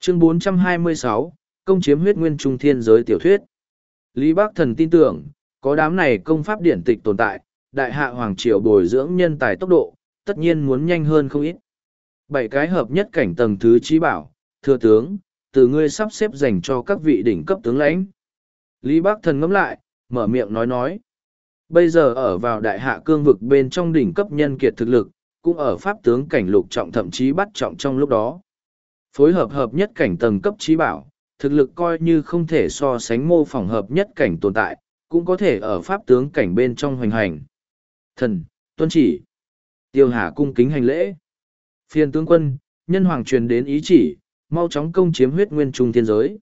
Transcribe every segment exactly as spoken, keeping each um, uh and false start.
Chương bốn trăm hai mươi sáu, công chiếm huyết nguyên trung thiên giới tiểu thuyết. Lý Bắc Thần tin tưởng, có đám này công pháp điển tịch tồn tại, đại hạ hoàng triều bồi dưỡng nhân tài tốc độ, tất nhiên muốn nhanh hơn không ít. Bảy cái hợp nhất cảnh tầng thứ trí bảo, thừa tướng, từ ngươi sắp xếp dành cho các vị đỉnh cấp tướng lãnh. Lý Bắc Thần ngẫm lại, mở miệng nói nói. Bây giờ ở vào đại hạ cương vực bên trong đỉnh cấp nhân kiệt thực lực, cũng ở pháp tướng cảnh lục trọng thậm chí bắt trọng trong lúc đó. Phối hợp hợp nhất cảnh tầng cấp trí bảo, thực lực coi như không thể so sánh mô phỏng hợp nhất cảnh tồn tại, cũng có thể ở pháp tướng cảnh bên trong hoành hành. Thần, tuân chỉ. Tiêu Hà cung kính hành lễ. Phiên tướng quân, nhân hoàng truyền đến ý chỉ, mau chóng công chiếm huyết nguyên trung thiên giới.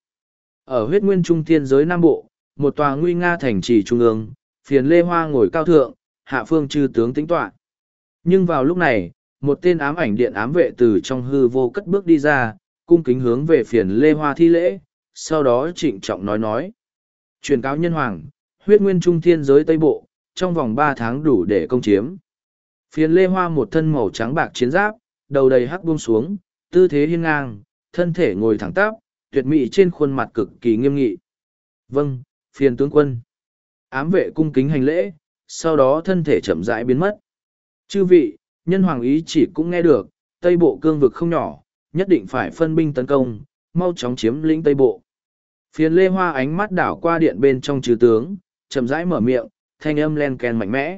Ở huyết nguyên trung thiên giới Nam Bộ, một tòa nguy nga thành trì trung ương, phiền Lê Hoa ngồi cao thượng, hạ phương chư tướng tính tọa. Nhưng vào lúc này, một tên ám ảnh điện ám vệ từ trong hư vô cất bước đi ra, cung kính hướng về phiền Lê Hoa thi lễ, sau đó trịnh trọng nói nói. Truyền cáo nhân hoàng, huyết nguyên trung thiên giới Tây Bộ, trong vòng ba tháng đủ để công chiếm. Phiền Lê Hoa một thân màu trắng bạc chiến giáp, đầu đầy hắc buông xuống, tư thế hiên ngang, thân thể ngồi thẳng tắp, tuyệt mỹ trên khuôn mặt cực kỳ nghiêm nghị. Vâng, phiền tướng quân. Ám vệ cung kính hành lễ, sau đó thân thể chậm rãi biến mất. Chư vị, nhân hoàng ý chỉ cũng nghe được, Tây Bộ cương vực không nhỏ, nhất định phải phân binh tấn công, mau chóng chiếm lĩnh Tây Bộ. Phiền Lê Hoa ánh mắt đảo qua điện bên trong chư tướng, chậm rãi mở miệng, thanh âm len ken mạnh mẽ.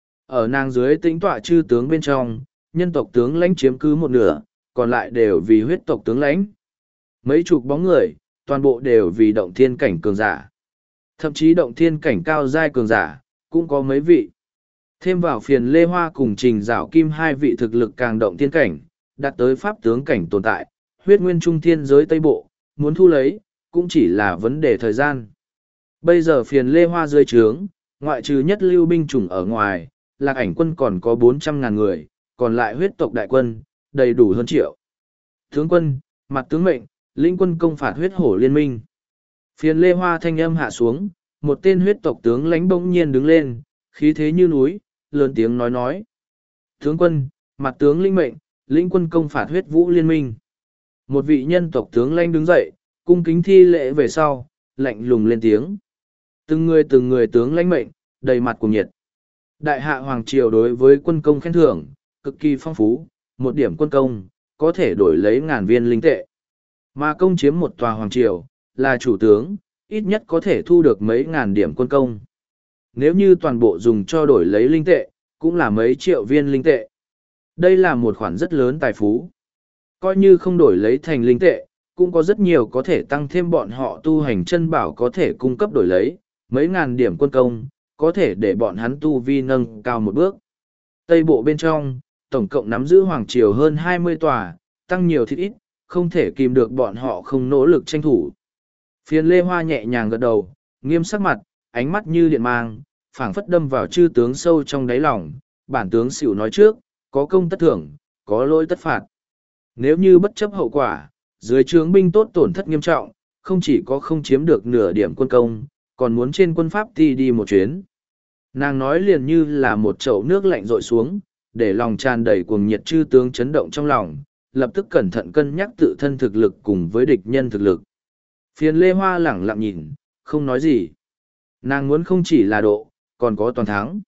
Ở nàng dưới tĩnh tọa chư tướng bên trong, nhân tộc tướng lãnh chiếm cứ một nửa, còn lại đều vì huyết tộc tướng lãnh. Mấy chục bóng người, toàn bộ đều vì động thiên cảnh cường giả. Thậm chí động thiên cảnh cao giai cường giả, cũng có mấy vị. Thêm vào phiền Lê Hoa cùng Trình Giảo Kim hai vị thực lực càng động thiên cảnh, đạt tới pháp tướng cảnh tồn tại, huyết nguyên trung thiên giới Tây Bộ, muốn thu lấy, cũng chỉ là vấn đề thời gian. Bây giờ phiền Lê Hoa dưới trướng, ngoại trừ nhất lưu binh chủng ở ngoài, lạc ảnh quân còn có bốn trăm ngàn người, còn lại huyết tộc đại quân, đầy đủ hơn triệu. Tướng quân, mặt tướng mệnh, linh quân công phạt huyết hổ liên minh. Phiền Lê Hoa thanh âm hạ xuống, một tên huyết tộc tướng lãnh bỗng nhiên đứng lên, khí thế như núi, lớn tiếng nói nói. Tướng quân, mặt tướng linh mệnh, linh quân công phạt huyết vũ liên minh. Một vị nhân tộc tướng lãnh đứng dậy, cung kính thi lễ về sau, lạnh lùng lên tiếng. Từng người từng người tướng lãnh mệnh, đầy mặt cuồng nhiệt. Đại hạ Hoàng Triều đối với quân công khen thưởng, cực kỳ phong phú, một điểm quân công, có thể đổi lấy ngàn viên linh tệ. Mà công chiếm một tòa Hoàng Triều, là chủ tướng, ít nhất có thể thu được mấy ngàn điểm quân công. Nếu như toàn bộ dùng cho đổi lấy linh tệ, cũng là mấy triệu viên linh tệ. Đây là một khoản rất lớn tài phú. Coi như không đổi lấy thành linh tệ, cũng có rất nhiều có thể tăng thêm bọn họ tu hành chân bảo có thể cung cấp đổi lấy, mấy ngàn điểm quân công, có thể để bọn hắn tu vi nâng cao một bước. Tây bộ bên trong, tổng cộng nắm giữ hoàng triều hơn hai mươi tòa, tăng nhiều thịt ít, không thể kìm được bọn họ không nỗ lực tranh thủ. Phiền Lê Hoa nhẹ nhàng gật đầu, nghiêm sắc mặt, ánh mắt như điện mang, phảng phất đâm vào chư tướng sâu trong đáy lòng, bản tướng xỉu nói trước, có công tất thưởng, có lỗi tất phạt. Nếu như bất chấp hậu quả, dưới trướng binh tốt tổn thất nghiêm trọng, không chỉ có không chiếm được nửa điểm quân công, còn muốn trên quân pháp ti đi một chuyến. Nàng nói liền như là một chậu nước lạnh rội xuống, để lòng tràn đầy cuồng nhiệt chư tướng chấn động trong lòng, lập tức cẩn thận cân nhắc tự thân thực lực cùng với địch nhân thực lực. Phiền Lê Hoa lẳng lặng nhìn, không nói gì. Nàng muốn không chỉ là độ, còn có toàn thắng.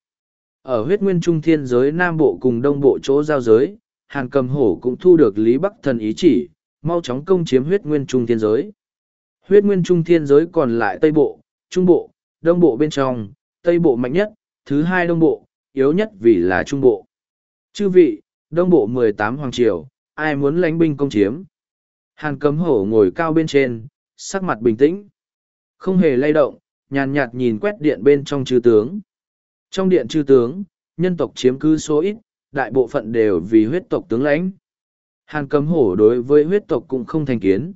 Ở huyết nguyên trung thiên giới Nam Bộ cùng Đông Bộ chỗ giao giới, Hàn Cầm Hổ cũng thu được Lý Bắc Thần ý chỉ, mau chóng công chiếm huyết nguyên trung thiên giới. Huyết nguyên trung thiên giới còn lại Tây Bộ, Trung Bộ, Đông Bộ bên trong, Tây Bộ mạnh nhất, thứ hai Đông Bộ, yếu nhất vì là Trung Bộ. Chư vị, Đông Bộ mười tám Hoàng Triều, ai muốn lãnh binh công chiếm? Hàn Cấm Hổ ngồi cao bên trên, sắc mặt bình tĩnh, không hề lay động, nhàn nhạt nhìn quét điện bên trong chư tướng. Trong điện chư tướng, nhân tộc chiếm cứ số ít, đại bộ phận đều vì huyết tộc tướng lãnh. Hàn Cấm Hổ đối với huyết tộc cũng không thành kiến.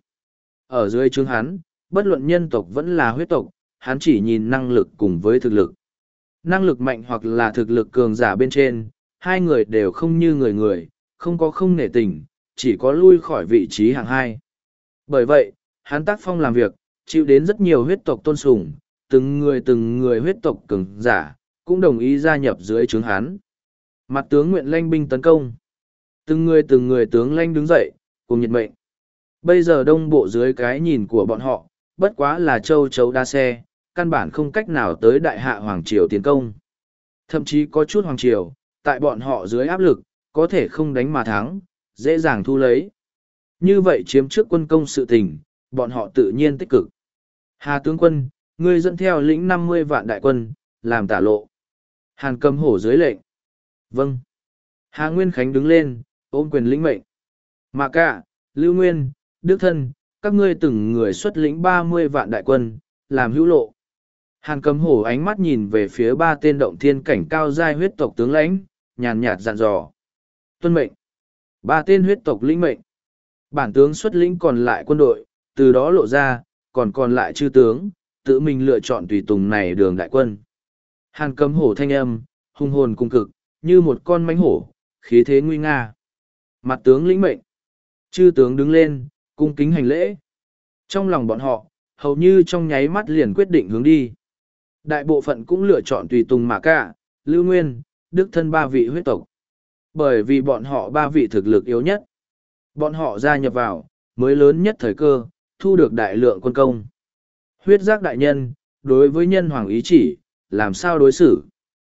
Ở dưới trướng hắn, bất luận nhân tộc vẫn là huyết tộc, hắn chỉ nhìn năng lực cùng với thực lực. Năng lực mạnh hoặc là thực lực cường giả bên trên, hai người đều không như người người, không có không nể tình, chỉ có lui khỏi vị trí hạng hai. Bởi vậy, hắn tác phong làm việc, chịu đến rất nhiều huyết tộc tôn sùng, từng người từng người huyết tộc cường giả, cũng đồng ý gia nhập dưới trướng hắn. Mặt tướng nguyện lãnh binh tấn công. Từng người từng người tướng lãnh đứng dậy, cùng nhiệt mệnh. Bây giờ đông bộ dưới cái nhìn của bọn họ, bất quá là châu chấu đa xe, căn bản không cách nào tới đại hạ Hoàng Triều tiến công. Thậm chí có chút Hoàng Triều, tại bọn họ dưới áp lực, có thể không đánh mà thắng, dễ dàng thu lấy. Như vậy chiếm trước quân công sự tình, bọn họ tự nhiên tích cực. Hà tướng quân, ngươi dẫn theo lĩnh năm mươi vạn đại quân, làm tả lộ. Hàn Cầm Hổ dưới lệnh. Vâng. Hà Nguyên Khánh đứng lên, ôm quyền lĩnh mệnh. Mạc Cả, Lưu Nguyên, Đức Thân, các ngươi từng người xuất lĩnh ba mươi vạn đại quân, làm hữu lộ. Hàn Cầm Hổ ánh mắt nhìn về phía ba tên động thiên cảnh cao giai huyết tộc tướng lãnh, nhàn nhạt dặn dò. Tuân mệnh. Ba tên huyết tộc lĩnh mệnh. Bản tướng xuất lĩnh còn lại quân đội, từ đó lộ ra, còn còn lại chư tướng, tự mình lựa chọn tùy tùng này đường đại quân. Hàn Cầm Hổ thanh âm, hung hồn cung cực, như một con mãnh hổ, khí thế nguy nga. Mặt tướng lĩnh mệnh. Chư tướng đứng lên, cung kính hành lễ. Trong lòng bọn họ, hầu như trong nháy mắt liền quyết định hướng đi. Đại bộ phận cũng lựa chọn tùy tùng Mạc Cả, Lưu Nguyên, Đức Thân ba vị huyết tộc. Bởi vì bọn họ ba vị thực lực yếu nhất. Bọn họ gia nhập vào, mới lớn nhất thời cơ, thu được đại lượng quân công. Huyết giác đại nhân, đối với nhân hoàng ý chỉ, làm sao đối xử?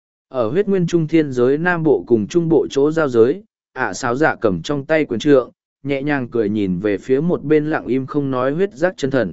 Ở huyết nguyên trung thiên giới Nam Bộ cùng Trung Bộ chỗ giao giới, ạ sáo dạ cầm trong tay quyền trượng, nhẹ nhàng cười nhìn về phía một bên lặng im không nói huyết giác chân thần.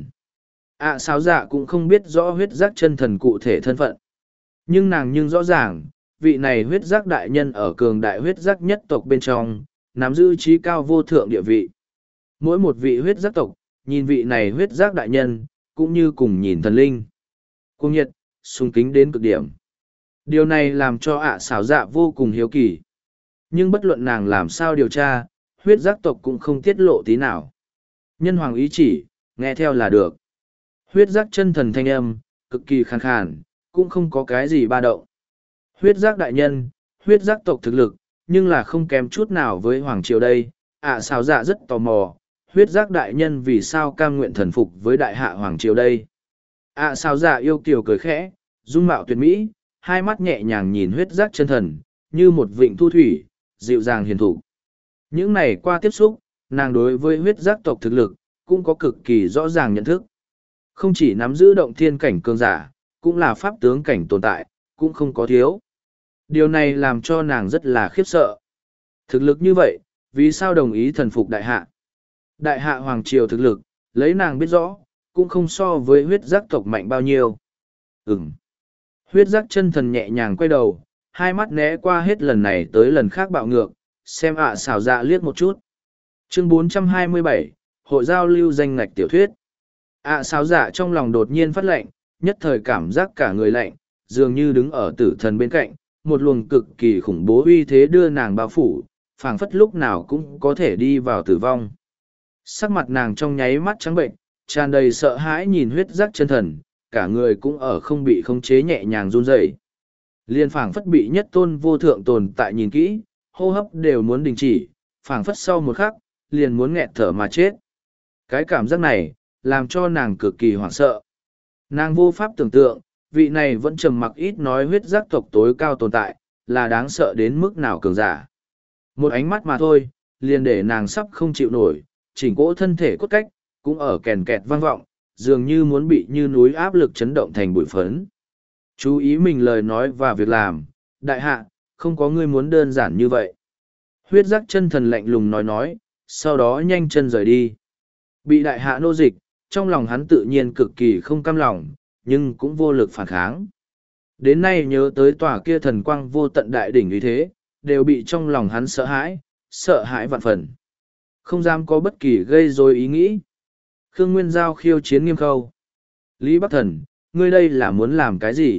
ạ sáo dạ cũng không biết rõ huyết giác chân thần cụ thể thân phận. Nhưng nàng nhưng rõ ràng, vị này huyết giác đại nhân ở cường đại huyết giác nhất tộc bên trong, nắm giữ trí cao vô thượng địa vị. Mỗi một vị huyết giác tộc, nhìn vị này huyết giác đại nhân, cũng như cùng nhìn thần linh. Cuồng nhiệt, sung kính đến cực điểm. Điều này làm cho ạ xảo dạ vô cùng hiếu kỳ. Nhưng bất luận nàng làm sao điều tra, huyết giác tộc cũng không tiết lộ tí nào. Nhân hoàng ý chỉ, nghe theo là được. Huyết giác chân thần thanh âm, cực kỳ khàn khàn, cũng không có cái gì ba động. Huyết giác đại nhân, huyết giác tộc thực lực, nhưng là không kém chút nào với hoàng triều đây. ạ xảo dạ rất tò mò, huyết giác đại nhân vì sao cam nguyện thần phục với đại hạ hoàng triều đây. ạ xảo dạ yêu kiều cười khẽ, dung mạo tuyệt mỹ, hai mắt nhẹ nhàng nhìn huyết giác chân thần, như một vịnh thu thủy, dịu dàng hiền thụ. Những này qua tiếp xúc, nàng đối với huyết giác tộc thực lực, cũng có cực kỳ rõ ràng nhận thức. Không chỉ nắm giữ động thiên cảnh cường giả, cũng là pháp tướng cảnh tồn tại, cũng không có thiếu. Điều này làm cho nàng rất là khiếp sợ. Thực lực như vậy, vì sao đồng ý thần phục đại hạ? Đại hạ hoàng triều thực lực, lấy nàng biết rõ, cũng không so với huyết giác tộc mạnh bao nhiêu. Ừm. Huyết giác chân thần nhẹ nhàng quay đầu, hai mắt né qua hết lần này tới lần khác bạo ngược, xem ạ à xảo dạ liếc một chút. Chương bốn trăm hai mươi bảy, Hội giao lưu danh ngạch tiểu thuyết. ạ à xảo dạ trong lòng đột nhiên phát lạnh, nhất thời cảm giác cả người lạnh, dường như đứng ở tử thần bên cạnh, một luồng cực kỳ khủng bố uy thế đưa nàng bao phủ, phảng phất lúc nào cũng có thể đi vào tử vong. Sắc mặt nàng trong nháy mắt trắng bệnh, tràn đầy sợ hãi nhìn huyết giác chân thần, cả người cũng ở không bị khống chế nhẹ nhàng run rẩy. Liên phảng phất bị nhất tôn vô thượng tồn tại nhìn kỹ, hô hấp đều muốn đình chỉ, phảng phất sau một khắc, liền muốn nghẹt thở mà chết. Cái cảm giác này, làm cho nàng cực kỳ hoảng sợ. Nàng vô pháp tưởng tượng, vị này vẫn trầm mặc ít nói huyết giác tộc tối cao tồn tại, là đáng sợ đến mức nào cường giả. Một ánh mắt mà thôi, liền để nàng sắp không chịu nổi, chỉnh cỗ thân thể cốt cách, cũng ở kèn kẹt vang vọng, dường như muốn bị như núi áp lực chấn động thành bụi phấn. Chú ý mình lời nói và việc làm, đại hạ, không có ngươi muốn đơn giản như vậy. Huyết giác chân thần lạnh lùng nói nói, sau đó nhanh chân rời đi. Bị đại hạ nô dịch, trong lòng hắn tự nhiên cực kỳ không cam lòng, nhưng cũng vô lực phản kháng. Đến nay nhớ tới tòa kia thần quang vô tận đại đỉnh như thế, đều bị trong lòng hắn sợ hãi, sợ hãi vạn phần. Không dám có bất kỳ gây rối ý nghĩ. Khương Nguyên Giao khiêu chiến Nghiêm Khâu. Lý Bắc Thần, ngươi đây là muốn làm cái gì?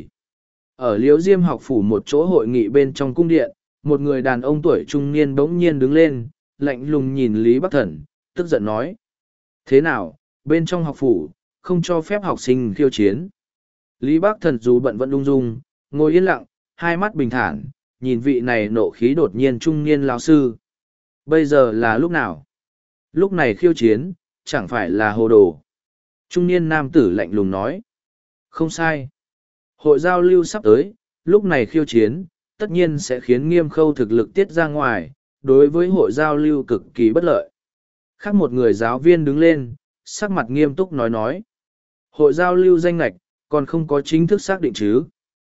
Ở Liễu Diêm học phủ một chỗ hội nghị bên trong cung điện, một người đàn ông tuổi trung niên bỗng nhiên đứng lên, lạnh lùng nhìn Lý Bắc Thần, tức giận nói. Thế nào, bên trong học phủ, không cho phép học sinh khiêu chiến. Lý Bắc Thần dù bận vẫn ung dung, ngồi yên lặng, hai mắt bình thản, nhìn vị này nộ khí đột nhiên trung niên lão sư. Bây giờ là lúc nào? Lúc này khiêu chiến, chẳng phải là hồ đồ. Trung niên nam tử lạnh lùng nói. Không sai. Hội giao lưu sắp tới, lúc này khiêu chiến, tất nhiên sẽ khiến Nghiêm Khâu thực lực tiết ra ngoài, đối với hội giao lưu cực kỳ bất lợi. Khác một người giáo viên đứng lên, sắc mặt nghiêm túc nói nói. Hội giao lưu danh lệch, còn không có chính thức xác định chứ.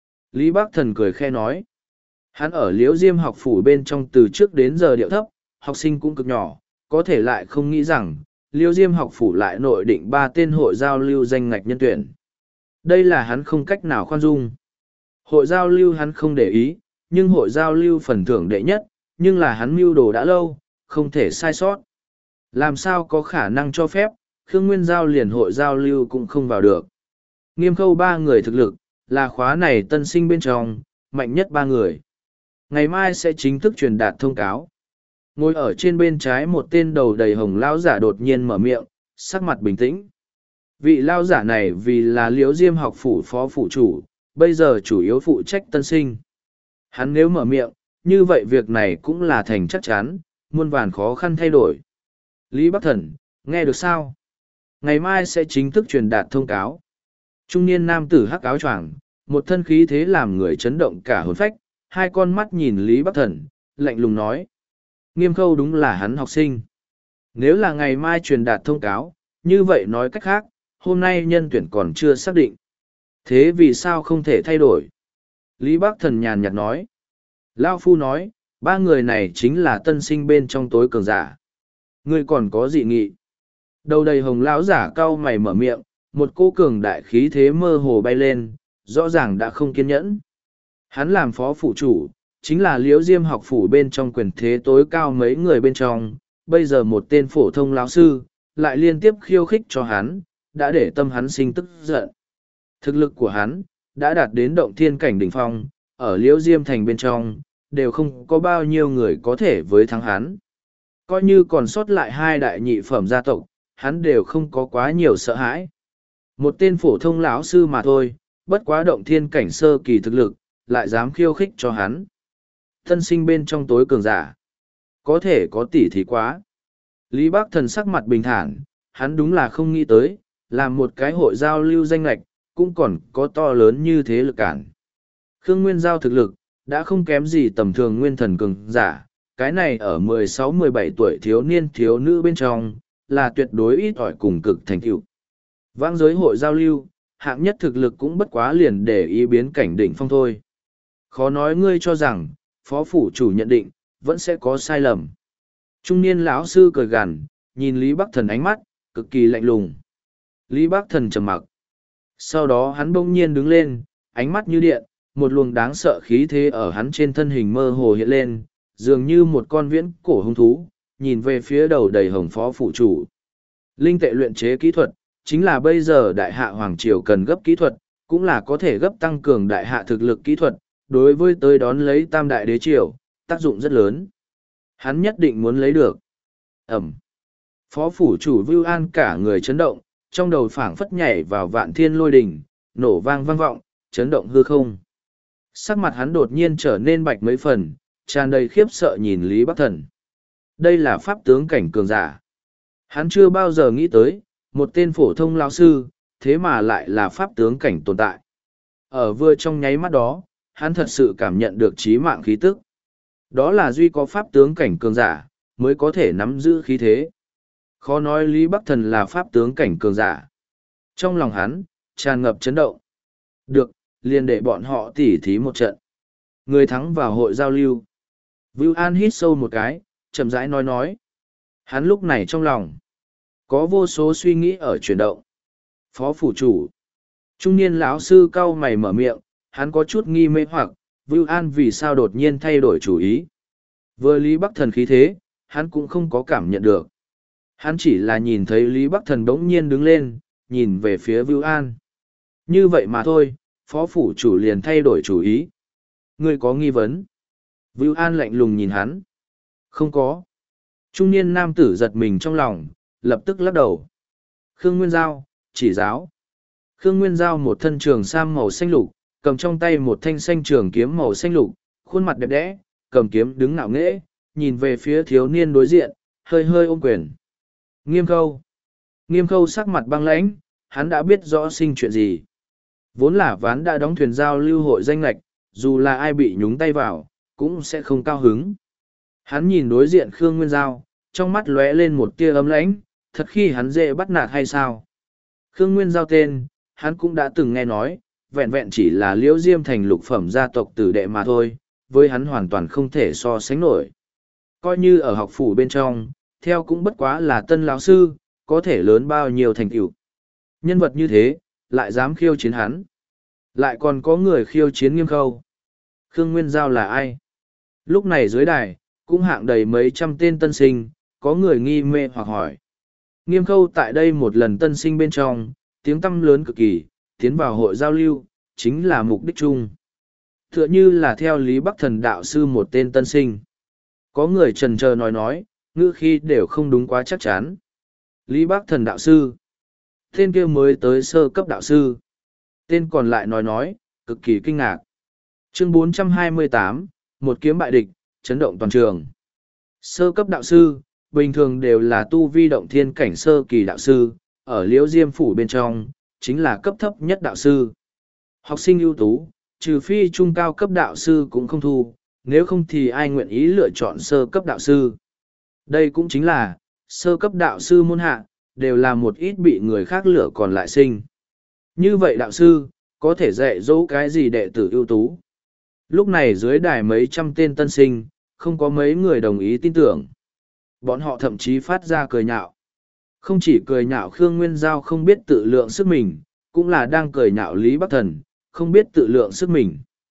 Lý Bác Thần cười khe nói. Hắn ở Liễu Diêm học phủ bên trong từ trước đến giờ điệu thấp, học sinh cũng cực nhỏ, có thể lại không nghĩ rằng, Liễu Diêm học phủ lại nội định ba tên hội giao lưu danh ngạch nhân tuyển. Đây là hắn không cách nào khoan dung. Hội giao lưu hắn không để ý, nhưng hội giao lưu phần thưởng đệ nhất, nhưng là hắn mưu đồ đã lâu, không thể sai sót. Làm sao có khả năng cho phép, Khương Nguyên Giao liền hội giao lưu cũng không vào được. Nghiêm Khâu ba người thực lực, là khóa này tân sinh bên trong, mạnh nhất ba người. Ngày mai sẽ chính thức truyền đạt thông cáo. Ngồi ở trên bên trái một tên đầu đầy hồng lão giả đột nhiên mở miệng, sắc mặt bình tĩnh. Vị lão giả này vì là Liễu Diêm học phủ phó phủ chủ, bây giờ chủ yếu phụ trách tân sinh. Hắn nếu mở miệng, như vậy việc này cũng là thành chắc chắn, muôn vàn khó khăn thay đổi. Lý Bắc Thần, nghe được sao? Ngày mai sẽ chính thức truyền đạt thông cáo. Trung niên nam tử hắc áo choàng, một thân khí thế làm người chấn động cả hồn phách, hai con mắt nhìn Lý Bắc Thần, lạnh lùng nói. Nghiêm Khâu đúng là hắn học sinh. Nếu là ngày mai truyền đạt thông cáo, như vậy nói cách khác, hôm nay nhân tuyển còn chưa xác định. Thế vì sao không thể thay đổi? Lý Bắc Thần nhàn nhạt nói. Lao Phu nói, ba người này chính là tân sinh bên trong tối cường giả. Ngươi còn có dị nghị? Đầu đầy hồng lão giả cau mày mở miệng, một cô cường đại khí thế mơ hồ bay lên, rõ ràng đã không kiên nhẫn. Hắn làm phó phủ chủ, chính là Liễu Diêm học phủ bên trong quyền thế tối cao mấy người bên trong, bây giờ một tên phổ thông lão sư, lại liên tiếp khiêu khích cho hắn, đã để tâm hắn sinh tức giận. Thực lực của hắn, đã đạt đến động thiên cảnh đỉnh phong, ở Liễu Diêm thành bên trong, đều không có bao nhiêu người có thể với thắng hắn. Coi như còn sót lại hai đại nhị phẩm gia tộc, hắn đều không có quá nhiều sợ hãi. Một tên phổ thông lão sư mà thôi, bất quá động thiên cảnh sơ kỳ thực lực, lại dám khiêu khích cho hắn. Thân sinh bên trong tối cường giả. Có thể có tỷ thí quá. Lý Bắc Thần sắc mặt bình thản, hắn đúng là không nghĩ tới, làm một cái hội giao lưu danh lạch, cũng còn có to lớn như thế lực cản. Khương Nguyên Giao thực lực, đã không kém gì tầm thường nguyên thần cường giả, cái này ở mười sáu mười bảy tuổi thiếu niên thiếu nữ bên trong, là tuyệt đối ít ỏi cùng cực thành tựu. Vãng giới hội giao lưu, hạng nhất thực lực cũng bất quá liền để ý biến cảnh đỉnh phong thôi. Khó nói ngươi cho rằng, phó phủ chủ nhận định, vẫn sẽ có sai lầm. Trung niên lão sư cười gằn, nhìn Lý Bắc Thần ánh mắt, cực kỳ lạnh lùng. Lý Bắc Thần trầm mặc. Sau đó hắn bỗng nhiên đứng lên, ánh mắt như điện, một luồng đáng sợ khí thế ở hắn trên thân hình mơ hồ hiện lên, dường như một con viễn cổ hung thú, nhìn về phía đầu đầy hồng phó phủ chủ. Linh tệ luyện chế kỹ thuật, chính là bây giờ đại hạ hoàng triều cần gấp kỹ thuật, cũng là có thể gấp tăng cường đại hạ thực lực kỹ thuật, đối với tới đón lấy tam đại đế triều, tác dụng rất lớn. Hắn nhất định muốn lấy được. Ẩm. Phó phủ chủ Vưu An cả người chấn động, trong đầu phảng phất nhảy vào vạn thiên lôi đình, nổ vang vang vọng, chấn động hư không. Sắc mặt hắn đột nhiên trở nên bạch mấy phần, tràn đầy khiếp sợ nhìn Lý Bắc Thần. Đây là pháp tướng cảnh cường giả. Hắn chưa bao giờ nghĩ tới, một tên phổ thông lão sư, thế mà lại là pháp tướng cảnh tồn tại. Ở vừa trong nháy mắt đó, hắn thật sự cảm nhận được chí mạng khí tức. Đó là duy có pháp tướng cảnh cường giả, mới có thể nắm giữ khí thế. Khó nói Lý Bắc Thần là pháp tướng cảnh cường giả. Trong lòng hắn, tràn ngập chấn động. Được, liền để bọn họ tỉ thí một trận. Người thắng vào hội giao lưu. Vưu An hít sâu một cái, chậm rãi nói nói. Hắn lúc này trong lòng, có vô số suy nghĩ ở chuyển động. Phó phủ chủ. Trung niên lão sư cau mày mở miệng, hắn có chút nghi mê hoặc, Vưu An vì sao đột nhiên thay đổi chủ ý. Vừa Lý Bắc Thần khí thế, hắn cũng không có cảm nhận được. Hắn chỉ là nhìn thấy Lý Bắc Thần bỗng nhiên đứng lên, nhìn về phía Vưu An. Như vậy mà thôi, phó phủ chủ liền thay đổi chủ ý. Ngươi có nghi vấn? Vưu An lạnh lùng nhìn hắn. Không có. Trung niên nam tử giật mình trong lòng, lập tức lắc đầu. Khương Nguyên Giao, chỉ giáo. Khương Nguyên Giao một thân trường sam màu xanh lục, cầm trong tay một thanh xanh trường kiếm màu xanh lục, khuôn mặt đẹp đẽ, cầm kiếm đứng ngạo nghễ, nhìn về phía thiếu niên đối diện, hơi hơi ôm quyền. Nghiêm Khâu. Nghiêm Khâu sắc mặt băng lãnh, hắn đã biết rõ sinh chuyện gì. Vốn là ván đã đóng thuyền giao lưu hội danh lạch, dù là ai bị nhúng tay vào, cũng sẽ không cao hứng. Hắn nhìn đối diện Khương Nguyên Giao, trong mắt lóe lên một tia ấm lãnh, thật khi hắn dễ bắt nạt hay sao? Khương Nguyên Giao tên, hắn cũng đã từng nghe nói, vẹn vẹn chỉ là Liễu Diêm thành lục phẩm gia tộc tử đệ mà thôi, với hắn hoàn toàn không thể so sánh nổi. Coi như ở học phủ bên trong, theo cũng bất quá là tân lão sư, có thể lớn bao nhiêu thành tựu. Nhân vật như thế, lại dám khiêu chiến hắn. Lại còn có người khiêu chiến Nghiêm Khâu. Khương Nguyên Giao là ai? Lúc này dưới đài, cũng hạng đầy mấy trăm tên tân sinh, có người nghi mê hoặc hỏi. Nghiêm Khâu tại đây một lần tân sinh bên trong, tiếng tăm lớn cực kỳ, tiến vào hội giao lưu, chính là mục đích chung. Tựa như là theo Lý Bắc Thần đạo sư một tên tân sinh. Có người trần chờ nói nói, ngữ khi đều không đúng quá chắc chắn. Lý Bắc Thần đạo sư. Tên kia mới tới sơ cấp đạo sư. Tên còn lại nói nói, cực kỳ kinh ngạc. Chương bốn trăm hai mươi tám, một kiếm bại địch, chấn động toàn trường. Sơ cấp đạo sư, bình thường đều là tu vi động thiên cảnh sơ kỳ đạo sư, ở Liễu Diêm phủ bên trong, chính là cấp thấp nhất đạo sư. Học sinh ưu tú, trừ phi trung cao cấp đạo sư cũng không thu, nếu không thì ai nguyện ý lựa chọn sơ cấp đạo sư. Đây cũng chính là, sơ cấp đạo sư môn hạ, đều là một ít bị người khác lựa còn lại sinh. Như vậy đạo sư, có thể dạy dỗ cái gì đệ tử ưu tú. Lúc này dưới đài mấy trăm tên tân sinh, không có mấy người đồng ý tin tưởng. Bọn họ thậm chí phát ra cười nhạo. Không chỉ cười nhạo Khương Nguyên Giao không biết tự lượng sức mình, cũng là đang cười nhạo Lý Bắc Thần, không biết tự lượng sức mình.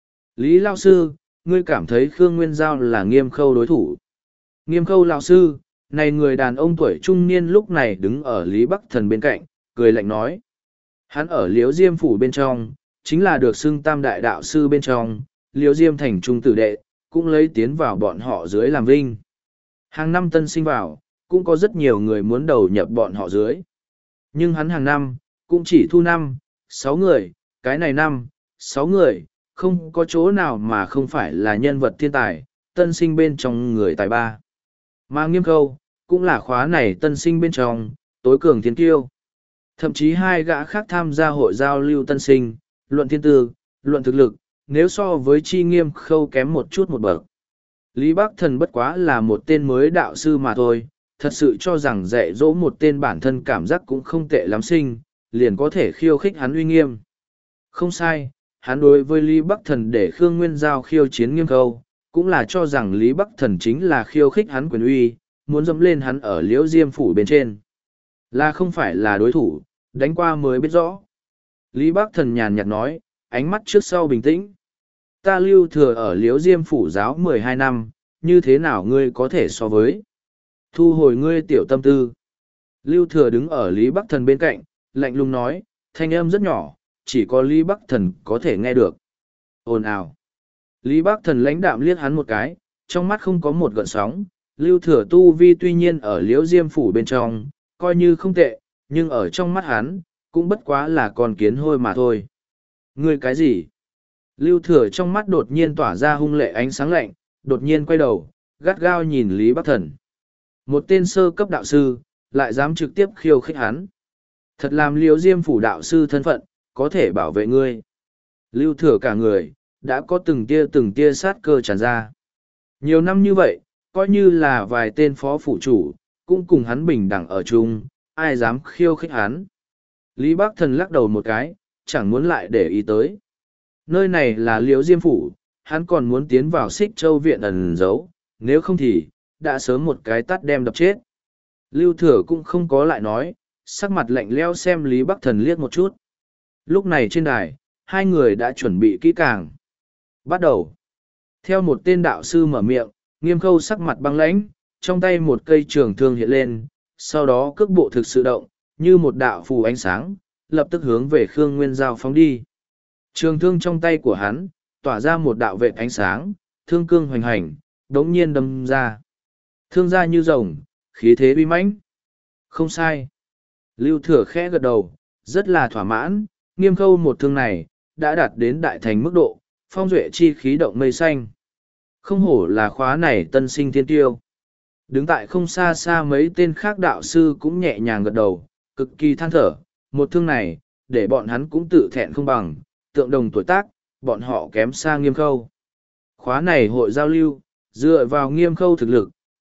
Lý Lao Sư, ngươi cảm thấy Khương Nguyên Giao là Nghiêm Khâu đối thủ. Nghiêm Khâu Lao Sư, này người đàn ông tuổi trung niên lúc này đứng ở Lý Bắc Thần bên cạnh, cười lạnh nói. Hắn ở Liễu Diêm phủ bên trong, chính là được xưng tam đại đạo sư bên trong, Liễu Diêm thành trung tử đệ, cũng lấy tiến vào bọn họ dưới làm vinh. Hàng năm tân sinh vào, cũng có rất nhiều người muốn đầu nhập bọn họ dưới. Nhưng hắn hàng năm, cũng chỉ thu năm, sáu người, cái này năm, sáu người, không có chỗ nào mà không phải là nhân vật thiên tài, tân sinh bên trong người tài ba. Mà Nghiêm Khâu, cũng là khóa này tân sinh bên trong, tối cường thiên kiêu. Thậm chí hai gã khác tham gia hội giao lưu tân sinh, luận thiên tư, luận thực lực, nếu so với chi Nghiêm Khâu kém một chút một bậc. Lý Bắc Thần bất quá là một tên mới đạo sư mà thôi, thật sự cho rằng dạy dỗ một tên bản thân cảm giác cũng không tệ lắm sinh, liền có thể khiêu khích hắn uy nghiêm. Không sai, hắn đối với Lý Bắc Thần để Khương Nguyên Giao khiêu chiến Nghiêm Khâu, cũng là cho rằng Lý Bắc Thần chính là khiêu khích hắn quyền uy, muốn dẫm lên hắn ở Liễu Diêm phủ bên trên. Là không phải là đối thủ, đánh qua mới biết rõ. Lý Bắc Thần nhàn nhạt nói, ánh mắt trước sau bình tĩnh. Ta Lưu Thừa ở Liễu Diêm phủ giáo mười hai năm, như thế nào ngươi có thể so với? Thu hồi ngươi tiểu tâm tư. Lưu Thừa đứng ở Lý Bắc Thần bên cạnh, lạnh lùng nói, thanh âm rất nhỏ, chỉ có Lý Bắc Thần có thể nghe được. Ồn ào. Lý Bắc Thần lãnh đạm liếc hắn một cái, trong mắt không có một gợn sóng. Lưu Thừa tu vi tuy nhiên ở Liễu Diêm phủ bên trong, coi như không tệ, nhưng ở trong mắt hắn, cũng bất quá là con kiến hôi mà thôi. Ngươi cái gì? Lưu Thừa trong mắt đột nhiên tỏa ra hung lệ ánh sáng lạnh, đột nhiên quay đầu, gắt gao nhìn Lý Bắc Thần. Một tên sơ cấp đạo sư, lại dám trực tiếp khiêu khích hắn. Thật làm Liễu Diêm phủ đạo sư thân phận, có thể bảo vệ ngươi. Lưu Thừa cả người, đã có từng tia từng tia sát cơ tràn ra. Nhiều năm như vậy, coi như là vài tên phó phủ chủ, cũng cùng hắn bình đẳng ở chung, ai dám khiêu khích hắn. Lý Bắc Thần lắc đầu một cái, chẳng muốn lại để ý tới. Nơi này là Liễu Diêm phủ, hắn còn muốn tiến vào Xích Châu viện ẩn giấu, nếu không thì, đã sớm một cái tắt đem đập chết. Lưu Thừa cũng không có lại nói, sắc mặt lạnh lẽo xem Lý Bắc Thần liếc một chút. Lúc này trên đài, hai người đã chuẩn bị kỹ càng. Bắt đầu. Theo một tên đạo sư mở miệng, Nghiêm Khâu sắc mặt băng lãnh, trong tay một cây trường thương hiện lên, sau đó cước bộ thực sự động, như một đạo phù ánh sáng, lập tức hướng về Khương Nguyên Giao phóng đi. Trường thương trong tay của hắn, tỏa ra một đạo vệt ánh sáng, thương cương hoành hành, đống nhiên đâm ra. Thương ra như rồng, khí thế uy mãnh. Không sai. Lưu Thừa khẽ gật đầu, rất là thỏa mãn, Nghiêm Khâu một thương này, đã đạt đến đại thành mức độ, phong duệ chi khí động mây xanh. Không hổ là khóa này tân sinh thiên tiêu. Đứng tại không xa xa mấy tên khác đạo sư cũng nhẹ nhàng gật đầu, cực kỳ than thở, một thương này, để bọn hắn cũng tự thẹn không bằng, tượng đồng tuổi tác, bọn họ kém xa Nghiêm Khâu. Khóa này hội giao lưu, dựa vào Nghiêm Khâu thực lực,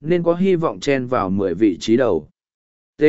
nên có hy vọng chen vào mười vị trí đầu. T.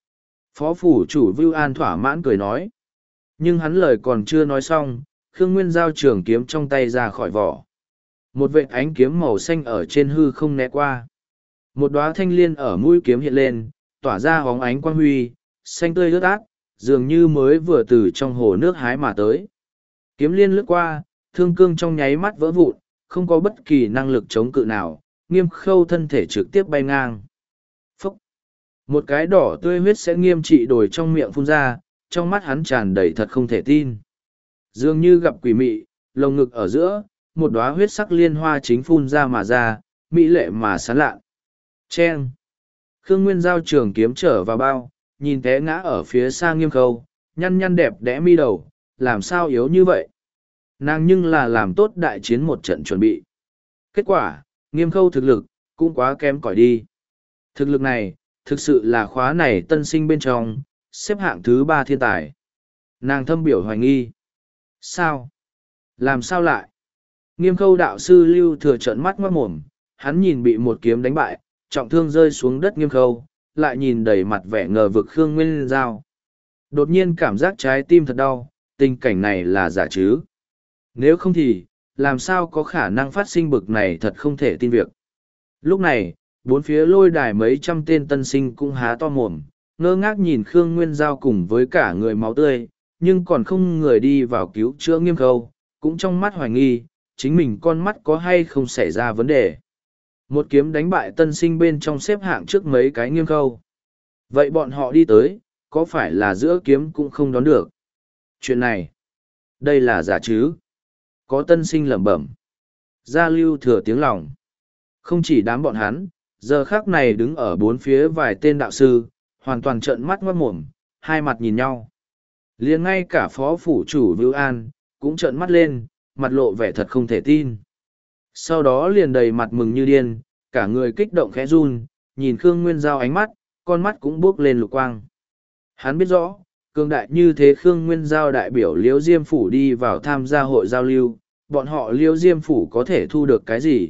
Phó phủ chủ Vưu An thỏa mãn cười nói. Nhưng hắn lời còn chưa nói xong, Khương Nguyên giao trường kiếm trong tay ra khỏi vỏ. Một vệt ánh kiếm màu xanh ở trên hư không né qua. Một đóa thanh liên ở mũi kiếm hiện lên, tỏa ra hóng ánh quang huy, xanh tươi ướt át, dường như mới vừa từ trong hồ nước hái mà tới. Kiếm liên lướt qua, thương cương trong nháy mắt vỡ vụn, không có bất kỳ năng lực chống cự nào, Nghiêm Khâu thân thể trực tiếp bay ngang. Phúc! Một cái đỏ tươi huyết sẽ Nghiêm Trị đổi trong miệng phun ra, trong mắt hắn tràn đầy thật không thể tin. Dường như gặp quỷ mị, lồng ngực ở giữa, một đóa huyết sắc liên hoa chính phun ra mà ra, mỹ lệ mà sán lạ. Chen! Khương Nguyên giao trường kiếm trở vào bao, nhìn té ngã ở phía xa Nghiêm Khâu, nhăn nhăn đẹp đẽ mi đầu, làm sao yếu như vậy? Nàng nhưng là làm tốt đại chiến một trận chuẩn bị. Kết quả, Nghiêm Khâu thực lực, cũng quá kém cỏi đi. Thực lực này, thực sự là khóa này tân sinh bên trong, xếp hạng thứ ba thiên tài. Nàng thâm biểu hoài nghi. Sao? Làm sao lại? Nghiêm Khâu đạo sư Lưu Thừa trợn mắt ngoác mồm, hắn nhìn bị một kiếm đánh bại, trọng thương rơi xuống đất Nghiêm Khâu, lại nhìn đầy mặt vẻ ngờ vực Khương Nguyên Giao. Đột nhiên cảm giác trái tim thật đau, tình cảnh này là giả chứ? Nếu không thì, làm sao có khả năng phát sinh bực này thật không thể tin việc. Lúc này, bốn phía lôi đài mấy trăm tên tân sinh cũng há to mồm, ngơ ngác nhìn Khương Nguyên Giao cùng với cả người máu tươi, nhưng còn không người đi vào cứu chữa Nghiêm Khâu, cũng trong mắt hoài nghi, chính mình con mắt có hay không xảy ra vấn đề. Một kiếm đánh bại tân sinh bên trong xếp hạng trước mấy cái Nghiêm Khâu. Vậy bọn họ đi tới, có phải là giữa kiếm cũng không đón được? Chuyện này, đây là giả chứ? Có tân sinh lẩm bẩm. Gia Lưu Thừa tiếng lòng. Không chỉ đám bọn hắn, giờ khác này đứng ở bốn phía vài tên đạo sư, hoàn toàn trợn mắt ngoát mồm, hai mặt nhìn nhau. Liền ngay cả phó phủ chủ Vưu An, cũng trợn mắt lên, mặt lộ vẻ thật không thể tin. Sau đó liền đầy mặt mừng như điên, cả người kích động khẽ run, nhìn Khương Nguyên Giao ánh mắt, con mắt cũng bước lên lục quang. Hắn biết rõ, cường đại như thế Khương Nguyên Giao đại biểu Liễu Diêm Phủ đi vào tham gia hội giao lưu, bọn họ Liễu Diêm Phủ có thể thu được cái gì?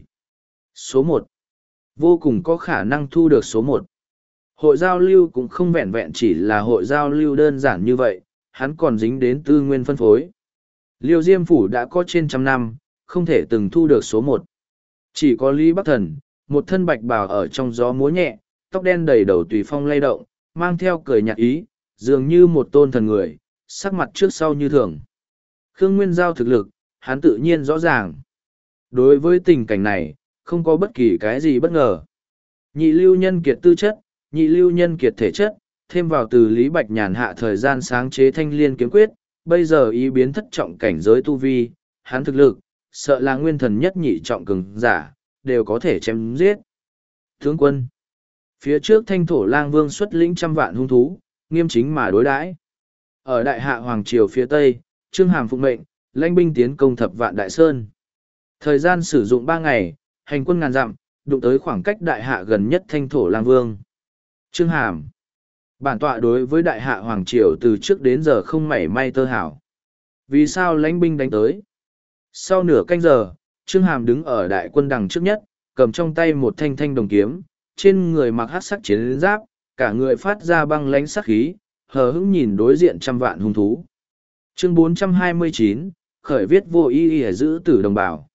Số một. Vô cùng có khả năng thu được số một. Hội giao lưu cũng không vẹn vẹn chỉ là hội giao lưu đơn giản như vậy, hắn còn dính đến tư nguyên phân phối. Liễu Diêm Phủ đã có trên trăm năm, không thể từng thu được số một. Chỉ có Lý Bắc Thần, một thân bạch bào ở trong gió múa nhẹ, tóc đen đầy đầu tùy phong lay động, mang theo cười nhạt ý, dường như một tôn thần người, sắc mặt trước sau như thường. Khương Nguyên Giao thực lực, hắn tự nhiên rõ ràng. Đối với tình cảnh này, không có bất kỳ cái gì bất ngờ. Nhị lưu nhân kiệt tư chất, nhị lưu nhân kiệt thể chất, thêm vào từ Lý Bạch Nhàn hạ thời gian sáng chế thanh liên kiếm quyết, bây giờ ý biến thất trọng cảnh giới tu vi, hắn thực lực, sợ là nguyên thần nhất nhị trọng cường giả, đều có thể chém giết. Tướng quân, phía trước thanh thổ lang vương xuất lĩnh trăm vạn hung thú, nghiêm chính mà đối đãi. Ở đại hạ hoàng triều phía tây, Trương Hàm phụng mệnh, lãnh binh tiến công thập vạn đại sơn. Thời gian sử dụng ba ngày, hành quân ngàn dặm, đụng tới khoảng cách đại hạ gần nhất thanh thổ lang vương. Trương Hàm, bản tọa đối với đại hạ hoàng triều từ trước đến giờ không mảy may tơ hảo. Vì sao lãnh binh đánh tới? Sau nửa canh giờ, Trương Hàm đứng ở đại quân đằng trước nhất, cầm trong tay một thanh thanh đồng kiếm, trên người mặc hắc sắc chiến giáp, cả người phát ra băng lãnh sắc khí, hờ hững nhìn đối diện trăm vạn hung thú. Chương bốn trăm hai mươi chín, khởi viết vô y y giữ tử đồng bào.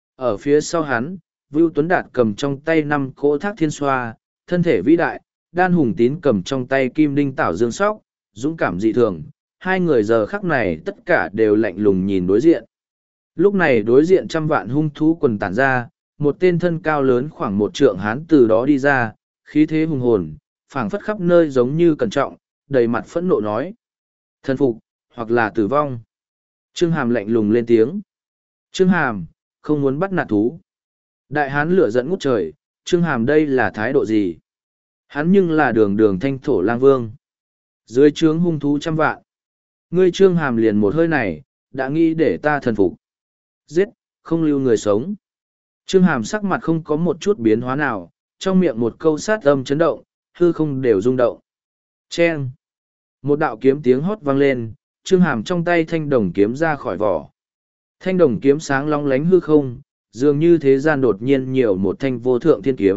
Ở phía sau hắn, Vưu Tuấn Đạt cầm trong tay năm cỗ thác thiên xoa, thân thể vĩ đại, Đan Hùng Tín cầm trong tay kim đinh tảo dương sóc, dũng cảm dị thường. Hai người giờ khắc này tất cả đều lạnh lùng nhìn đối diện. Lúc này đối diện trăm vạn hung thú quần tản ra, một tên thân cao lớn khoảng một trượng hán từ đó đi ra, khí thế hùng hồn, phảng phất khắp nơi giống như cẩn trọng, đầy mặt phẫn nộ nói. Thần phục, hoặc là tử vong. Trương Hàm lạnh lùng lên tiếng. Trương Hàm, không muốn bắt nạt thú. Đại hán lửa giận ngút trời, Trương Hàm đây là thái độ gì? Hắn nhưng là đường đường thanh thổ lang vương. Dưới trướng hung thú trăm vạn. Ngươi Trương Hàm liền một hơi này, đã nghĩ để ta thần phục. Giết, không lưu người sống. Trương Hàm sắc mặt không có một chút biến hóa nào, trong miệng một câu sát âm chấn động, hư không đều rung động. Chen! Một đạo kiếm tiếng hót vang lên, Trương Hàm trong tay thanh đồng kiếm ra khỏi vỏ. Thanh đồng kiếm sáng long lánh hư không, dường như thế gian đột nhiên nhiều một thanh vô thượng thiên kiếm,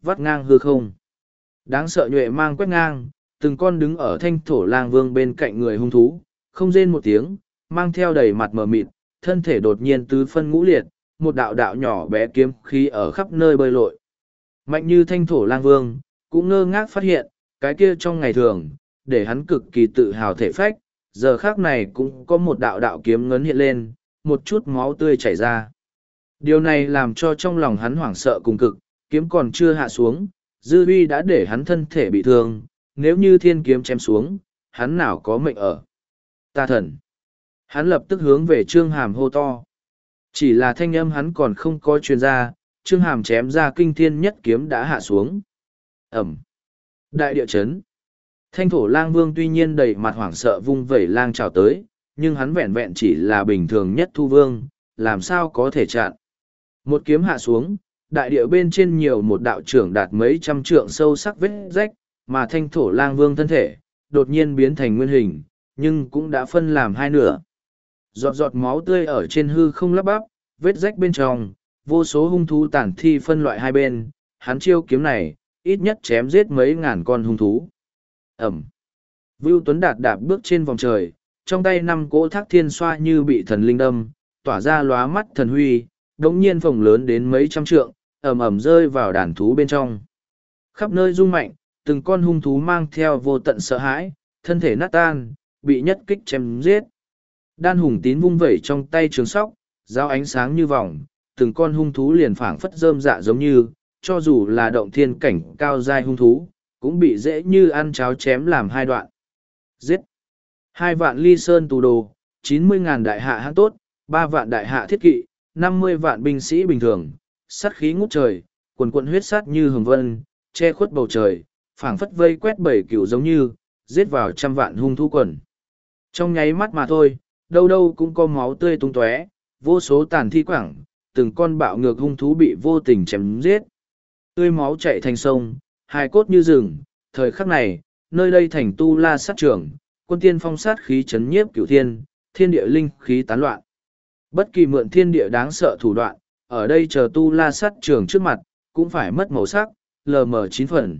vắt ngang hư không. Đáng sợ nhuệ mang quét ngang, từng con đứng ở thanh thổ lang vương bên cạnh người hung thú, không rên một tiếng, mang theo đầy mặt mờ mịt, thân thể đột nhiên tứ phân ngũ liệt, một đạo đạo nhỏ bé kiếm khí ở khắp nơi bơi lội. Mạnh như thanh thổ lang vương, cũng ngơ ngác phát hiện, cái kia trong ngày thường, để hắn cực kỳ tự hào thể phách, giờ khác này cũng có một đạo đạo kiếm ngấn hiện lên, một chút máu tươi chảy ra. Điều này làm cho trong lòng hắn hoảng sợ cùng cực, kiếm còn chưa hạ xuống, dư uy đã để hắn thân thể bị thương, nếu như thiên kiếm chém xuống, hắn nào có mệnh ở. Ta thần! Hắn lập tức hướng về Trương Hàm hô to. Chỉ là thanh âm hắn còn không có truyền ra, Trương Hàm chém ra kinh thiên nhất kiếm đã hạ xuống. Ẩm! Đại địa chấn! Thanh thổ lang vương tuy nhiên đầy mặt hoảng sợ vung vẩy lang trào tới, nhưng hắn vẹn vẹn chỉ là bình thường nhất thu vương, làm sao có thể chặn. Một kiếm hạ xuống, đại địa bên trên nhiều một đạo trưởng đạt mấy trăm trượng sâu sắc vết rách, mà thanh thổ lang vương thân thể, đột nhiên biến thành nguyên hình, nhưng cũng đã phân làm hai nửa. Giọt giọt máu tươi ở trên hư không lắp bắp, vết rách bên trong, vô số hung thú tản thi phân loại hai bên, hắn chiêu kiếm này, ít nhất chém giết mấy ngàn con hung thú. Ẩm. Vưu Tuấn Đạt đạp bước trên vòng trời, trong tay năm cỗ thác thiên xoa như bị thần linh đâm, tỏa ra lóa mắt thần huy, đống nhiên phồng lớn đến mấy trăm trượng, ẩm ẩm rơi vào đàn thú bên trong. Khắp nơi rung mạnh, từng con hung thú mang theo vô tận sợ hãi, thân thể nát tan, bị nhất kích chém giết. Đan hùng tín vung vẩy trong tay trường sóc, dao ánh sáng như vòng, từng con hung thú liền phảng phất rơm dạ giống như, cho dù là động thiên cảnh cao giai hung thú, cũng bị dễ như ăn cháo chém làm hai đoạn. Giết! Hai vạn ly sơn tù đồ, chín mươi ngàn đại hạ hãn tốt, ba vạn đại hạ thiết kỵ, năm mươi vạn binh sĩ bình thường, sát khí ngút trời, quần quận huyết sát như hồng vân, che khuất bầu trời, phảng phất vây quét bảy cửu giống như, giết vào trăm vạn hung thú quần. Trong nháy mắt mà thôi, đâu đâu cũng có máu tươi tung tóe, vô số tàn thi quảng, từng con bạo ngược hung thú bị vô tình chém giết. Tươi máu chảy thành sông, hài cốt như rừng, thời khắc này, nơi đây thành tu la sát trường, quân tiên phong sát khí chấn nhiếp cửu thiên, thiên địa linh khí tán loạn. Bất kỳ mượn thiên địa đáng sợ thủ đoạn, ở đây chờ tu la sát trường trước mặt, cũng phải mất màu sắc, lờ mờ chín phần.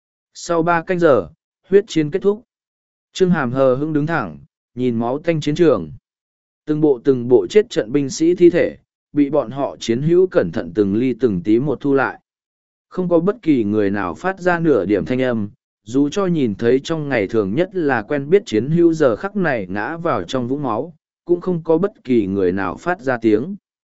Sau ba canh giờ, huyết chiến kết thúc. Trương Hàm hờ hững đứng thẳng, nhìn máu tanh chiến trường. Từng bộ từng bộ chết trận binh sĩ thi thể, bị bọn họ chiến hữu cẩn thận từng ly từng tí một thu lại. Không có bất kỳ người nào phát ra nửa điểm thanh âm, dù cho nhìn thấy trong ngày thường nhất là quen biết chiến hữu giờ khắc này ngã vào trong vũng máu, cũng không có bất kỳ người nào phát ra tiếng.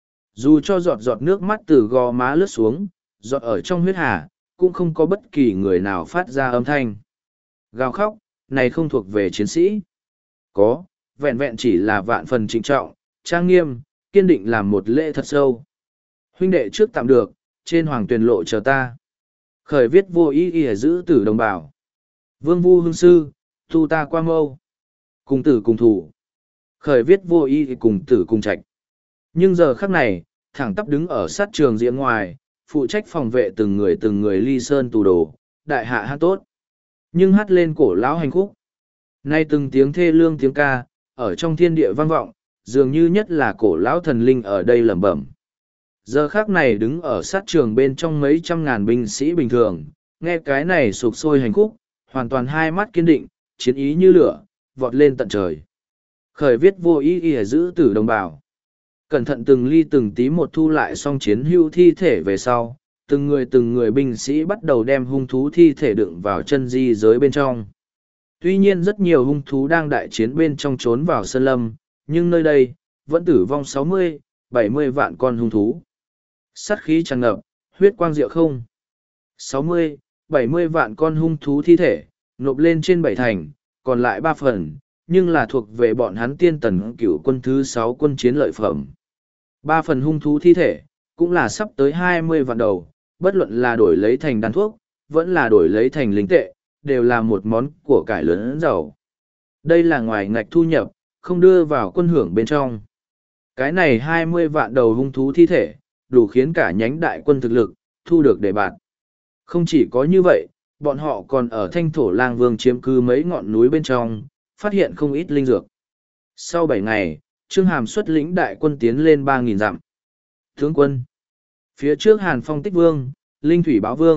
Dù cho giọt giọt nước mắt từ gò má lướt xuống, giọt ở trong huyết hà, cũng không có bất kỳ người nào phát ra âm thanh. Gào khóc, này không thuộc về chiến sĩ. Có, vẹn vẹn chỉ là vạn phần trịnh trọng, trang nghiêm, kiên định làm một lễ thật sâu. Huynh đệ trước tạm được, trên hoàng tuyền lộ chờ ta. Khởi viết vô ý ỉa giữ tử đồng bào. Vương vu hương sư, tu ta qua mâu. Cùng tử cùng thủ. Khởi viết vô ý cùng tử cùng trạch. Nhưng giờ khắc này, thẳng tắp đứng ở sát trường diện ngoài, phụ trách phòng vệ từng người từng người ly sơn tù đồ, đại hạ hát tốt. Nhưng hát lên cổ lão hành khúc. Nay từng tiếng thê lương tiếng ca, ở trong thiên địa vang vọng, dường như nhất là cổ lão thần linh ở đây lẩm bẩm. Giờ khác này đứng ở sát trường bên trong mấy trăm ngàn binh sĩ bình thường, nghe cái này sụp sôi hành khúc, hoàn toàn hai mắt kiên định, chiến ý như lửa, vọt lên tận trời. Khởi viết vô ý ỉa giữ tử đồng bào. Cẩn thận từng ly từng tí một thu lại xong chiến hưu thi thể về sau, từng người từng người binh sĩ bắt đầu đem hung thú thi thể đựng vào chân di giới bên trong. Tuy nhiên rất nhiều hung thú đang đại chiến bên trong trốn vào sơn lâm, nhưng nơi đây, vẫn tử vong sáu mươi, bảy mươi vạn con hung thú. Sát khí tràn ngập, huyết quang diệu không. sáu mươi, bảy mươi vạn con hung thú thi thể, nộp lên trên bảy thành, còn lại ba phần, nhưng là thuộc về bọn hắn tiên tần cửu quân thứ sáu quân chiến lợi phẩm. Ba phần hung thú thi thể, cũng là sắp tới hai mươi vạn đầu, bất luận là đổi lấy thành đan thuốc, vẫn là đổi lấy thành lính tệ, đều là một món của cải lớn giàu. Đây là ngoài ngạch thu nhập, không đưa vào quân hưởng bên trong. Cái này hai mươi vạn đầu hung thú thi thể, đủ khiến cả nhánh đại quân thực lực, thu được đề bạt. Không chỉ có như vậy, bọn họ còn ở thanh thổ lang vương chiếm cư mấy ngọn núi bên trong, phát hiện không ít linh dược. Sau bảy ngày, Trương Hàm xuất lĩnh đại quân tiến lên ba nghìn dặm. Tướng quân. Phía trước Hàn Phong Tích Vương, Linh Thủy Báo Vương,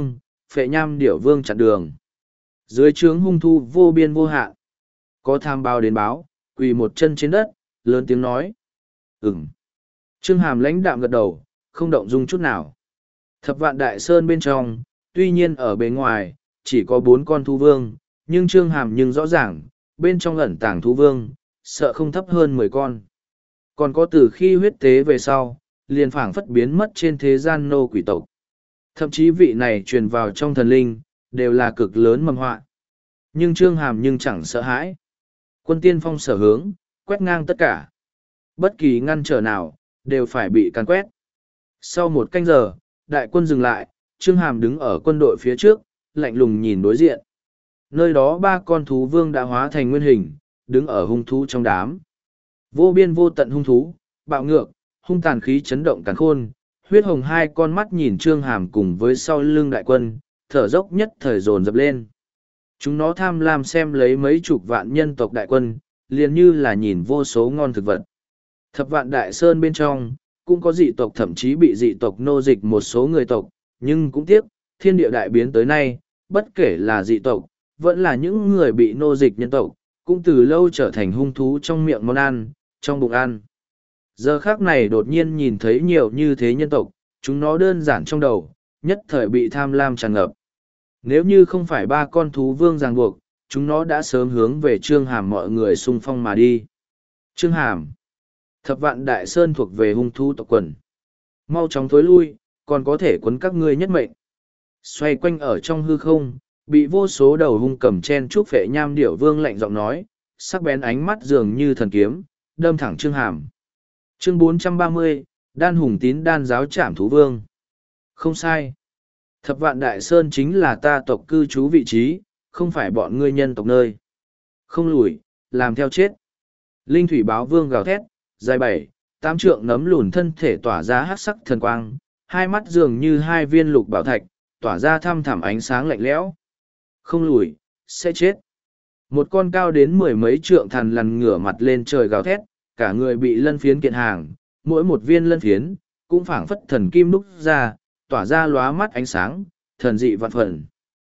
phệ nham điểu vương chặn đường. Dưới trướng hung thu vô biên vô hạn. Có tham báo đến báo, quỳ một chân trên đất, lớn tiếng nói. Ừm. Trương Hàm lãnh đạm gật đầu, không động dung chút nào. Thập vạn đại sơn bên trong, tuy nhiên ở bề ngoài, chỉ có bốn con thú vương, nhưng Trương Hàm nhưng rõ ràng, bên trong ẩn tàng thú vương, sợ không thấp hơn mười con. Còn có từ khi huyết tế về sau, liền phảng phất biến mất trên thế gian nô quỷ tộc. Thậm chí vị này truyền vào trong thần linh, đều là cực lớn mầm họa. Nhưng Trương Hàm nhưng chẳng sợ hãi. Quân tiên phong sở hướng, quét ngang tất cả. Bất kỳ ngăn trở nào, đều phải bị càn quét. Sau một canh giờ, đại quân dừng lại, Trương Hàm đứng ở quân đội phía trước, lạnh lùng nhìn đối diện. Nơi đó ba con thú vương đã hóa thành nguyên hình, đứng ở hung thú trong đám. Vô biên vô tận hung thú, bạo ngược, hung tàn khí chấn động càn khôn, huyết hồng hai con mắt nhìn Trương Hàm cùng với sau lưng đại quân, thở dốc nhất thời dồn dập lên. Chúng nó tham lam xem lấy mấy chục vạn nhân tộc đại quân, liền như là nhìn vô số ngon thực vật. Thập vạn đại sơn bên trong, cũng có dị tộc thậm chí bị dị tộc nô dịch một số người tộc, nhưng cũng tiếc, thiên địa đại biến tới nay, bất kể là dị tộc, vẫn là những người bị nô dịch nhân tộc, cũng từ lâu trở thành hung thú trong miệng món ăn, trong bụng ăn. Giờ khác này đột nhiên nhìn thấy nhiều như thế nhân tộc, chúng nó đơn giản trong đầu, nhất thời bị tham lam tràn ngập. Nếu như không phải ba con thú vương ràng buộc, chúng nó đã sớm hướng về Trương Hàm mọi người xung phong mà đi. Trương Hàm, thập vạn đại sơn thuộc về hung thú tộc quần. Mau chóng thối lui, còn có thể quấn các ngươi nhất mệnh. Xoay quanh ở trong hư không, bị vô số đầu hung cầm chen chúc phệ nham điểu vương lạnh giọng nói, sắc bén ánh mắt dường như thần kiếm, đâm thẳng Trương Hàm. Chương bốn trăm ba mươi, Đan Hùng Tín Đan Giáo Trảm Thú Vương. Không sai. Thập vạn đại sơn chính là ta tộc cư trú vị trí, không phải bọn ngươi nhân tộc nơi. Không lùi, làm theo chết. Linh thủy báo vương gào thét, dài bảy, tám trượng nấm lùn thân thể tỏa ra hát sắc thần quang, hai mắt dường như hai viên lục bảo thạch, tỏa ra thăm thẳm ánh sáng lạnh lẽo. Không lùi, sẽ chết. Một con cao đến mười mấy trượng thằn lằn ngửa mặt lên trời gào thét, cả người bị lân phiến kiện hàng, mỗi một viên lân phiến, cũng phảng phất thần kim đúc ra, tỏa ra lóa mắt ánh sáng, thần dị vạn phần.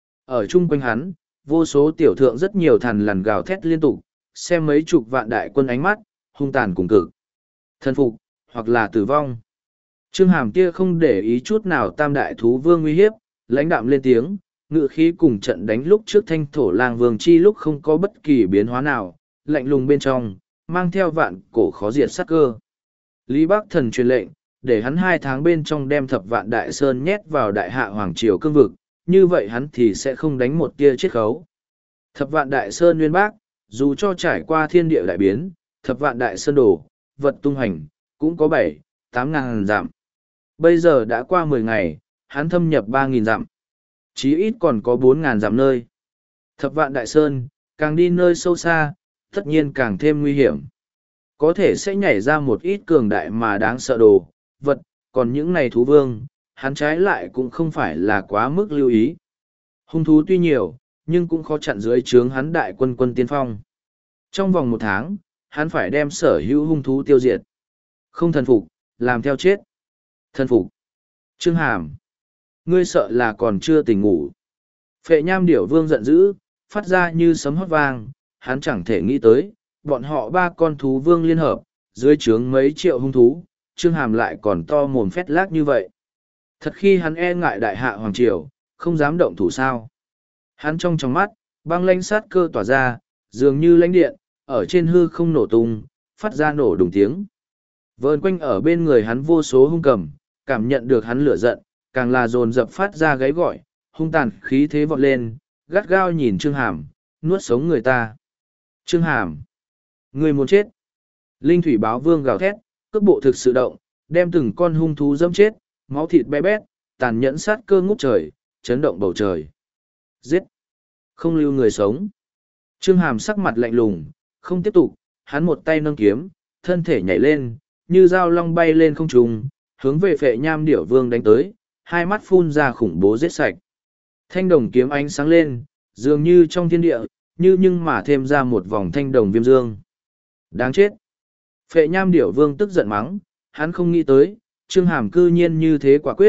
Ở chung quanh hắn, vô số tiểu thượng rất nhiều thằn lằn gào thét liên tục, xem mấy chục vạn đại quân ánh mắt, hung tàn cùng cực. Thần phục, hoặc là tử vong. Trương Hàm kia không để ý chút nào tam đại thú vương uy hiếp, lãnh đạm lên tiếng, ngự khí cùng trận đánh lúc trước thanh thổ lang vương chi lúc không có bất kỳ biến hóa nào, lạnh lùng bên trong, mang theo vạn cổ khó diệt sát cơ. Lý Bắc Thần truyền lệnh, để hắn hai tháng bên trong đem thập vạn đại sơn nhét vào đại hạ hoàng triều cương vực, như vậy hắn thì sẽ không đánh một tia chiết khấu. Thập vạn đại sơn nguyên bác, dù cho trải qua thiên địa đại biến, thập vạn đại sơn đổ, vật tung hành, cũng có bảy, tám ngàn dặm. Bây giờ đã qua mười ngày, hắn thâm nhập ba nghìn dặm. Chí ít còn có bốn ngàn dặm nơi. Thập vạn đại sơn, càng đi nơi sâu xa, tất nhiên càng thêm nguy hiểm. Có thể sẽ nhảy ra một ít cường đại mà đáng sợ đồ, vật, còn những này thú vương, hắn trái lại cũng không phải là quá mức lưu ý. Hung thú tuy nhiều, nhưng cũng khó chặn dưới trướng hắn đại quân quân tiên phong. Trong vòng một tháng, hắn phải đem sở hữu hung thú tiêu diệt. Không thần phục, làm theo chết. Thần phục. Trương Hàm, ngươi sợ là còn chưa tỉnh ngủ. Phệ nham điểu vương giận dữ, phát ra như sấm hót vang, hắn chẳng thể nghĩ tới, bọn họ ba con thú vương liên hợp, dưới trướng mấy triệu hung thú, Trương Hàm lại còn to mồm phét lác như vậy. Thật khi hắn e ngại đại hạ hoàng triều, không dám động thủ sao. Hắn trong trong mắt, băng lãnh sát cơ tỏa ra, dường như lãnh điện, ở trên hư không nổ tung, phát ra nổ đùng tiếng. Vờn quanh ở bên người hắn vô số hung cầm, cảm nhận được hắn lửa giận, càng là dồn dập phát ra gáy gọi, hung tàn khí thế vọt lên, gắt gao nhìn Trương Hàm, nuốt sống người ta. Trương Hàm, người muốn chết. Linh thủy báo vương gào thét, cước bộ thực sự động, đem từng con hung thú dẫm chết, máu thịt bé bét, tàn nhẫn sát cơ ngút trời, chấn động bầu trời. Giết! Không lưu người sống. Trương Hàm sắc mặt lạnh lùng, không tiếp tục, hắn một tay nâng kiếm, thân thể nhảy lên, như dao long bay lên không trung, hướng về phệ nham điểu vương đánh tới, hai mắt phun ra khủng bố giết sạch. Thanh đồng kiếm ánh sáng lên, dường như trong thiên địa, như nhưng mà thêm ra một vòng thanh đồng viêm dương. Đáng chết! Phệ nham điểu vương tức giận mắng, hắn không nghĩ tới, Trương Hàm cư nhiên như thế quả quyết,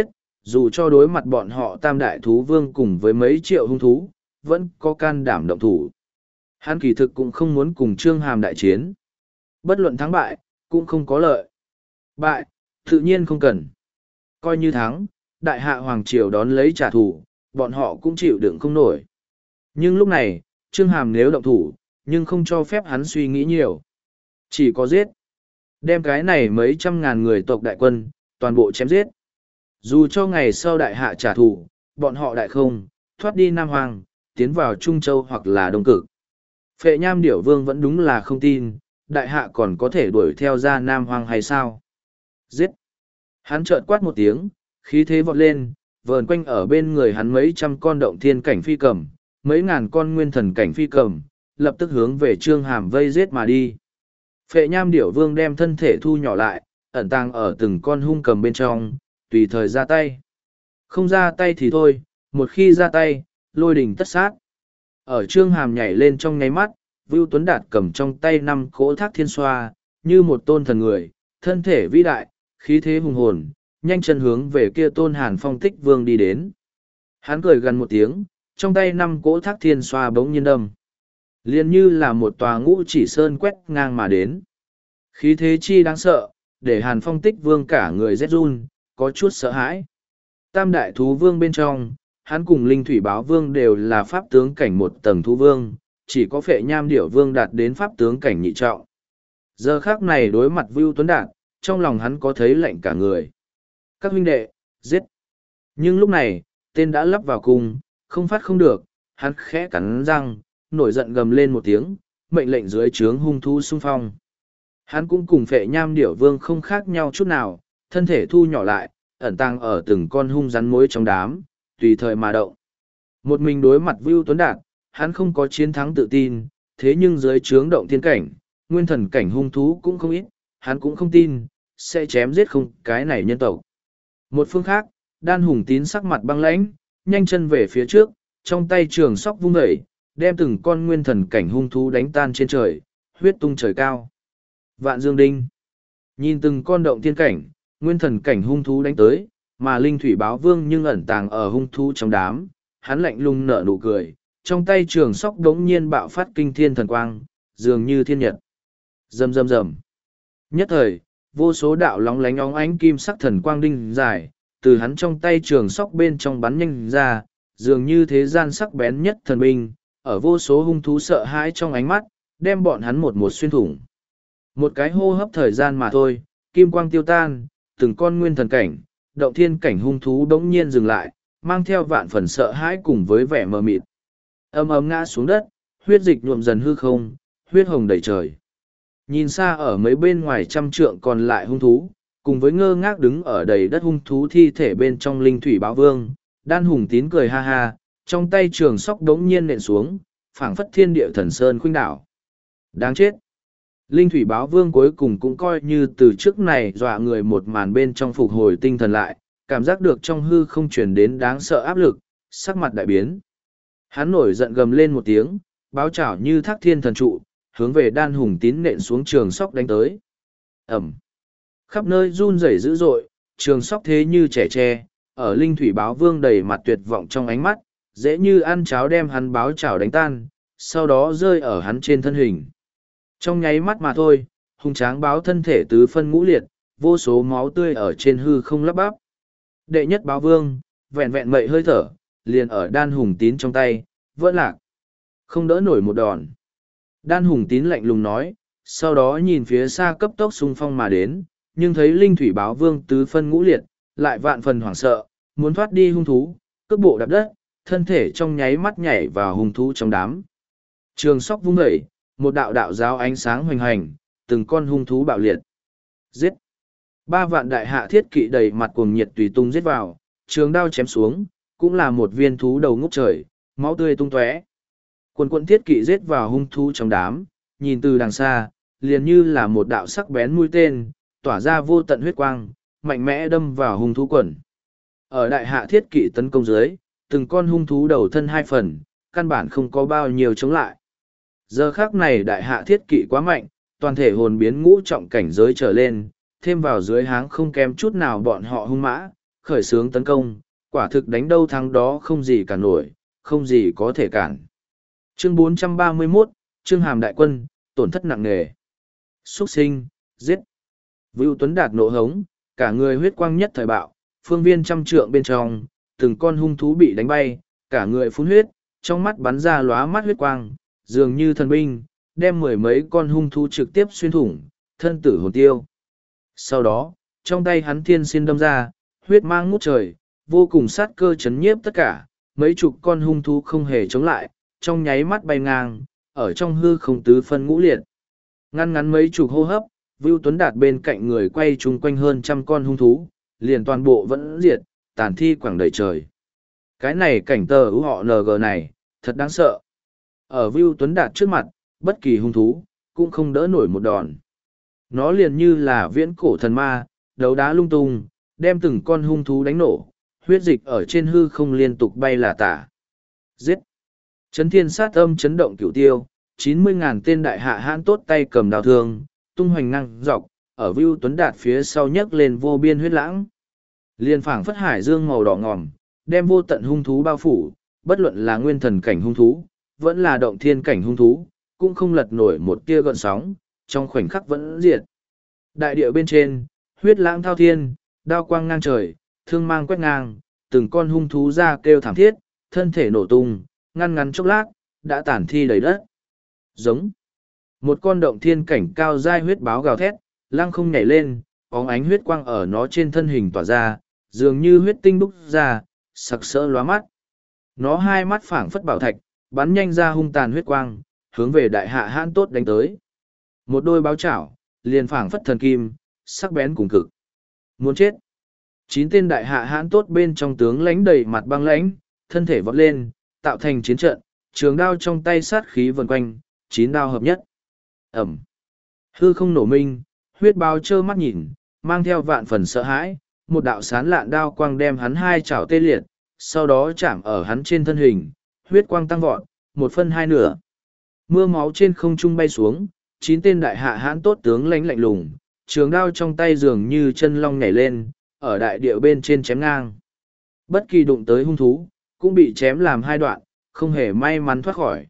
dù cho đối mặt bọn họ tam đại thú vương cùng với mấy triệu hung thú, vẫn có can đảm động thủ. Hắn kỳ thực cũng không muốn cùng Trương Hàm đại chiến. Bất luận thắng bại, cũng không có lợi. Bại, tự nhiên không cần. Coi như thắng, đại hạ Hoàng Triều đón lấy trả thù, bọn họ cũng chịu đựng không nổi. Nhưng lúc này, Trương Hàm nếu động thủ, nhưng không cho phép hắn suy nghĩ nhiều. Chỉ có giết. Đem cái này mấy trăm ngàn người tộc đại quân, toàn bộ chém giết. Dù cho ngày sau đại hạ trả thù, bọn họ đại không, thoát đi Nam Hoàng, tiến vào Trung Châu hoặc là Đông Cực. Phệ Nham Điểu Vương vẫn đúng là không tin, đại hạ còn có thể đuổi theo ra Nam Hoàng hay sao? Giết! Hắn chợt quát một tiếng, khí thế vọt lên, vờn quanh ở bên người hắn mấy trăm con động thiên cảnh phi cầm, mấy ngàn con nguyên thần cảnh phi cầm, lập tức hướng về Trương Hàm vây giết mà đi. Phệ Nham Điểu Vương đem thân thể thu nhỏ lại, ẩn tàng ở từng con hung cầm bên trong, tùy thời ra tay. Không ra tay thì thôi, một khi ra tay, lôi đình tất sát. Ở Trương Hàm nhảy lên trong nháy mắt, Vưu Tuấn Đạt cầm trong tay năm cỗ thác thiên xoa, như một tôn thần người, thân thể vĩ đại, khí thế hùng hồn, nhanh chân hướng về kia tôn Hàn Phong Tích Vương đi đến. Hắn cười gần một tiếng, trong tay năm cỗ thác thiên xoa bỗng nhiên đâm. Liền như là một tòa ngũ chỉ sơn quét ngang mà đến. Khí thế chi đáng sợ, để Hàn Phong Tích Vương cả người rét run, có chút sợ hãi. Tam đại thú vương bên trong, hắn cùng Linh Thủy Báo Vương đều là pháp tướng cảnh một tầng thú vương, chỉ có Phệ Nham Điểu Vương đạt đến pháp tướng cảnh nhị trọng. Giờ khác này đối mặt Vưu Tuấn Đạt, trong lòng hắn có thấy lạnh cả người. Các huynh đệ, giết. Nhưng lúc này, tên đã lắp vào cung, không phát không được, hắn khẽ cắn răng, nổi giận gầm lên một tiếng, mệnh lệnh dưới trướng hung thú xung phong. Hắn cũng cùng Phệ Nham Điểu Vương không khác nhau chút nào, thân thể thu nhỏ lại, ẩn tàng ở từng con hung rắn mối trong đám, tùy thời mà động. Một mình đối mặt Vưu Tuấn Đạt, hắn không có chiến thắng tự tin, thế nhưng dưới trướng động thiên cảnh, nguyên thần cảnh hung thú cũng không ít, hắn cũng không tin, sẽ chém giết không cái này nhân tộc. Một phương khác, Đan Hùng Tín sắc mặt băng lãnh, nhanh chân về phía trước, trong tay trường sóc vung dậy, đem từng con nguyên thần cảnh hung thú đánh tan trên trời, huyết tung trời cao. Vạn Dương Đinh. Nhìn từng con động thiên cảnh, nguyên thần cảnh hung thú đánh tới, mà Linh Thủy Báo Vương nhưng ẩn tàng ở hung thú trong đám, hắn lạnh lùng nở nụ cười, trong tay trường sóc đống nhiên bạo phát kinh thiên thần quang, dường như thiên nhật. Rầm rầm rầm. Nhất thời, vô số đạo lóng lánh óng ánh kim sắc thần quang đinh dài, từ hắn trong tay trường sóc bên trong bắn nhanh ra, dường như thế gian sắc bén nhất thần binh, ở vô số hung thú sợ hãi trong ánh mắt, đem bọn hắn một một xuyên thủng. Một cái hô hấp thời gian mà thôi, kim quang tiêu tan, từng con nguyên thần cảnh, động thiên cảnh hung thú đống nhiên dừng lại, mang theo vạn phần sợ hãi cùng với vẻ mờ mịt. Ầm ầm ngã xuống đất, huyết dịch nhuộm dần hư không, huyết hồng đầy trời. Nhìn xa ở mấy bên ngoài trăm trượng còn lại hung thú, cùng với ngơ ngác đứng ở đầy đất hung thú thi thể bên trong Linh Thủy Báo Vương, Đan Hùng Tín cười ha ha, trong tay trường sóc đống nhiên nện xuống, phảng phất thiên địa thần sơn khuynh đảo. Đáng chết! Linh Thủy Báo Vương cuối cùng cũng coi như từ trước này dọa người một màn bên trong phục hồi tinh thần lại, cảm giác được trong hư không chuyển đến đáng sợ áp lực, sắc mặt đại biến. Hắn nổi giận gầm lên một tiếng, báo chảo như thác thiên thần trụ, hướng về Đan Hùng Tín nện xuống trường sóc đánh tới. Ẩm. Khắp nơi run rẩy dữ dội, trường sóc thế như trẻ tre, ở Linh Thủy Báo Vương đầy mặt tuyệt vọng trong ánh mắt, dễ như ăn cháo đem hắn báo chảo đánh tan, sau đó rơi ở hắn trên thân hình. Trong nháy mắt mà thôi, hùng tráng báo thân thể tứ phân ngũ liệt, vô số máu tươi ở trên hư không lấp bắp. Đệ nhất báo vương, vẹn vẹn mậy hơi thở, liền ở Đan Hùng Tín trong tay, vỡ lạc. Không đỡ nổi một đòn. Đan Hùng Tín lạnh lùng nói, sau đó nhìn phía xa cấp tốc xung phong mà đến, nhưng thấy Linh Thủy Báo Vương tứ phân ngũ liệt, lại vạn phần hoảng sợ, muốn thoát đi hung thú, cước bộ đạp đất, thân thể trong nháy mắt nhảy vào hung thú trong đám. Trường sóc vung dậy, một đạo đạo giáo ánh sáng hoành hành, từng con hung thú bạo liệt. Giết! Ba vạn đại hạ thiết kỵ đầy mặt cuồng nhiệt tùy tung giết vào, trường đao chém xuống, cũng là một viên thú đầu ngút trời, máu tươi tung tóe. Quần quận thiết kỵ giết vào hung thú trong đám, nhìn từ đằng xa, liền như là một đạo sắc bén mũi tên, tỏa ra vô tận huyết quang, mạnh mẽ đâm vào hung thú quần. Ở đại hạ thiết kỵ tấn công dưới, từng con hung thú đầu thân hai phần, căn bản không có bao nhiêu chống lại. Giờ khác này đại hạ thiết kỵ quá mạnh, toàn thể hồn biến ngũ trọng cảnh giới trở lên, thêm vào dưới háng không kém chút nào bọn họ hung mã, khởi xướng tấn công, quả thực đánh đâu thắng đó không gì cả nổi, không gì có thể cản. Chương bốn trăm ba mươi mốt, Trương Hàm đại quân, tổn thất nặng nề. Xuất sinh, giết. Vưu Tuấn Đạt nộ hống, cả người huyết quang nhất thời bạo, phương viên trăm trượng bên trong, từng con hung thú bị đánh bay, cả người phun huyết, trong mắt bắn ra lóa mắt huyết quang, dường như thần binh, đem mười mấy con hung thú trực tiếp xuyên thủng, thân tử hồn tiêu. Sau đó, trong tay hắn thiên xiên đâm ra, huyết mang ngút trời, vô cùng sát cơ chấn nhiếp tất cả, mấy chục con hung thú không hề chống lại, trong nháy mắt bay ngang, ở trong hư không tứ phân ngũ liệt. Ngăn ngắn mấy chục hô hấp, Vưu Tuấn Đạt bên cạnh người quay chung quanh hơn trăm con hung thú, liền toàn bộ vẫn diệt, tàn thi quảng đầy trời. Cái này cảnh tờ ưu họ en giê này, thật đáng sợ. Ở Vưu Tuấn Đạt trước mặt, bất kỳ hung thú, cũng không đỡ nổi một đòn. Nó liền như là viễn cổ thần ma, đấu đá lung tung, đem từng con hung thú đánh nổ, huyết dịch ở trên hư không liên tục bay là tả. Giết! Chấn thiên sát âm chấn động cửu tiêu, chín mươi ngàn tên đại hạ hãn tốt tay cầm đào thương, tung hoành năng dọc, ở Vưu Tuấn Đạt phía sau nhấc lên vô biên huyết lãng. Liên phảng phất hải dương màu đỏ ngòm, đem vô tận hung thú bao phủ, bất luận là nguyên thần cảnh hung thú, vẫn là động thiên cảnh hung thú, cũng không lật nổi một tia gợn sóng, trong khoảnh khắc vẫn diệt. Đại địa bên trên, huyết lãng thao thiên, đao quang ngang trời, thương mang quét ngang, từng con hung thú ra kêu thảm thiết, thân thể nổ tung, ngăn ngắn chốc lát, đã tản thi đầy đất. Giống. Một con động thiên cảnh cao dai huyết báo gào thét, lăng không nhảy lên, bóng ánh huyết quang ở nó trên thân hình tỏa ra, dường như huyết tinh đúc ra, sặc sỡ lóa mắt. Nó hai mắt phảng phất bảo thạch, bắn nhanh ra hung tàn huyết quang, hướng về đại hạ hãn tốt đánh tới. Một đôi báo chảo, liền phảng phất thần kim, sắc bén cùng cực. Muốn chết. Chín tên đại hạ hãn tốt bên trong tướng lãnh đầy mặt băng lãnh, thân thể vọt lên, tạo thành chiến trận, trường đao trong tay sát khí vần quanh, chín đao hợp nhất. Ẩm. Hư không nổ minh, huyết báo trơ mắt nhìn, mang theo vạn phần sợ hãi, một đạo sán lạn đao quang đem hắn hai chảo tê liệt, sau đó chạm ở hắn trên thân hình, huyết quang tăng vọt, một phân hai nửa. Mưa máu trên không trung bay xuống, chín tên đại hạ hãn tốt tướng lãnh lạnh lùng, trường đao trong tay dường như chân long nhảy lên, ở đại địa bên trên chém ngang. Bất kỳ đụng tới hung thú, cũng bị chém làm hai đoạn, không hề may mắn thoát khỏi.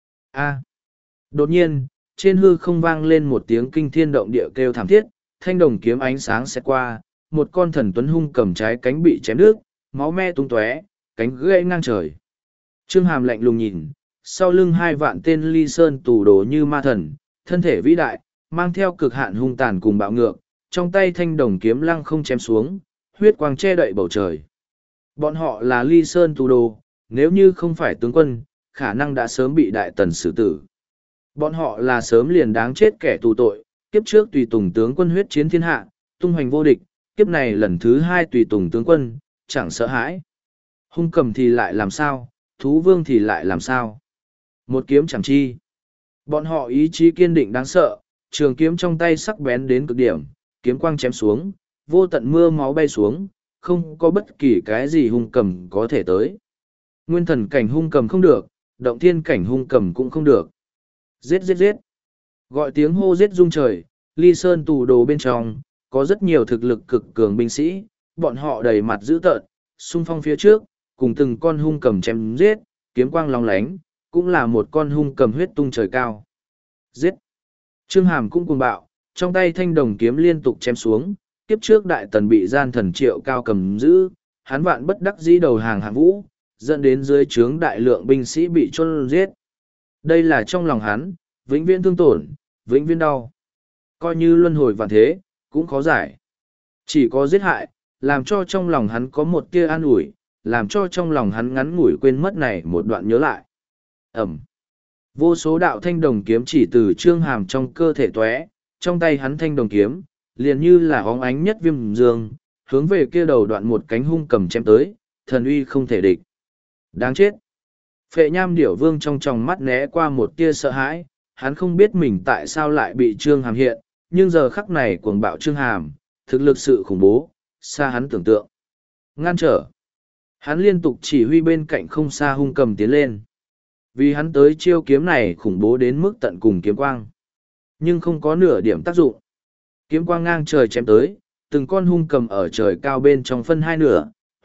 A. Đột nhiên, trên hư không vang lên một tiếng kinh thiên động địa kêu thảm thiết, thanh đồng kiếm ánh sáng sẽ qua, một con thần tuấn hung cầm trái cánh bị chém đứt, máu me tung tóe, cánh gãy ngang trời. Trương Hàm lạnh lùng nhìn, sau lưng hai vạn tên ly sơn tù đồ như ma thần, thân thể vĩ đại, mang theo cực hạn hung tàn cùng bạo ngược, trong tay thanh đồng kiếm lăng không chém xuống, huyết quang che đậy bầu trời. Bọn họ là ly sơn tù đồ, nếu như không phải tướng quân, khả năng đã sớm bị đại tần xử tử. Bọn họ là sớm liền đáng chết kẻ tù tội, kiếp trước tùy tùng tướng quân huyết chiến thiên hạ, tung hoành vô địch, kiếp này lần thứ hai tùy tùng tướng quân, chẳng sợ hãi. Hung cầm thì lại làm sao, thú vương thì lại làm sao. Một kiếm chẳng chi. Bọn họ ý chí kiên định đáng sợ, trường kiếm trong tay sắc bén đến cực điểm, kiếm quang chém xuống, vô tận mưa máu bay xuống, không có bất kỳ cái gì hung cầm có thể tới. Nguyên thần cảnh hung cầm không được, động thiên cảnh hung cầm cũng không được. Giết giết giết. Gọi tiếng hô giết rung trời, ly sơn tù đồ bên trong, có rất nhiều thực lực cực cường binh sĩ, bọn họ đầy mặt dữ tợn, xung phong phía trước, cùng từng con hung cầm chém giết, kiếm quang long lánh, cũng là một con hung cầm huyết tung trời cao. Giết! Trương Hàm cũng cuồng bạo, trong tay thanh đồng kiếm liên tục chém xuống, kiếp trước đại tần bị gian thần Triệu Cao cầm giữ, hắn vạn bất đắc dĩ đầu hàng hạng vũ, dẫn đến dưới trướng đại lượng binh sĩ bị chôn giết. Đây là trong lòng hắn, vĩnh viễn thương tổn, vĩnh viễn đau. Coi như luân hồi vạn thế, cũng khó giải. Chỉ có giết hại, làm cho trong lòng hắn có một tia an ủi, làm cho trong lòng hắn ngắn ngủi quên mất này một đoạn nhớ lại. Ẩm. Vô số đạo thanh đồng kiếm chỉ từ Trương Hàm trong cơ thể tóe, trong tay hắn thanh đồng kiếm, liền như là óng ánh nhất viêm dương, hướng về kia đầu đoạn một cánh hung cầm chém tới, thần uy không thể địch. Đáng chết. Phệ Nham Điểu Vương trong tròng mắt né qua một tia sợ hãi, hắn không biết mình tại sao lại bị Trương Hàm hiện, nhưng giờ khắc này cuồng bạo Trương Hàm, thực lực sự khủng bố, xa hắn tưởng tượng. Ngăn trở. Hắn liên tục chỉ huy bên cạnh không xa hung cầm tiến lên. Vì hắn tới chiêu kiếm này khủng bố đến mức tận cùng kiếm quang. Nhưng không có nửa điểm tác dụng. Kiếm quang ngang trời chém tới, từng con hung cầm ở trời cao bên trong phân hai nửa,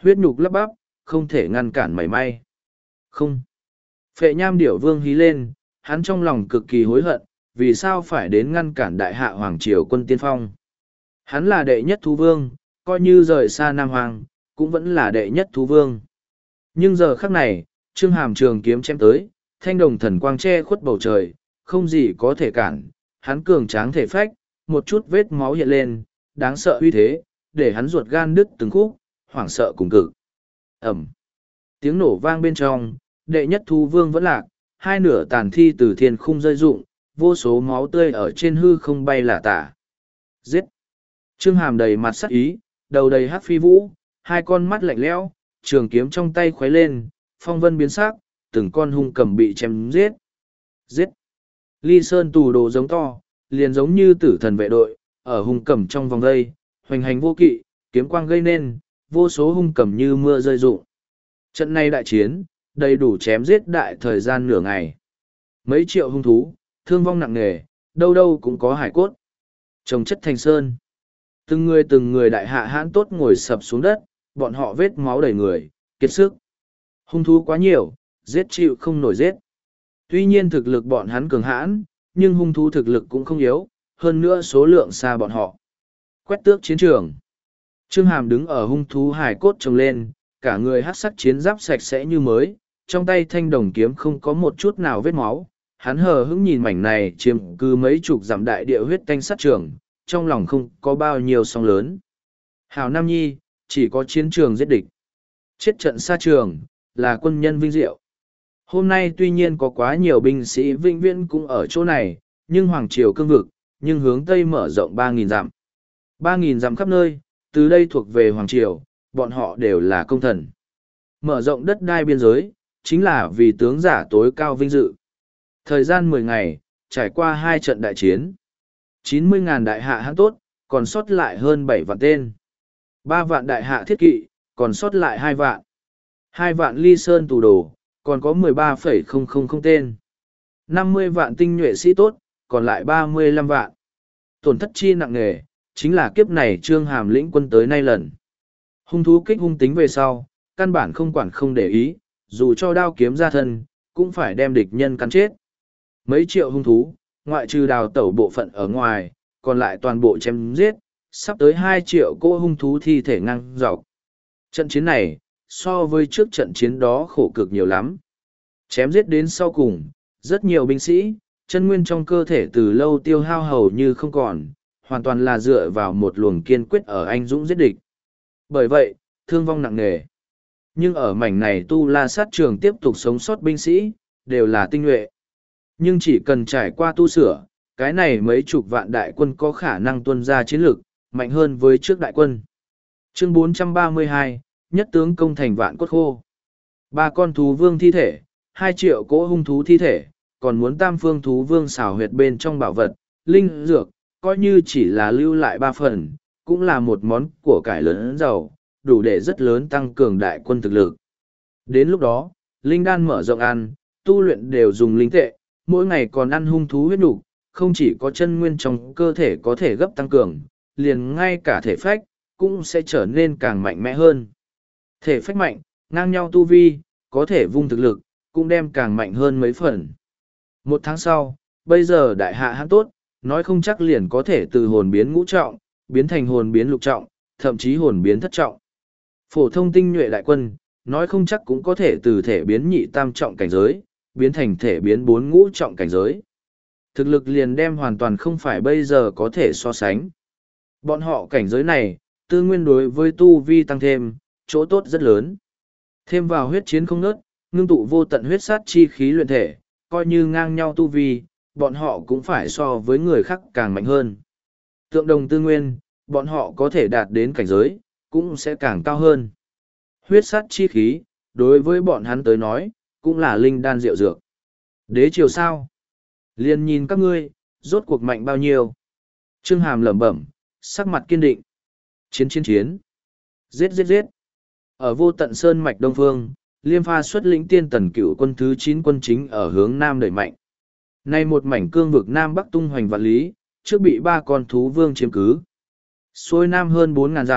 huyết nhục lắp bắp, không thể ngăn cản mảy may. Không. Phệ nham điểu vương hí lên, hắn trong lòng cực kỳ hối hận, vì sao phải đến ngăn cản đại hạ hoàng triều quân tiên phong. Hắn là đệ nhất thú vương, coi như rời xa Nam Hoàng, cũng vẫn là đệ nhất thú vương. Nhưng giờ khắc này, Trương Hàm trường kiếm chém tới, thanh đồng thần quang che khuất bầu trời, không gì có thể cản, hắn cường tráng thể phách, một chút vết máu hiện lên, đáng sợ uy thế, để hắn ruột gan đứt từng khúc, hoảng sợ cùng cực. Ẩm. Tiếng nổ vang bên trong, đệ nhất thú vương vẫn lạc, hai nửa tàn thi từ thiên khung rơi rụng, vô số máu tươi ở trên hư không bay lả tả. Giết! Trương Hàm đầy mặt sắc ý, đầu đầy hắc phi vũ, hai con mắt lạnh lẽo, trường kiếm trong tay khuấy lên, phong vân biến sắc, từng con hung cầm bị chém giết. Giết! Ly Sơn tù đồ giống to, liền giống như tử thần vệ đội, ở hung cầm trong vòng dây, hoành hành vô kỵ, kiếm quang gây nên, vô số hung cầm như mưa rơi rụng. Trận này đại chiến, đầy đủ chém giết đại thời gian nửa ngày. Mấy triệu hung thú, thương vong nặng nề, đâu đâu cũng có hải cốt. Trồng chất thành sơn. Từng người từng người đại hạ hãn tốt ngồi sập xuống đất, bọn họ vết máu đầy người, kiệt sức. Hung thú quá nhiều, giết chịu không nổi giết. Tuy nhiên thực lực bọn hắn cường hãn, nhưng hung thú thực lực cũng không yếu, hơn nữa số lượng xa bọn họ. Quét tước chiến trường. Trương Hàm đứng ở hung thú hải cốt trồng lên, cả người hắc sắc chiến giáp sạch sẽ như mới, trong tay thanh đồng kiếm không có một chút nào vết máu. Hắn hờ hững nhìn mảnh này chiếm cứ mấy chục dặm đại địa huyết tanh sát trường, trong lòng không có bao nhiêu sóng lớn. Hào Nam Nhi, chỉ có chiến trường giết địch. Chết trận xa trường, là quân nhân vinh diệu. Hôm nay tuy nhiên có quá nhiều binh sĩ vĩnh viễn cũng ở chỗ này, nhưng Hoàng Triều cương vực, nhưng hướng Tây mở rộng ba nghìn dặm. ba nghìn dặm khắp nơi, từ đây thuộc về Hoàng Triều, bọn họ đều là công thần. Mở rộng đất đai biên giới, chính là vì tướng giả tối cao vinh dự. Thời gian mười ngày, trải qua hai trận đại chiến. chín mươi ngàn đại hạ hãn tốt, còn sót lại hơn bảy vạn tên. ba vạn đại hạ thiết kỵ, còn sót lại hai vạn. hai vạn ly sơn tù đồ, còn có mười ba phẩy không không không tên. năm mươi vạn tinh nhuệ sĩ tốt, còn lại ba mươi lăm vạn. Tổn thất chi nặng nề, chính là kiếp này Trương Hàm lĩnh quân tới nay lần. Hung thú kích hung tính về sau, căn bản không quản không để ý, dù cho đao kiếm ra thân, cũng phải đem địch nhân cắn chết. Mấy triệu hung thú, ngoại trừ đào tẩu bộ phận ở ngoài, còn lại toàn bộ chém giết, sắp tới hai triệu cỗ hung thú thi thể ngang dọc. Trận chiến này, so với trước trận chiến đó khổ cực nhiều lắm. Chém giết đến sau cùng, rất nhiều binh sĩ, chân nguyên trong cơ thể từ lâu tiêu hao hầu như không còn, hoàn toàn là dựa vào một luồng kiên quyết ở anh dũng giết địch. Bởi vậy, thương vong nặng nề. Nhưng ở mảnh này tu la sát trường tiếp tục sống sót binh sĩ, đều là tinh nhuệ. Nhưng chỉ cần trải qua tu sửa, cái này mấy chục vạn đại quân có khả năng tuân ra chiến lược, mạnh hơn với trước đại quân. Chương bốn trăm ba mươi hai, nhất tướng công thành vạn cốt khô. Ba con thú vương thi thể, hai triệu cỗ hung thú thi thể, còn muốn tam phương thú vương xào huyệt bên trong bảo vật, linh dược, coi như chỉ là lưu lại ba phần, cũng là một món của cải lớn giàu, đủ để rất lớn tăng cường đại quân thực lực. Đến lúc đó, linh đan mở rộng ăn, tu luyện đều dùng linh tệ, mỗi ngày còn ăn hung thú huyết nục, không chỉ có chân nguyên trong cơ thể có thể gấp tăng cường, liền ngay cả thể phách, cũng sẽ trở nên càng mạnh mẽ hơn. Thể phách mạnh, ngang nhau tu vi, có thể vung thực lực, cũng đem càng mạnh hơn mấy phần. Một tháng sau, bây giờ đại hạ hãn tốt, nói không chắc liền có thể từ hồn biến ngũ trọng, biến thành hồn biến lục trọng, thậm chí hồn biến thất trọng. Phổ thông tinh nhuệ đại quân, nói không chắc cũng có thể từ thể biến nhị tam trọng cảnh giới, biến thành thể biến bốn ngũ trọng cảnh giới. Thực lực liền đem hoàn toàn không phải bây giờ có thể so sánh. Bọn họ cảnh giới này, tư nguyên đối với tu vi tăng thêm, chỗ tốt rất lớn. Thêm vào huyết chiến không nớt, ngưng tụ vô tận huyết sát chi khí luyện thể, coi như ngang nhau tu vi, bọn họ cũng phải so với người khác càng mạnh hơn. Tượng đồng tư nguyên, bọn họ có thể đạt đến cảnh giới, cũng sẽ càng cao hơn. Huyết sát chi khí, đối với bọn hắn tới nói, cũng là linh đan diệu dược. Đế triều sao? Liền nhìn các ngươi, rốt cuộc mạnh bao nhiêu. Trương Hàm lẩm bẩm, sắc mặt kiên định. Chiến chiến chiến. Giết giết giết. Ở vô tận sơn mạch đông phương, Liêm Pha xuất lĩnh tiên tần cửu quân thứ chín quân chính ở hướng nam đẩy mạnh. Nay một mảnh cương vực nam bắc tung hoành vạn lý, trước bị ba con thú vương chiếm cứ. Xuôi nam hơn bốn ngàn dặm,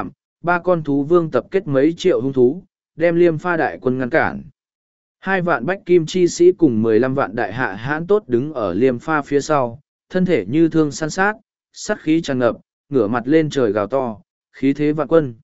Ba con thú vương tập kết mấy triệu hung thú, đem Liêm Pha đại quân ngăn cản. Hai vạn bách kim chi sĩ cùng mười lăm vạn đại hạ hãn tốt đứng ở Liêm Pha phía sau, thân thể như thương săn sát, sát khí tràn ngập, ngửa mặt lên trời gào to, khí thế vạn quân.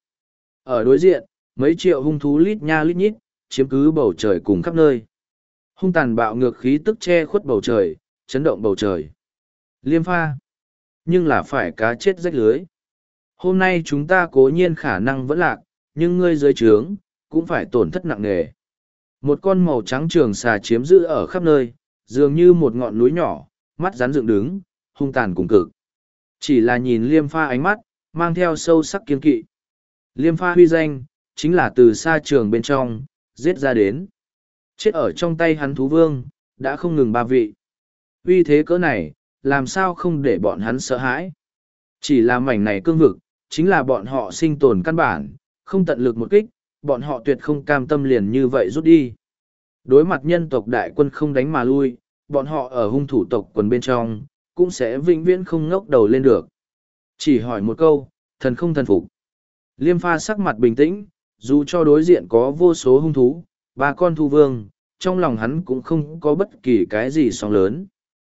Ở đối diện, mấy triệu hung thú lít nha lít nhít, chiếm cứ bầu trời cùng khắp nơi. Hung tàn bạo ngược khí tức che khuất bầu trời, chấn động bầu trời. Liêm Pha. Nhưng là phải cá chết rách lưới. Hôm nay chúng ta cố nhiên khả năng vẫn lạc, nhưng ngươi dưới trướng, cũng phải tổn thất nặng nề. Một con màu trắng trường xà chiếm giữ ở khắp nơi, dường như một ngọn núi nhỏ, mắt rắn dựng đứng, hung tàn cùng cực. Chỉ là nhìn Liêm Pha ánh mắt, mang theo sâu sắc kiên kỵ. Liêm Pha huy danh, chính là từ xa trường bên trong, giết ra đến. Chết ở trong tay hắn thú vương, đã không ngừng ba vị. Uy thế cỡ này, làm sao không để bọn hắn sợ hãi. Chỉ là mảnh này cương vực, chính là bọn họ sinh tồn căn bản, không tận lực một kích, bọn họ tuyệt không cam tâm liền như vậy rút đi. Đối mặt nhân tộc đại quân không đánh mà lui, bọn họ ở hung thủ tộc quần bên trong, cũng sẽ vĩnh viễn không ngóc đầu lên được. Chỉ hỏi một câu, thần không thần phục. Liêm Pha sắc mặt bình tĩnh, dù cho đối diện có vô số hung thú, ba con thu vương, trong lòng hắn cũng không có bất kỳ cái gì sóng lớn.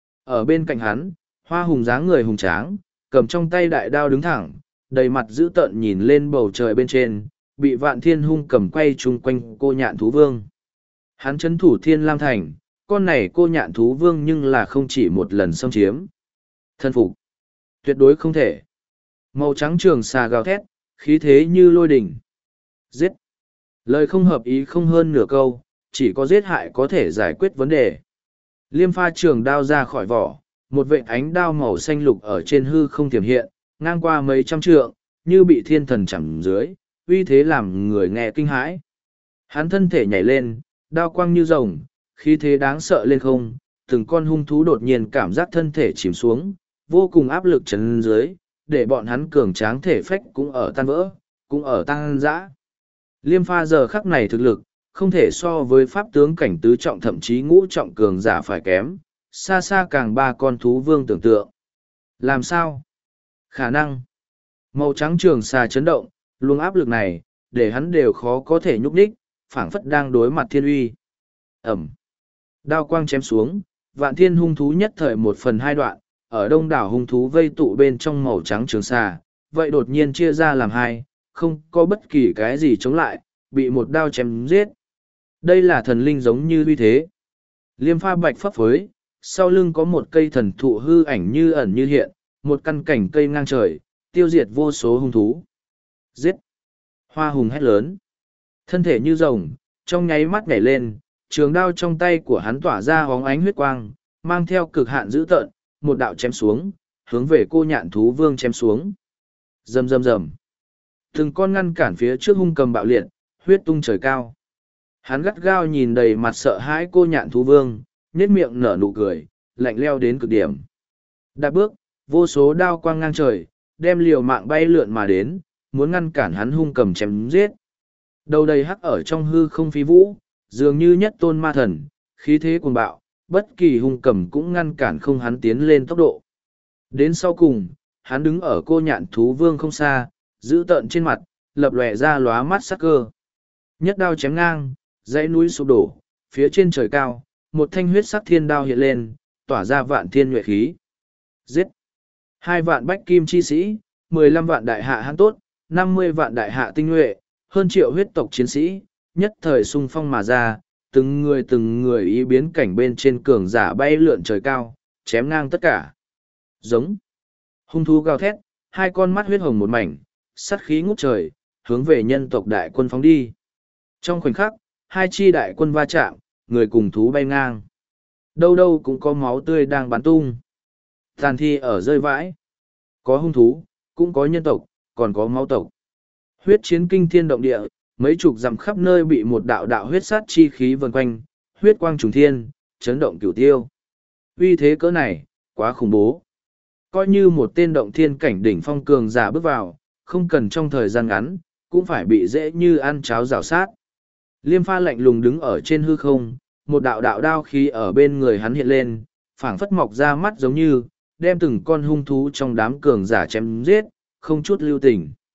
Ở bên cạnh hắn, Hoa Hùng dáng người hùng tráng, cầm trong tay đại đao đứng thẳng, đầy mặt dữ tợn nhìn lên bầu trời bên trên, bị Vạn Thiên hung cầm quay chung quanh cô nhạn thú vương. Hắn trấn thủ Thiên Lam Thành, con này cô nhạn thú vương nhưng là không chỉ một lần xâm chiếm. Thân phục. Tuyệt đối không thể. Màu trắng trường xà gào thét, khí thế như lôi đỉnh. Giết. Lời không hợp ý không hơn nửa câu, chỉ có giết hại có thể giải quyết vấn đề. Liêm Pha trường đao ra khỏi vỏ, một vệt ánh đao màu xanh lục ở trên hư không tiềm hiện, ngang qua mấy trăm trượng, như bị thiên thần chằm dưới, uy thế làm người nghe kinh hãi. Hắn thân thể nhảy lên, đao quang như rồng, khí thế đáng sợ lên không, từng con hung thú đột nhiên cảm giác thân thể chìm xuống, vô cùng áp lực chấn dưới, để bọn hắn cường tráng thể phách cũng ở tan vỡ, cũng ở tăng dã. Liêm Pha giờ khắc này thực lực, không thể so với pháp tướng cảnh tứ trọng thậm chí ngũ trọng cường giả phải kém, xa xa càng ba con thú vương tưởng tượng. Làm sao? Khả năng. Màu trắng trường xà chấn động, luồng áp lực này, để hắn đều khó có thể nhúc nhích, phảng phất đang đối mặt thiên uy. Ẩm. Đao quang chém xuống, Vạn Thiên hung thú nhất thời một phần hai đoạn, ở đông đảo hung thú vây tụ bên trong màu trắng trường xà, vậy đột nhiên chia ra làm hai, không có bất kỳ cái gì chống lại, bị một đao chém giết. Đây là thần linh giống như uy thế. Liêm Pha bạch phấp phới, sau lưng có một cây thần thụ hư ảnh như ẩn như hiện, một căn cảnh cây ngang trời, tiêu diệt vô số hung thú. Giết! Hoa Hùng hét lớn. Thân thể như rồng, trong nháy mắt nhảy lên, trường đao trong tay của hắn tỏa ra hóng ánh huyết quang, mang theo cực hạn dữ tợn, một đạo chém xuống, hướng về cô nhạn thú vương chém xuống. Rầm rầm rầm. Từng con ngăn cản phía trước hung cầm bạo liệt, huyết tung trời cao. Hắn gắt gao nhìn đầy mặt sợ hãi cô nhạn thú vương, nhếch miệng nở nụ cười, lạnh leo đến cực điểm. Đạp bước, vô số đao quang ngang trời, đem liều mạng bay lượn mà đến, muốn ngăn cản hắn hung cầm chém giết. Đầu đầy hắc ở trong hư không phi vũ, dường như nhất tôn ma thần, khí thế cuồng bạo, bất kỳ hung cầm cũng ngăn cản không hắn tiến lên tốc độ. Đến sau cùng, hắn đứng ở cô nhạn thú vương không xa, giữ tợn trên mặt, lập lòe ra lóa mắt sắc cơ. Nhất đao chém ngang, dãy núi sụp đổ, phía trên trời cao, một thanh huyết sắc thiên đao hiện lên, tỏa ra vạn thiên nhuệ khí. Giết! Hai vạn bách kim chi sĩ, mười lăm vạn đại hạ hãn tốt, năm mươi vạn đại hạ tinh nhuệ, hơn triệu huyết tộc chiến sĩ, nhất thời xung phong mà ra, từng người từng người ý biến cảnh bên trên cường giả bay lượn trời cao, chém ngang tất cả. Giống. Hung thú gào thét, hai con mắt huyết hồng một mảnh, sắt khí ngút trời, hướng về nhân tộc đại quân phóng đi. Trong khoảnh khắc, hai chi đại quân va chạm, người cùng thú bay ngang. Đâu đâu cũng có máu tươi đang bắn tung. Tàn thi ở rơi vãi. Có hung thú, cũng có nhân tộc, còn có máu tộc. Huyết chiến kinh thiên động địa, mấy chục dặm khắp nơi bị một đạo đạo huyết sát chi khí vần quanh, huyết quang trùng thiên, chấn động cửu tiêu. Uy thế cỡ này, quá khủng bố. Coi như một tên động thiên cảnh đỉnh phong cường giả bước vào, không cần trong thời gian ngắn, cũng phải bị dễ như ăn cháo rào sát. Liêm Pha lạnh lùng đứng ở trên hư không, một đạo đạo đao khí ở bên người hắn hiện lên, phảng phất mọc ra mắt giống như, đem từng con hung thú trong đám cường giả chém giết, không chút lưu tình.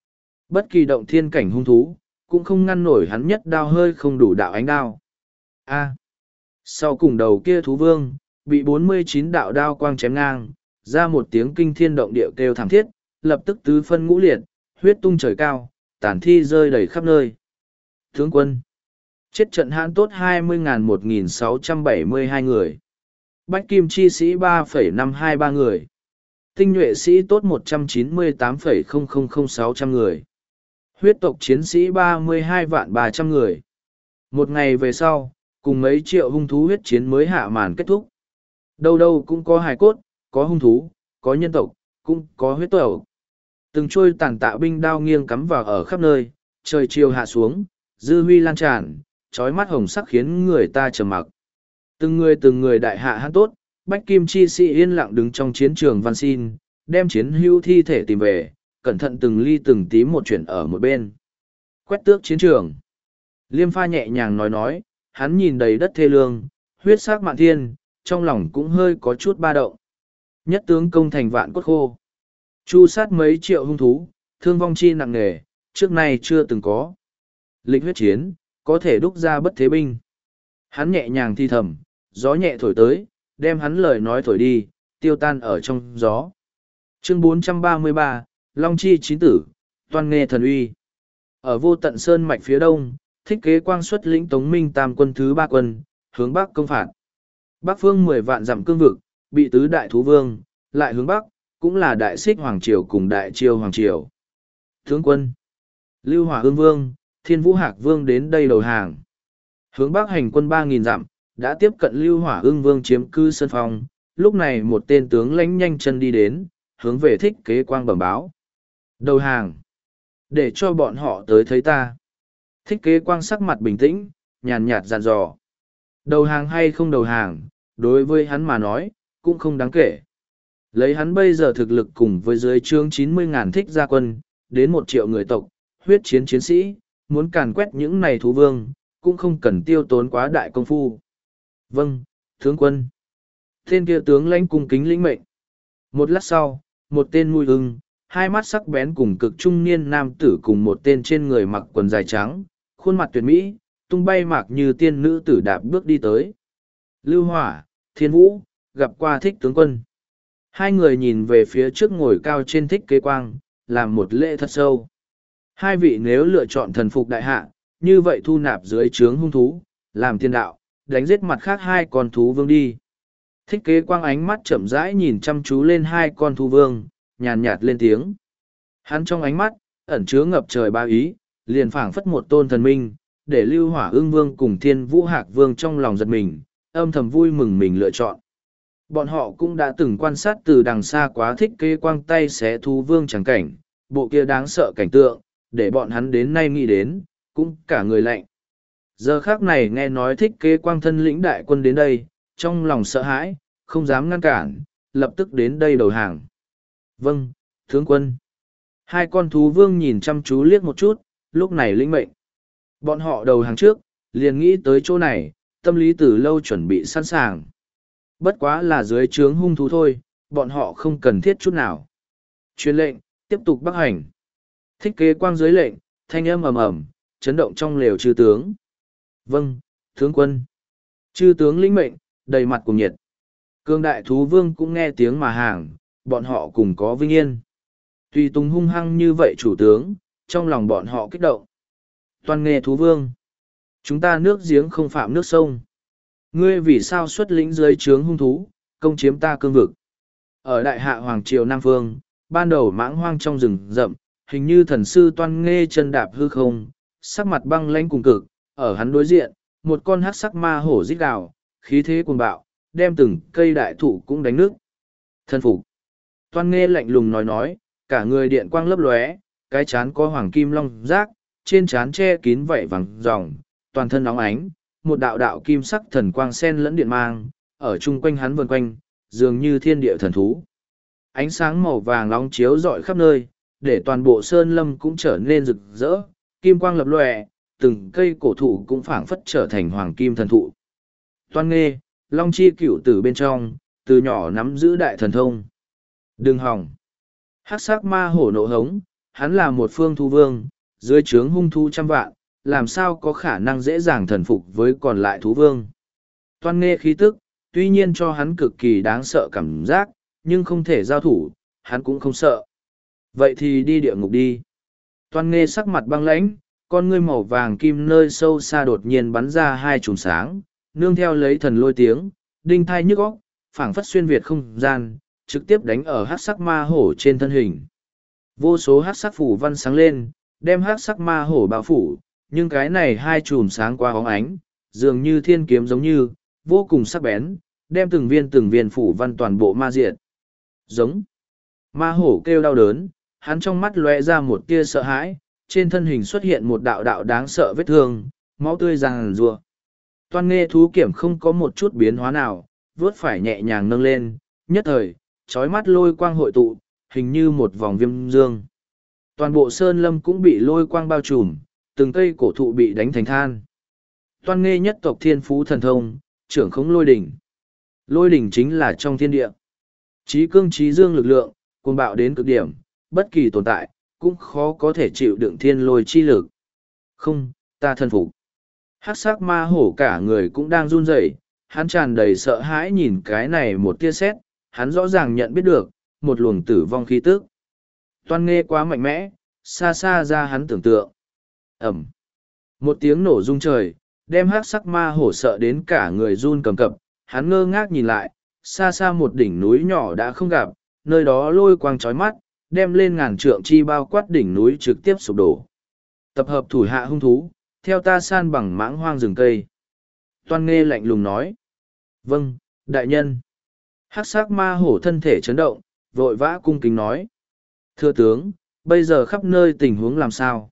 Bất kỳ động thiên cảnh hung thú, cũng không ngăn nổi hắn nhất đao hơi không đủ đạo ánh đao. A. Sau cùng đầu kia thú vương, bị bốn mươi chín đạo đao quang chém ngang, ra một tiếng kinh thiên động địa kêu thảm thiết, lập tức tứ phân ngũ liệt, huyết tung trời cao, tàn thi rơi đầy khắp nơi. Tướng quân. Chết trận hãn tốt hai mươi nghìn một nghìn sáu trăm bảy mươi hai người. Bách kim chi sĩ ba phẩy năm hai ba người. Tinh nhuệ sĩ tốt một trăm chín mươi tám phẩy không không không sáu trăm người. Huyết tộc chiến sĩ ba mươi hai vạn ba trăm người. Một ngày về sau, cùng mấy triệu hung thú huyết chiến mới hạ màn kết thúc. Đâu đâu cũng có hài cốt, có hung thú, có nhân tộc, cũng có huyết tộc. Từng trôi tàn tạ binh đao nghiêng cắm vào ở khắp nơi, trời chiều hạ xuống, dư huy lan tràn, trói mắt hồng sắc khiến người ta trầm mặc. Từng người từng người đại hạ hát tốt, bách kim chi sĩ yên lặng đứng trong chiến trường văn xin, đem chiến hữu thi thể tìm về, cẩn thận từng ly từng tí một chuyện ở một bên. Quét tước chiến trường. Liêm pha nhẹ nhàng nói nói, hắn nhìn đầy đất thê lương, huyết sắc mạn thiên, trong lòng cũng hơi có chút ba động. Nhất tướng công thành vạn cốt khô. Chu sát mấy triệu hung thú, thương vong chi nặng nề, trước nay chưa từng có. Lịch huyết chiến, có thể đúc ra bất thế binh. Hắn nhẹ nhàng thi thầm, gió nhẹ thổi tới, đem hắn lời nói thổi đi, tiêu tan ở trong gió. Chương bốn trăm ba mươi ba, Long Chi Chín Tử, Toan Nghê Thần Uy. Ở vô tận sơn mạch phía đông, Thích Kế Quang xuất lĩnh Tống Minh Tam quân thứ ba quân, hướng bắc công phạt. Bắc phương mười vạn dặm cương vực, bị tứ đại thú vương, lại hướng bắc, cũng là đại xích hoàng triều cùng đại triều hoàng triều. Tướng quân, Lưu Hỏa Ương Vương, Thiên Vũ Hạc Vương đến đây đầu hàng. Hướng bắc hành quân ba nghìn dặm, đã tiếp cận Lưu Hỏa Ương Vương chiếm cư sân phong, lúc này một tên tướng lãnh nhanh chân đi đến, hướng về Thích Kế Quang bẩm báo. Đầu hàng, để cho bọn họ tới thấy ta. Thích Kế Quang sắc mặt bình tĩnh, nhàn nhạt dặn dò. Đầu hàng hay không đầu hàng, đối với hắn mà nói, cũng không đáng kể. Lấy hắn bây giờ thực lực cùng với dưới trướng chín mươi ngàn thích gia quân, đến một triệu người tộc, huyết chiến chiến sĩ, muốn càn quét những này thú vương, cũng không cần tiêu tốn quá đại công phu. Vâng, tướng quân. Tên kia tướng lãnh cung kính lĩnh mệnh. Một lát sau, một tên mùi ưng, hai mắt sắc bén cùng cực trung niên nam tử cùng một tên trên người mặc quần dài trắng, khuôn mặt tuyệt mỹ, tung bay mạc như tiên nữ tử đạp bước đi tới. Lưu Hỏa, Thiên Vũ, gặp qua Thích tướng quân. Hai người nhìn về phía trước ngồi cao trên Thích Kế Quang, làm một lễ thật sâu. Hai vị nếu lựa chọn thần phục đại hạ, như vậy thu nạp dưới trướng hung thú, làm thiên đạo, đánh giết mặt khác hai con thú vương đi. Thích Kế Quang ánh mắt chậm rãi nhìn chăm chú lên hai con thú vương, nhàn nhạt lên tiếng. Hắn trong ánh mắt, ẩn chứa ngập trời ba ý, liền phảng phất một tôn thần minh, để Lưu Hỏa Ương Vương cùng Thiên Vũ Hạc Vương trong lòng giật mình, âm thầm vui mừng mình lựa chọn. Bọn họ cũng đã từng quan sát từ đằng xa quá Thích Kế Quang tay xé thú vương chẳng cảnh, bộ kia đáng sợ cảnh tượng, để bọn hắn đến nay nghĩ đến, cũng cả người lạnh. Giờ khác này nghe nói Thích Kế Quang thân lĩnh đại quân đến đây, trong lòng sợ hãi, không dám ngăn cản, lập tức đến đây đầu hàng. Vâng, tướng quân. Hai con thú vương nhìn chăm chú liếc một chút, lúc này lĩnh mệnh. Bọn họ đầu hàng trước, liền nghĩ tới chỗ này, tâm lý từ lâu chuẩn bị sẵn sàng. Bất quá là dưới trướng hung thú thôi, bọn họ không cần thiết chút nào. Truyền lệnh, tiếp tục bắc hành. Thích Kế Quang dưới lệnh, thanh âm ầm ầm, chấn động trong lều chư tướng. Vâng, tướng quân. Chư tướng lĩnh mệnh, đầy mặt cùng nhiệt. Cương đại thú vương cũng nghe tiếng mà hàng, bọn họ cùng có vinh yên. Tùy tùng hung hăng như vậy chủ tướng, trong lòng bọn họ kích động. Toàn nghề thú vương. Chúng ta nước giếng không phạm nước sông. Ngươi vì sao xuất lĩnh dưới trướng hung thú, công chiếm ta cương vực. Ở đại hạ Hoàng Triều Nam Phương, ban đầu mãng hoang trong rừng rậm, hình như thần sư Toan Nghê chân đạp hư không, sắc mặt băng lãnh cùng cực, ở hắn đối diện, một con hắc sắc ma hổ rít gào, khí thế cuồng bạo, đem từng cây đại thụ cũng đánh nước. Thân phục. Toan Nghê lạnh lùng nói nói, cả người điện quang lấp lóe, cái chán có hoàng kim long giác, trên trán che kín vảy vàng ròng, toàn thân óng ánh, một đạo đạo kim sắc thần quang sen lẫn điện mang, ở chung quanh hắn vần quanh, dường như thiên địa thần thú. Ánh sáng màu vàng nóng chiếu rọi khắp nơi, để toàn bộ sơn lâm cũng trở nên rực rỡ, kim quang lập lòe, từng cây cổ thụ cũng phảng phất trở thành hoàng kim thần thụ. Toan Nghê, Long Chi cửu tử bên trong, từ nhỏ nắm giữ đại thần thông. Đừng hòng. Hắc sắc ma hổ nộ hống, hắn là một phương thú vương, dưới trướng hung thú trăm vạn, làm sao có khả năng dễ dàng thần phục với còn lại thú vương. Toan nghe khí tức, tuy nhiên cho hắn cực kỳ đáng sợ cảm giác, nhưng không thể giao thủ, hắn cũng không sợ. Vậy thì đi địa ngục đi. Toan nghe sắc mặt băng lãnh, con ngươi màu vàng kim nơi sâu xa đột nhiên bắn ra hai chùm sáng, nương theo lấy thần lôi tiếng, đinh thai nhức óc, phảng phất xuyên việt không gian, trực tiếp đánh ở hắc sắc ma hổ trên thân hình. Vô số hắc sắc phủ văn sáng lên, đem hắc sắc ma hổ bao phủ, nhưng cái này hai chùm sáng qua óng ánh, dường như thiên kiếm giống như, vô cùng sắc bén, đem từng viên từng viên phủ văn toàn bộ ma diệt. Giống. Ma hổ kêu đau đớn, hắn trong mắt lóe ra một tia sợ hãi, trên thân hình xuất hiện một đạo đạo đáng sợ vết thương, máu tươi ràng rùa. Toan nghe thú kiểm không có một chút biến hóa nào, vuốt phải nhẹ nhàng nâng lên, nhất thời, trói mắt lôi quang hội tụ, hình như một vòng viêm dương. Toàn bộ sơn lâm cũng bị lôi quang bao trùm, từng cây cổ thụ bị đánh thành than. Toan nghe nhất tộc thiên phú thần thông, trưởng khống lôi đỉnh. Lôi đỉnh chính là trong thiên địa. Trí cương trí dương lực lượng, cuồng bạo đến cực điểm, bất kỳ tồn tại, cũng khó có thể chịu đựng thiên lôi chi lực. Không, ta thân phục. Hắc sắc ma hổ cả người cũng đang run rẩy, hắn tràn đầy sợ hãi nhìn cái này một tia sét, hắn rõ ràng nhận biết được, một luồng tử vong khí tức. Toan nghe quá mạnh mẽ, xa xa ra hắn tưởng tượng. Ẩm. Một tiếng nổ rung trời, đem hắc sắc ma hổ sợ đến cả người run cầm cập, hắn ngơ ngác nhìn lại, xa xa một đỉnh núi nhỏ đã không gặp, nơi đó lôi quang chói mắt, đem lên ngàn trượng chi bao quát đỉnh núi trực tiếp sụp đổ. Tập hợp thủ hạ hung thú, theo ta san bằng mãng hoang rừng cây. Toan nghe lạnh lùng nói. Vâng, đại nhân. Hắc sắc ma hổ thân thể chấn động, vội vã cung kính nói. Thưa tướng, bây giờ khắp nơi tình huống làm sao?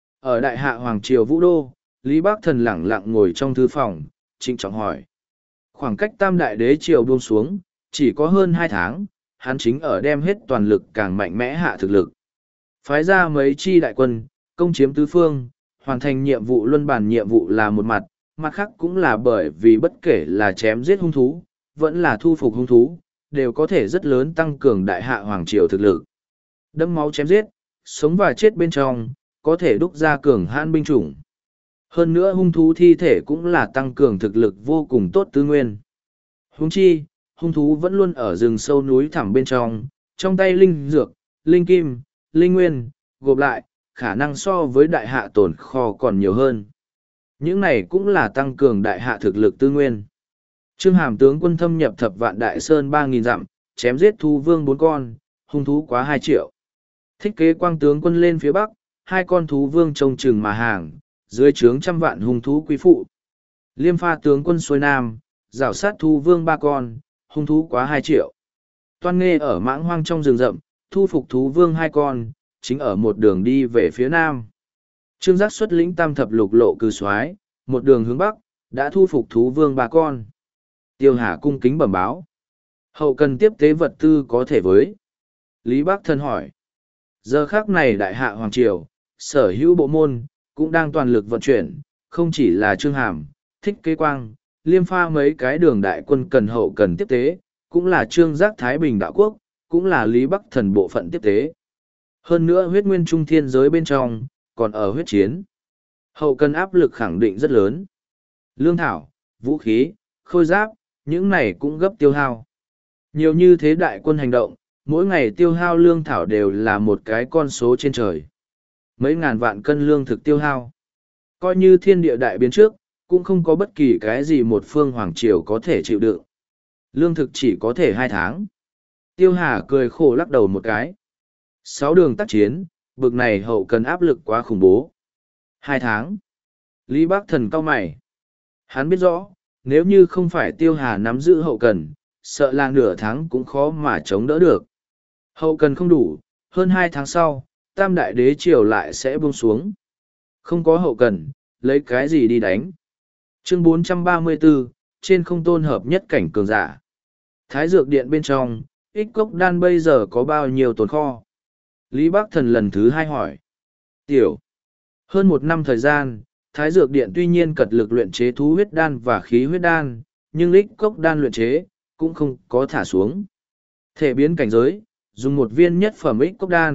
Ở đại hạ Hoàng Triều Vũ Đô, Lý Bác Thần lẳng lặng ngồi trong thư phòng, trịnh trọng hỏi. Khoảng cách tam đại đế triều buông xuống, chỉ có hơn hai tháng, hắn chính ở đem hết toàn lực càng mạnh mẽ hạ thực lực. Phái ra mấy chi đại quân, công chiếm tứ phương, hoàn thành nhiệm vụ luân bản nhiệm vụ là một mặt, mặt khác cũng là bởi vì bất kể là chém giết hung thú, vẫn là thu phục hung thú, đều có thể rất lớn tăng cường đại hạ Hoàng Triều thực lực. Đẫm máu chém giết, sống và chết bên trong, có thể đúc ra cường hãn binh chủng. Hơn nữa hung thú thi thể cũng là tăng cường thực lực vô cùng tốt tư nguyên. Huống chi, hung thú vẫn luôn ở rừng sâu núi thẳm bên trong, trong tay linh dược, linh kim, linh nguyên, gộp lại, khả năng so với đại hạ tồn kho còn nhiều hơn. Những này cũng là tăng cường đại hạ thực lực tư nguyên. Trương Hàm tướng quân thâm nhập thập vạn đại sơn ba nghìn dặm, chém giết thú vương bốn con, hung thú quá hai triệu. Thích kế quang tướng quân lên phía bắc, hai con thú vương trông chừng mà hàng, dưới trướng trăm vạn hung thú quý phụ. Liêm pha tướng quân xuôi nam, rảo sát thú vương ba con, hung thú quá hai triệu. Toan nghe ở mãng hoang trong rừng rậm, thu phục thú vương hai con, chính ở một đường đi về phía nam. Trương Giác xuất lĩnh tam thập lục lộ cư soái, một đường hướng bắc, đã thu phục thú vương ba con. Tiêu Hà cung kính bẩm báo. Hậu cần tiếp tế vật tư có thể với. Lý Bác Thân hỏi. Giờ khác này đại hạ Hoàng Triều, sở hữu bộ môn, cũng đang toàn lực vận chuyển, không chỉ là Trương Hàm, Thích Kế Quang, Liêm pha mấy cái đường đại quân cần hậu cần tiếp tế, cũng là Trương Giác Thái Bình Đạo Quốc, cũng là Lý Bắc Thần bộ phận tiếp tế. Hơn nữa huyết nguyên trung thiên giới bên trong, còn ở huyết chiến. Hậu cần áp lực khẳng định rất lớn. Lương thảo, vũ khí, khôi giáp, những này cũng gấp tiêu hao. Nhiều như thế đại quân hành động, mỗi ngày tiêu hao lương thảo đều là một cái con số trên trời. Mấy ngàn vạn cân lương thực tiêu hao. Coi như thiên địa đại biến trước, cũng không có bất kỳ cái gì một phương hoàng triều có thể chịu đựng. Lương thực chỉ có thể hai tháng. Tiêu Hà cười khổ lắc đầu một cái. Sáu đường tác chiến, bực này hậu cần áp lực quá khủng bố. Hai tháng. Lý Bác Thần cau mày. Hắn biết rõ, nếu như không phải Tiêu Hà nắm giữ hậu cần, sợ là nửa tháng cũng khó mà chống đỡ được. Hậu cần không đủ, hơn hai tháng sau, tam đại đế triều lại sẽ buông xuống. Không có hậu cần, lấy cái gì đi đánh. Chương bốn trăm ba mươi bốn, trên không tôn hợp nhất cảnh cường giả. Thái dược điện bên trong, ích cốc đan bây giờ có bao nhiêu tồn kho? Lý Bác Thần lần thứ hai hỏi. Tiểu. Hơn một năm thời gian, Thái dược điện tuy nhiên cật lực luyện chế thú huyết đan và khí huyết đan, nhưng ích cốc đan luyện chế, cũng không có thả xuống. Thể biến cảnh giới, dùng một viên nhất phẩm ích cốc đan,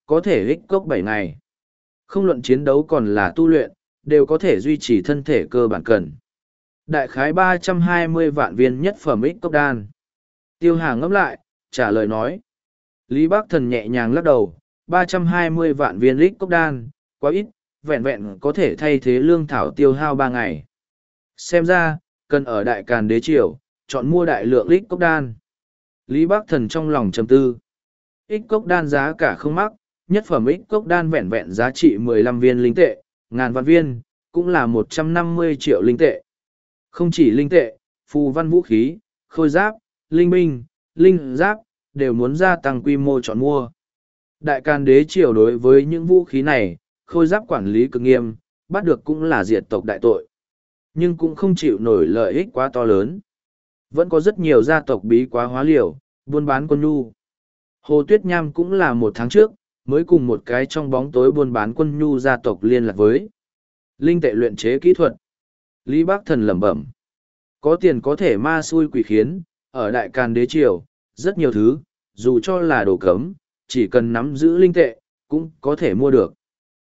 có thể ích cốc bảy ngày. Không luận chiến đấu còn là tu luyện, đều có thể duy trì thân thể cơ bản cần. Đại khái ba trăm hai mươi vạn viên nhất phẩm ích cốc đan. Tiêu Hà ngẫm lại, trả lời nói. Lý Bác Thần nhẹ nhàng lắc đầu, ba trăm hai mươi vạn viên ích cốc đan, quá ít, vẹn vẹn có thể thay thế lương thảo tiêu hao ba ngày. Xem ra, cần ở Đại Càn Đế Triều, chọn mua đại lượng ích cốc đan. Lý Bác Thần trong lòng trầm tư. Ích cốc đan giá cả không mắc, nhất phẩm ích cốc đan vẹn vẹn giá trị mười lăm viên linh tệ, ngàn vạn viên, cũng là một trăm năm mươi triệu linh tệ. Không chỉ linh tệ, phù văn vũ khí, khôi giáp, linh binh, linh giáp, đều muốn gia tăng quy mô chọn mua. Đại Càn Đế Triều đối với những vũ khí này, khôi giáp quản lý cực nghiêm, bắt được cũng là diệt tộc đại tội. Nhưng cũng không chịu nổi lợi ích quá to lớn. Vẫn có rất nhiều gia tộc bí quá hóa liều, buôn bán quân nhu. Hồ Tuyết Nham cũng là một tháng trước, mới cùng một cái trong bóng tối buôn bán quân nhu gia tộc liên lạc với. Linh tệ luyện chế kỹ thuật. Lý Bác Thần lẩm bẩm. Có tiền có thể ma xui quỷ khiến, ở Đại Càn Đế Triều, rất nhiều thứ, dù cho là đồ cấm, chỉ cần nắm giữ linh tệ, cũng có thể mua được.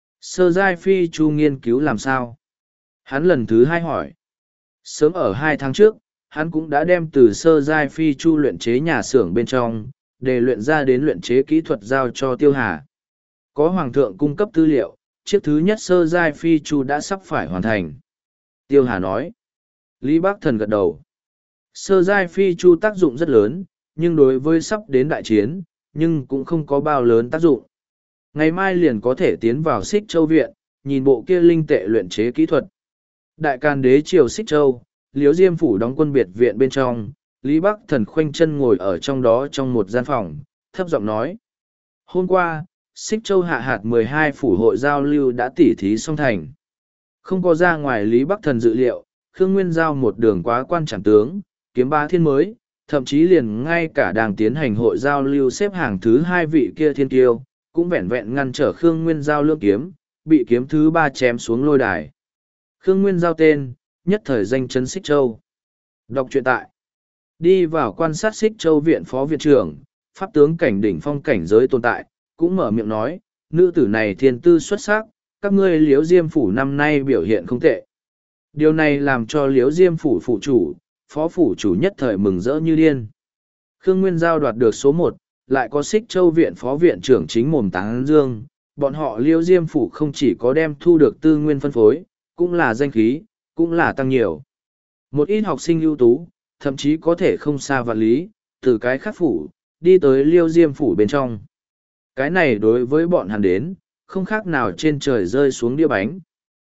Sơ Giai Phi Chu nghiên cứu làm sao? Hắn lần thứ hai hỏi. Sớm ở hai tháng trước, hắn cũng đã đem từ Sơ Giai Phi Chu luyện chế nhà xưởng bên trong, để luyện ra đến luyện chế kỹ thuật giao cho Tiêu Hà. Có Hoàng thượng cung cấp tư liệu, chiếc thứ nhất Sơ Giai Phi Chu đã sắp phải hoàn thành. Tiêu Hà nói. Lý Bác Thần gật đầu. Sơ Giai Phi Chu tác dụng rất lớn, nhưng đối với sắp đến đại chiến, nhưng cũng không có bao lớn tác dụng. Ngày mai liền có thể tiến vào Xích Châu Viện, nhìn bộ kia linh tệ luyện chế kỹ thuật. Đại Càn Đế Triều Xích Châu, Liễu Diêm Phủ đóng quân biệt viện bên trong, Lý Bắc Thần khoanh chân ngồi ở trong đó trong một gian phòng, thấp giọng nói. Hôm qua, Xích Châu hạ hạt mười hai phủ hội giao lưu đã tỉ thí xong thành. Không có ra ngoài Lý Bắc Thần dự liệu, Khương Nguyên giao một đường quá quan chẳng tướng, kiếm ba thiên mới, thậm chí liền ngay cả đang tiến hành hội giao lưu xếp hàng thứ hai vị kia thiên tiêu, cũng vẹn vẹn ngăn trở Khương Nguyên giao lưỡng kiếm, bị kiếm thứ ba chém xuống lôi đài. Khương Nguyên giao tên, nhất thời danh chấn Xích Châu. Đọc truyện tại. Đi vào quan sát Xích Châu viện phó viện trưởng, pháp tướng cảnh đỉnh phong cảnh giới tồn tại, cũng mở miệng nói, nữ tử này thiên tư xuất sắc, các ngươi Liễu Diêm Phủ năm nay biểu hiện không tệ. Điều này làm cho Liễu Diêm Phủ phủ chủ, phó phủ chủ nhất thời mừng rỡ như điên. Khương Nguyên giao đoạt được số một, lại có Xích Châu viện phó viện trưởng chính mồm tán dương, bọn họ Liễu Diêm Phủ không chỉ có đem thu được tư nguyên phân phối, cũng là danh khí, cũng là tăng nhiều. Một ít học sinh ưu tú, thậm chí có thể không xa vạn lý, từ cái khắc phủ, đi tới Liêu Diêm Phủ bên trong. Cái này đối với bọn hắn đến, không khác nào trên trời rơi xuống đĩa bánh.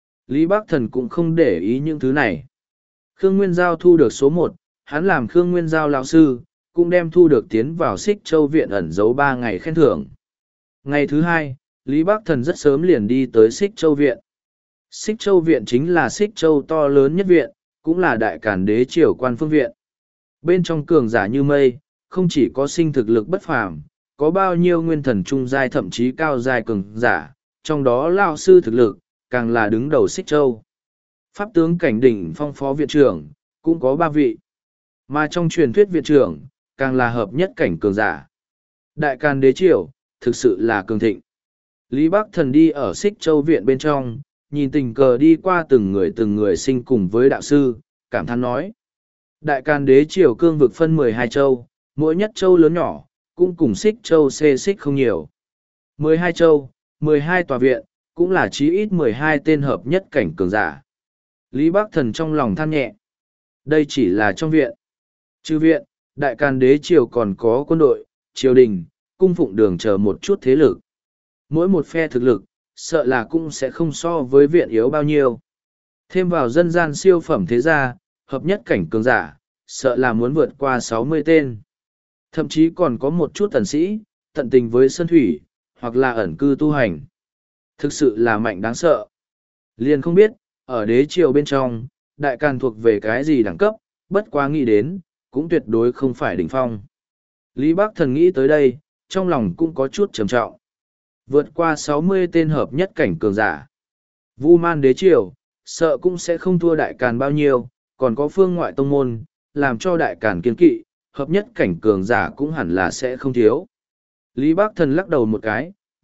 Lý Bác Thần cũng không để ý những thứ này. Khương Nguyên Giao thu được số một, hắn làm Khương Nguyên Giao lão sư, cũng đem thu được tiến vào Xích Châu viện ẩn giấu ba ngày khen thưởng. Ngày thứ hai, Lý Bác Thần rất sớm liền đi tới Xích Châu viện. Xích Châu viện chính là Xích Châu to lớn nhất viện, cũng là Đại Càn Đế Triều quan phương viện. Bên trong cường giả như mây, không chỉ có sinh thực lực bất phàm, có bao nhiêu nguyên thần trung giai thậm chí cao giai cường giả, trong đó lao sư thực lực, càng là đứng đầu Xích Châu. Pháp tướng cảnh đỉnh phong phó viện trưởng, cũng có ba vị. Mà trong truyền thuyết viện trưởng, càng là hợp nhất cảnh cường giả. Đại Càn Đế Triều, thực sự là cường thịnh. Lý Bắc Thần đi ở Xích Châu viện bên trong, nhìn tình cờ đi qua từng người từng người sinh cùng với đạo sư, cảm thán nói. Đại Càn Đế Triều cương vực phân mười hai châu, mỗi nhất châu lớn nhỏ, cũng cùng Xích Châu xê xích không nhiều. mười hai châu, mười hai tòa viện, cũng là chí ít mười hai tên hợp nhất cảnh cường giả. Lý Bắc Thần trong lòng than nhẹ. Đây chỉ là trong viện. Trừ viện, Đại Càn Đế Triều còn có quân đội, triều đình, cung phụng đường chờ một chút thế lực. Mỗi một phe thực lực, sợ là cũng sẽ không so với viện yếu bao nhiêu. Thêm vào dân gian siêu phẩm thế gia, hợp nhất cảnh cường giả, sợ là muốn vượt qua sáu mươi tên. Thậm chí còn có một chút tần sĩ, tận tình với sơn thủy, hoặc là ẩn cư tu hành. Thực sự là mạnh đáng sợ. Liền không biết, ở đế triều bên trong, Đại Càn thuộc về cái gì đẳng cấp, bất quá nghĩ đến, cũng tuyệt đối không phải đỉnh phong. Lý Bắc Thần nghĩ tới đây, trong lòng cũng có chút trầm trọng. Vượt qua sáu mươi tên hợp nhất cảnh cường giả. Vu Man đế triều, sợ cũng sẽ không thua Đại Càn bao nhiêu, còn có phương ngoại tông môn, làm cho Đại Càn kiên kỵ, hợp nhất cảnh cường giả cũng hẳn là sẽ không thiếu. Lý Bắc Thần lắc đầu một cái,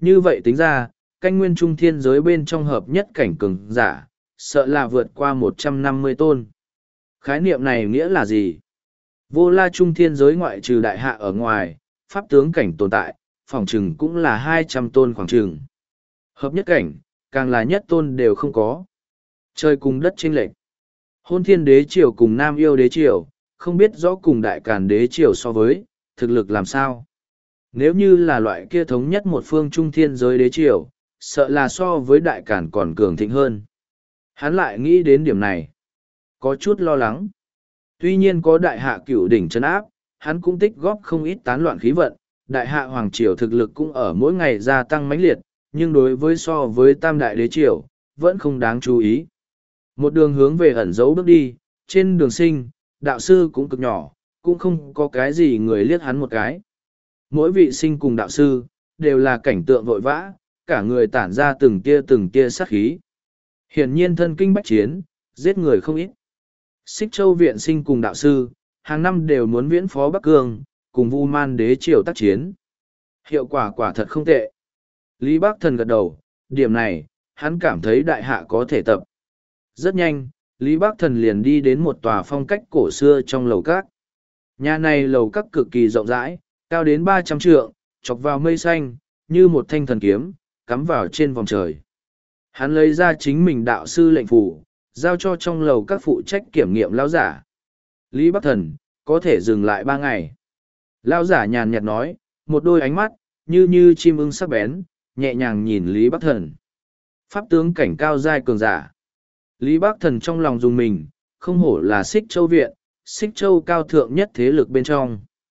Như vậy tính ra, canh nguyên trung thiên giới bên trong hợp nhất cảnh cường giả, sợ là vượt qua một trăm năm mươi tôn. Khái niệm này nghĩa là gì? Vô la trung thiên giới ngoại trừ đại hạ ở ngoài, pháp tướng cảnh tồn tại, phòng trừng cũng là hai trăm tôn khoảng trừng. Hợp nhất cảnh, càng là nhất tôn đều không có. Trời cùng đất chênh lệch. Hôn thiên đế triều cùng nam yêu đế triều, không biết rõ cùng đại càn đế triều so với, thực lực làm sao. Nếu như là loại kia thống nhất một phương trung thiên giới đế triều, sợ là so với đại càn còn cường thịnh hơn. Hắn lại nghĩ đến điểm này. Có chút lo lắng. Tuy nhiên có đại hạ cửu đỉnh chân áp, hắn cũng tích góp không ít tán loạn khí vận, đại hạ hoàng triều thực lực cũng ở mỗi ngày gia tăng mãnh liệt, nhưng đối với so với tam đại đế triều, vẫn không đáng chú ý. Một đường hướng về ẩn dấu bước đi, trên đường sinh, đạo sư cũng cực nhỏ, cũng không có cái gì người liếc hắn một cái. Mỗi vị sinh cùng đạo sư, đều là cảnh tượng vội vã, cả người tản ra từng tia từng tia sát khí. Hiển nhiên thân kinh bách chiến, giết người không ít. Xích Châu viện sinh cùng đạo sư, hàng năm đều muốn viễn phó Bắc Cương, cùng Vu Man đế triều tác chiến. Hiệu quả quả thật không tệ. Lý Bắc Thần gật đầu, điểm này, hắn cảm thấy đại hạ có thể tập. Rất nhanh, Lý Bắc Thần liền đi đến một tòa phong cách cổ xưa trong lầu các. Nhà này lầu các cực kỳ rộng rãi, cao đến ba trăm trượng, chọc vào mây xanh, như một thanh thần kiếm, cắm vào trên vòng trời. Hắn lấy ra chính mình đạo sư lệnh phủ, giao cho trong lầu các phụ trách kiểm nghiệm lão giả. Lý Bắc Thần, có thể dừng lại ba ngày. Lão giả nhàn nhạt nói, một đôi ánh mắt, như như chim ưng sắc bén, nhẹ nhàng nhìn Lý Bắc Thần. Pháp tướng cảnh cao giai cường giả. Lý Bắc Thần trong lòng dùng mình, không hổ là Xích Châu viện, Xích Châu cao thượng nhất thế lực bên trong.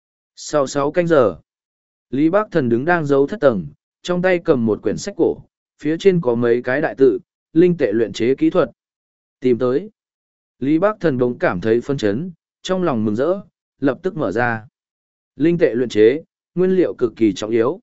Sau sáu canh giờ, Lý Bắc Thần đứng đang giấu thất tầng, trong tay cầm một quyển sách cổ, phía trên có mấy cái đại tự, linh tệ luyện chế kỹ thuật. Tìm tới. Lý Bắc Thần bỗng cảm thấy phân chấn, trong lòng mừng rỡ, lập tức mở ra. Linh tệ luyện chế, nguyên liệu cực kỳ trọng yếu.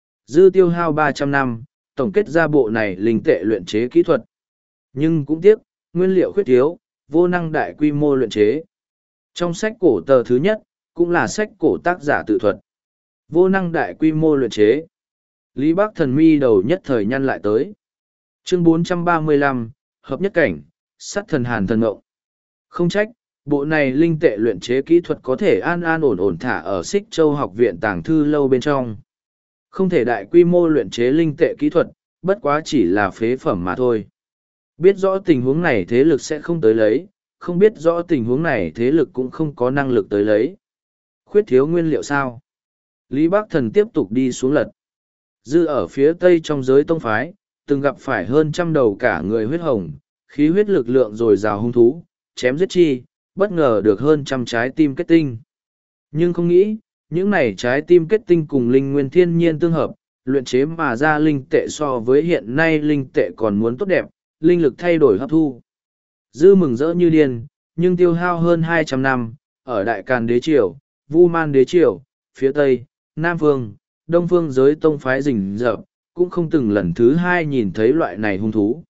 Dư tiêu hao ba trăm năm, tổng kết ra bộ này linh tệ luyện chế kỹ thuật. Nhưng cũng tiếc, nguyên liệu khuyết thiếu, vô năng đại quy mô luyện chế. Trong sách cổ tờ thứ nhất, cũng là sách cổ tác giả tự thuật. Vô năng đại quy mô luyện chế. Lý Bắc Thần mi đầu nhất thời nhăn lại tới. Chương bốn trăm ba mươi lăm, Hợp nhất cảnh, sắt thần hàn thần ngộng. Không trách, bộ này linh tệ luyện chế kỹ thuật có thể an an ổn ổn thả ở Xích Châu học viện tàng thư lâu bên trong. Không thể đại quy mô luyện chế linh tệ kỹ thuật, bất quá chỉ là phế phẩm mà thôi. Biết rõ tình huống này thế lực sẽ không tới lấy, không biết rõ tình huống này thế lực cũng không có năng lực tới lấy. Khuyết thiếu nguyên liệu sao? Lý Bắc Thần tiếp tục đi xuống lật. Dư ở phía tây trong giới tông phái, từng gặp phải hơn trăm đầu cả người huyết hồng, khí huyết lực lượng dồi dào hung thú, chém giết chi, bất ngờ được hơn trăm trái tim kết tinh. Nhưng không nghĩ, những này trái tim kết tinh cùng linh nguyên thiên nhiên tương hợp, luyện chế mà ra linh tệ so với hiện nay linh tệ còn muốn tốt đẹp, linh lực thay đổi hấp thu. Dư mừng rỡ như điên, nhưng tiêu hao hơn hai trăm năm, ở Đại Càn Đế Triều, Vu Man Đế Triều, phía Tây, Nam Phương, Đông Phương giới tông phái rình rập, cũng không từng lần thứ hai nhìn thấy loại này hung thú.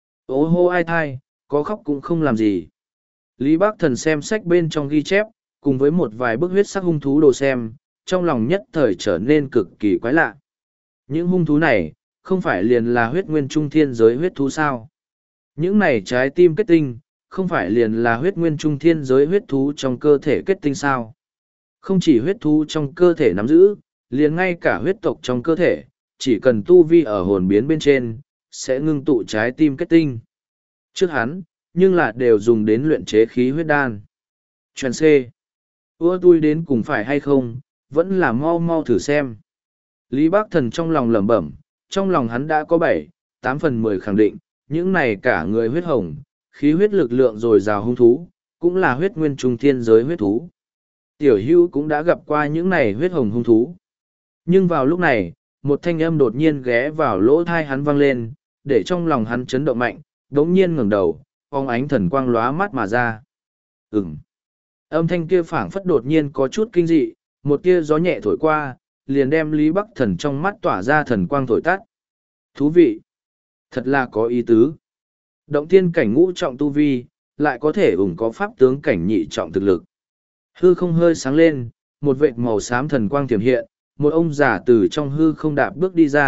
Ô hô ai thai, có khóc cũng không làm gì. Lý Bắc Thần xem sách bên trong ghi chép, cùng với một vài bức huyết sắc hung thú đồ xem, trong lòng nhất thời trở nên cực kỳ quái lạ. Những hung thú này, không phải liền là huyết nguyên trung thiên giới huyết thú sao? Những này trái tim kết tinh, không phải liền là huyết nguyên trung thiên giới huyết thú trong cơ thể kết tinh sao? Không chỉ huyết thú trong cơ thể nắm giữ, liền ngay cả huyết tộc trong cơ thể, chỉ cần tu vi ở hồn biến bên trên, sẽ ngưng tụ trái tim kết tinh. Trước hắn, nhưng là đều dùng đến luyện chế khí huyết đan. Chuyện C. Ưa tôi đến cùng phải hay không, vẫn là mau mau thử xem. Lý Bắc Thần trong lòng lẩm bẩm, trong lòng hắn đã có bảy, tám phần mười khẳng định, những này cả người huyết hồng, khí huyết lực lượng dồi dào hung thú, cũng là huyết nguyên trung thiên giới huyết thú. Tiểu Hưu cũng đã gặp qua những này huyết hồng hung thú. Nhưng vào lúc này, một thanh âm đột nhiên ghé vào lỗ thai hắn vang lên, để trong lòng hắn chấn động mạnh, đống nhiên ngẩng đầu, phóng ánh thần quang lóa mắt mà ra. Ừm. Âm thanh kia phảng phất đột nhiên có chút kinh dị, một tia gió nhẹ thổi qua, liền đem Lý Bắc Thần trong mắt tỏa ra thần quang thổi tắt. Thú vị. Thật là có ý tứ. Động thiên cảnh ngũ trọng tu vi, lại có thể ủng có pháp tướng cảnh nhị trọng thực lực. Hư không hơi sáng lên, một vệt màu xám thần quang tiềm hiện, một ông già từ trong hư không đạp bước đi ra,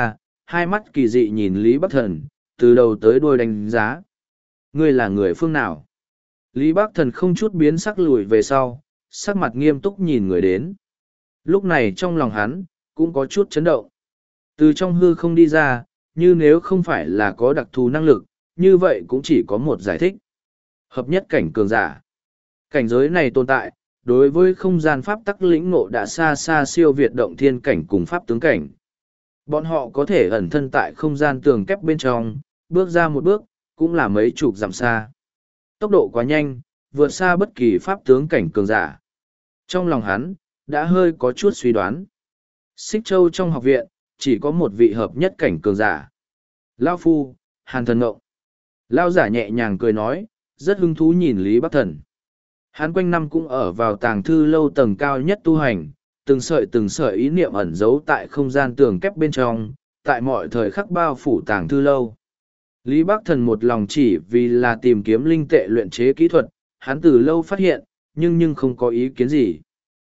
hai mắt kỳ dị nhìn Lý Bắc Thần, từ đầu tới đuôi đánh giá. Ngươi là người phương nào? Lý Bắc Thần không chút biến sắc lùi về sau, sắc mặt nghiêm túc nhìn người đến. Lúc này trong lòng hắn, cũng có chút chấn động. Từ trong hư không đi ra, như nếu không phải là có đặc thù năng lực, như vậy cũng chỉ có một giải thích. Hợp nhất cảnh cường giả. Cảnh giới này tồn tại, đối với không gian pháp tắc lĩnh ngộ đã xa xa siêu việt động thiên cảnh cùng pháp tướng cảnh. Bọn họ có thể ẩn thân tại không gian tường kép bên trong, bước ra một bước, cũng là mấy chục dặm xa. Tốc độ quá nhanh, vượt xa bất kỳ pháp tướng cảnh cường giả. Trong lòng hắn, đã hơi có chút suy đoán. Xích Châu trong học viện, chỉ có một vị hợp nhất cảnh cường giả. Lao Phu, Hàn Thần Ngộng. Lao giả nhẹ nhàng cười nói, rất hứng thú nhìn Lý Bắc Thần. Hắn quanh năm cũng ở vào tàng thư lâu tầng cao nhất tu hành, từng sợi từng sợi ý niệm ẩn giấu tại không gian tường kép bên trong, tại mọi thời khắc bao phủ tàng thư lâu. Lý Bắc Thần một lòng chỉ vì là tìm kiếm linh tệ luyện chế kỹ thuật, hắn từ lâu phát hiện, nhưng nhưng không có ý kiến gì.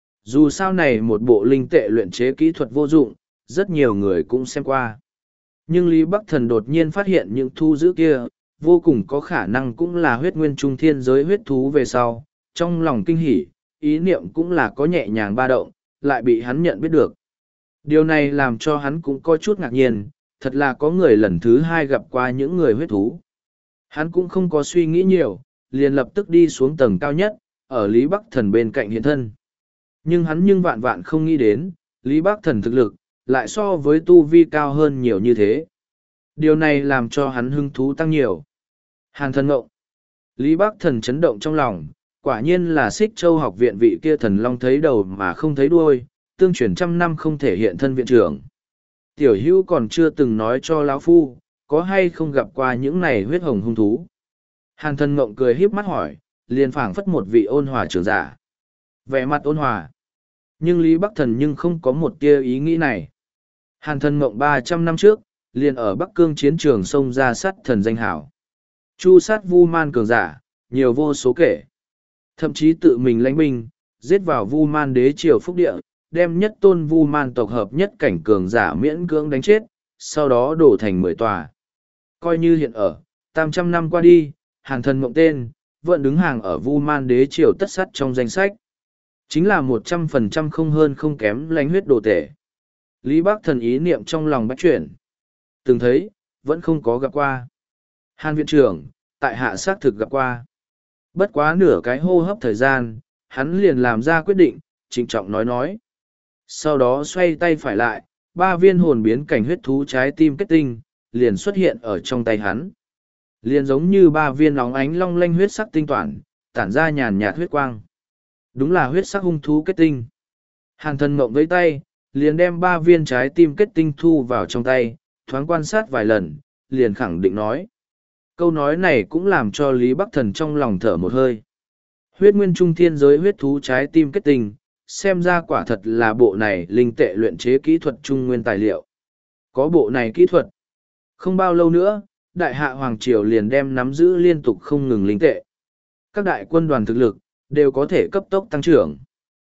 Dù sao này một bộ linh tệ luyện chế kỹ thuật vô dụng, rất nhiều người cũng xem qua. Nhưng Lý Bắc Thần đột nhiên phát hiện những thu giữ kia, vô cùng có khả năng cũng là huyết nguyên trung thiên giới huyết thú về sau. Trong lòng kinh hỉ, ý niệm cũng là có nhẹ nhàng ba động, lại bị hắn nhận biết được. Điều này làm cho hắn cũng có chút ngạc nhiên, thật là có người lần thứ hai gặp qua những người huyết thú. Hắn cũng không có suy nghĩ nhiều, liền lập tức đi xuống tầng cao nhất, ở Lý Bắc Thần bên cạnh hiện thân. Nhưng hắn nhưng vạn vạn không nghĩ đến, Lý Bắc Thần thực lực, lại so với tu vi cao hơn nhiều như thế. Điều này làm cho hắn hứng thú tăng nhiều. Hàn Thần Ngộng. Lý Bắc Thần chấn động trong lòng, quả nhiên là Xích Châu học viện vị kia thần long thấy đầu mà không thấy đuôi, tương truyền trăm năm không thể hiện thân viện trưởng. Tiểu hữu còn chưa từng nói cho lão phu, có hay không gặp qua những này huyết hồng hung thú. Hàn Thần Ngộng cười híp mắt hỏi, liền phảng phất một vị ôn hòa trưởng giả. Vẻ mặt ôn hòa. Nhưng Lý Bắc Thần nhưng không có một tia ý nghĩ này. Hàn Thần Ngộng ba trăm năm trước, liền ở Bắc Cương chiến trường xông ra sát thần danh hảo. Chu sát vu man cường giả, nhiều vô số kể. Thậm chí tự mình lãnh binh, giết vào vu man đế triều phúc địa, đem nhất tôn vu man tộc hợp nhất cảnh cường giả miễn cưỡng đánh chết, sau đó đổ thành mười tòa. Coi như hiện ở, tam trăm năm qua đi, Hàn Thần Mộng tên, vẫn đứng hàng ở vu man đế triều tất sắt trong danh sách. Chính là một trăm phần trăm không hơn không kém lãnh huyết đồ tể. Lý Bắc Thần ý niệm trong lòng bách chuyển. Từng thấy, vẫn không có gặp qua. Hàn viện trưởng, tại hạ xác thực gặp qua. Bất quá nửa cái hô hấp thời gian, hắn liền làm ra quyết định, trịnh trọng nói nói. Sau đó xoay tay phải lại, ba viên hồn biến cảnh huyết thú trái tim kết tinh, liền xuất hiện ở trong tay hắn. Liền giống như ba viên óng ánh long lanh huyết sắc tinh toản, tản ra nhàn nhạt huyết quang. Đúng là huyết sắc hung thú kết tinh. Hàn Thần Mộng với tay, liền đem ba viên trái tim kết tinh thu vào trong tay, thoáng quan sát vài lần, liền khẳng định nói. Câu nói này cũng làm cho Lý Bắc Thần trong lòng thở một hơi. Huyết nguyên trung thiên giới huyết thú trái tim kết tinh, xem ra quả thật là bộ này linh tệ luyện chế kỹ thuật trung nguyên tài liệu. Có bộ này kỹ thuật. Không bao lâu nữa, đại hạ Hoàng Triều liền đem nắm giữ liên tục không ngừng linh tệ. Các đại quân đoàn thực lực, đều có thể cấp tốc tăng trưởng.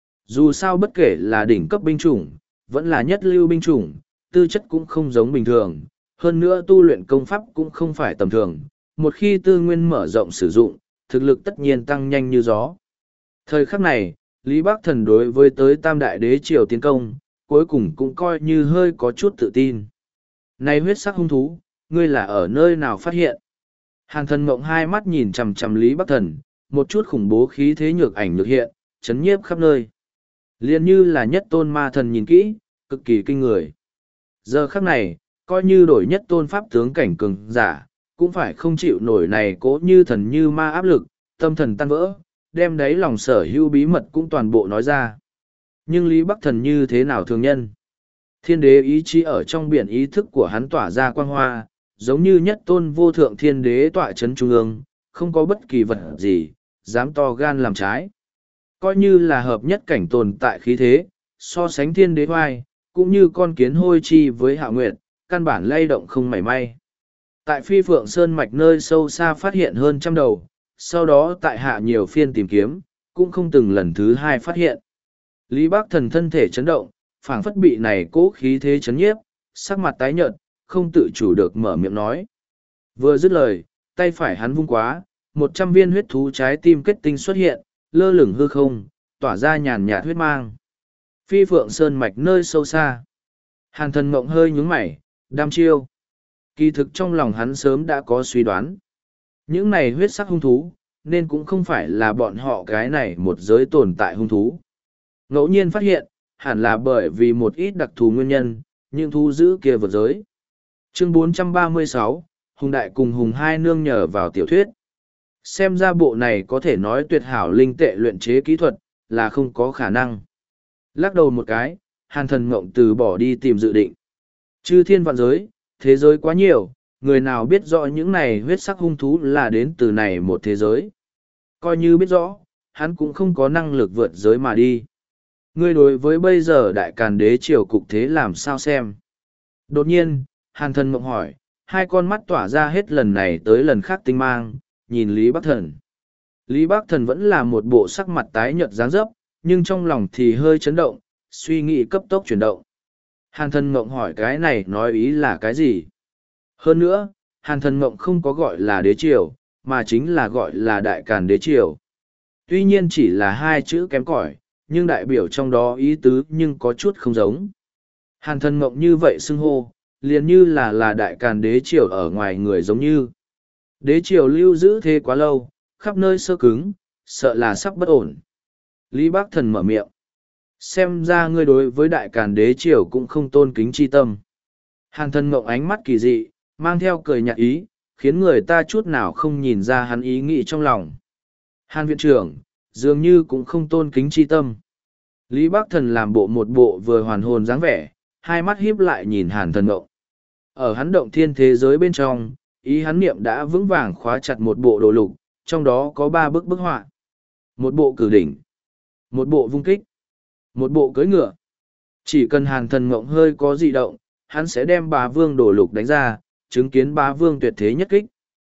Dù sao bất kể là đỉnh cấp binh chủng, vẫn là nhất lưu binh chủng, tư chất cũng không giống bình thường, hơn nữa tu luyện công pháp cũng không phải tầm thường. Một khi tư nguyên mở rộng sử dụng, thực lực tất nhiên tăng nhanh như gió. Thời khắc này, Lý Bắc Thần đối với tới Tam Đại Đế Triều tiến công, cuối cùng cũng coi như hơi có chút tự tin. Này huyết sắc hung thú, ngươi là ở nơi nào phát hiện? Hàn Thần Mộng hai mắt nhìn chằm chằm Lý Bắc Thần, một chút khủng bố khí thế nhược ảnh nhược hiện, chấn nhiếp khắp nơi. Liên như là nhất tôn ma thần nhìn kỹ, cực kỳ kinh người. Giờ khắc này, coi như đổi nhất tôn pháp tướng cảnh cường giả, cũng phải không chịu nổi này cố như thần như ma áp lực, tâm thần tan vỡ, đem đấy lòng sở hữu bí mật cũng toàn bộ nói ra. Nhưng Lý Bắc Thần như thế nào thường nhân? Thiên đế ý chí ở trong biển ý thức của hắn tỏa ra quang hoa, giống như nhất tôn vô thượng thiên đế tọa chấn trung ương, không có bất kỳ vật gì, dám to gan làm trái. Coi như là hợp nhất cảnh tồn tại khí thế, so sánh thiên đế hoai, cũng như con kiến hôi chi với hạ nguyệt, căn bản lay động không mảy may. Tại Phi Phượng Sơn mạch nơi sâu xa phát hiện hơn trăm đầu, sau đó tại hạ nhiều phiên tìm kiếm, cũng không từng lần thứ hai phát hiện. Lý Bắc Thần thân thể chấn động, phảng phất bị này cố khí thế chấn nhiếp, sắc mặt tái nhợt, không tự chủ được mở miệng nói. Vừa dứt lời, tay phải hắn vung quá, một trăm viên huyết thú trái tim kết tinh xuất hiện, lơ lửng hư không, tỏa ra nhàn nhạt huyết mang. Phi Phượng Sơn mạch nơi sâu xa. Hàn Thần Mộng hơi nhướng mày, đăm chiêu. Kỳ thực trong lòng hắn sớm đã có suy đoán. Những này huyết sắc hung thú, nên cũng không phải là bọn họ cái này một giới tồn tại hung thú. Ngẫu nhiên phát hiện, hẳn là bởi vì một ít đặc thù nguyên nhân, những thú dữ kia vượt giới. Chương bốn trăm ba mươi sáu, Hùng Đại cùng Hùng Hai nương nhờ vào tiểu thuyết. Xem ra bộ này có thể nói tuyệt hảo linh tệ luyện chế kỹ thuật, là không có khả năng. Lắc đầu một cái, Hàn Thần Mộng từ bỏ đi tìm dự định. Chư thiên vạn giới, thế giới quá nhiều, người nào biết rõ những này huyết sắc hung thú là đến từ này một thế giới. Coi như biết rõ, hắn cũng không có năng lực vượt giới mà đi. Ngươi đối với bây giờ đại càn đế triều cục thế làm sao xem? Đột nhiên, Hàn Thần Mộng hỏi, hai con mắt tỏa ra hết lần này tới lần khác tinh mang, nhìn Lý Bắc Thần. Lý Bắc Thần vẫn là một bộ sắc mặt tái nhợt dáng dấp, nhưng trong lòng thì hơi chấn động, suy nghĩ cấp tốc chuyển động. Hàn Thần Mộng hỏi cái này nói ý là cái gì? Hơn nữa, Hàn Thần Mộng không có gọi là đế triều, mà chính là gọi là đại càn đế triều. Tuy nhiên chỉ là hai chữ kém cỏi, nhưng đại biểu trong đó ý tứ nhưng có chút không giống. Hàn Thần Mộng như vậy xưng hô, liền như là là đại càn đế triều ở ngoài người giống như. Đế triều lưu giữ thế quá lâu, khắp nơi sơ cứng, sợ là sắp bất ổn. Lý Bác Thần mở miệng. Xem ra ngươi đối với đại càn đế triều cũng không tôn kính chi tâm. Hàn Thần Mộng ánh mắt kỳ dị, mang theo cười nhạt ý, khiến người ta chút nào không nhìn ra hắn ý nghĩ trong lòng. Hàn viện trưởng, dường như cũng không tôn kính chi tâm. Lý Bác Thần làm bộ một bộ vừa hoàn hồn dáng vẻ, hai mắt híp lại nhìn Hàn Thần Mộng. Ở hắn động thiên thế giới bên trong, ý hắn niệm đã vững vàng khóa chặt một bộ đồ lục, trong đó có ba bức bức họa. Một bộ cử đỉnh, một bộ vung kích, một bộ cưỡi ngựa. Chỉ cần Hàn Thần Mộng hơi có dị động, hắn sẽ đem bá vương đồ lục đánh ra, chứng kiến bá vương tuyệt thế nhất kích.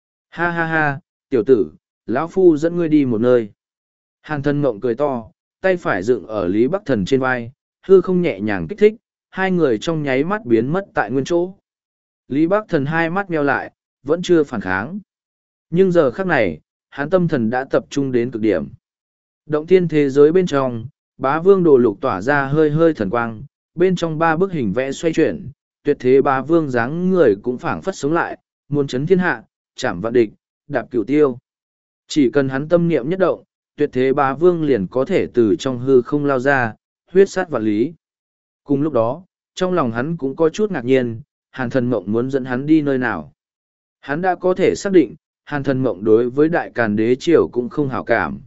Ha ha ha, tiểu tử, lão phu dẫn ngươi đi một nơi. Hàn Thần Mộng cười to, tay phải dựng ở Lý Bắc Thần trên vai, hư không nhẹ nhàng kích thích, hai người trong nháy mắt biến mất tại nguyên chỗ. Lý Bắc Thần hai mắt meo lại, vẫn chưa phản kháng. Nhưng giờ khắc này, hắn tâm thần đã tập trung đến cực điểm. Động thiên thế giới bên trong, bá vương đồ lục tỏa ra hơi hơi thần quang, bên trong ba bức hình vẽ xoay chuyển, tuyệt thế bá vương dáng người cũng phảng phất sống lại, muôn chấn thiên hạ, chảm vạn địch, đạp cửu tiêu. Chỉ cần hắn tâm niệm nhất động, tuyệt thế bá vương liền có thể từ trong hư không lao ra, huyết sát vạn lý. Cùng lúc đó, trong lòng hắn cũng có chút ngạc nhiên, Hàn Thần Mộng muốn dẫn hắn đi nơi nào. Hắn đã có thể xác định, Hàn Thần Mộng đối với đại càn đế triều cũng không hảo cảm.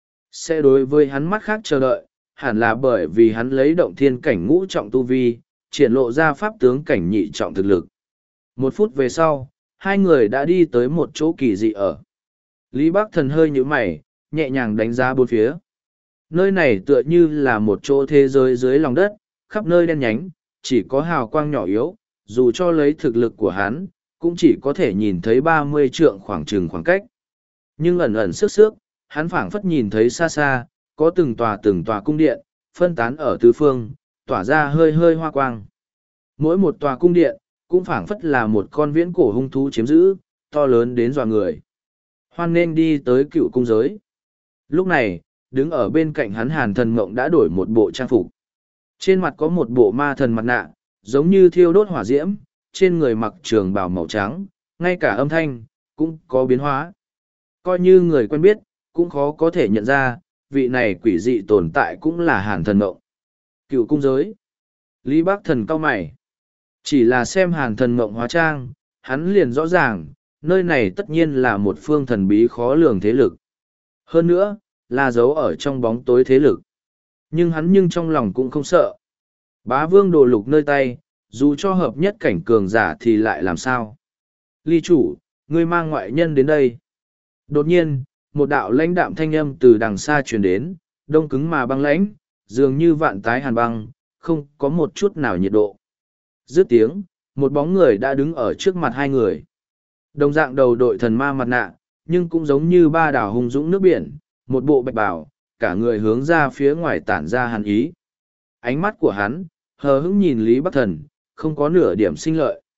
Sẽ đối với hắn mắt khác chờ đợi, hẳn là bởi vì hắn lấy động thiên cảnh ngũ trọng tu vi, triển lộ ra pháp tướng cảnh nhị trọng thực lực. Một phút về sau, hai người đã đi tới một chỗ kỳ dị ở. Lý Bắc Thần hơi nhíu mày, nhẹ nhàng đánh giá bốn phía. Nơi này tựa như là một chỗ thế giới dưới lòng đất, khắp nơi đen nhánh, chỉ có hào quang nhỏ yếu, dù cho lấy thực lực của hắn, cũng chỉ có thể nhìn thấy ba mươi trượng khoảng trừng khoảng cách. Nhưng ẩn ẩn sức sức, hắn phảng phất nhìn thấy xa xa, có từng tòa từng tòa cung điện, phân tán ở tứ phương, tỏa ra hơi hơi hoa quang. Mỗi một tòa cung điện, cũng phảng phất là một con viễn cổ hung thú chiếm giữ, to lớn đến dọa người. Hoan nên đi tới cựu cung giới. Lúc này, đứng ở bên cạnh hắn Hàn Thần Mộng đã đổi một bộ trang phục. Trên mặt có một bộ ma thần mặt nạ, giống như thiêu đốt hỏa diễm, trên người mặc trường bào màu trắng, ngay cả âm thanh, cũng có biến hóa. Coi như người quen biết, cũng khó có thể nhận ra, vị này quỷ dị tồn tại cũng là Hàn Thần Mộng. Cựu cung giới. Lý Bắc Thần cau mày. Chỉ là xem Hàn Thần Mộng hóa trang, hắn liền rõ ràng, nơi này tất nhiên là một phương thần bí khó lường thế lực. Hơn nữa, là giấu ở trong bóng tối thế lực. Nhưng hắn nhưng trong lòng cũng không sợ. Bá vương đồ lục nơi tay, dù cho hợp nhất cảnh cường giả thì lại làm sao? Ly chủ, ngươi mang ngoại nhân đến đây. Đột nhiên, một đạo lãnh đạm thanh âm từ đằng xa truyền đến, đông cứng mà băng lãnh, dường như vạn tái hàn băng, không có một chút nào nhiệt độ. Dứt tiếng, một bóng người đã đứng ở trước mặt hai người. Đồng dạng đầu đội thần ma mặt nạ, nhưng cũng giống như ba đảo hùng dũng nước biển, một bộ bạch bào, cả người hướng ra phía ngoài tản ra hàn ý. Ánh mắt của hắn, hờ hững nhìn Lý Bắc Thần, không có nửa điểm sinh lợi.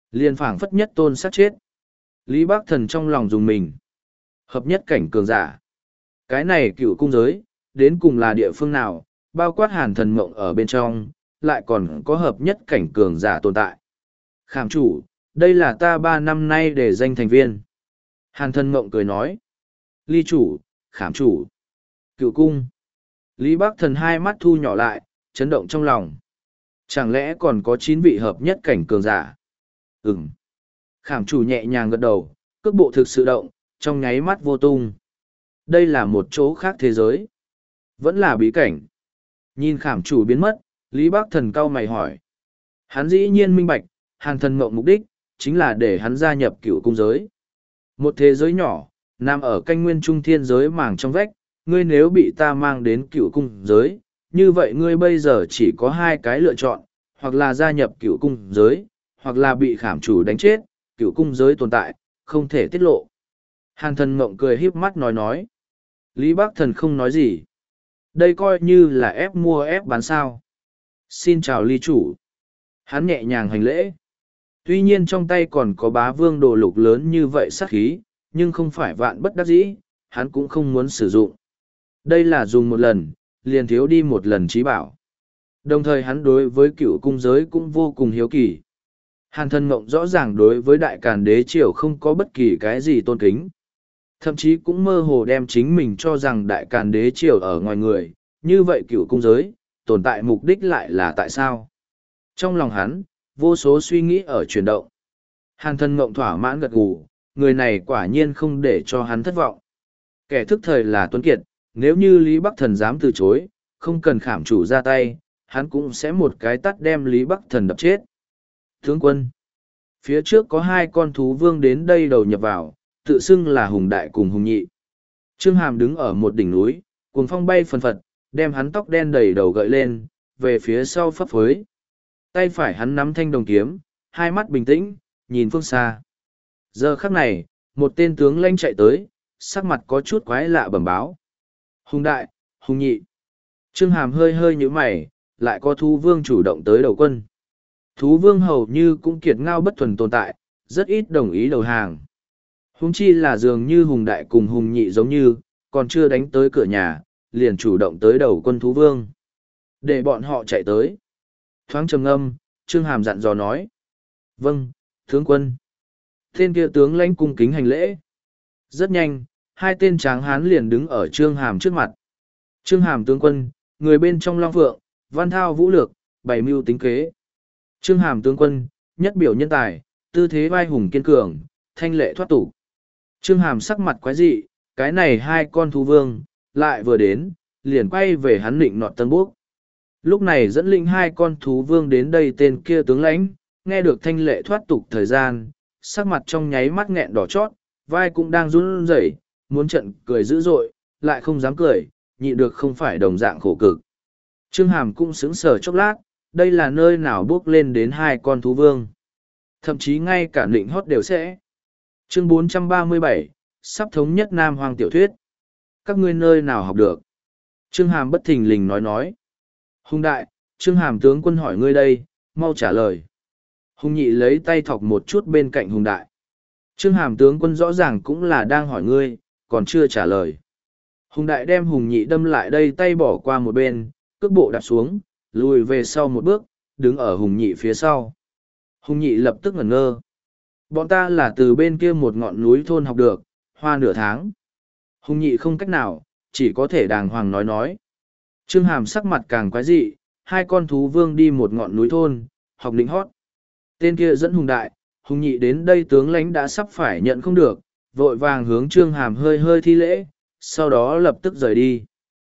Liền phảng phất nhất tôn sát chết. Lý Bác Thần trong lòng dùng mình. Hợp nhất cảnh cường giả. Cái này cựu cung giới, đến cùng là địa phương nào, bao quát hàn thần mộng ở bên trong, lại còn có hợp nhất cảnh cường giả tồn tại. Khảm chủ, đây là ta ba năm nay để danh thành viên. Hàn thần mộng cười nói. Ly chủ, khảm chủ, cựu cung. Lý Bác Thần hai mắt thu nhỏ lại, chấn động trong lòng. Chẳng lẽ còn có chín vị hợp nhất cảnh cường giả? Ừm. Khảm chủ nhẹ nhàng gật đầu, cước bộ thực sự động, trong nháy mắt vô tung. Đây là một chỗ khác thế giới. Vẫn là bí cảnh. Nhìn khảm chủ biến mất, Lý Bác Thần cau mày hỏi. Hắn dĩ nhiên minh bạch, hàn thần mộng mục đích, chính là để hắn gia nhập cựu cung giới. Một thế giới nhỏ, nằm ở canh nguyên trung thiên giới màng trong vách, ngươi nếu bị ta mang đến cựu cung giới, như vậy ngươi bây giờ chỉ có hai cái lựa chọn, hoặc là gia nhập cựu cung giới, hoặc là bị khảm chủ đánh chết, cựu cung giới tồn tại, không thể tiết lộ. Hàn thần mộng cười híp mắt nói nói. Lý Bác Thần không nói gì. Đây coi như là ép mua ép bán sao. Xin chào ly chủ. Hắn nhẹ nhàng hành lễ. Tuy nhiên trong tay còn có bá vương đồ lục lớn như vậy sát khí, nhưng không phải vạn bất đắc dĩ, hắn cũng không muốn sử dụng. Đây là dùng một lần, liền thiếu đi một lần trí bảo. Đồng thời hắn đối với cựu cung giới cũng vô cùng hiếu kỳ. Hàn thần mộng rõ ràng đối với đại càn đế triều không có bất kỳ cái gì tôn kính. Thậm chí cũng mơ hồ đem chính mình cho rằng đại càn đế triều ở ngoài người, như vậy cựu cung giới, tồn tại mục đích lại là tại sao? Trong lòng hắn, vô số suy nghĩ ở chuyển động. Hàn thần mộng thỏa mãn gật gù, người này quả nhiên không để cho hắn thất vọng. Kẻ thức thời là Tuấn Kiệt, nếu như Lý Bắc Thần dám từ chối, không cần khảm chủ ra tay, hắn cũng sẽ một cái tắt đem Lý Bắc Thần đập chết. Tướng quân, phía trước có hai con thú vương đến đây đầu nhập vào, tự xưng là Hùng Đại cùng Hùng Nhị. Trương Hàm đứng ở một đỉnh núi, cuồng phong bay phần phật, đem hắn tóc đen đầy đầu gợi lên, về phía sau phấp phới. Tay phải hắn nắm thanh đồng kiếm, hai mắt bình tĩnh, nhìn phương xa. Giờ khắc này, một tên tướng lãnh chạy tới, sắc mặt có chút quái lạ bẩm báo. Hùng Đại, Hùng Nhị. Trương Hàm hơi hơi nhíu mày, lại có thú vương chủ động tới đầu quân. Thú vương hầu như cũng kiệt ngao bất thuần tồn tại, rất ít đồng ý đầu hàng. Hùng chi là dường như Hùng Đại cùng Hùng Nhị giống như, còn chưa đánh tới cửa nhà, liền chủ động tới đầu quân thú vương. Để bọn họ chạy tới. Thoáng trầm ngâm, Trương Hàm dặn dò nói. Vâng, tướng quân. Tên kia tướng lãnh cung kính hành lễ. Rất nhanh, hai tên tráng hán liền đứng ở Trương Hàm trước mặt. Trương Hàm tướng quân, người bên trong Long Phượng, văn thao vũ lược, bày mưu tính kế. Trương Hàm tướng quân, nhất biểu nhân tài, tư thế vai hùng kiên cường, thanh lệ thoát tục. Trương Hàm sắc mặt quái dị, cái này hai con thú vương, lại vừa đến, liền quay về hắn định nọt tân bốc. Lúc này dẫn linh hai con thú vương đến đây tên kia tướng lãnh, nghe được thanh lệ thoát tục thời gian, sắc mặt trong nháy mắt nghẹn đỏ chót, vai cũng đang run rẩy, muốn trận cười dữ dội, lại không dám cười, nhịn được không phải đồng dạng khổ cực. Trương Hàm cũng sững sờ chốc lát, đây là nơi nào bước lên đến hai con thú vương. Thậm chí ngay cả định hót đều sẽ. Chương bốn trăm ba mươi bảy, sắp thống nhất Nam Hoàng tiểu thuyết. Các ngươi nơi nào học được? Trương Hàm bất thình lình nói nói. Hùng Đại, Trương Hàm tướng quân hỏi ngươi đây, mau trả lời. Hùng Nhị lấy tay thọc một chút bên cạnh Hùng Đại. Trương Hàm tướng quân rõ ràng cũng là đang hỏi ngươi, còn chưa trả lời. Hùng Đại đem Hùng Nhị đâm lại đây tay bỏ qua một bên, cước bộ đạp xuống, lùi về sau một bước, đứng ở Hùng Nhị phía sau. Hùng Nhị lập tức ngẩn ngơ. Bọn ta là từ bên kia một ngọn núi thôn học được, hoa nửa tháng. Hùng Nhị không cách nào, chỉ có thể đàng hoàng nói nói. Trương Hàm sắc mặt càng quái dị, hai con thú vương đi một ngọn núi thôn, học lĩnh hót. Tên kia dẫn Hùng Đại, Hùng Nhị đến đây tướng lãnh đã sắp phải nhận không được, vội vàng hướng Trương Hàm hơi hơi thi lễ, sau đó lập tức rời đi.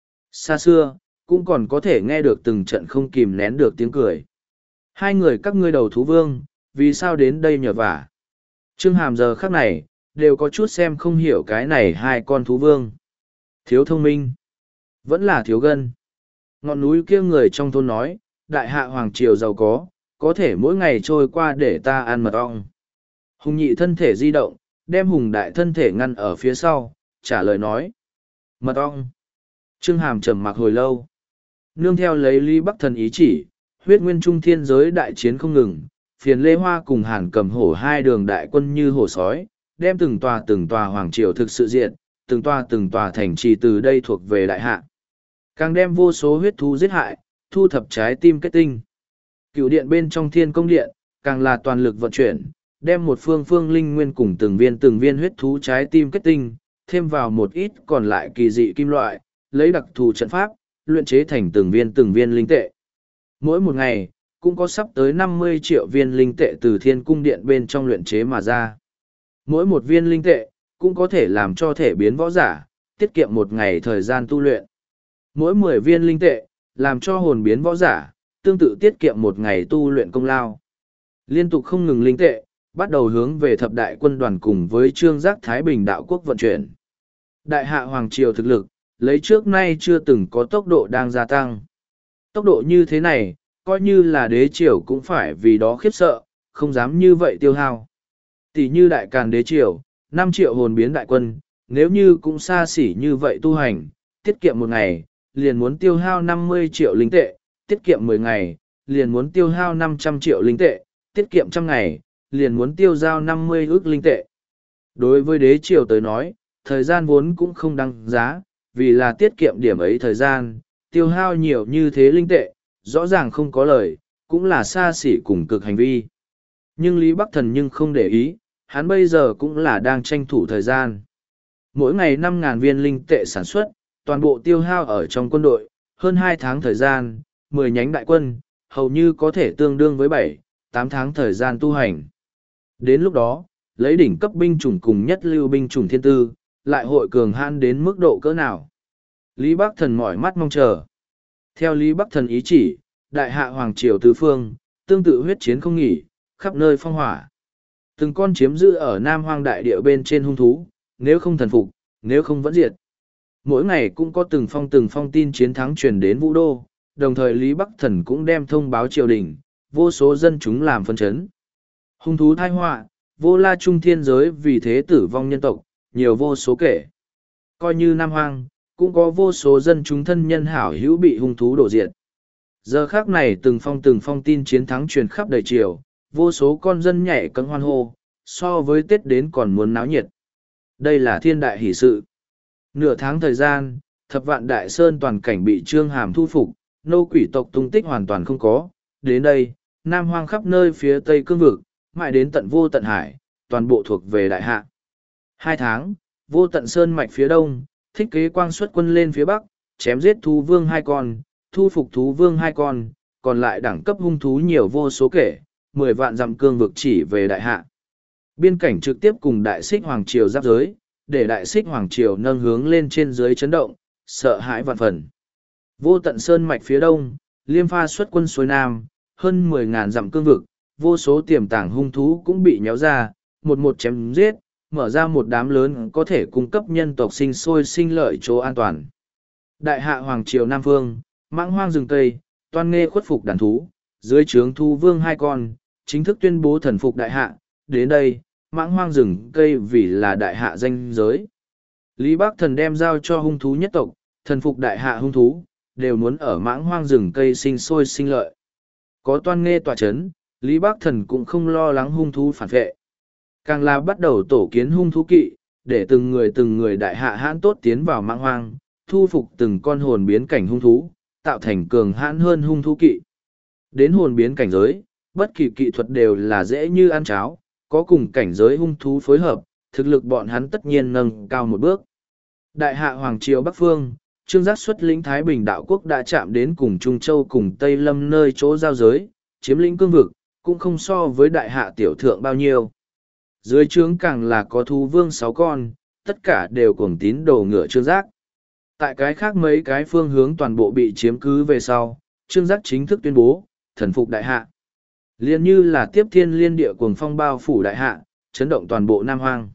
Xa xưa, cũng còn có thể nghe được từng trận không kìm nén được tiếng cười. Hai người các ngươi đầu thú vương, vì sao đến đây nhờ vả? Trương Hàm giờ khắc này, đều có chút xem không hiểu cái này hai con thú vương. Thiếu thông minh, vẫn là thiếu gân. Ngọn núi kia người trong thôn nói, đại hạ hoàng triều giàu có, có thể mỗi ngày trôi qua để ta ăn mật ong. Hùng Nhị thân thể di động, đem Hùng Đại thân thể ngăn ở phía sau, trả lời nói. Mật ong. Trương Hàm trầm mặc hồi lâu. Nương theo lấy Lý Bắc Thần ý chỉ, huyết nguyên trung thiên giới đại chiến không ngừng, phiền Lê Hoa cùng Hàn Cầm Hổ hai đường đại quân như hổ sói, đem từng tòa từng tòa hoàng triều thực sự diện, từng tòa từng tòa thành trì từ đây thuộc về đại hạ. Càng đem vô số huyết thú giết hại, thu thập trái tim kết tinh. Cựu điện bên trong thiên công điện, càng là toàn lực vận chuyển, đem một phương phương linh nguyên cùng từng viên từng viên huyết thú trái tim kết tinh, thêm vào một ít còn lại kỳ dị kim loại, lấy đặc thù trận pháp, luyện chế thành từng viên từng viên linh tệ. Mỗi một ngày, cũng có sắp tới năm mươi triệu viên linh tệ từ thiên cung điện bên trong luyện chế mà ra. Mỗi một viên linh tệ, cũng có thể làm cho thể biến võ giả, tiết kiệm một ngày thời gian tu luyện. Mỗi mười viên linh tệ, làm cho hồn biến võ giả, tương tự tiết kiệm một ngày tu luyện công lao. Liên tục không ngừng linh tệ, bắt đầu hướng về thập đại quân đoàn cùng với trương giác Thái Bình đạo quốc vận chuyển. Đại hạ Hoàng Triều thực lực, lấy trước nay chưa từng có tốc độ đang gia tăng. Tốc độ như thế này, coi như là đế triều cũng phải vì đó khiếp sợ, không dám như vậy tiêu hao. Tỷ như đại càn đế triều, năm triệu hồn biến đại quân, nếu như cũng xa xỉ như vậy tu hành, tiết kiệm một ngày, liền muốn tiêu hao năm mươi triệu linh tệ, tiết kiệm mười ngày, liền muốn tiêu hao năm trăm triệu linh tệ, tiết kiệm trăm ngày, liền muốn tiêu giao năm mươi ước linh tệ. Đối với đế triều tới nói, thời gian vốn cũng không đăng giá, vì là tiết kiệm điểm ấy thời gian, tiêu hao nhiều như thế linh tệ, rõ ràng không có lời, cũng là xa xỉ cùng cực hành vi. Nhưng Lý Bắc Thần nhưng không để ý, hắn bây giờ cũng là đang tranh thủ thời gian. Mỗi ngày năm ngàn viên linh tệ sản xuất, toàn bộ tiêu hao ở trong quân đội, hơn hai tháng thời gian, mười nhánh đại quân, hầu như có thể tương đương với bảy, tám tháng thời gian tu hành. Đến lúc đó, lấy đỉnh cấp binh chủng cùng nhất lưu binh chủng thiên tư, lại hội cường hãn đến mức độ cỡ nào. Lý Bắc Thần mỏi mắt mong chờ. Theo Lý Bắc Thần ý chỉ, đại hạ Hoàng Triều tứ phương, tương tự huyết chiến không nghỉ, khắp nơi phong hỏa. Từng con chiếm giữ ở Nam Hoang đại địa bên trên hung thú, nếu không thần phục, nếu không vẫn diệt. Mỗi ngày cũng có từng phong từng phong tin chiến thắng truyền đến Vũ Đô, đồng thời Lý Bắc Thần cũng đem thông báo triều đình, vô số dân chúng làm phân chấn. Hung thú thai họa, vô la trung thiên giới vì thế tử vong nhân tộc, nhiều vô số kể. Coi như Nam Hoang, cũng có vô số dân chúng thân nhân hảo hữu bị hung thú đổ diệt. Giờ khác này từng phong từng phong tin chiến thắng truyền khắp đầy triều, vô số con dân nhảy cẫng hoan hô, so với Tết đến còn muốn náo nhiệt. Đây là thiên đại hỷ sự. Nửa tháng thời gian, thập vạn đại sơn toàn cảnh bị Trương Hàm thu phục, nô quỷ tộc tung tích hoàn toàn không có. Đến đây, Nam Hoang khắp nơi phía tây cương vực, mãi đến tận vô tận hải, toàn bộ thuộc về đại hạ. Hai tháng, vô tận sơn mạch phía đông, thích kế quang xuất quân lên phía bắc, chém giết thú vương hai con, thu phục thú vương hai con, còn lại đẳng cấp hung thú nhiều vô số kể, mười vạn dặm cương vực chỉ về đại hạ. Biên cảnh trực tiếp cùng đại xích hoàng triều giáp giới, để đại xích hoàng triều nâng hướng lên trên dưới chấn động, sợ hãi vạn phần. Vô tận sơn mạch phía đông, Liêm Pha xuất quân xuôi nam, hơn mười ngàn dặm cương vực, vô số tiềm tàng hung thú cũng bị nhéo ra, một một chém giết, mở ra một đám lớn có thể cung cấp nhân tộc sinh sôi sinh lợi chỗ an toàn. Đại hạ hoàng triều Nam Phương, mãng hoang rừng cây, toan nghê khuất phục đàn thú, dưới trướng thú vương hai con, chính thức tuyên bố thần phục đại hạ, đến đây, mãng hoang rừng cây vì là đại hạ danh giới. Lý Bắc Thần đem giao cho hung thú nhất tộc, thần phục đại hạ hung thú, đều muốn ở mãng hoang rừng cây sinh sôi sinh lợi. Có toan nghê tòa chấn, Lý Bắc Thần cũng không lo lắng hung thú phản vệ. Càng là bắt đầu tổ kiến hung thú kỵ, để từng người từng người đại hạ hãn tốt tiến vào mãng hoang, thu phục từng con hồn biến cảnh hung thú, tạo thành cường hãn hơn hung thú kỵ. Đến hồn biến cảnh giới, bất kỳ kỹ thuật đều là dễ như ăn cháo, có cùng cảnh giới hung thú phối hợp, thực lực bọn hắn tất nhiên nâng cao một bước. Đại hạ Hoàng Triều Bắc Phương, Trương Giác xuất lĩnh Thái Bình đạo quốc đã chạm đến cùng Trung Châu cùng Tây Lâm nơi chỗ giao giới, chiếm lĩnh cương vực, cũng không so với đại hạ tiểu thượng bao nhiêu. Dưới trướng càng là có thú vương sáu con, tất cả đều cuồng tín đồ ngựa Trương Giác. Tại cái khác mấy cái phương hướng toàn bộ bị chiếm cứ về sau, Trương Giác chính thức tuyên bố, thần phục đại hạ. Liên như là tiếp thiên liên địa cuồng phong bao phủ đại hạ, chấn động toàn bộ Nam Hoang.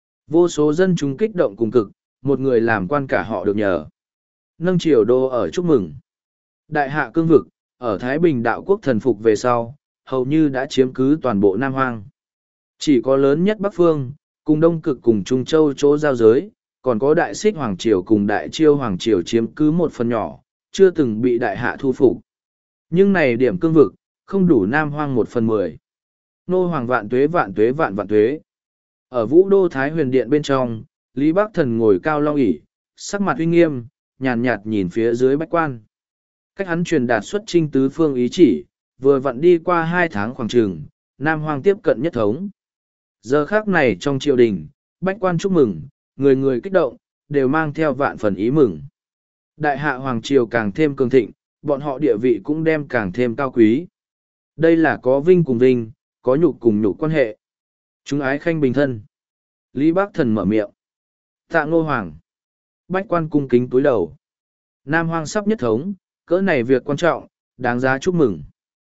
Vô số dân chúng kích động cùng cực, một người làm quan cả họ được nhờ. Nâng triều đô ở chúc mừng. Đại hạ cương vực, ở Thái Bình đạo quốc thần phục về sau, hầu như đã chiếm cứ toàn bộ Nam Hoang. Chỉ có lớn nhất Bắc Phương, cùng Đông Cực cùng Trung Châu chỗ giao giới, còn có Đại Xích Hoàng Triều cùng Đại Chiêu Hoàng Triều chiếm cứ một phần nhỏ, chưa từng bị đại hạ thu phục. Nhưng này điểm cương vực, không đủ Nam Hoang một phần mười. Nô hoàng vạn tuế vạn tuế vạn vạn tuế. Ở vũ đô Thái Huyền Điện bên trong, Lý Bắc Thần ngồi cao long ỷ, sắc mặt uy nghiêm, nhàn nhạt nhìn phía dưới bách quan. Cách hắn truyền đạt xuất trinh tứ phương ý chỉ, vừa vặn đi qua hai tháng khoảng trường, Nam Hoang tiếp cận nhất thống. Giờ khác này trong triều đình, bách quan chúc mừng, người người kích động, đều mang theo vạn phần ý mừng. Đại hạ hoàng triều càng thêm cường thịnh, bọn họ địa vị cũng đem càng thêm cao quý. Đây là có vinh cùng vinh, có nhục cùng nhục quan hệ. Chúng ái khanh bình thân. Lý Bác Thần mở miệng. Tạ Ngô Hoàng. Bách quan cung kính túi đầu. Nam Hoang sắp nhất thống, cỡ này việc quan trọng, đáng giá chúc mừng.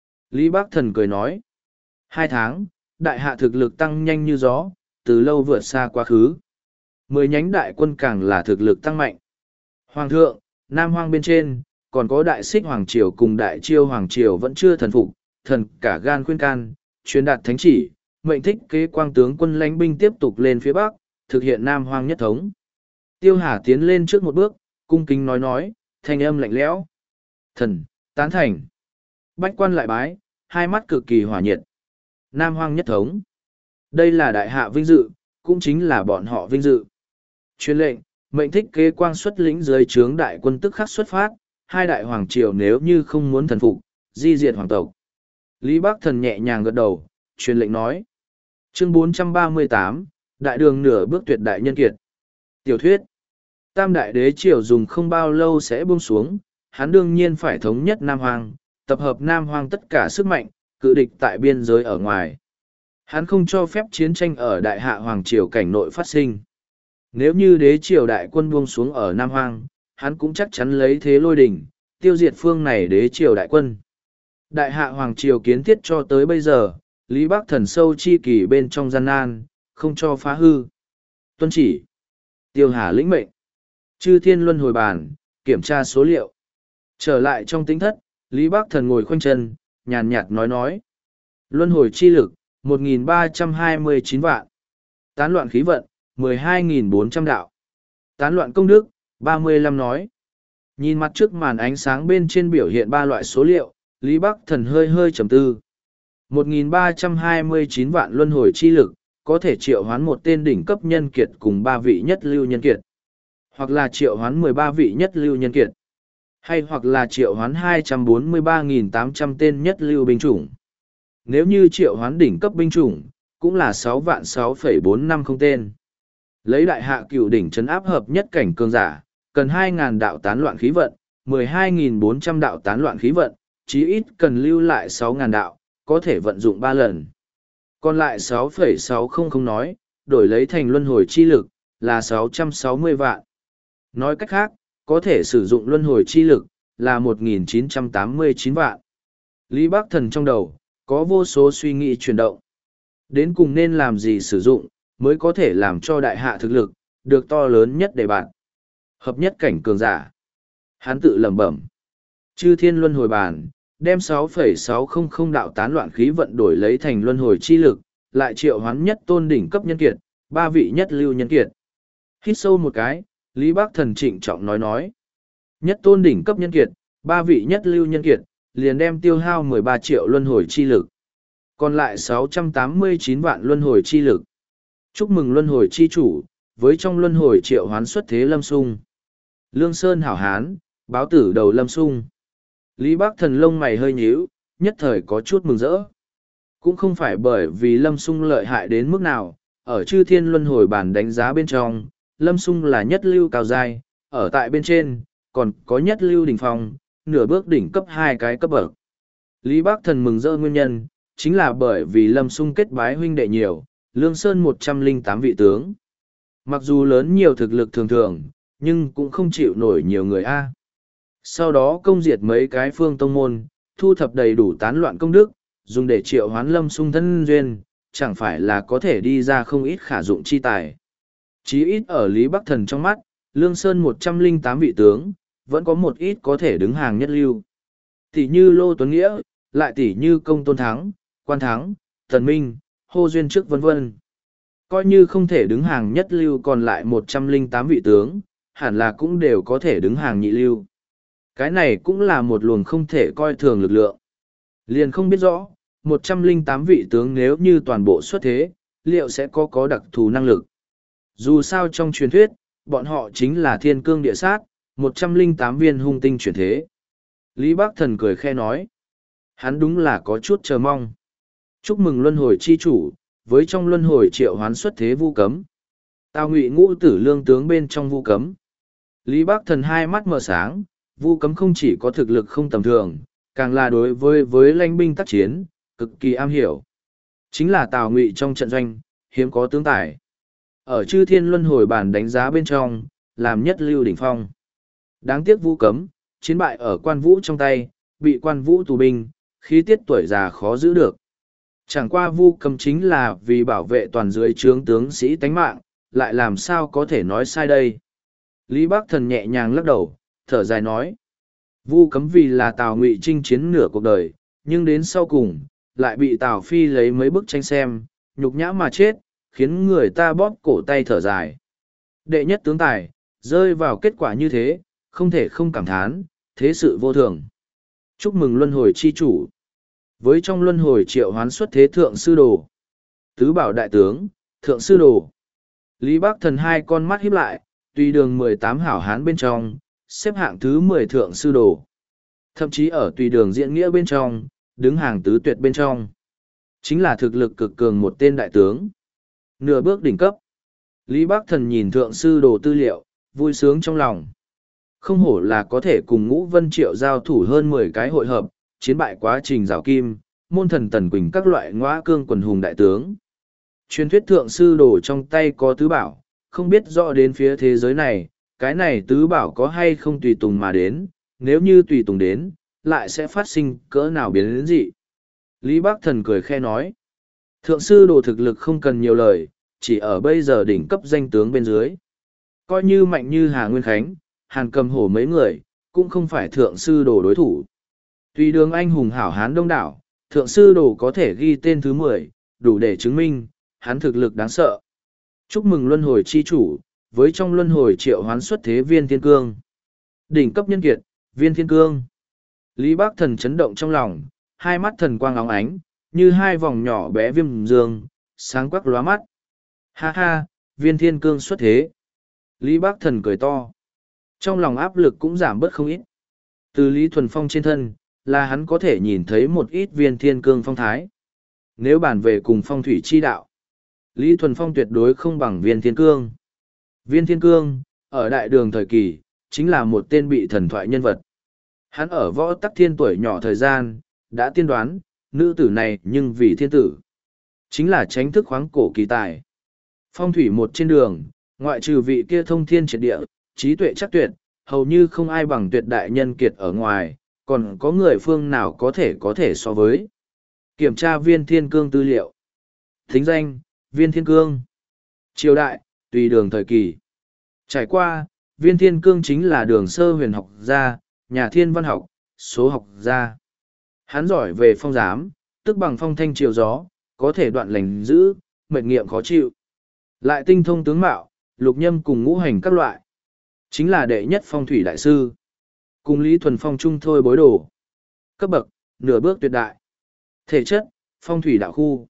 Lý Bác Thần cười nói. Hai tháng, đại hạ thực lực tăng nhanh như gió, từ lâu vượt xa quá khứ. Mười nhánh đại quân càng là thực lực tăng mạnh. Hoàng thượng, Nam Hoang bên trên, còn có đại xích Hoàng Triều cùng đại chiêu Hoàng Triều vẫn chưa thần phục, thần cả gan khuyên can, truyền đạt thánh chỉ, mệnh thích kế quang tướng quân lãnh binh tiếp tục lên phía Bắc, thực hiện Nam Hoang nhất thống. Tiêu Hà tiến lên trước một bước, cung kính nói nói, thanh âm lạnh lẽo. Thần, tán thành. Bách quan lại bái, hai mắt cực kỳ hỏa nhiệt. Nam Hoang nhất thống. Đây là đại hạ vinh dự, cũng chính là bọn họ vinh dự. Truyền lệnh, mệnh thích kế quang xuất lĩnh dưới trướng đại quân tức khắc xuất phát, hai đại hoàng triều nếu như không muốn thần phục, di diệt hoàng tộc. Lý Bắc Thần nhẹ nhàng gật đầu, truyền lệnh nói. Chương bốn trăm ba mươi tám, Đại đường nửa bước tuyệt đại nhân kiệt. Tiểu thuyết. Tam đại đế triều dùng không bao lâu sẽ buông xuống, hắn đương nhiên phải thống nhất Nam Hoang, tập hợp Nam Hoang tất cả sức mạnh, cự địch tại biên giới ở ngoài. Hắn không cho phép chiến tranh ở đại hạ hoàng triều cảnh nội phát sinh. Nếu như đế triều đại quân buông xuống ở Nam Hoang, hắn cũng chắc chắn lấy thế lôi đỉnh, tiêu diệt phương này đế triều đại quân. Đại hạ hoàng triều kiến thiết cho tới bây giờ, Lý Bắc Thần sâu chi kỳ bên trong gian nan, không cho phá hư. Tuân chỉ. Tiêu Hà lĩnh mệnh. Chư thiên luân hồi bàn, kiểm tra số liệu. Trở lại trong tính thất, Lý Bắc Thần ngồi khoanh chân, nhàn nhạt nói nói. Luân hồi chi lực, một nghìn ba trăm hai mươi chín vạn. Tán loạn khí vận, mười hai nghìn bốn trăm đạo. Tán loạn công đức, ba mươi lăm nói. Nhìn mặt trước màn ánh sáng bên trên biểu hiện ba loại số liệu, Lý Bắc Thần hơi hơi trầm tư. một nghìn ba trăm hai mươi chín vạn luân hồi chi lực, có thể triệu hoán một tên đỉnh cấp nhân kiệt cùng ba vị nhất lưu nhân kiệt. Hoặc là triệu hoán mười ba vị nhất lưu nhân kiệt. Hay hoặc là triệu hoán hai trăm bốn mươi ba nghìn tám trăm tên nhất lưu binh chủng. Nếu như triệu hoán đỉnh cấp binh chủng, cũng là sáu vạn sáu phẩy bốn năm không tên. Lấy đại hạ cựu đỉnh trấn áp hợp nhất cảnh cường giả, cần hai nghìn đạo tán loạn khí vận, mười hai nghìn bốn trăm đạo tán loạn khí vận, chí ít cần lưu lại sáu nghìn đạo, có thể vận dụng ba lần. Còn lại sáu phẩy sáu không không nói, đổi lấy thành luân hồi chi lực, là sáu trăm sáu mươi vạn. Nói cách khác, có thể sử dụng luân hồi chi lực, là một nghìn chín trăm tám mươi chín vạn. Lý Bắc Thần trong đầu, có vô số suy nghĩ chuyển động. Đến cùng nên làm gì sử dụng, mới có thể làm cho đại hạ thực lực, được to lớn nhất để bạn. Hợp nhất cảnh cường giả. Hắn tự lẩm bẩm. Chư thiên luân hồi bàn, đem sáu phẩy sáu không không đạo tán loạn khí vận đổi lấy thành luân hồi chi lực, lại triệu hoán nhất tôn đỉnh cấp nhân kiệt, ba vị nhất lưu nhân kiệt. Hít sâu một cái, Lý Bắc Thần trịnh trọng nói nói. Nhất tôn đỉnh cấp nhân kiệt, ba vị nhất lưu nhân kiệt, liền đem tiêu hao mười ba triệu luân hồi chi lực. Còn lại sáu trăm tám mươi chín vạn luân hồi chi lực. Chúc mừng luân hồi chi chủ, với trong luân hồi triệu hoán xuất thế Lâm Sung. Lương Sơn hảo hán, báo tử đầu Lâm Sung. Lý Bắc Thần lông mày hơi nhíu, nhất thời có chút mừng rỡ. Cũng không phải bởi vì Lâm Sung lợi hại đến mức nào, ở chư thiên luân hồi bản đánh giá bên trong, Lâm Sung là nhất lưu cao giai, ở tại bên trên, còn có nhất lưu đỉnh phong, nửa bước đỉnh cấp hai cái cấp bậc. Lý Bắc Thần mừng rỡ nguyên nhân, chính là bởi vì Lâm Sung kết bái huynh đệ nhiều, Lương Sơn một trăm lẻ tám vị tướng. Mặc dù lớn nhiều thực lực thường thường, nhưng cũng không chịu nổi nhiều người A. Sau đó công diệt mấy cái phương tông môn, thu thập đầy đủ tán loạn công đức, dùng để triệu hoán Lâm Sung thân duyên, chẳng phải là có thể đi ra không ít khả dụng chi tài. Chí ít ở Lý Bắc Thần trong mắt, Lương Sơn một trăm lẻ tám vị tướng, vẫn có một ít có thể đứng hàng nhất lưu. Tỷ như Lô Tuấn Nghĩa, lại tỷ như Công Tôn Thắng, Quan Thắng, Tần Minh, Hô Duyên Trước vân vân. Coi như không thể đứng hàng nhất lưu còn lại một trăm lẻ tám vị tướng, hẳn là cũng đều có thể đứng hàng nhị lưu. Cái này cũng là một luồng không thể coi thường lực lượng. Liền không biết rõ, một trăm linh tám vị tướng nếu như toàn bộ xuất thế, liệu sẽ có có đặc thù năng lực. Dù sao trong truyền thuyết, bọn họ chính là thiên cương địa sát, một trăm linh tám viên hung tinh chuyển thế. Lý Bác Thần cười khe nói. Hắn đúng là có chút chờ mong. Chúc mừng luân hồi chi chủ, với trong luân hồi triệu hoán xuất thế vu cấm. Tào Ngụy ngũ tử lương tướng bên trong vu cấm. Lý Bác Thần hai mắt mở sáng, vu cấm không chỉ có thực lực không tầm thường, càng là đối với với lãnh binh tác chiến, cực kỳ am hiểu. Chính là Tào Ngụy trong trận doanh, hiếm có tướng tài. Ở chư thiên luân hồi bản đánh giá bên trong, làm nhất lưu đỉnh phong. Đáng tiếc vu cấm, chiến bại ở quan vũ trong tay, bị quan vũ tù binh, khí tiết tuổi già khó giữ được. Chẳng qua vu cấm chính là vì bảo vệ toàn dưới trướng tướng sĩ tánh mạng, lại làm sao có thể nói sai đây. Lý Bác Thần nhẹ nhàng lắc đầu, thở dài nói. Vu cấm vì là Tào Ngụy chinh chiến nửa cuộc đời, nhưng đến sau cùng, lại bị Tào Phi lấy mấy bức tranh xem, nhục nhã mà chết, khiến người ta bóp cổ tay thở dài. Đệ nhất tướng tài, rơi vào kết quả như thế, không thể không cảm thán, thế sự vô thường. Chúc mừng luân hồi chi chủ. Với trong luân hồi triệu hoán xuất thế thượng sư đồ. Tứ bảo đại tướng, thượng sư đồ. Lý Bác Thần hai con mắt híp lại, tùy đường mười tám hảo hán bên trong, xếp hạng thứ mười thượng sư đồ. Thậm chí ở tùy đường diễn nghĩa bên trong, đứng hàng tứ tuyệt bên trong. Chính là thực lực cực cường một tên đại tướng. Nửa bước đỉnh cấp. Lý Bác Thần nhìn thượng sư đồ tư liệu, vui sướng trong lòng. Không hổ là có thể cùng Ngũ Vân Triệu giao thủ hơn mười cái hội hợp, chiến bại quá trình rào kim, môn thần tần quỳnh các loại ngõa cương quần hùng đại tướng. Truyền thuyết thượng sư đồ trong tay có tứ bảo, không biết rõ đến phía thế giới này, cái này tứ bảo có hay không tùy tùng mà đến, nếu như tùy tùng đến, lại sẽ phát sinh cỡ nào biến đến gì. Lý Bác Thần cười khe nói, thượng sư đồ thực lực không cần nhiều lời, chỉ ở bây giờ đỉnh cấp danh tướng bên dưới. Coi như mạnh như Hà Nguyên Khánh, Hàn Cầm Hổ mấy người, cũng không phải thượng sư đồ đối thủ. Tùy đường anh hùng hảo hán đông đảo, thượng sư đồ có thể ghi tên thứ mười, đủ để chứng minh, hắn thực lực đáng sợ. Chúc mừng luân hồi chi chủ, với trong luân hồi triệu hoán xuất thế viên thiên cương. Đỉnh cấp nhân kiệt, viên thiên cương. Lý Bác Thần chấn động trong lòng, hai mắt thần quang óng ánh, như hai vòng nhỏ bé viêm dương, sáng quắc lóa mắt. Ha ha, viên thiên cương xuất thế. Lý Bác Thần cười to. Trong lòng áp lực cũng giảm bớt không ít. Từ Lý Thuần Phong trên thân, là hắn có thể nhìn thấy một ít viên thiên cương phong thái. Nếu bàn về cùng phong thủy chi đạo, Lý Thuần Phong tuyệt đối không bằng viên thiên cương. Viên thiên cương, ở đại đường thời kỳ, chính là một tên bị thần thoại nhân vật. Hắn ở võ tắc thiên tuổi nhỏ thời gian, đã tiên đoán, nữ tử này nhưng vì thiên tử. Chính là tránh thức khoáng cổ kỳ tài. Phong thủy một trên đường, ngoại trừ vị kia thông thiên triệt địa, trí tuệ chắc tuyệt, hầu như không ai bằng tuyệt đại nhân kiệt ở ngoài, còn có người phương nào có thể có thể so với. Kiểm tra viên thiên cương tư liệu. Thính danh, viên thiên cương. Triều đại, tùy đường thời kỳ. Trải qua, viên thiên cương chính là đường sơ huyền học gia, nhà thiên văn học, số học gia. Hắn giỏi về phong giám, tức bằng phong thanh triều gió, có thể đoạn lành giữ, mệnh nghiệm khó chịu. Lại tinh thông tướng mạo, lục nhâm cùng ngũ hành các loại. Chính là đệ nhất phong thủy đại sư. Cùng Lý Thuần Phong chung thôi bối đồ. Cấp bậc, nửa bước tuyệt đại. Thể chất, phong thủy đạo khu.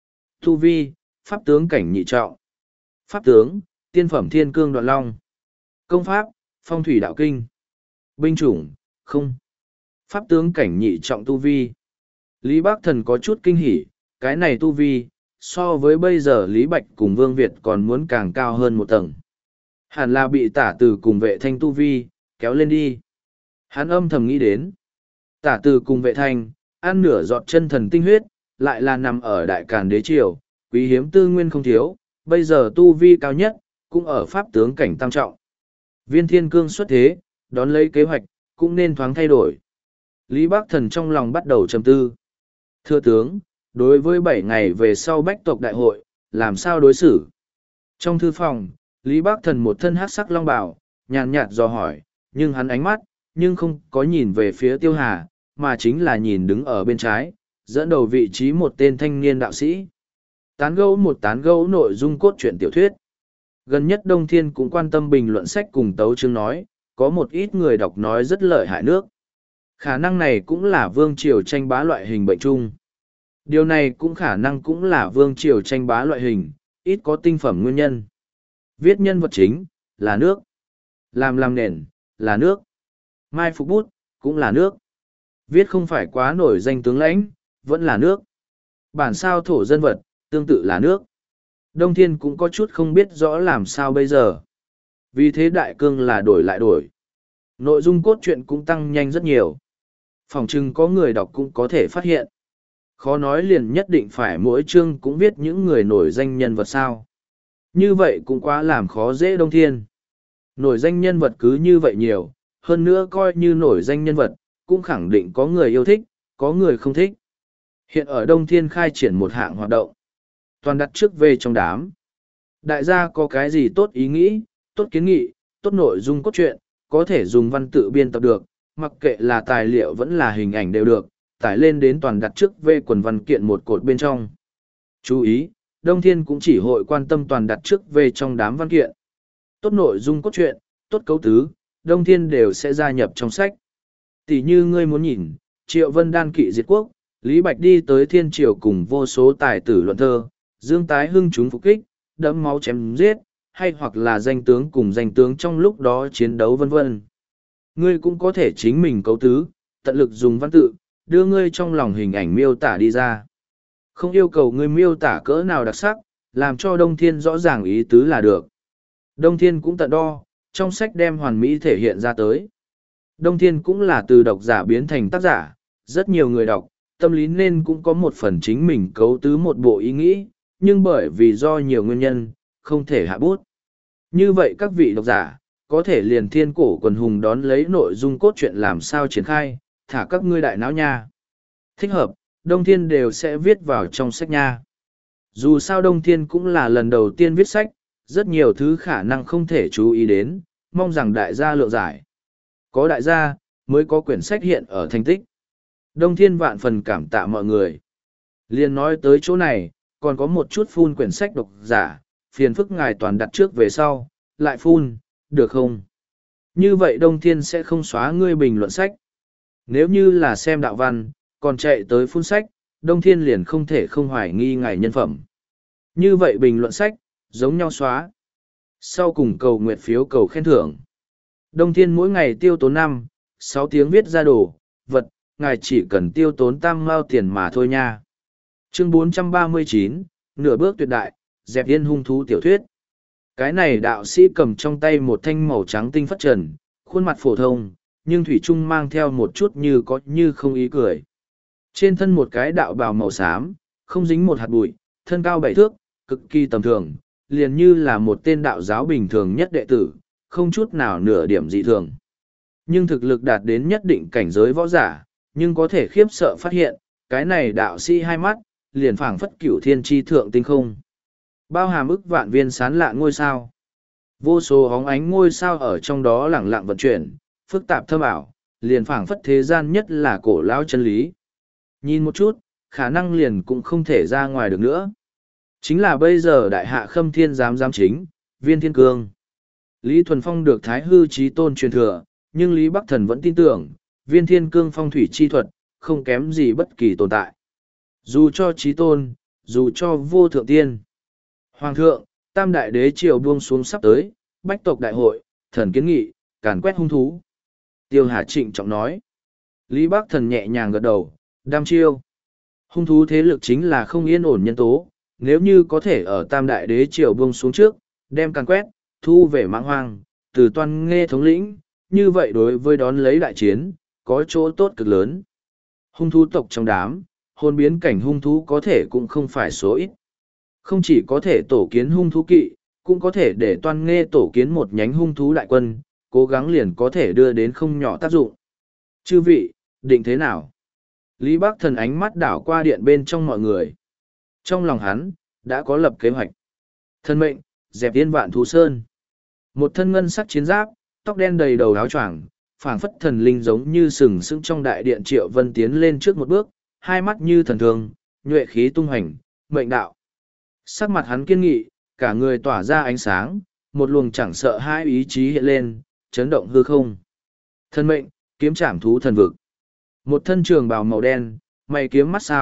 Tu vi, pháp tướng cảnh nhị trọng. Pháp tướng, tiên phẩm thiên cương đoạn long. Công pháp, phong thủy đạo kinh. Binh chủng, không. Pháp tướng cảnh nhị trọng tu vi. Lý Bác Thần có chút kinh hỉ, cái này tu vi, so với bây giờ Lý Bạch cùng Vương Việt còn muốn càng cao hơn một tầng. Hẳn là bị tả từ cùng vệ thanh tu vi, kéo lên đi. Hắn âm thầm nghĩ đến. Tả từ cùng vệ thanh, ăn nửa giọt chân thần tinh huyết, lại là nằm ở đại càn đế triều, quý hiếm tư nguyên không thiếu, bây giờ tu vi cao nhất, cũng ở pháp tướng cảnh tam trọng. Viên thiên cương xuất thế, đón lấy kế hoạch, cũng nên thoáng thay đổi. Lý Bác Thần trong lòng bắt đầu trầm tư. Thưa tướng, đối với bảy ngày về sau bách tộc đại hội, làm sao đối xử? Trong thư phòng, Lý Bác Thần một thân hát sắc long bào, nhàn nhạt dò hỏi, nhưng hắn ánh mắt, nhưng không có nhìn về phía Tiêu Hà, mà chính là nhìn đứng ở bên trái, dẫn đầu vị trí một tên thanh niên đạo sĩ. Tán gẫu một tán gẫu nội dung cốt truyện tiểu thuyết. Gần nhất Đông Thiên cũng quan tâm bình luận sách cùng tấu chương nói, có một ít người đọc nói rất lợi hại nước. Khả năng này cũng là vương triều tranh bá loại hình bệnh chung. Điều này cũng khả năng cũng là vương triều tranh bá loại hình, ít có tinh phẩm nguyên nhân. Viết nhân vật chính, là nước. Làm làm nền, là nước. Mai phục bút, cũng là nước. Viết không phải quá nổi danh tướng lãnh, vẫn là nước. Bản sao thổ dân vật, tương tự là nước. Đông Thiên cũng có chút không biết rõ làm sao bây giờ. Vì thế đại cương là đổi lại đổi. Nội dung cốt truyện cũng tăng nhanh rất nhiều. Phòng chừng có người đọc cũng có thể phát hiện. Khó nói liền nhất định phải mỗi chương cũng viết những người nổi danh nhân vật sao. Như vậy cũng quá làm khó dễ Đông Thiên. Nổi danh nhân vật cứ như vậy nhiều, hơn nữa coi như nổi danh nhân vật, cũng khẳng định có người yêu thích, có người không thích. Hiện ở Đông Thiên khai triển một hạng hoạt động. Toàn đặt trước về trong đám. Đại gia có cái gì tốt ý nghĩ, tốt kiến nghị, tốt nội dung cốt truyện, có thể dùng văn tự biên tập được, mặc kệ là tài liệu vẫn là hình ảnh đều được, tải lên đến toàn đặt trước về quần văn kiện một cột bên trong. Chú ý, Đông Thiên cũng chỉ hội quan tâm toàn đặt trước về trong đám văn kiện. Tốt nội dung cốt truyện, tốt cấu tứ, Đông Thiên đều sẽ gia nhập trong sách. Tỷ như ngươi muốn nhìn, Triệu Vân đan kỵ diệt quốc, Lý Bạch đi tới thiên triều cùng vô số tài tử luận thơ, Dương Tái Hưng chúng phục kích, đẫm máu chém giết, hay hoặc là danh tướng cùng danh tướng trong lúc đó chiến đấu vân vân. Ngươi cũng có thể chính mình cấu tứ, tận lực dùng văn tự, đưa ngươi trong lòng hình ảnh miêu tả đi ra. Không yêu cầu ngươi miêu tả cỡ nào đặc sắc, làm cho Đông Thiên rõ ràng ý tứ là được. Đông Thiên cũng tận đo, trong sách đem hoàn mỹ thể hiện ra tới. Đông Thiên cũng là từ độc giả biến thành tác giả, rất nhiều người đọc, tâm lý nên cũng có một phần chính mình cấu tứ một bộ ý nghĩ, nhưng bởi vì do nhiều nguyên nhân, không thể hạ bút. Như vậy các vị độc giả, có thể liền thiên cổ quần hùng đón lấy nội dung cốt truyện làm sao triển khai, thả các ngươi đại não nha. Thích hợp, Đông Thiên đều sẽ viết vào trong sách nha. Dù sao Đông Thiên cũng là lần đầu tiên viết sách, rất nhiều thứ khả năng không thể chú ý đến, mong rằng đại gia lượng giải. Có đại gia, mới có quyển sách hiện ở thành tích. Đông Thiên vạn phần cảm tạ mọi người. Liên nói tới chỗ này, còn có một chút phun quyển sách độc giả, phiền phức ngài toàn đặt trước về sau, lại phun, được không? Như vậy Đông Thiên sẽ không xóa ngươi bình luận sách. Nếu như là xem đạo văn, còn chạy tới phun sách, Đông Thiên liền không thể không hoài nghi ngài nhân phẩm. Như vậy bình luận sách, giống nhau xóa. Sau cùng cầu nguyện phiếu cầu khen thưởng. Đông Thiên mỗi ngày tiêu tốn năm, sáu tiếng viết ra đồ, vật, ngài chỉ cần tiêu tốn tam mao tiền mà thôi nha. Chương bốn trăm ba mươi chín, nửa bước tuyệt đại, dẹp yên hung thú tiểu thuyết. Cái này đạo sĩ cầm trong tay một thanh màu trắng tinh phất trần, khuôn mặt phổ thông, nhưng thủy trung mang theo một chút như có như không ý cười. Trên thân một cái đạo bào màu xám, không dính một hạt bụi, thân cao bảy thước, cực kỳ tầm thường, liền như là một tên đạo giáo bình thường nhất đệ tử, không chút nào nửa điểm dị thường. Nhưng thực lực đạt đến nhất định cảnh giới võ giả, nhưng có thể khiếp sợ phát hiện, cái này đạo sĩ hai mắt, liền phảng phất cửu thiên tri thượng tinh không. Bao hàm ức vạn viên sán lạ ngôi sao. Vô số hóng ánh ngôi sao ở trong đó lẳng lặng vận chuyển, phức tạp thâm ảo, liền phảng phất thế gian nhất là cổ lão chân lý. Nhìn một chút, khả năng liền cũng không thể ra ngoài được nữa. Chính là bây giờ đại hạ khâm thiên giám giám chính, viên thiên cương. Lý Thuần Phong được Thái Hư Chí Tôn truyền thừa, nhưng Lý Bắc Thần vẫn tin tưởng, viên thiên cương phong thủy chi thuật, không kém gì bất kỳ tồn tại. Dù cho Chí Tôn, dù cho vô thượng tiên. Hoàng thượng, Tam Đại Đế triều buông xuống sắp tới, bách tộc đại hội, thần kiến nghị, càn quét hung thú. Tiêu Hà trịnh trọng nói. Lý Bắc Thần nhẹ nhàng gật đầu, đam chiêu. Hung thú thế lực chính là không yên ổn nhân tố, nếu như có thể ở Tam Đại Đế triều buông xuống trước, đem càn quét, thu về mãng hoang, từ Toan Nghê thống lĩnh, như vậy đối với đón lấy đại chiến, có chỗ tốt cực lớn. Hung thú tộc trong đám, hồn biến cảnh hung thú có thể cũng không phải số ít. Không chỉ có thể tổ kiến hung thú kỵ, cũng có thể để Toan Nghê tổ kiến một nhánh hung thú đại quân, cố gắng liền có thể đưa đến không nhỏ tác dụng. Chư vị, định thế nào? Lý Bắc Thần ánh mắt đảo qua điện bên trong mọi người. Trong lòng hắn, đã có lập kế hoạch. Thân mệnh, dẹp yên vạn thú sơn. Một thân ngân sắc chiến giáp, tóc đen đầy đầu áo choàng, phảng phất thần linh giống như sừng sững trong đại điện. Triệu Vân tiến lên trước một bước, hai mắt như thần thường, nhuệ khí tung hành, mệnh đạo. Sắc mặt hắn kiên nghị, cả người tỏa ra ánh sáng, một luồng chẳng sợ hai ý chí hiện lên, chấn động hư không. Thân mệnh, kiếm trảm thú thần vực. Một thân trường bào màu đen, mày kiếm mắt sao,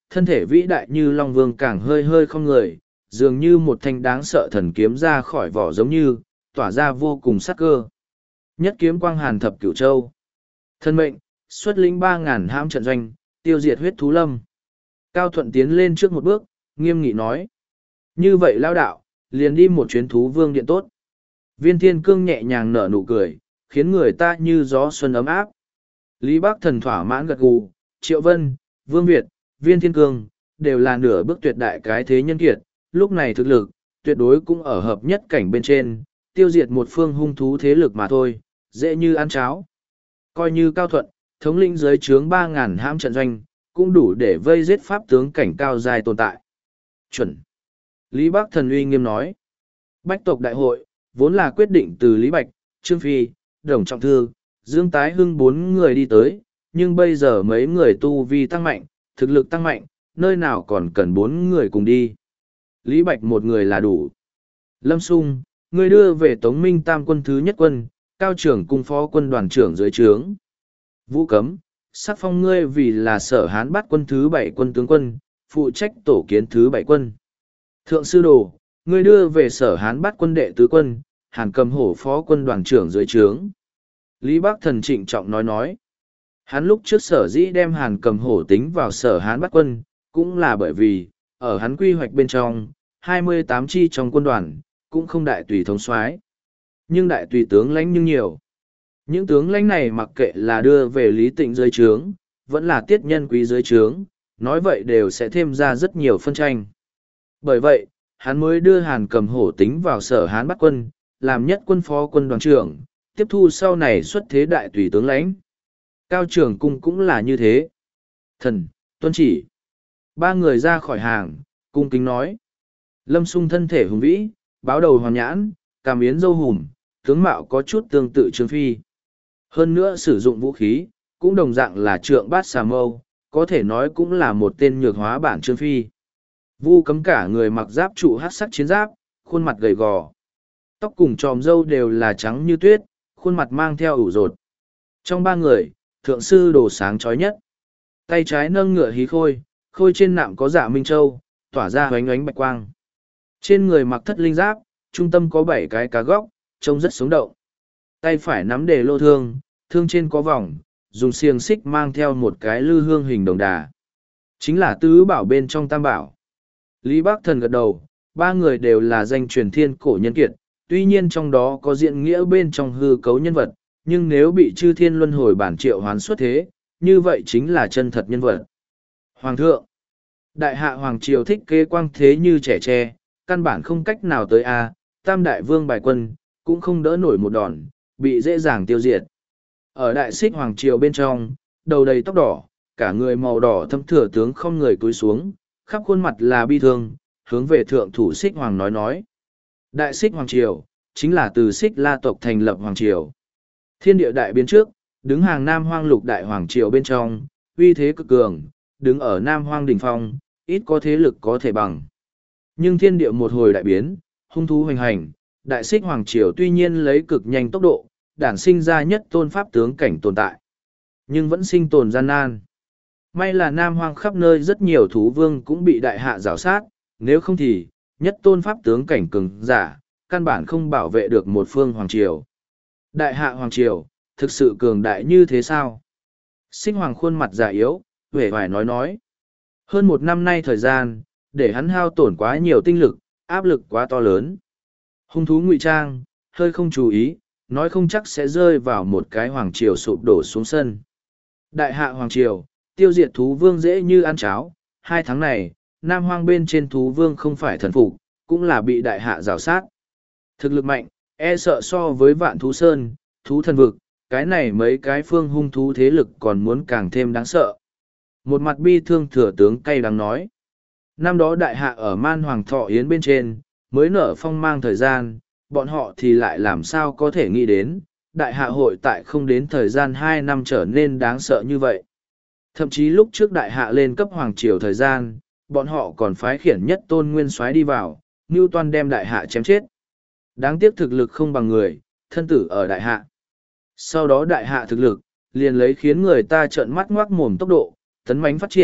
thân thể vĩ đại như Long Vương càng hơi hơi không người, dường như một thanh đáng sợ thần kiếm ra khỏi vỏ giống như, tỏa ra vô cùng sắc cơ. Nhất kiếm quang hàn thập cửu châu. Thân mệnh, xuất lĩnh ba ngàn hãm trận doanh, tiêu diệt huyết thú lâm. Cao Thuận tiến lên trước một bước, nghiêm nghị nói. Như vậy lao đạo, liền đi một chuyến thú vương điện tốt. Viên thiên cương nhẹ nhàng nở nụ cười, khiến người ta như gió xuân ấm áp. Lý Bắc Thần thỏa mãn gật gù, Triệu Vân, Vương Việt, Viên thiên cương, đều là nửa bước tuyệt đại cái thế nhân kiệt, lúc này thực lực, tuyệt đối cũng ở hợp nhất cảnh bên trên, tiêu diệt một phương hung thú thế lực mà thôi, dễ như ăn cháo. Coi như Cao Thuận, thống lĩnh dưới trướng ba ngàn hãm trận doanh, cũng đủ để vây giết pháp tướng cảnh cao dài tồn tại. Chuẩn. Lý Bắc Thần uy nghiêm nói. Bách tộc đại hội, vốn là quyết định từ Lý Bạch, Trương Phi, Đồng Trọng Thư, Dương Tái Hưng bốn người đi tới, nhưng bây giờ mấy người tu vi tăng mạnh, thực lực tăng mạnh, nơi nào còn cần bốn người cùng đi. Lý Bạch một người là đủ. Lâm Sung, người đưa về Tống Minh Tam quân thứ nhất quân, cao trưởng cung phó quân đoàn trưởng dưới trướng. Vũ Cấm, sắc phong ngươi vì là sở hán bắt quân thứ bảy quân tướng quân, phụ trách tổ kiến thứ bảy quân. Thượng sư đồ, ngươi đưa về sở hán bắt quân đệ tứ quân, hàn cầm hổ phó quân đoàn trưởng dưới trướng. Lý Bắc Thần trịnh trọng nói nói. Hắn lúc trước sở dĩ đem hàn cầm hổ tính vào sở hán bắt quân, cũng là bởi vì, ở hắn quy hoạch bên trong, hai mươi tám chi trong quân đoàn, cũng không đại tùy thống soái, nhưng đại tùy tướng lãnh nhưng nhiều. Những tướng lãnh này mặc kệ là đưa về Lý Tịnh dưới trướng, vẫn là tiết nhân quý dưới trướng, nói vậy đều sẽ thêm ra rất nhiều phân tranh. Bởi vậy, hắn mới đưa hàn cầm hổ tính vào sở hán bắt quân, làm nhất quân phó quân đoàn trưởng, tiếp thu sau này xuất thế đại tùy tướng lãnh. Cao trưởng cung cũng là như thế. Thần, tuân chỉ. Ba người ra khỏi hàng, cung kính nói. Lâm Sung thân thể hùng vĩ, báo đầu hoàn nhãn, cằm yến râu hùm, tướng mạo có chút tương tự Trương Phi. Hơn nữa sử dụng vũ khí, cũng đồng dạng là trượng bát xà mâu, có thể nói cũng là một tên nhược hóa bản Trương Phi. Vu Cấm cả người mặc giáp trụ hắc sắc chiến giáp, khuôn mặt gầy gò. Tóc cùng tròm râu đều là trắng như tuyết, khuôn mặt mang theo ủ rột. Trong ba người, thượng sư đồ sáng chói nhất. Tay trái nâng ngựa hí khôi, khôi trên nạm có dạ minh châu, tỏa ra hoánh ánh bạch quang. Trên người mặc thất linh giáp, trung tâm có bảy cái cá góc, trông rất sống động. Tay phải nắm đề lô thương, thương trên có vòng, dùng xiềng xích mang theo một cái lư hương hình đồng đà. Chính là tứ bảo bên trong tam bảo. Lý Bắc Thần gật đầu, ba người đều là danh truyền thiên cổ nhân kiệt, tuy nhiên trong đó có diện nghĩa bên trong hư cấu nhân vật, nhưng nếu bị chư thiên luân hồi bản triệu hoán xuất thế, như vậy chính là chân thật nhân vật. Hoàng thượng, đại hạ Hoàng Triều thích kế quang thế như trẻ tre, căn bản không cách nào tới A, tam đại vương bài quân, cũng không đỡ nổi một đòn, bị dễ dàng tiêu diệt. Ở đại xích Hoàng Triều bên trong, đầu đầy tóc đỏ, cả người màu đỏ thâm thừa tướng không người cúi xuống, khắp khuôn mặt là bi thương, hướng về thượng thủ xích Hoàng nói nói. Đại xích Hoàng Triều, chính là từ xích la tộc thành lập Hoàng Triều. Thiên địa đại biến trước, đứng hàng Nam Hoang lục đại Hoàng Triều bên trong, uy thế cực cường, đứng ở Nam Hoang đỉnh phong, ít có thế lực có thể bằng. Nhưng thiên địa một hồi đại biến, hung thú hoành hành, đại xích Hoàng Triều tuy nhiên lấy cực nhanh tốc độ, đản sinh ra nhất tôn pháp tướng cảnh tồn tại. Nhưng vẫn sinh tồn gian nan. May là Nam Hoang khắp nơi rất nhiều thú vương cũng bị đại hạ rào sát, nếu không thì, nhất tôn pháp tướng cảnh cường giả, căn bản không bảo vệ được một phương Hoàng Triều. Đại hạ Hoàng Triều, thực sự cường đại như thế sao? Xích Hoàng khuôn mặt già yếu, vẻ vải nói nói. Hơn một năm nay thời gian, để hắn hao tổn quá nhiều tinh lực, áp lực quá to lớn. Hung thú ngụy trang, hơi không chú ý, nói không chắc sẽ rơi vào một cái Hoàng Triều sụp đổ xuống sân. Đại hạ Hoàng Triều, tiêu diệt thú vương dễ như ăn cháo, hai tháng này, Nam Hoang bên trên thú vương không phải thần phục, cũng là bị đại hạ rào sát. Thực lực mạnh, e sợ so với vạn thú sơn, thú thần vực, cái này mấy cái phương hung thú thế lực còn muốn càng thêm đáng sợ. Một mặt bi thương thừa tướng cay đắng nói. Năm đó đại hạ ở Man Hoàng Thọ Yến bên trên, mới nở phong mang thời gian, bọn họ thì lại làm sao có thể nghĩ đến, đại hạ hội tại không đến thời gian hai năm trở nên đáng sợ như vậy. Thậm chí lúc trước đại hạ lên cấp hoàng triều thời gian, bọn họ còn phái khiển nhất tôn nguyên soái đi vào, mưu toan đem đại hạ chém chết. Đáng tiếc thực lực không bằng người, thân tử ở đại hạ. Sau đó đại hạ thực lực, liền lấy khiến người ta trợn mắt ngoác mồm tốc độ, tấn mãnh phát triển,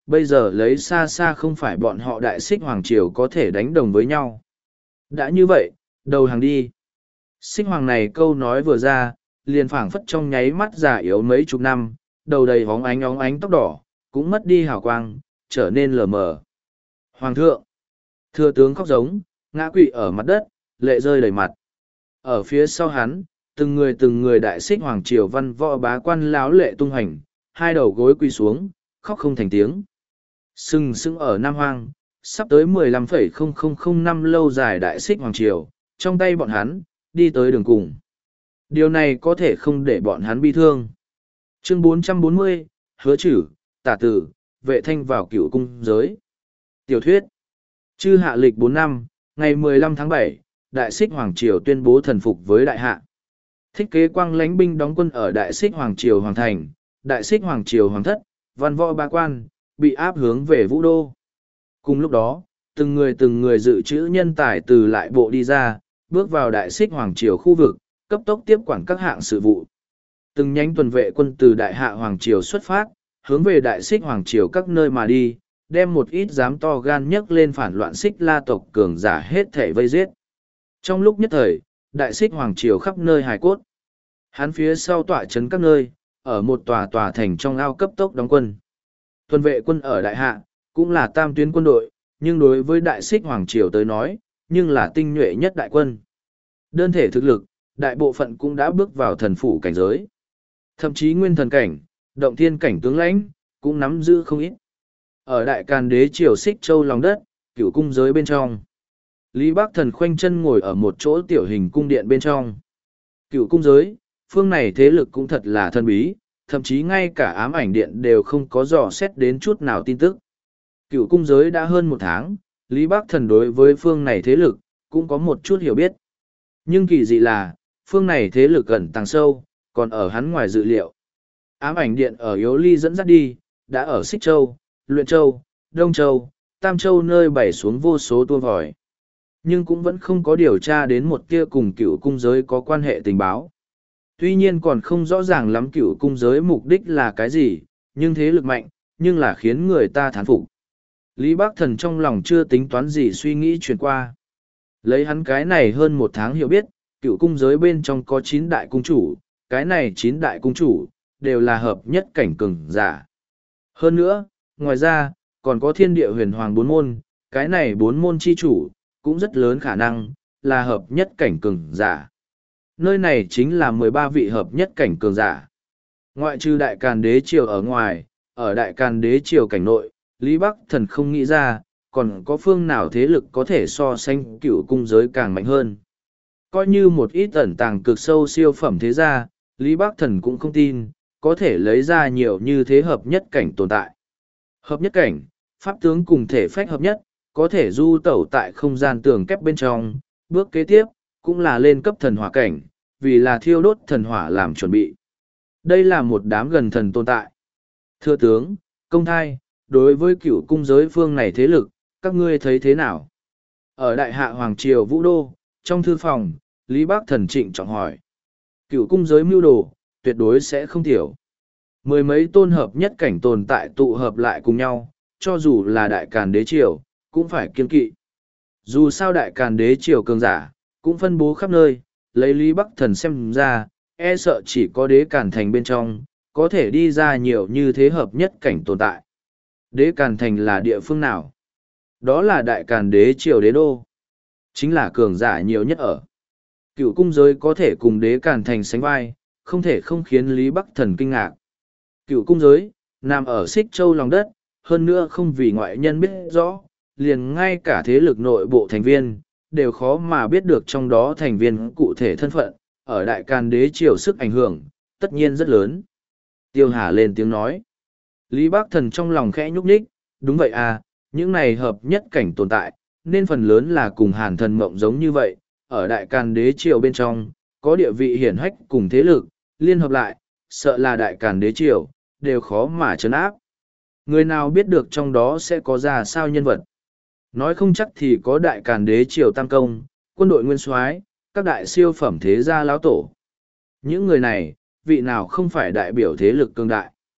bây giờ lấy xa xa không phải bọn họ đại xích hoàng triều có thể đánh đồng với nhau. Đã như vậy, đầu hàng đi. Xích hoàng này câu nói vừa ra, liền phảng phất trong nháy mắt già yếu mấy chục năm, đầu đầy hóng ánh óng ánh tóc đỏ, cũng mất đi hào quang, trở nên lờ mờ. Hoàng thượng! Thừa tướng khóc giống, ngã quỵ ở mặt đất, lệ rơi đầy mặt. Ở phía sau hắn, từng người từng người đại xích hoàng triều văn võ bá quan láo lệ tung hành, hai đầu gối quỳ xuống, khóc không thành tiếng. Sừng sững ở Nam Hoang, sắp tới mười lăm phẩy không không không năm lâu dài đại xích hoàng triều, trong tay bọn hắn, đi tới đường cùng. Điều này có thể không để bọn hắn bi thương. Chương bốn trăm bốn mươi, Hứa Chử, Tả Tử, Vệ Thanh vào Cửu cung giới. Tiểu thuyết. Chư hạ lịch bốn năm, ngày mười lăm tháng bảy, Đại Xích Hoàng Triều tuyên bố thần phục với Đại Hạ. Thích Kế Quang lãnh binh đóng quân ở Đại Xích Hoàng Triều Hoàng Thành, Đại Xích Hoàng Triều Hoàng Thất, văn võ ba quan, bị áp hướng về Vũ Đô. Cùng lúc đó, từng người từng người dự trữ nhân tài từ lại bộ đi ra, bước vào Đại Xích Hoàng Triều khu vực, cấp tốc tiếp quản các hạng sự vụ. Từng nhánh tuần vệ quân từ Đại Hạ Hoàng Triều xuất phát, hướng về Đại Xích Hoàng Triều các nơi mà đi, đem một ít dám to gan nhấc lên phản loạn Xích La tộc cường giả hết thể vây giết. Trong lúc nhất thời, Đại Xích Hoàng Triều khắp nơi hài cốt. Hắn phía sau tọa trấn các nơi, ở một tòa tòa thành trong ao cấp tốc đóng quân. Tuần vệ quân ở Đại Hạ, cũng là tam tuyến quân đội, nhưng đối với Đại Xích Hoàng Triều tới nói, nhưng là tinh nhuệ nhất đại quân. Đơn thể thực lực, đại bộ phận cũng đã bước vào thần phủ cảnh giới. Thậm chí nguyên thần cảnh, động thiên cảnh tướng lãnh, cũng nắm giữ không ít. Ở Đại Càn Đế Triều Xích Châu lòng đất, Cửu cung giới bên trong. Lý Bác Thần khoanh chân ngồi ở một chỗ tiểu hình cung điện bên trong. Cửu cung giới, phương này thế lực cũng thật là thân bí, thậm chí ngay cả ám ảnh điện đều không có dò xét đến chút nào tin tức. Cửu cung giới đã hơn một tháng, Lý Bác Thần đối với phương này thế lực, cũng có một chút hiểu biết. Nhưng kỳ dị là, phương này thế lực gần tàng sâu, còn ở hắn ngoài dự liệu. Ám ảnh điện ở Yếu Ly dẫn dắt đi, đã ở Xích Châu, Luyện Châu, Đông Châu, Tam Châu nơi bày xuống vô số tua vòi. Nhưng cũng vẫn không có điều tra đến một tia cùng cửu cung giới có quan hệ tình báo. Tuy nhiên còn không rõ ràng lắm cửu cung giới mục đích là cái gì, nhưng thế lực mạnh, nhưng là khiến người ta thán phục. Lý Bác Thần trong lòng chưa tính toán gì suy nghĩ chuyển qua. Lấy hắn cái này hơn một tháng hiểu biết, cửu cung giới bên trong có chín đại cung chủ, cái này chín đại cung chủ, đều là hợp nhất cảnh cường giả. Hơn nữa, ngoài ra, còn có thiên địa huyền hoàng bốn môn, cái này bốn môn chi chủ, cũng rất lớn khả năng, là hợp nhất cảnh cường giả. Nơi này chính là mười ba vị hợp nhất cảnh cường giả. Ngoại trừ Đại Càn Đế Triều ở ngoài, ở Đại Càn Đế Triều cảnh nội, Lý Bắc Thần không nghĩ ra, còn có phương nào thế lực có thể so sánh cửu cung giới càng mạnh hơn. Coi như một ít ẩn tàng cực sâu siêu phẩm thế gia, Lý Bắc Thần cũng không tin, có thể lấy ra nhiều như thế hợp nhất cảnh tồn tại. Hợp nhất cảnh, pháp tướng cùng thể phách hợp nhất, có thể du tẩu tại không gian tường kép bên trong, bước kế tiếp, cũng là lên cấp thần hỏa cảnh, vì là thiêu đốt thần hỏa làm chuẩn bị. Đây là một đám gần thần tồn tại. Thưa tướng, công thai, đối với cửu cung giới phương này thế lực, các ngươi thấy thế nào? Ở Đại Hạ Hoàng Triều Vũ Đô, trong thư phòng, Lý Bác Thần trịnh trọng hỏi. Cửu cung giới mưu đồ, tuyệt đối sẽ không thiểu. Mười mấy tôn hợp nhất cảnh tồn tại tụ hợp lại cùng nhau, cho dù là Đại Càn Đế Triều, cũng phải kiên kỵ. Dù sao Đại Càn Đế Triều cường giả, cũng phân bố khắp nơi, lấy Lý Bắc Thần xem ra, e sợ chỉ có Đế Càn Thành bên trong, có thể đi ra nhiều như thế hợp nhất cảnh tồn tại. Đế Càn Thành là địa phương nào? Đó là Đại Càn Đế Triều Đế Đô. Chính là cường giả nhiều nhất ở. Cựu cung giới có thể cùng Đế Càn Thành sánh vai, không thể không khiến Lý Bắc Thần kinh ngạc. Cựu cung giới, nằm ở Xích Châu lòng đất, hơn nữa không vì ngoại nhân biết rõ, liền ngay cả thế lực nội bộ thành viên, đều khó mà biết được trong đó thành viên cụ thể thân phận, ở Đại Càn Đế Triều sức ảnh hưởng, tất nhiên rất lớn. Tiêu Hà lên tiếng nói. Lý Bác Thần trong lòng khẽ nhúc nhích, đúng vậy à, những này hợp nhất cảnh tồn tại, nên phần lớn là cùng Hàn Thần Mộng giống như vậy, ở Đại Càn Đế Triều bên trong, có địa vị hiển hách cùng thế lực, liên hợp lại, sợ là Đại Càn Đế Triều, đều khó mà trấn áp. Người nào biết được trong đó sẽ có ra sao nhân vật. Nói không chắc thì có Đại Càn Đế Triều Tam Công, quân đội nguyên soái, các đại siêu phẩm thế gia lão tổ. Những người này, vị nào không phải đại biểu thế lực cương đại.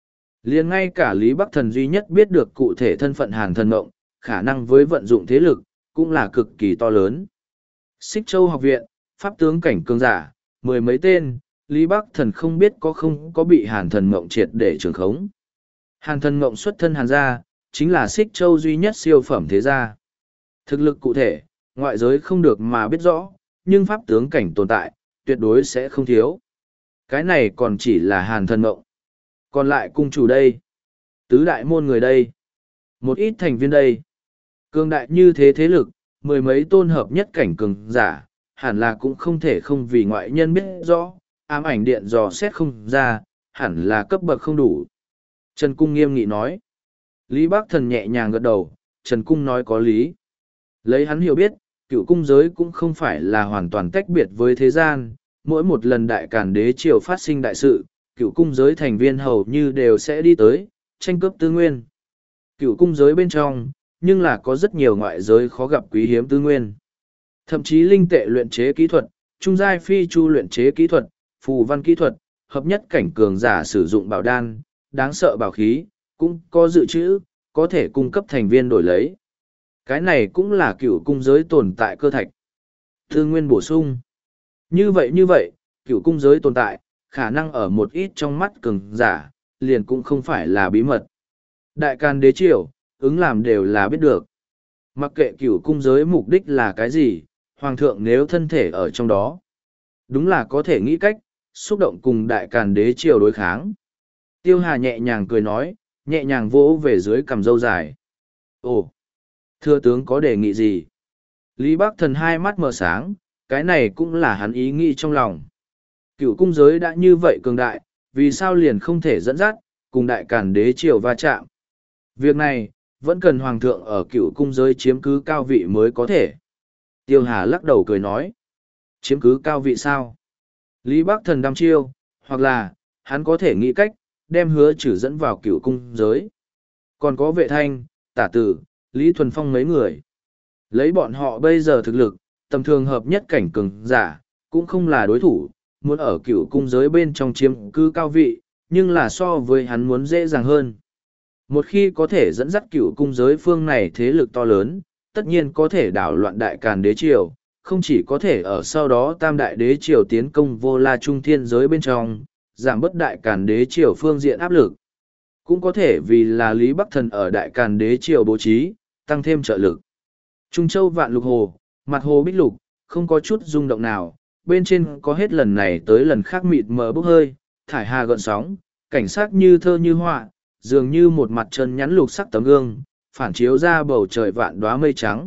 Liền ngay cả Lý Bắc Thần duy nhất biết được cụ thể thân phận Hàn Thần Mộng, khả năng với vận dụng thế lực, cũng là cực kỳ to lớn. Xích Châu học viện, pháp tướng cảnh cường giả, mười mấy tên, Lý Bắc Thần không biết có không có bị Hàn Thần Mộng triệt để trường khống. Hàn Thần Mộng xuất thân Hàn gia, chính là Xích Châu duy nhất siêu phẩm thế gia. Thực lực cụ thể, ngoại giới không được mà biết rõ, nhưng pháp tướng cảnh tồn tại, tuyệt đối sẽ không thiếu. Cái này còn chỉ là Hàn Thần Mộng. Còn lại cung chủ đây, tứ đại môn người đây, một ít thành viên đây. Cường đại như thế thế lực, mười mấy tôn hợp nhất cảnh cường giả, hẳn là cũng không thể không vì ngoại nhân biết rõ, ám ảnh điện dò xét không ra, hẳn là cấp bậc không đủ. Trần Cung nghiêm nghị nói. Lý Bác Thần nhẹ nhàng gật đầu, Trần Cung nói có lý. Lấy hắn hiểu biết, cựu cung giới cũng không phải là hoàn toàn tách biệt với thế gian, mỗi một lần đại càn đế triều phát sinh đại sự, cựu cung giới thành viên hầu như đều sẽ đi tới, tranh cướp tư nguyên. Cựu cung giới bên trong, nhưng là có rất nhiều ngoại giới khó gặp quý hiếm tư nguyên. Thậm chí linh tệ luyện chế kỹ thuật, trung giai phi chu luyện chế kỹ thuật, phù văn kỹ thuật, hợp nhất cảnh cường giả sử dụng bảo đan, đáng sợ bảo khí, cũng có dự trữ, có thể cung cấp thành viên đổi lấy. Cái này cũng là cựu cung giới tồn tại cơ thạch. Tư nguyên bổ sung. Như vậy như vậy, cựu cung giới tồn tại, khả năng ở một ít trong mắt cường giả, liền cũng không phải là bí mật. Đại Càn đế triều, ứng làm đều là biết được. Mặc kệ cửu cung giới mục đích là cái gì, hoàng thượng nếu thân thể ở trong đó, đúng là có thể nghĩ cách, xúc động cùng Đại Càn đế triều đối kháng. Tiêu Hà nhẹ nhàng cười nói, nhẹ nhàng vỗ về dưới cằm râu dài. Ồ, thưa tướng có đề nghị gì? Lý Bắc Thần hai mắt mở sáng, cái này cũng là hắn ý nghĩ trong lòng. Cửu cung giới đã như vậy cường đại, vì sao liền không thể dẫn dắt, cùng Đại Càn đế triều va chạm? Việc này, vẫn cần hoàng thượng ở cựu cung giới chiếm cứ cao vị mới có thể. Tiêu Hà lắc đầu cười nói. Chiếm cứ cao vị sao? Lý Bắc Thần đăm chiêu, hoặc là, hắn có thể nghĩ cách, đem hứa trừ dẫn vào cựu cung giới. Còn có vệ thanh, tả tử, Lý Thuần Phong mấy người. Lấy bọn họ bây giờ thực lực, tầm thường hợp nhất cảnh cường giả, cũng không là đối thủ, muốn ở cựu cung giới bên trong chiếm cứ cao vị, nhưng là so với hắn muốn dễ dàng hơn. Một khi có thể dẫn dắt cựu cung giới phương này thế lực to lớn, tất nhiên có thể đảo loạn Đại Càn đế triều, không chỉ có thể ở sau đó tam đại đế triều tiến công vô la trung thiên giới bên trong, giảm bớt Đại Càn đế triều phương diện áp lực. Cũng có thể vì là Lý Bắc Thần ở Đại Càn đế triều bố trí, tăng thêm trợ lực. Trung Châu vạn lục hồ, mặt hồ bích lục, không có chút rung động nào, bên trên có hết lần này tới lần khác mịt mờ bốc hơi, thải hà gợn sóng, cảnh sắc như thơ như họa, dường như một mặt chân nhắn lục sắc tấm gương, phản chiếu ra bầu trời vạn đóa mây trắng.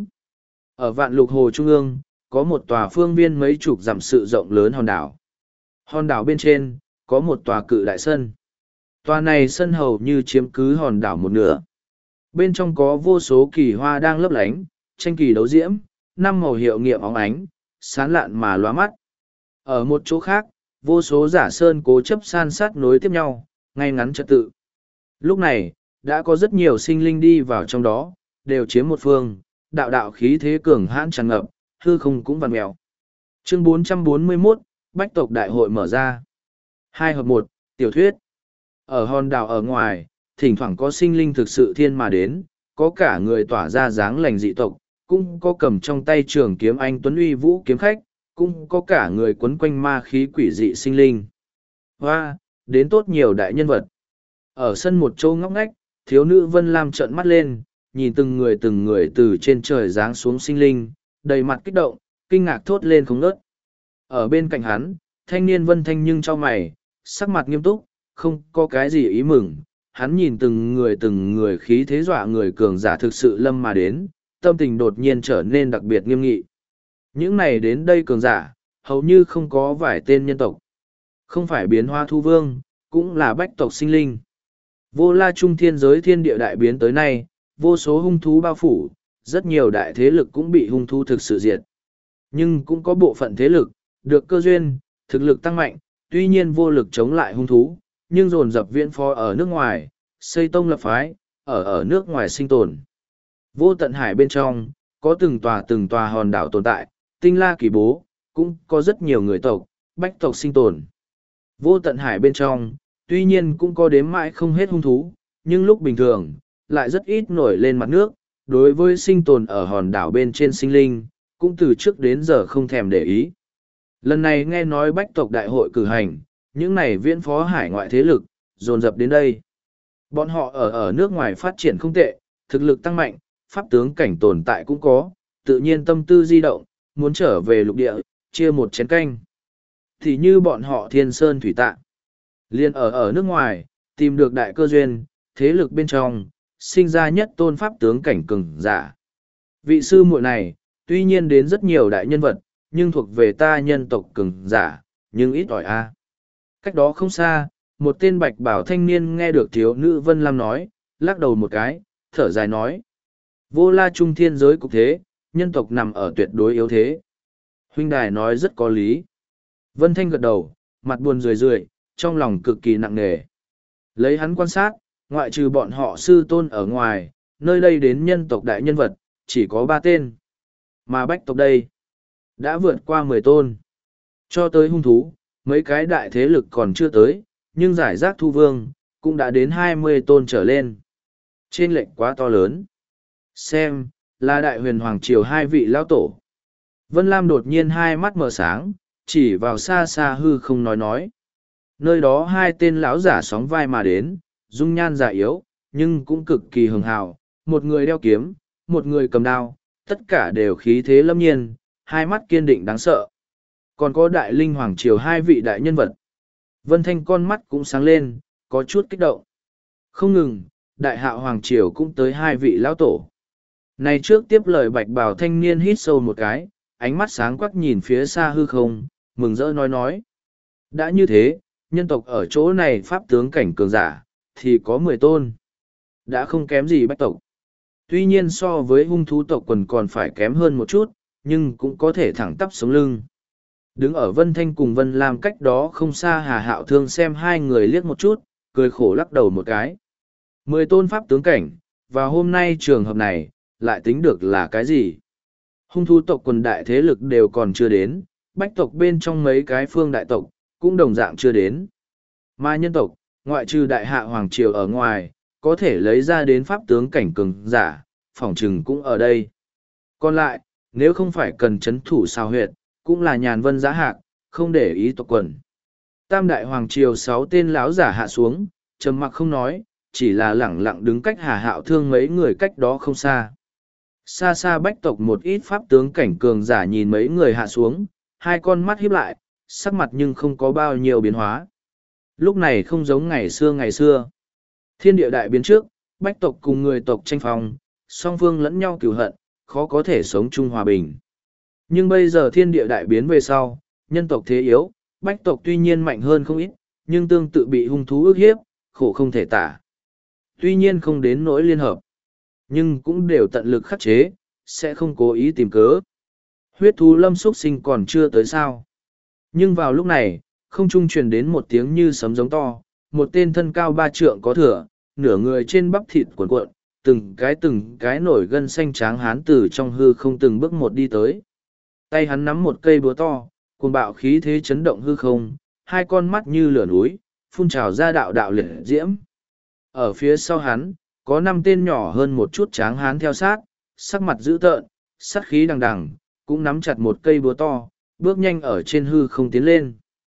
Ở vạn lục hồ trung ương, có một tòa phương viên mấy chục dặm sự rộng lớn hòn đảo. Hòn đảo bên trên, có một tòa cự đại sân. Tòa này sân hầu như chiếm cứ hòn đảo một nửa. Bên trong có vô số kỳ hoa đang lấp lánh, tranh kỳ đấu diễm, năm màu hiệu nghiệm óng ánh, sán lạn mà lóa mắt. Ở một chỗ khác, vô số giả sơn cố chấp san sát nối tiếp nhau, ngay ngắn trật tự. Lúc này, đã có rất nhiều sinh linh đi vào trong đó, đều chiếm một phương, đạo đạo khí thế cường hãn tràn ngập, hư không cũng vằn mèo. Chương bốn trăm bốn mươi mốt, Bách tộc đại hội mở ra. Hai hợp một, tiểu thuyết. Ở hòn đảo ở ngoài, thỉnh thoảng có sinh linh thực sự thiên mà đến, có cả người tỏa ra dáng lành dị tộc, cũng có cầm trong tay trường kiếm anh tuấn uy vũ kiếm khách, cũng có cả người quấn quanh ma khí quỷ dị sinh linh. Hoa, đến tốt nhiều đại nhân vật. Ở sân một châu ngóc ngách, thiếu nữ Vân Lam trợn mắt lên, nhìn từng người từng người từ trên trời giáng xuống sinh linh, đầy mặt kích động, kinh ngạc thốt lên không ngớt. Ở bên cạnh hắn, thanh niên Vân Thanh nhưng cho mày, sắc mặt nghiêm túc, không có cái gì ý mừng. Hắn nhìn từng người từng người khí thế dọa người cường giả thực sự lâm mà đến, tâm tình đột nhiên trở nên đặc biệt nghiêm nghị. Những này đến đây cường giả, hầu như không có vài tên nhân tộc. Không phải biến hoa thu vương, cũng là bách tộc sinh linh. Vô la trung thiên giới thiên địa đại biến tới nay, vô số hung thú bao phủ, rất nhiều đại thế lực cũng bị hung thú thực sự diệt. Nhưng cũng có bộ phận thế lực, được cơ duyên, thực lực tăng mạnh, tuy nhiên vô lực chống lại hung thú, nhưng dồn dập viễn phó ở nước ngoài, xây tông lập phái, ở ở nước ngoài sinh tồn. Vô tận hải bên trong, có từng tòa từng tòa hòn đảo tồn tại, tinh la kỳ bố, cũng có rất nhiều người tộc, bách tộc sinh tồn. Vô tận hải bên trong, tuy nhiên cũng có đếm mãi không hết hung thú, nhưng lúc bình thường, lại rất ít nổi lên mặt nước, đối với sinh tồn ở hòn đảo bên trên sinh linh, cũng từ trước đến giờ không thèm để ý. Lần này nghe nói bách tộc đại hội cử hành, những này viễn phó hải ngoại thế lực, dồn dập đến đây. Bọn họ ở ở nước ngoài phát triển không tệ, thực lực tăng mạnh, pháp tướng cảnh tồn tại cũng có, tự nhiên tâm tư di động, muốn trở về lục địa, chia một chén canh. Thì như bọn họ thiên sơn thủy tạ. Liên ở ở nước ngoài, tìm được đại cơ duyên, thế lực bên trong, sinh ra nhất tôn pháp tướng cảnh cường giả. Vị sư muội này, tuy nhiên đến rất nhiều đại nhân vật, nhưng thuộc về ta nhân tộc cường giả, nhưng ít ỏi a. Cách đó không xa, một tên bạch bảo thanh niên nghe được thiếu nữ Vân Lam nói, lắc đầu một cái, thở dài nói. Vô la trung thiên giới cục thế, nhân tộc nằm ở tuyệt đối yếu thế. Huynh đài nói rất có lý. Vân Thanh gật đầu, mặt buồn rười rượi, trong lòng cực kỳ nặng nề. Lấy hắn quan sát, ngoại trừ bọn họ sư tôn ở ngoài, nơi đây đến nhân tộc đại nhân vật, chỉ có ba tên. Mà bách tộc đây, đã vượt qua mười tôn. Cho tới hung thú, mấy cái đại thế lực còn chưa tới, nhưng giải rác thu vương, cũng đã đến hai mươi tôn trở lên. Trên lệnh quá to lớn. Xem, là đại huyền hoàng triều hai vị lão tổ. Vân Lam đột nhiên hai mắt mở sáng, chỉ vào xa xa hư không nói nói. Nơi đó hai tên lão giả sóng vai mà đến, dung nhan già yếu, nhưng cũng cực kỳ hường hào, một người đeo kiếm, một người cầm đao, tất cả đều khí thế lâm nhiên, hai mắt kiên định đáng sợ. Còn có đại linh hoàng triều hai vị đại nhân vật. Vân Thanh con mắt cũng sáng lên, có chút kích động. Không ngừng, đại hạo hoàng triều cũng tới hai vị lão tổ. Này trước tiếp lời bạch bào thanh niên hít sâu một cái, ánh mắt sáng quắc nhìn phía xa hư không, mừng rỡ nói nói. Đã như thế, nhân tộc ở chỗ này pháp tướng cảnh cường giả, thì có mười tôn. Đã không kém gì bách tộc. Tuy nhiên so với hung thú tộc quần còn phải kém hơn một chút, nhưng cũng có thể thẳng tắp sống lưng. Đứng ở Vân Thanh cùng Vân Lam cách đó không xa Hà Hạo Thương xem hai người liếc một chút, cười khổ lắc đầu một cái. Mười tôn pháp tướng cảnh, và hôm nay trường hợp này, lại tính được là cái gì? Hung thú tộc quần đại thế lực đều còn chưa đến, bách tộc bên trong mấy cái phương đại tộc, cũng đồng dạng chưa đến. Mà nhân tộc, ngoại trừ đại hạ hoàng triều ở ngoài, có thể lấy ra đến pháp tướng cảnh cường giả, phỏng trừng cũng ở đây. Còn lại, nếu không phải cần chấn thủ sao huyệt, cũng là nhàn vân giá hạc, không để ý tộc quần. Tam đại hoàng triều sáu tên lão giả hạ xuống, trầm mặc không nói, chỉ là lẳng lặng đứng cách Hà Hạo Thương mấy người cách đó không xa. Xa xa bách tộc một ít pháp tướng cảnh cường giả nhìn mấy người hạ xuống, hai con mắt híp lại, sắc mặt nhưng không có bao nhiêu biến hóa. Lúc này không giống ngày xưa ngày xưa. Thiên địa đại biến trước, bách tộc cùng người tộc tranh phong, song phương lẫn nhau cửu hận, khó có thể sống chung hòa bình. Nhưng bây giờ thiên địa đại biến về sau, nhân tộc thế yếu, bách tộc tuy nhiên mạnh hơn không ít, nhưng tương tự bị hung thú ức hiếp, khổ không thể tả. Tuy nhiên không đến nỗi liên hợp, nhưng cũng đều tận lực khắc chế, sẽ không cố ý tìm cớ. Huyết thú lâm xuất sinh còn chưa tới sao. Nhưng vào lúc này, không trung truyền đến một tiếng như sấm giống to, một tên thân cao ba trượng có thửa, nửa người trên bắp thịt cuộn cuộn, từng cái từng cái nổi gân xanh tráng hán từ trong hư không từng bước một đi tới. Tay hắn nắm một cây búa to, cuồng bạo khí thế chấn động hư không, hai con mắt như lửa núi, phun trào ra đạo đạo liệt diễm. Ở phía sau hắn, có năm tên nhỏ hơn một chút tráng hán theo sát, sắc mặt dữ tợn, sát khí đằng đằng, cũng nắm chặt một cây búa to, bước nhanh ở trên hư không tiến lên.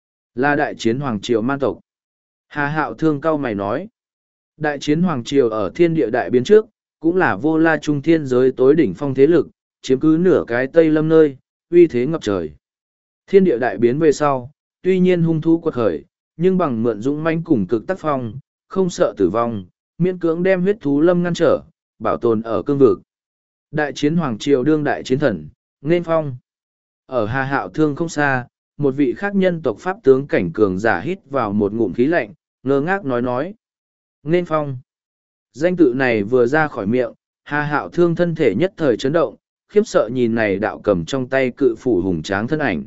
Là đại chiến Hoàng Triều man tộc. Hà Hạo Thương cau mày nói. Đại chiến Hoàng Triều ở thiên địa đại biến trước, cũng là vô la trung thiên giới tối đỉnh phong thế lực, chiếm cứ nửa cái Tây Lâm nơi, uy thế ngập trời. Thiên địa đại biến về sau, tuy nhiên hung thú quật khởi, nhưng bằng mượn dũng mãnh cùng cực tác phong, không sợ tử vong, miễn cưỡng đem huyết thú lâm ngăn trở, bảo tồn ở cương vực. Đại chiến Hoàng Triều đương đại chiến thần, nên phong. Ở Hà Hạo Thương không xa, một vị khác nhân tộc pháp tướng cảnh cường giả hít vào một ngụm khí lạnh, ngơ ngác nói nói. Nên phong. Danh tự này vừa ra khỏi miệng, Hà Hạo Thương thân thể nhất thời chấn động, khiếp sợ nhìn này đạo cầm trong tay cự phủ hùng tráng thân ảnh.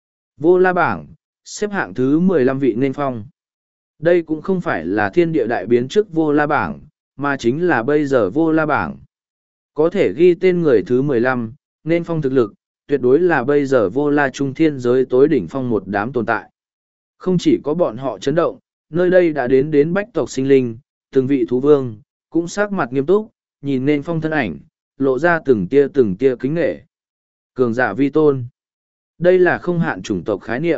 Vô la bảng, xếp hạng thứ mười lăm vị nên phong. Đây cũng không phải là thiên địa đại biến trước vô la bảng, mà chính là bây giờ vô la bảng. Có thể ghi tên người thứ mười lăm, nên phong thực lực, tuyệt đối là bây giờ vô la trung thiên giới tối đỉnh phong một đám tồn tại. Không chỉ có bọn họ chấn động, nơi đây đã đến đến bách tộc sinh linh, từng vị thú vương, cũng sắc mặt nghiêm túc, nhìn nên phong thân ảnh, lộ ra từng tia từng tia kính nghệ. Cường giả vi tôn. Đây là không hạn chủng tộc khái niệm.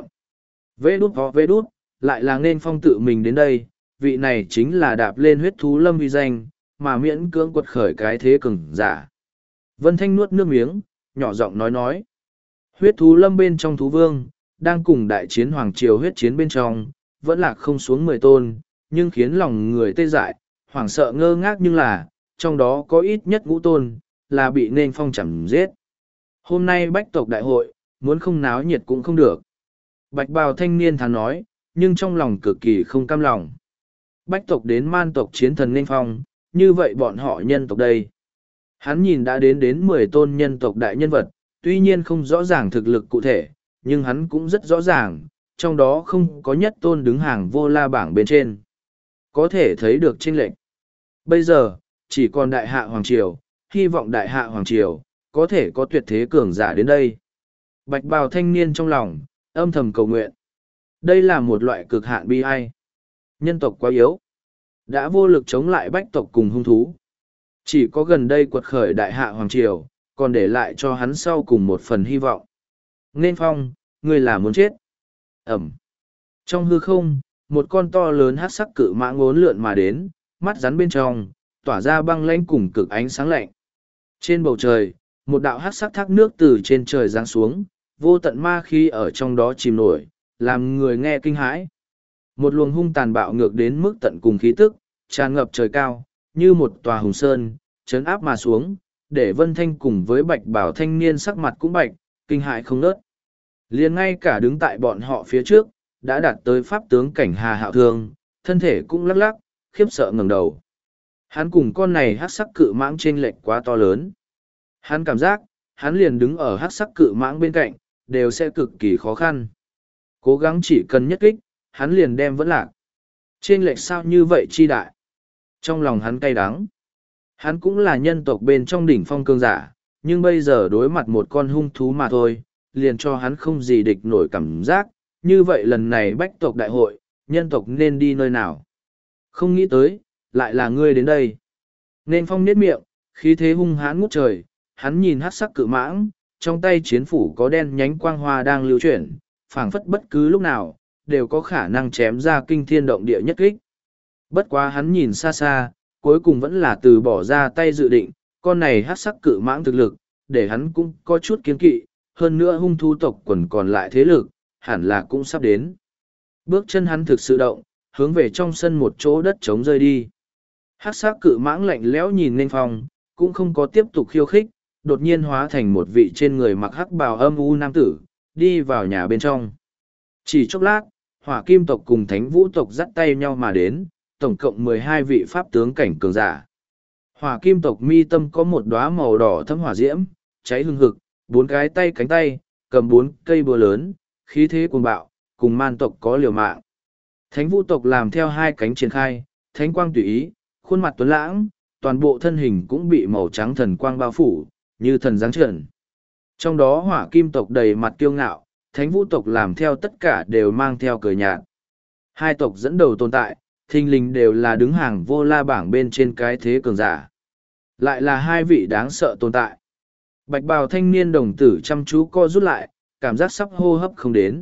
Vê đút ho vê đút, lại là nên phong tự mình đến đây, vị này chính là đạp lên huyết thú lâm uy danh, mà miễn cưỡng quật khởi cái thế cường giả. Vân Thanh nuốt nước miếng, nhỏ giọng nói nói. Huyết thú lâm bên trong thú vương, đang cùng đại chiến hoàng triều huyết chiến bên trong, vẫn là không xuống mười tôn, nhưng khiến lòng người tê dại, hoảng sợ ngơ ngác nhưng là, trong đó có ít nhất ngũ tôn, là bị nên phong chẳng giết. Hôm nay bách tộc đại hội, muốn không náo nhiệt cũng không được. Bạch bào thanh niên thán nói, nhưng trong lòng cực kỳ không cam lòng. Bách tộc đến man tộc chiến thần nên phong, như vậy bọn họ nhân tộc đây. Hắn nhìn đã đến đến mười tôn nhân tộc đại nhân vật, tuy nhiên không rõ ràng thực lực cụ thể, nhưng hắn cũng rất rõ ràng, trong đó không có nhất tôn đứng hàng vô la bảng bên trên. Có thể thấy được chênh lệch. Bây giờ, chỉ còn đại hạ Hoàng Triều, hy vọng đại hạ Hoàng Triều, có thể có tuyệt thế cường giả đến đây. Bạch bào thanh niên trong lòng, âm thầm cầu nguyện. Đây là một loại cực hạn bi ai. Nhân tộc quá yếu. Đã vô lực chống lại bách tộc cùng hung thú. Chỉ có gần đây quật khởi đại hạ Hoàng Triều, còn để lại cho hắn sau cùng một phần hy vọng. Nên phong, ngươi là muốn chết. Ẩm. Trong hư không, một con to lớn hát sắc cự mã ngốn lượn mà đến, mắt rắn bên trong, tỏa ra băng lanh cùng cực ánh sáng lạnh. Trên bầu trời, một đạo hát sắc thác nước từ trên trời giáng xuống, vô tận ma khí ở trong đó chìm nổi, làm người nghe kinh hãi. Một luồng hung tàn bạo ngược đến mức tận cùng khí tức, tràn ngập trời cao, như một tòa hùng sơn, chấn áp mà xuống, để Vân Thanh cùng với bạch bảo thanh niên sắc mặt cũng bạch, kinh hãi không nớt. Liền ngay cả đứng tại bọn họ phía trước, đã đạt tới pháp tướng cảnh Hà Hạo Thương, thân thể cũng lắc lắc, khiếp sợ ngẩng đầu. Hắn cùng con này hát sắc cự mãng chênh lệch quá to lớn. Hắn cảm giác, hắn liền đứng ở hát sắc cự mãng bên cạnh, đều sẽ cực kỳ khó khăn. Cố gắng chỉ cần nhất kích, hắn liền đem vẫn lạc. Chênh lệch sao như vậy chi đại? Trong lòng hắn cay đắng. Hắn cũng là nhân tộc bên trong đỉnh phong cương giả, nhưng bây giờ đối mặt một con hung thú mà thôi, liền cho hắn không gì địch nổi cảm giác. Như vậy lần này bách tộc đại hội, nhân tộc nên đi nơi nào? Không nghĩ tới, lại là ngươi đến đây. Nên phong niết miệng, khí thế hung hãn ngút trời, hắn nhìn hát sắc cự mãng, trong tay chiến phủ có đen nhánh quang hoa đang lưu chuyển, phảng phất bất cứ lúc nào, đều có khả năng chém ra kinh thiên động địa nhất kích. Bất quá hắn nhìn xa xa, cuối cùng vẫn là từ bỏ ra tay dự định, con này hát sắc cự mãng thực lực, để hắn cũng có chút kiến kỵ, hơn nữa hung thú tộc quần còn lại thế lực, hẳn là cũng sắp đến. Bước chân hắn thực sự động, hướng về trong sân một chỗ đất trống rơi đi. Hát sắc cự mãng lạnh lẽo nhìn nên phong, cũng không có tiếp tục khiêu khích, đột nhiên hóa thành một vị trên người mặc hắc bào âm u nam tử, đi vào nhà bên trong. Chỉ chốc lát, hỏa kim tộc cùng thánh vũ tộc dắt tay nhau mà đến, tổng cộng mười hai vị pháp tướng cảnh cường giả. Hỏa kim tộc mi tâm có một đóa màu đỏ thâm hỏa diễm, cháy hừng hực, bốn cái tay cánh tay, cầm bốn cây búa lớn, khí thế cuồng bạo, cùng man tộc có liều mạng. Thánh vũ tộc làm theo hai cánh triển khai, thánh quang tùy ý, khuôn mặt tuấn lãng, toàn bộ thân hình cũng bị màu trắng thần quang bao phủ, như thần giáng trần. Trong đó hỏa kim tộc đầy mặt kiêu ngạo, thánh vũ tộc làm theo tất cả đều mang theo cười nhạt. Hai tộc dẫn đầu tồn tại, thình lình đều là đứng hàng vô la bảng bên trên cái thế cường giả. Lại là hai vị đáng sợ tồn tại. Bạch bào thanh niên đồng tử chăm chú co rút lại, cảm giác sắp hô hấp không đến.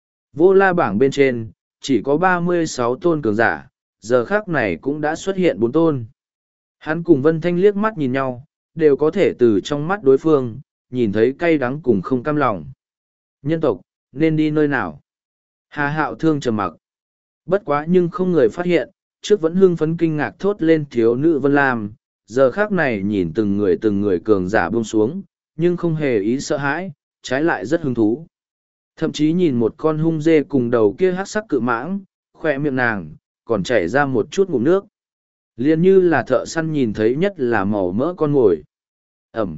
Vô la bảng bên trên, chỉ có ba mươi sáu tôn cường giả, giờ khác này cũng đã xuất hiện bốn tôn. Hắn cùng Vân Thanh liếc mắt nhìn nhau, đều có thể từ trong mắt đối phương, nhìn thấy cay đắng cùng không cam lòng. Nhân tộc, nên đi nơi nào? Hà Hạo Thương trầm mặc. Bất quá nhưng không người phát hiện, trước vẫn hưng phấn kinh ngạc thốt lên thiếu nữ Vân Lam, giờ khác này nhìn từng người từng người cường giả buông xuống, nhưng không hề ý sợ hãi, trái lại rất hứng thú. Thậm chí nhìn một con hung dê cùng đầu kia hát sắc cự mãng, khoe miệng nàng, còn chảy ra một chút ngụm nước. Liền như là thợ săn nhìn thấy nhất là màu mỡ con ngồi. Ẩm.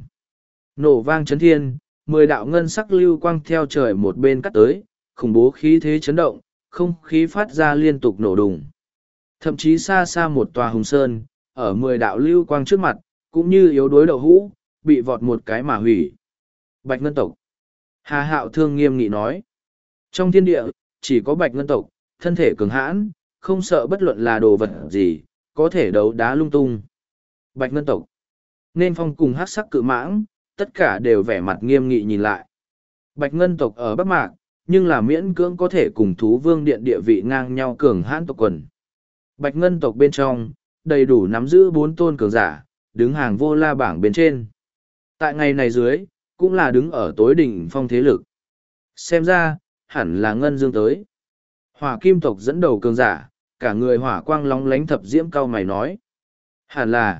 Nổ vang chấn thiên, mười đạo ngân sắc lưu quang theo trời một bên cắt tới, khủng bố khí thế chấn động, không khí phát ra liên tục nổ đùng. Thậm chí xa xa một tòa hùng sơn, ở mười đạo lưu quang trước mặt, cũng như yếu đuối đậu hũ, bị vọt một cái mà hủy. Bạch ngân tộc. Hà Hạo Thương nghiêm nghị nói. Trong thiên địa, chỉ có bạch ngân tộc, thân thể cường hãn, không sợ bất luận là đồ vật gì, có thể đấu đá lung tung. Bạch Ngân tộc, nên phong cùng hắc sắc cự mãng, tất cả đều vẻ mặt nghiêm nghị nhìn lại. Bạch Ngân tộc ở Bắc Mạc, nhưng là miễn cưỡng có thể cùng thú vương điện địa vị ngang nhau cường hãn tộc quần. Bạch Ngân tộc bên trong, đầy đủ nắm giữ bốn tôn cường giả, đứng hàng vô la bảng bên trên. Tại ngày này dưới, cũng là đứng ở tối đỉnh phong thế lực. Xem ra, hẳn là Ngân Dương tới. Hỏa Kim tộc dẫn đầu cường giả, cả người hỏa quang lóng lánh thập diễm cao mày nói. Hẳn là,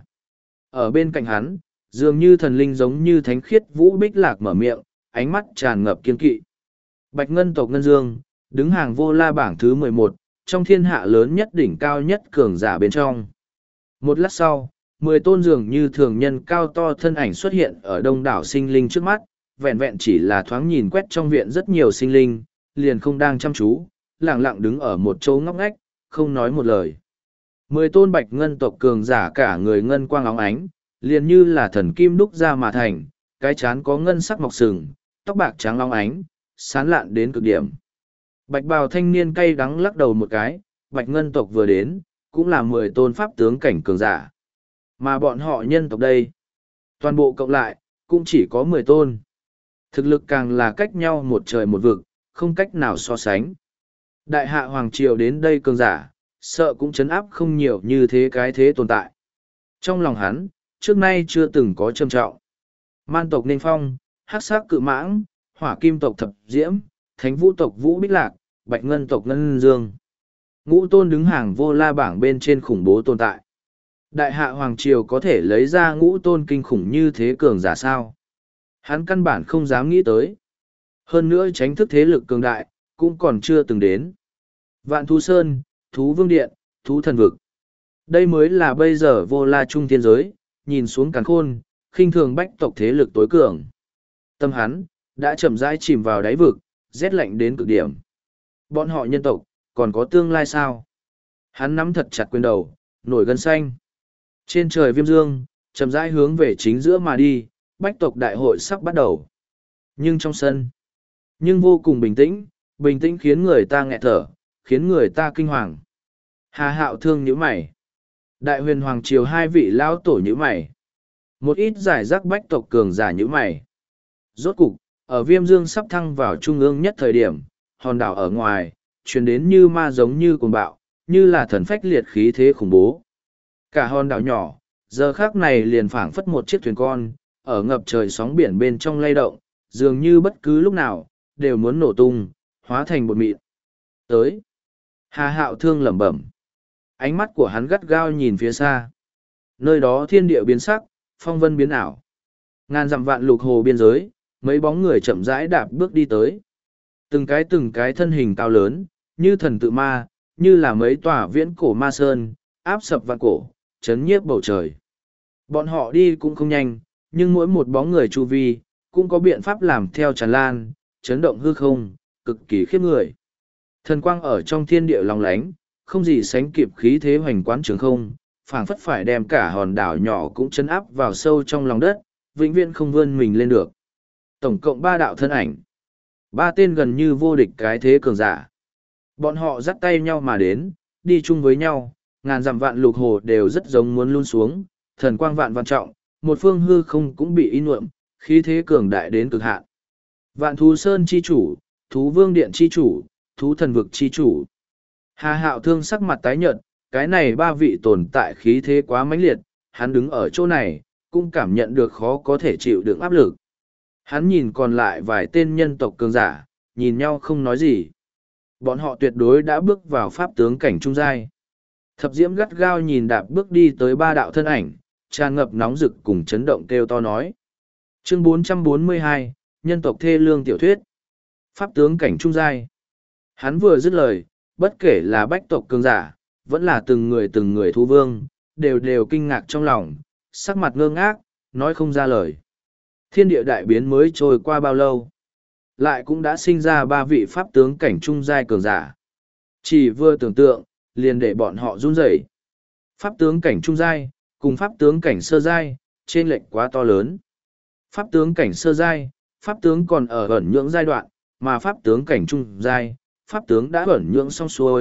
ở bên cạnh hắn, dường như thần linh giống như thánh khiết Vũ Bích Lạc mở miệng, ánh mắt tràn ngập kiên kỵ. Bạch Ngân tộc Ngân Dương, đứng hàng vô la bảng thứ mười một, trong thiên hạ lớn nhất đỉnh cao nhất cường giả bên trong. Một lát sau, mười tôn dường như thường nhân cao to thân ảnh xuất hiện ở đông đảo sinh linh trước mắt, vẹn vẹn chỉ là thoáng nhìn quét trong viện rất nhiều sinh linh, liền không đang chăm chú, lặng lặng đứng ở một chỗ ngóc ngách, không nói một lời. Mười tôn Bạch Ngân tộc cường giả cả người ngân quang óng ánh, liền như là thần kim đúc ra mà thành, cái chán có ngân sắc mọc sừng, tóc bạc trắng óng ánh, sán lạn đến cực điểm. Bạch bào thanh niên cay đắng lắc đầu một cái, Bạch Ngân tộc vừa đến, cũng là mười tôn pháp tướng cảnh cường giả. Mà bọn họ nhân tộc đây, toàn bộ cộng lại, cũng chỉ có mười tôn. Thực lực càng là cách nhau một trời một vực, không cách nào so sánh. Đại hạ Hoàng Triều đến đây cường giả, sợ cũng chấn áp không nhiều như thế cái thế tồn tại. Trong lòng hắn, trước nay chưa từng có trầm trọng. Man tộc Nên Phong, Hắc Sắc Cự Mãng, Hỏa Kim tộc Thập Diễm, Thánh Vũ tộc Vũ Bích Lạc, Bạch Ngân tộc Ngân Dương. Ngũ tôn đứng hàng vô la bảng bên trên khủng bố tồn tại. Đại hạ Hoàng Triều có thể lấy ra ngũ tôn kinh khủng như thế cường giả sao? Hắn căn bản không dám nghĩ tới. Hơn nữa tránh thức thế lực cường đại, cũng còn chưa từng đến. Vạn Thú Sơn, Thú Vương Điện, Thú Thần Vực. Đây mới là bây giờ vô la trung thiên giới, nhìn xuống càn khôn, khinh thường bách tộc thế lực tối cường. Tâm hắn, đã chậm rãi chìm vào đáy vực, rét lạnh đến cực điểm. Bọn họ nhân tộc, còn có tương lai sao? Hắn nắm thật chặt quyền đầu, nổi gân xanh. Trên trời viêm dương, chậm rãi hướng về chính giữa mà đi, bách tộc đại hội sắp bắt đầu. Nhưng trong sân, nhưng vô cùng bình tĩnh, bình tĩnh khiến người ta nghẹt thở, khiến người ta kinh hoàng. Hà Hạo thương nhíu mày. Đại huyền hoàng triều hai vị lão tổ nhíu mày. Một ít giải rác bách tộc cường giả nhíu mày. Rốt cục, ở viêm dương sắp thăng vào trung ương nhất thời điểm, hòn đảo ở ngoài, truyền đến như ma giống như cuồng bạo, như là thần phách liệt khí thế khủng bố. Cả hòn đảo nhỏ, giờ khác này liền phảng phất một chiếc thuyền con, ở ngập trời sóng biển bên trong lay động, dường như bất cứ lúc nào, đều muốn nổ tung, hóa thành bột mịn. Tới. Hà Hạo thương lẩm bẩm. Ánh mắt của hắn gắt gao nhìn phía xa. Nơi đó thiên địa biến sắc, phong vân biến ảo. Ngàn dặm vạn lục hồ biên giới, mấy bóng người chậm rãi đạp bước đi tới. Từng cái từng cái thân hình cao lớn, như thần tự ma, như là mấy tòa viễn cổ ma sơn, áp sập vạn cổ, chấn nhiếp bầu trời. Bọn họ đi cũng không nhanh, nhưng mỗi một bóng người chu vi, cũng có biện pháp làm theo tràn lan, chấn động hư không, cực kỳ khiếp người. Thần quang ở trong thiên địa long lánh, không gì sánh kịp khí thế hoành quán trường không, phảng phất phải đem cả hòn đảo nhỏ cũng chấn áp vào sâu trong lòng đất, vĩnh viễn không vươn mình lên được. Tổng cộng ba đạo thân ảnh. Ba tên gần như vô địch cái thế cường giả. Bọn họ dắt tay nhau mà đến, đi chung với nhau, ngàn dặm vạn lục hồ đều rất giống muốn luôn xuống, thần quang vạn vạn trọng, một phương hư không cũng bị in nhuộm, khí thế cường đại đến cực hạn. Vạn Thú Sơn chi chủ, Thú Vương Điện chi chủ, Thú Thần Vực chi chủ. Hà Hạo thương sắc mặt tái nhợt, cái này ba vị tồn tại khí thế quá mãnh liệt, hắn đứng ở chỗ này, cũng cảm nhận được khó có thể chịu đựng áp lực. Hắn nhìn còn lại vài tên nhân tộc cường giả, nhìn nhau không nói gì. Bọn họ tuyệt đối đã bước vào pháp tướng cảnh trung giai. Thập Diễm gắt gao nhìn đạp bước đi tới ba đạo thân ảnh, tràn ngập nóng rực cùng chấn động kêu to nói. Chương bốn trăm bốn mươi hai, nhân tộc thê lương tiểu thuyết. Pháp tướng cảnh trung giai. Hắn vừa dứt lời, bất kể là bách tộc cường giả, vẫn là từng người từng người thú vương, đều đều kinh ngạc trong lòng, sắc mặt ngơ ngác, nói không ra lời. Thiên địa đại biến mới trôi qua bao lâu? Lại cũng đã sinh ra ba vị pháp tướng cảnh trung giai cường giả. Chỉ vừa tưởng tượng, liền để bọn họ run rẩy. Pháp tướng cảnh trung giai, cùng pháp tướng cảnh sơ giai, trên lệch quá to lớn. Pháp tướng cảnh sơ giai, pháp tướng còn ở ẩn nhưỡng giai đoạn, mà pháp tướng cảnh trung giai, pháp tướng đã ẩn nhưỡng xong xuôi,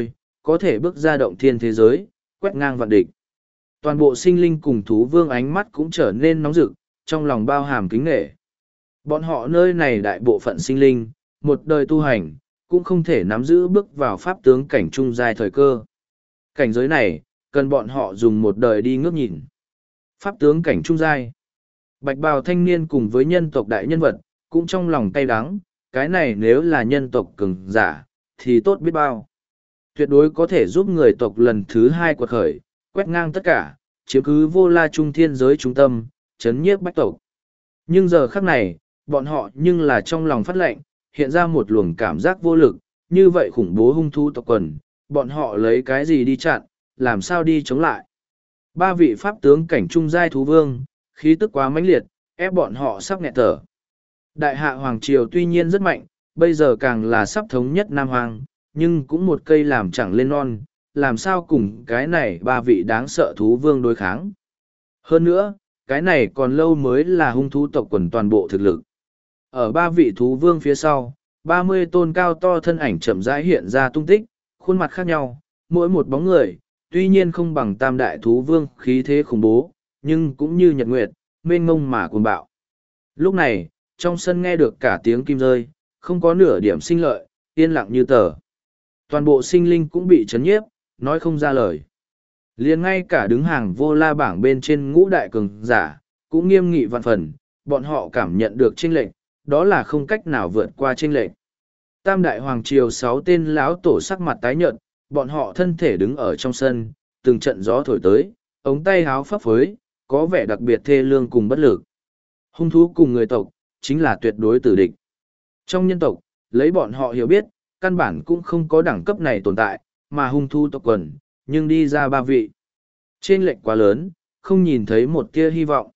có thể bước ra động thiên thế giới, quét ngang vạn địch. Toàn bộ sinh linh cùng thú vương ánh mắt cũng trở nên nóng rực, trong lòng bao hàm kính nghệ. Bọn họ nơi này đại bộ phận sinh linh, một đời tu hành, cũng không thể nắm giữ bước vào pháp tướng cảnh trung giai thời cơ. Cảnh giới này, cần bọn họ dùng một đời đi ngước nhìn. Pháp tướng cảnh trung giai. Bạch bào thanh niên cùng với nhân tộc đại nhân vật, cũng trong lòng cay đắng, cái này nếu là nhân tộc cường giả, thì tốt biết bao. Tuyệt đối có thể giúp người tộc lần thứ hai quật khởi, quét ngang tất cả, chiếm cứ vô la trung thiên giới trung tâm, chấn nhiếp bách tộc. Nhưng giờ khắc này, bọn họ nhưng là trong lòng phát lệnh, hiện ra một luồng cảm giác vô lực, như vậy khủng bố hung thú tộc quần, bọn họ lấy cái gì đi chặn, làm sao đi chống lại. Ba vị pháp tướng cảnh trung giai thú vương, khí tức quá mãnh liệt, ép bọn họ sắp nghẹt thở. Đại hạ Hoàng Triều tuy nhiên rất mạnh, bây giờ càng là sắp thống nhất Nam Hoàng, nhưng cũng một cây làm chẳng lên non, làm sao cùng cái này ba vị đáng sợ thú vương đối kháng. Hơn nữa, cái này còn lâu mới là hung thú tộc quần toàn bộ thực lực. Ở ba vị thú vương phía sau, ba mươi tôn cao to thân ảnh chậm rãi hiện ra tung tích, khuôn mặt khác nhau, mỗi một bóng người, tuy nhiên không bằng tam đại thú vương khí thế khủng bố, nhưng cũng như nhật nguyệt, mênh mông mà cuồng bạo. Lúc này, trong sân nghe được cả tiếng kim rơi, không có nửa điểm sinh lợi, yên lặng như tờ. Toàn bộ sinh linh cũng bị chấn nhiếp, nói không ra lời. Liền ngay cả đứng hàng vô la bảng bên trên ngũ đại cường giả, cũng nghiêm nghị vạn phần, bọn họ cảm nhận được chênh lệch, đó là không cách nào vượt qua chênh lệch. Tam đại hoàng triều sáu tên lão tổ sắc mặt tái nhợt, bọn họ thân thể đứng ở trong sân, từng trận gió thổi tới, ống tay háo phấp phới, có vẻ đặc biệt thê lương cùng bất lực. Hung thú cùng người tộc, chính là tuyệt đối tử địch. Trong nhân tộc, lấy bọn họ hiểu biết, căn bản cũng không có đẳng cấp này tồn tại, mà hung thú tộc quần, nhưng đi ra ba vị. Trên lệch quá lớn, không nhìn thấy một tia hy vọng.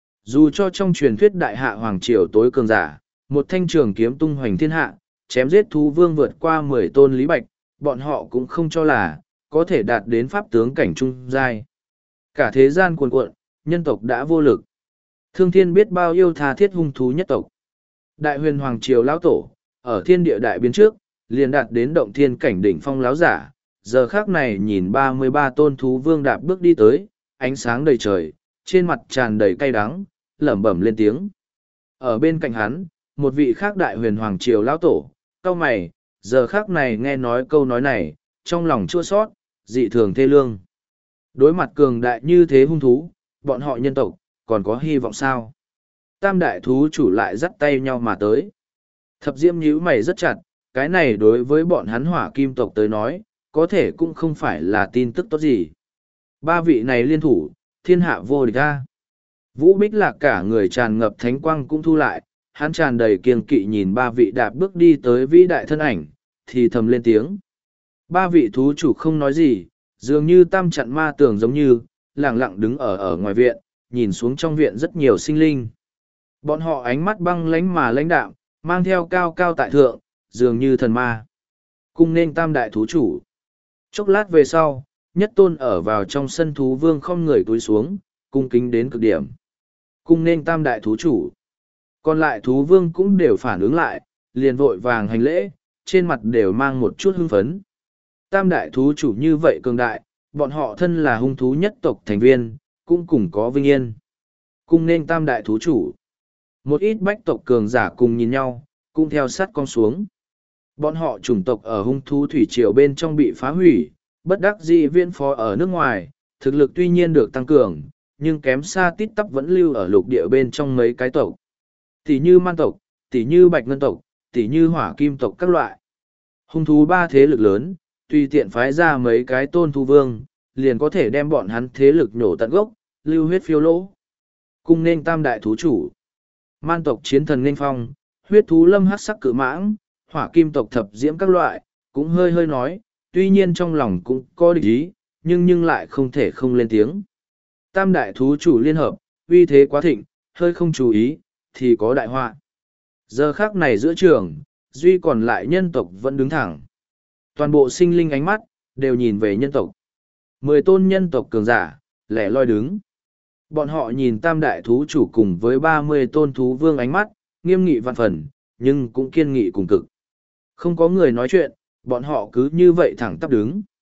Dù cho trong truyền thuyết đại hạ hoàng triều tối cường giả, một thanh trường kiếm tung hoành thiên hạ, chém giết thú vương vượt qua mười tôn lý bạch, bọn họ cũng không cho là, có thể đạt đến pháp tướng cảnh trung giai. Cả thế gian cuồn cuộn, nhân tộc đã vô lực. Thương thiên biết bao yêu tha thiết hung thú nhất tộc. Đại huyền hoàng triều lão tổ, ở thiên địa đại biến trước, liền đạt đến động thiên cảnh đỉnh phong láo giả. Giờ khác này nhìn ba mươi ba tôn thú vương đạp bước đi tới, ánh sáng đầy trời, trên mặt tràn đầy cay đắng, lẩm bẩm lên tiếng. Ở bên cạnh hắn, một vị khác đại huyền hoàng triều lão tổ, cau mày, giờ khác này nghe nói câu nói này, trong lòng chua sót, dị thường thê lương. Đối mặt cường đại như thế hung thú, bọn họ nhân tộc, còn có hy vọng sao? Tam đại thú chủ lại dắt tay nhau mà tới. Thập diễm nhíu mày rất chặt, cái này đối với bọn hắn hỏa kim tộc tới nói, có thể cũng không phải là tin tức tốt gì. Ba vị này liên thủ, thiên hạ vô địch a. Vũ Bích Lạc cả người tràn ngập thánh quang cũng thu lại, hắn tràn đầy kiêng kỵ nhìn ba vị đạp bước đi tới vĩ đại thân ảnh, thì thầm lên tiếng. Ba vị thú chủ không nói gì, dường như tam chặn ma tường giống như, lặng lặng đứng ở ở ngoài viện, nhìn xuống trong viện rất nhiều sinh linh. Bọn họ ánh mắt băng lánh mà lãnh đạm, mang theo cao cao tại thượng, dường như thần ma. Cung nên tam đại thú chủ. Chốc lát về sau, nhất tôn ở vào trong sân thú vương không người túi xuống, cung kính đến cực điểm. Cung nên tam đại thú chủ. Còn lại thú vương cũng đều phản ứng lại, liền vội vàng hành lễ, trên mặt đều mang một chút hưng phấn. Tam đại thú chủ như vậy cường đại, bọn họ thân là hung thú nhất tộc thành viên, cũng cùng có vinh yên. Cung nên tam đại thú chủ. Một ít bách tộc cường giả cùng nhìn nhau, cũng theo sát con xuống. Bọn họ chủng tộc ở hung thú thủy triều bên trong bị phá hủy, bất đắc dĩ viên phó ở nước ngoài, thực lực tuy nhiên được tăng cường, nhưng kém xa tít tắp vẫn lưu ở lục địa bên trong mấy cái tộc. Tỷ như man tộc, tỷ như bạch ngân tộc, tỷ như hỏa kim tộc các loại. Hung thú ba thế lực lớn, tùy tiện phái ra mấy cái tôn thú vương, liền có thể đem bọn hắn thế lực nhổ tận gốc, lưu huyết phiêu lỗ. Cung nên tam đại thú chủ. Man tộc chiến thần nên phong, huyết thú lâm hắc sắc cự mãng, hỏa kim tộc thập diễm các loại, cũng hơi hơi nói, tuy nhiên trong lòng cũng có địch ý, nhưng nhưng lại không thể không lên tiếng. Tam đại thú chủ liên hợp, uy thế quá thịnh, hơi không chú ý, thì có đại họa. Giờ khác này giữa trường, duy còn lại nhân tộc vẫn đứng thẳng. Toàn bộ sinh linh ánh mắt, đều nhìn về nhân tộc. Mười tôn nhân tộc cường giả, lẻ loi đứng. Bọn họ nhìn tam đại thú chủ cùng với ba mươi tôn thú vương ánh mắt, nghiêm nghị vạn phần, nhưng cũng kiên nghị cùng cực. Không có người nói chuyện, bọn họ cứ như vậy thẳng tắp đứng.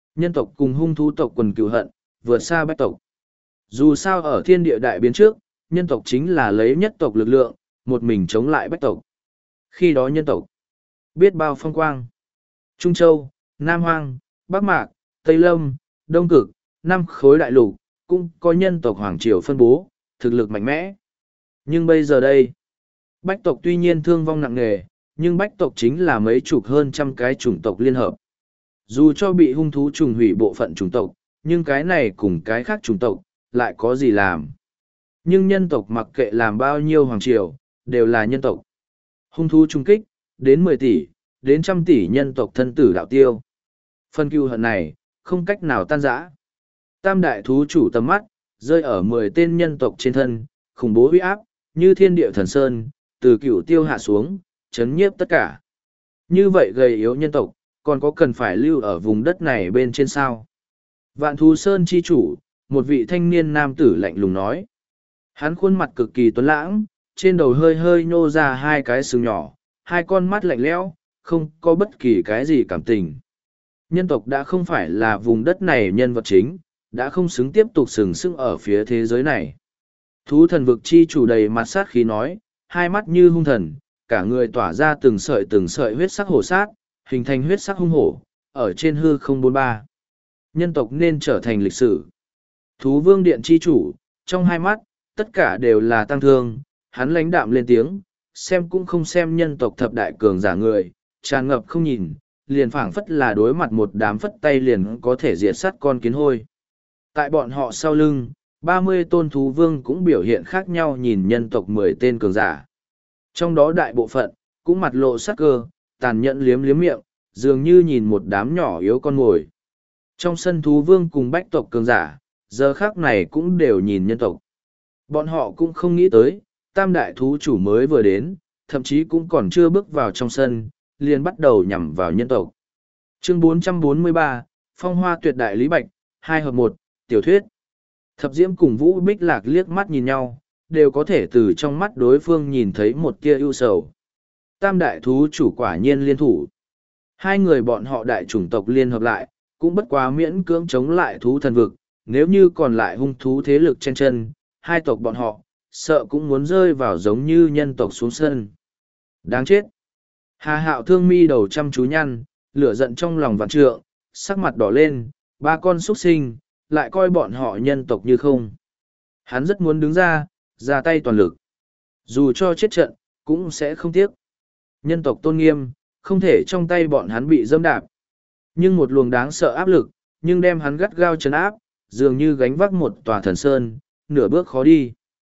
Nhân tộc cùng hung thú tộc quần cựu hận, vượt xa bách tộc. Dù sao ở thiên địa đại biến trước, nhân tộc chính là lấy nhất tộc lực lượng, một mình chống lại bách tộc. Khi đó nhân tộc biết bao phong quang. Trung Châu, Nam Hoang, Bắc Mạc, Tây Lâm, Đông Cực, năm khối đại lục, cũng có nhân tộc Hoàng Triều phân bố, thực lực mạnh mẽ. Nhưng bây giờ đây, bách tộc tuy nhiên thương vong nặng nề, nhưng bách tộc chính là mấy chục hơn trăm cái chủng tộc liên hợp. Dù cho bị hung thú trùng hủy bộ phận chủng tộc, nhưng cái này cùng cái khác chủng tộc, lại có gì làm. Nhưng nhân tộc mặc kệ làm bao nhiêu hoàng triều, đều là nhân tộc. Hung thú trung kích, đến mười tỷ, đến trăm tỷ nhân tộc thân tử đạo tiêu. Phần cừu hận này, không cách nào tan rã. Tam đại thú chủ tầm mắt, rơi ở mười tên nhân tộc trên thân, khủng bố huy áp, như thiên địa thần sơn, từ cửu tiêu hạ xuống, chấn nhiếp tất cả. Như vậy gầy yếu nhân tộc, còn có cần phải lưu ở vùng đất này bên trên sao? Vạn thú sơn chi chủ, một vị thanh niên nam tử lạnh lùng nói. Hắn khuôn mặt cực kỳ tuấn lãng, trên đầu hơi hơi nhô ra hai cái sừng nhỏ, hai con mắt lạnh lẽo, không có bất kỳ cái gì cảm tình. Nhân tộc đã không phải là vùng đất này nhân vật chính, đã không xứng tiếp tục sừng sững ở phía thế giới này. Thú thần vực chi chủ đầy mặt sát khí nói, hai mắt như hung thần, cả người tỏa ra từng sợi từng sợi huyết sắc hổ sát, hình thành huyết sắc hung hổ, ở trên hư không bốn ba. Nhân tộc nên trở thành lịch sử. Thú vương điện chi chủ, trong hai mắt, tất cả đều là tăng thương, hắn lãnh đạm lên tiếng, xem cũng không xem nhân tộc thập đại cường giả người, tràn ngập không nhìn, liền phảng phất là đối mặt một đám phất tay liền có thể diệt sát con kiến hôi. Tại bọn họ sau lưng, ba mươi tôn thú vương cũng biểu hiện khác nhau nhìn nhân tộc mười tên cường giả. Trong đó đại bộ phận, cũng mặt lộ sắc cơ, tàn nhẫn liếm liếm miệng, dường như nhìn một đám nhỏ yếu con mồi. Trong sân thú vương cùng bách tộc cường giả, giờ khác này cũng đều nhìn nhân tộc. Bọn họ cũng không nghĩ tới, tam đại thú chủ mới vừa đến, thậm chí cũng còn chưa bước vào trong sân, liền bắt đầu nhằm vào nhân tộc. Chương bốn trăm bốn mươi ba, Phong Hoa Tuyệt Đại Lý Bạch, hai hợp một, tiểu thuyết. Thập Diễm cùng Vũ Bích Lạc liếc mắt nhìn nhau, đều có thể từ trong mắt đối phương nhìn thấy một tia ưu sầu. Tam đại thú chủ quả nhiên liên thủ. Hai người bọn họ đại chủng tộc liên hợp lại, cũng bất quá miễn cưỡng chống lại thú thần vực, nếu như còn lại hung thú thế lực trên chân, hai tộc bọn họ, sợ cũng muốn rơi vào giống như nhân tộc xuống sân. Đáng chết! Hà Hạo thương mi đầu chăm chú nhăn, lửa giận trong lòng vạn trượng, sắc mặt đỏ lên, ba con xuất sinh, lại coi bọn họ nhân tộc như không. Hắn rất muốn đứng ra, ra tay toàn lực. Dù cho chết trận, cũng sẽ không tiếc. Nhân tộc tôn nghiêm, không thể trong tay bọn hắn bị dâm đạp. Nhưng một luồng đáng sợ áp lực, nhưng đem hắn gắt gao trấn áp, dường như gánh vác một tòa thần sơn, nửa bước khó đi.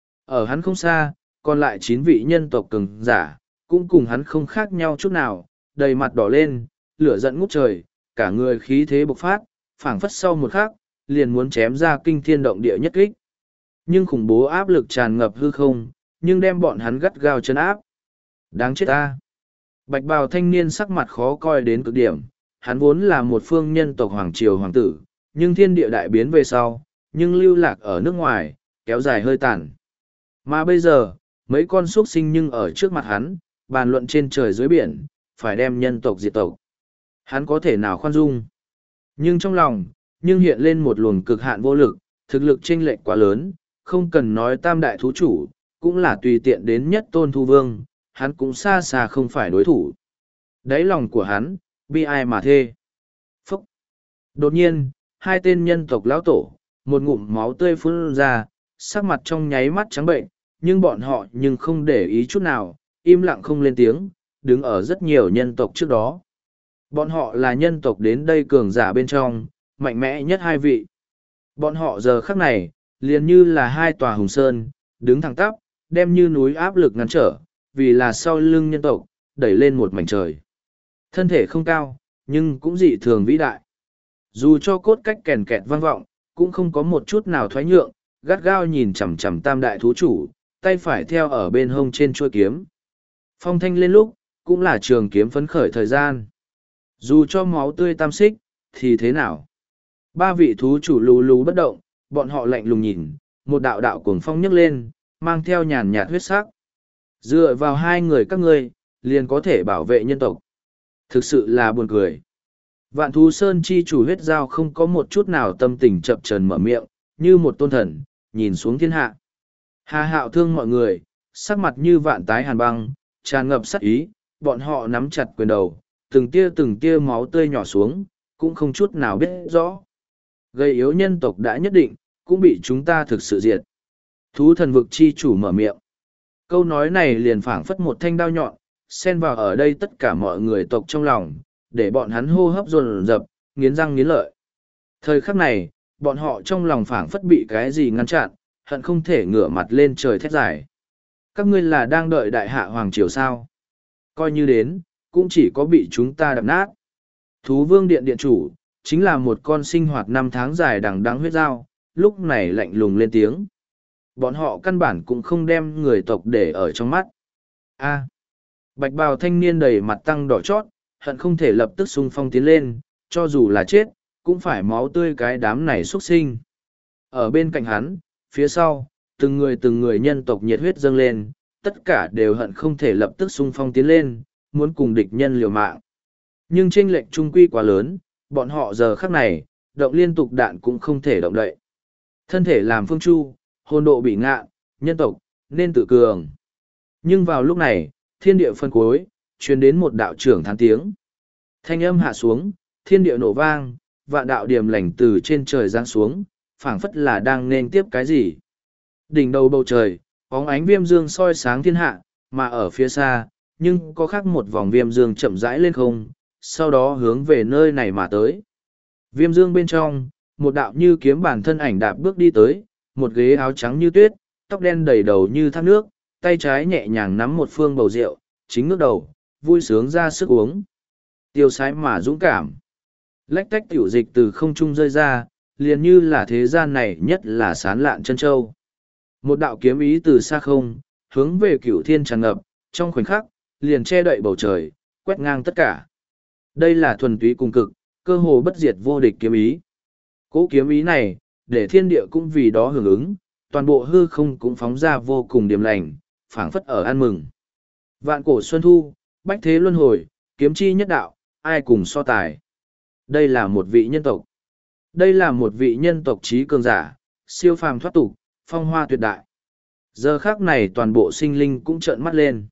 Ở hắn không xa, còn lại chín vị nhân tộc cường giả, cũng cùng hắn không khác nhau chút nào, đầy mặt đỏ lên, lửa giận ngút trời, cả người khí thế bộc phát, phảng phất sau một khắc, liền muốn chém ra kinh thiên động địa nhất kích. Nhưng khủng bố áp lực tràn ngập hư không, nhưng đem bọn hắn gắt gao trấn áp. Đáng chết ta! Bạch bào thanh niên sắc mặt khó coi đến cực điểm, hắn vốn là một phương nhân tộc hoàng triều hoàng tử, nhưng thiên địa đại biến về sau, nhưng lưu lạc ở nước ngoài, kéo dài hơi tàn. Mà bây giờ, mấy con xuất sinh nhưng ở trước mặt hắn, bàn luận trên trời dưới biển, phải đem nhân tộc diệt tộc. Hắn có thể nào khoan dung. Nhưng trong lòng, nhưng hiện lên một luồng cực hạn vô lực, thực lực chênh lệch quá lớn, không cần nói tam đại thú chủ, cũng là tùy tiện đến nhất tôn thu vương, hắn cũng xa xa không phải đối thủ. Đáy lòng của hắn, bi ai mà thê. Phúc! Đột nhiên, hai tên nhân tộc lão tổ, một ngụm máu tươi phun ra, sắc mặt trong nháy mắt trắng bệnh, nhưng bọn họ nhưng không để ý chút nào, im lặng không lên tiếng, đứng ở rất nhiều nhân tộc trước đó. Bọn họ là nhân tộc đến đây cường giả bên trong, mạnh mẽ nhất hai vị. Bọn họ giờ khắc này, liền như là hai tòa hùng sơn, đứng thẳng tắp, đem như núi áp lực ngăn trở, vì là sau lưng nhân tộc, đẩy lên một mảnh trời. Thân thể không cao, nhưng cũng dị thường vĩ đại. Dù cho cốt cách kèn kẹt vang vọng, cũng không có một chút nào thoái nhượng, gắt gao nhìn chằm chằm tam đại thú chủ, tay phải theo ở bên hông trên chuôi kiếm. Phong thanh lên lúc, cũng là trường kiếm phấn khởi thời gian. Dù cho máu tươi tam xích, thì thế nào? Ba vị thú chủ lù lù bất động, bọn họ lạnh lùng nhìn, một đạo đạo cuồng phong nhấc lên, mang theo nhàn nhạt huyết sắc. Dựa vào hai người các ngươi, liền có thể bảo vệ nhân tộc. Thực sự là buồn cười. Vạn thú sơn chi chủ huyết giao không có một chút nào tâm tình chập trần mở miệng, như một tôn thần, nhìn xuống thiên hạ. Hà hạo thương mọi người, sắc mặt như vạn tái hàn băng, tràn ngập sát ý, bọn họ nắm chặt quyền đầu, từng tia từng tia máu tươi nhỏ xuống, cũng không chút nào biết rõ. Gây yếu nhân tộc đã nhất định, cũng bị chúng ta thực sự diệt. Thú thần vực chi chủ mở miệng. Câu nói này liền phảng phất một thanh đao nhọn, xen vào ở đây tất cả mọi người tộc trong lòng, để bọn hắn hô hấp dồn dập, nghiến răng nghiến lợi. Thời khắc này, bọn họ trong lòng phảng phất bị cái gì ngăn chặn, hận không thể ngửa mặt lên trời thét dài. Các ngươi là đang đợi đại hạ hoàng triều sao? Coi như đến, cũng chỉ có bị chúng ta đập nát. Thú vương điện điện chủ, chính là một con sinh hoạt năm tháng dài đằng đẵng huyết dao, lúc này lạnh lùng lên tiếng. Bọn họ căn bản cũng không đem người tộc để ở trong mắt. A. Bạch bào thanh niên đầy mặt tăng đỏ chót, hận không thể lập tức xung phong tiến lên, cho dù là chết, cũng phải máu tươi cái đám này xuất sinh. Ở bên cạnh hắn, phía sau, từng người từng người nhân tộc nhiệt huyết dâng lên, tất cả đều hận không thể lập tức xung phong tiến lên, muốn cùng địch nhân liều mạng. Nhưng chênh lệch trung quy quá lớn, bọn họ giờ khắc này, động liên tục đạn cũng không thể động đậy. Thân thể làm phương chu, hồn độ bị ngạ, nhân tộc, nên tự cường. Nhưng vào lúc này, thiên địa phân cuối, truyền đến một đạo trưởng thán tiếng. Thanh âm hạ xuống, thiên địa nổ vang, vạn đạo điềm lành từ trên trời giáng xuống, phảng phất là đang nên tiếp cái gì. Đỉnh đầu bầu trời, bóng ánh viêm dương soi sáng thiên hạ, mà ở phía xa, nhưng có khác một vòng viêm dương chậm rãi lên không, sau đó hướng về nơi này mà tới. Viêm dương bên trong, một đạo như kiếm bản thân ảnh đạp bước đi tới, một ghế áo trắng như tuyết, tóc đen đầy đầu như thác nước, tay trái nhẹ nhàng nắm một phương bầu rượu, chính ngước đầu, vui sướng ra sức uống. Tiêu sái mà dũng cảm. Lách tách tiểu dịch từ không trung rơi ra, liền như là thế gian này nhất là sán lạn chân châu. Một đạo kiếm ý từ xa không, hướng về cửu thiên tràn ngập, trong khoảnh khắc, liền che đậy bầu trời, quét ngang tất cả. Đây là thuần túy cùng cực, cơ hồ bất diệt vô địch kiếm ý. Cố kiếm ý này, để thiên địa cũng vì đó hưởng ứng, toàn bộ hư không cũng phóng ra vô cùng điềm lành, phảng phất ở an mừng. Vạn cổ xuân thu, bách thế luân hồi, kiếm chi nhất đạo, ai cùng so tài. Đây là một vị nhân tộc. Đây là một vị nhân tộc trí cường giả, siêu phàm thoát tục, phong hoa tuyệt đại. Giờ khác này toàn bộ sinh linh cũng trợn mắt lên.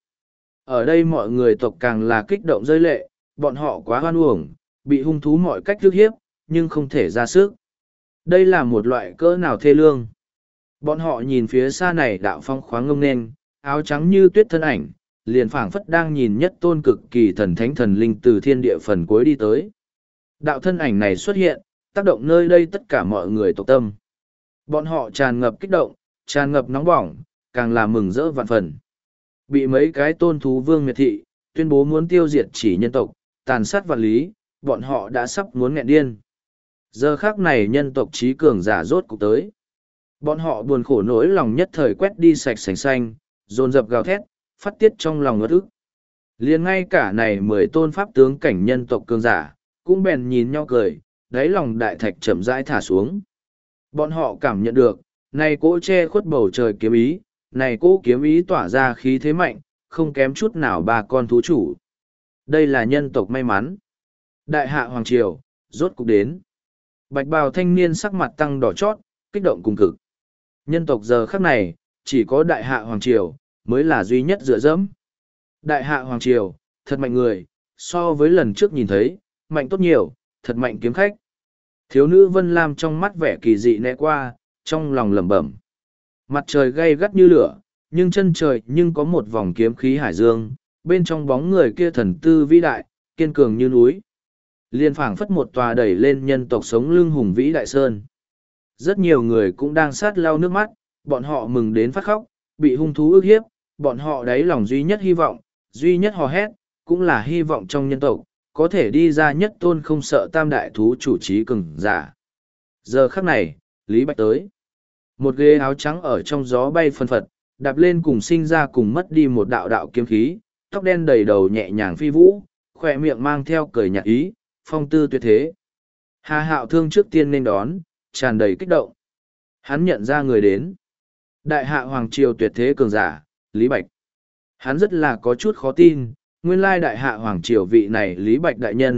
Ở đây mọi người tộc càng là kích động rơi lệ, bọn họ quá hoan uổng, bị hung thú mọi cách rước hiếp, nhưng không thể ra sức. Đây là một loại cỡ nào thê lương. Bọn họ nhìn phía xa này đạo phong khoáng ngông nên, áo trắng như tuyết thân ảnh, liền phảng phất đang nhìn nhất tôn cực kỳ thần thánh thần linh từ thiên địa phần cuối đi tới. Đạo thân ảnh này xuất hiện, tác động nơi đây tất cả mọi người tộc tâm. Bọn họ tràn ngập kích động, tràn ngập nóng bỏng, càng là mừng rỡ vạn phần. Bị mấy cái tôn thú vương miệt thị, tuyên bố muốn tiêu diệt chỉ nhân tộc, tàn sát vạn lý, bọn họ đã sắp muốn nghẹn điên. Giờ khác này nhân tộc trí cường giả rốt cục tới. Bọn họ buồn khổ nỗi lòng nhất thời quét đi sạch sành xanh, dồn dập gào thét, phát tiết trong lòng ngất ức. Liền ngay cả này mười tôn pháp tướng cảnh nhân tộc cường giả, cũng bèn nhìn nhau cười, đáy lòng đại thạch chậm rãi thả xuống. Bọn họ cảm nhận được, này cỗ che khuất bầu trời kiếm ý, này cỗ kiếm ý tỏa ra khí thế mạnh, không kém chút nào ba con thú chủ. Đây là nhân tộc may mắn. Đại hạ Hoàng Triều, rốt cục đến. Bạch bào thanh niên sắc mặt tăng đỏ chót, kích động cùng cực. Nhân tộc giờ khắc này, chỉ có đại hạ Hoàng Triều, mới là duy nhất dựa dẫm. Đại hạ Hoàng Triều, thật mạnh người, so với lần trước nhìn thấy, mạnh tốt nhiều, thật mạnh kiếm khách. Thiếu nữ Vân Lam trong mắt vẻ kỳ dị né qua, trong lòng lẩm bẩm. Mặt trời gay gắt như lửa, nhưng chân trời nhưng có một vòng kiếm khí hải dương, bên trong bóng người kia thần tư vĩ đại, kiên cường như núi. Liên phảng phất một tòa đẩy lên nhân tộc sống lưng hùng vĩ đại sơn. Rất nhiều người cũng đang sát lau nước mắt, bọn họ mừng đến phát khóc, bị hung thú ức hiếp, bọn họ đáy lòng duy nhất hy vọng, duy nhất hò hét, cũng là hy vọng trong nhân tộc, có thể đi ra nhất tôn không sợ tam đại thú chủ trí cường giả. Giờ khắc này, Lý Bạch tới. Một ghế áo trắng ở trong gió bay phân phật, đạp lên cùng sinh ra cùng mất đi một đạo đạo kiếm khí, tóc đen đầy đầu nhẹ nhàng phi vũ, khỏe miệng mang theo cười nhạt ý, phong tư tuyệt thế. Hà Hạo Thương trước tiên nên đón, tràn đầy kích động. Hắn nhận ra người đến. Đại hạ Hoàng Triều tuyệt thế cường giả, Lý Bạch. Hắn rất là có chút khó tin, nguyên lai đại hạ Hoàng Triều vị này Lý Bạch đại nhân,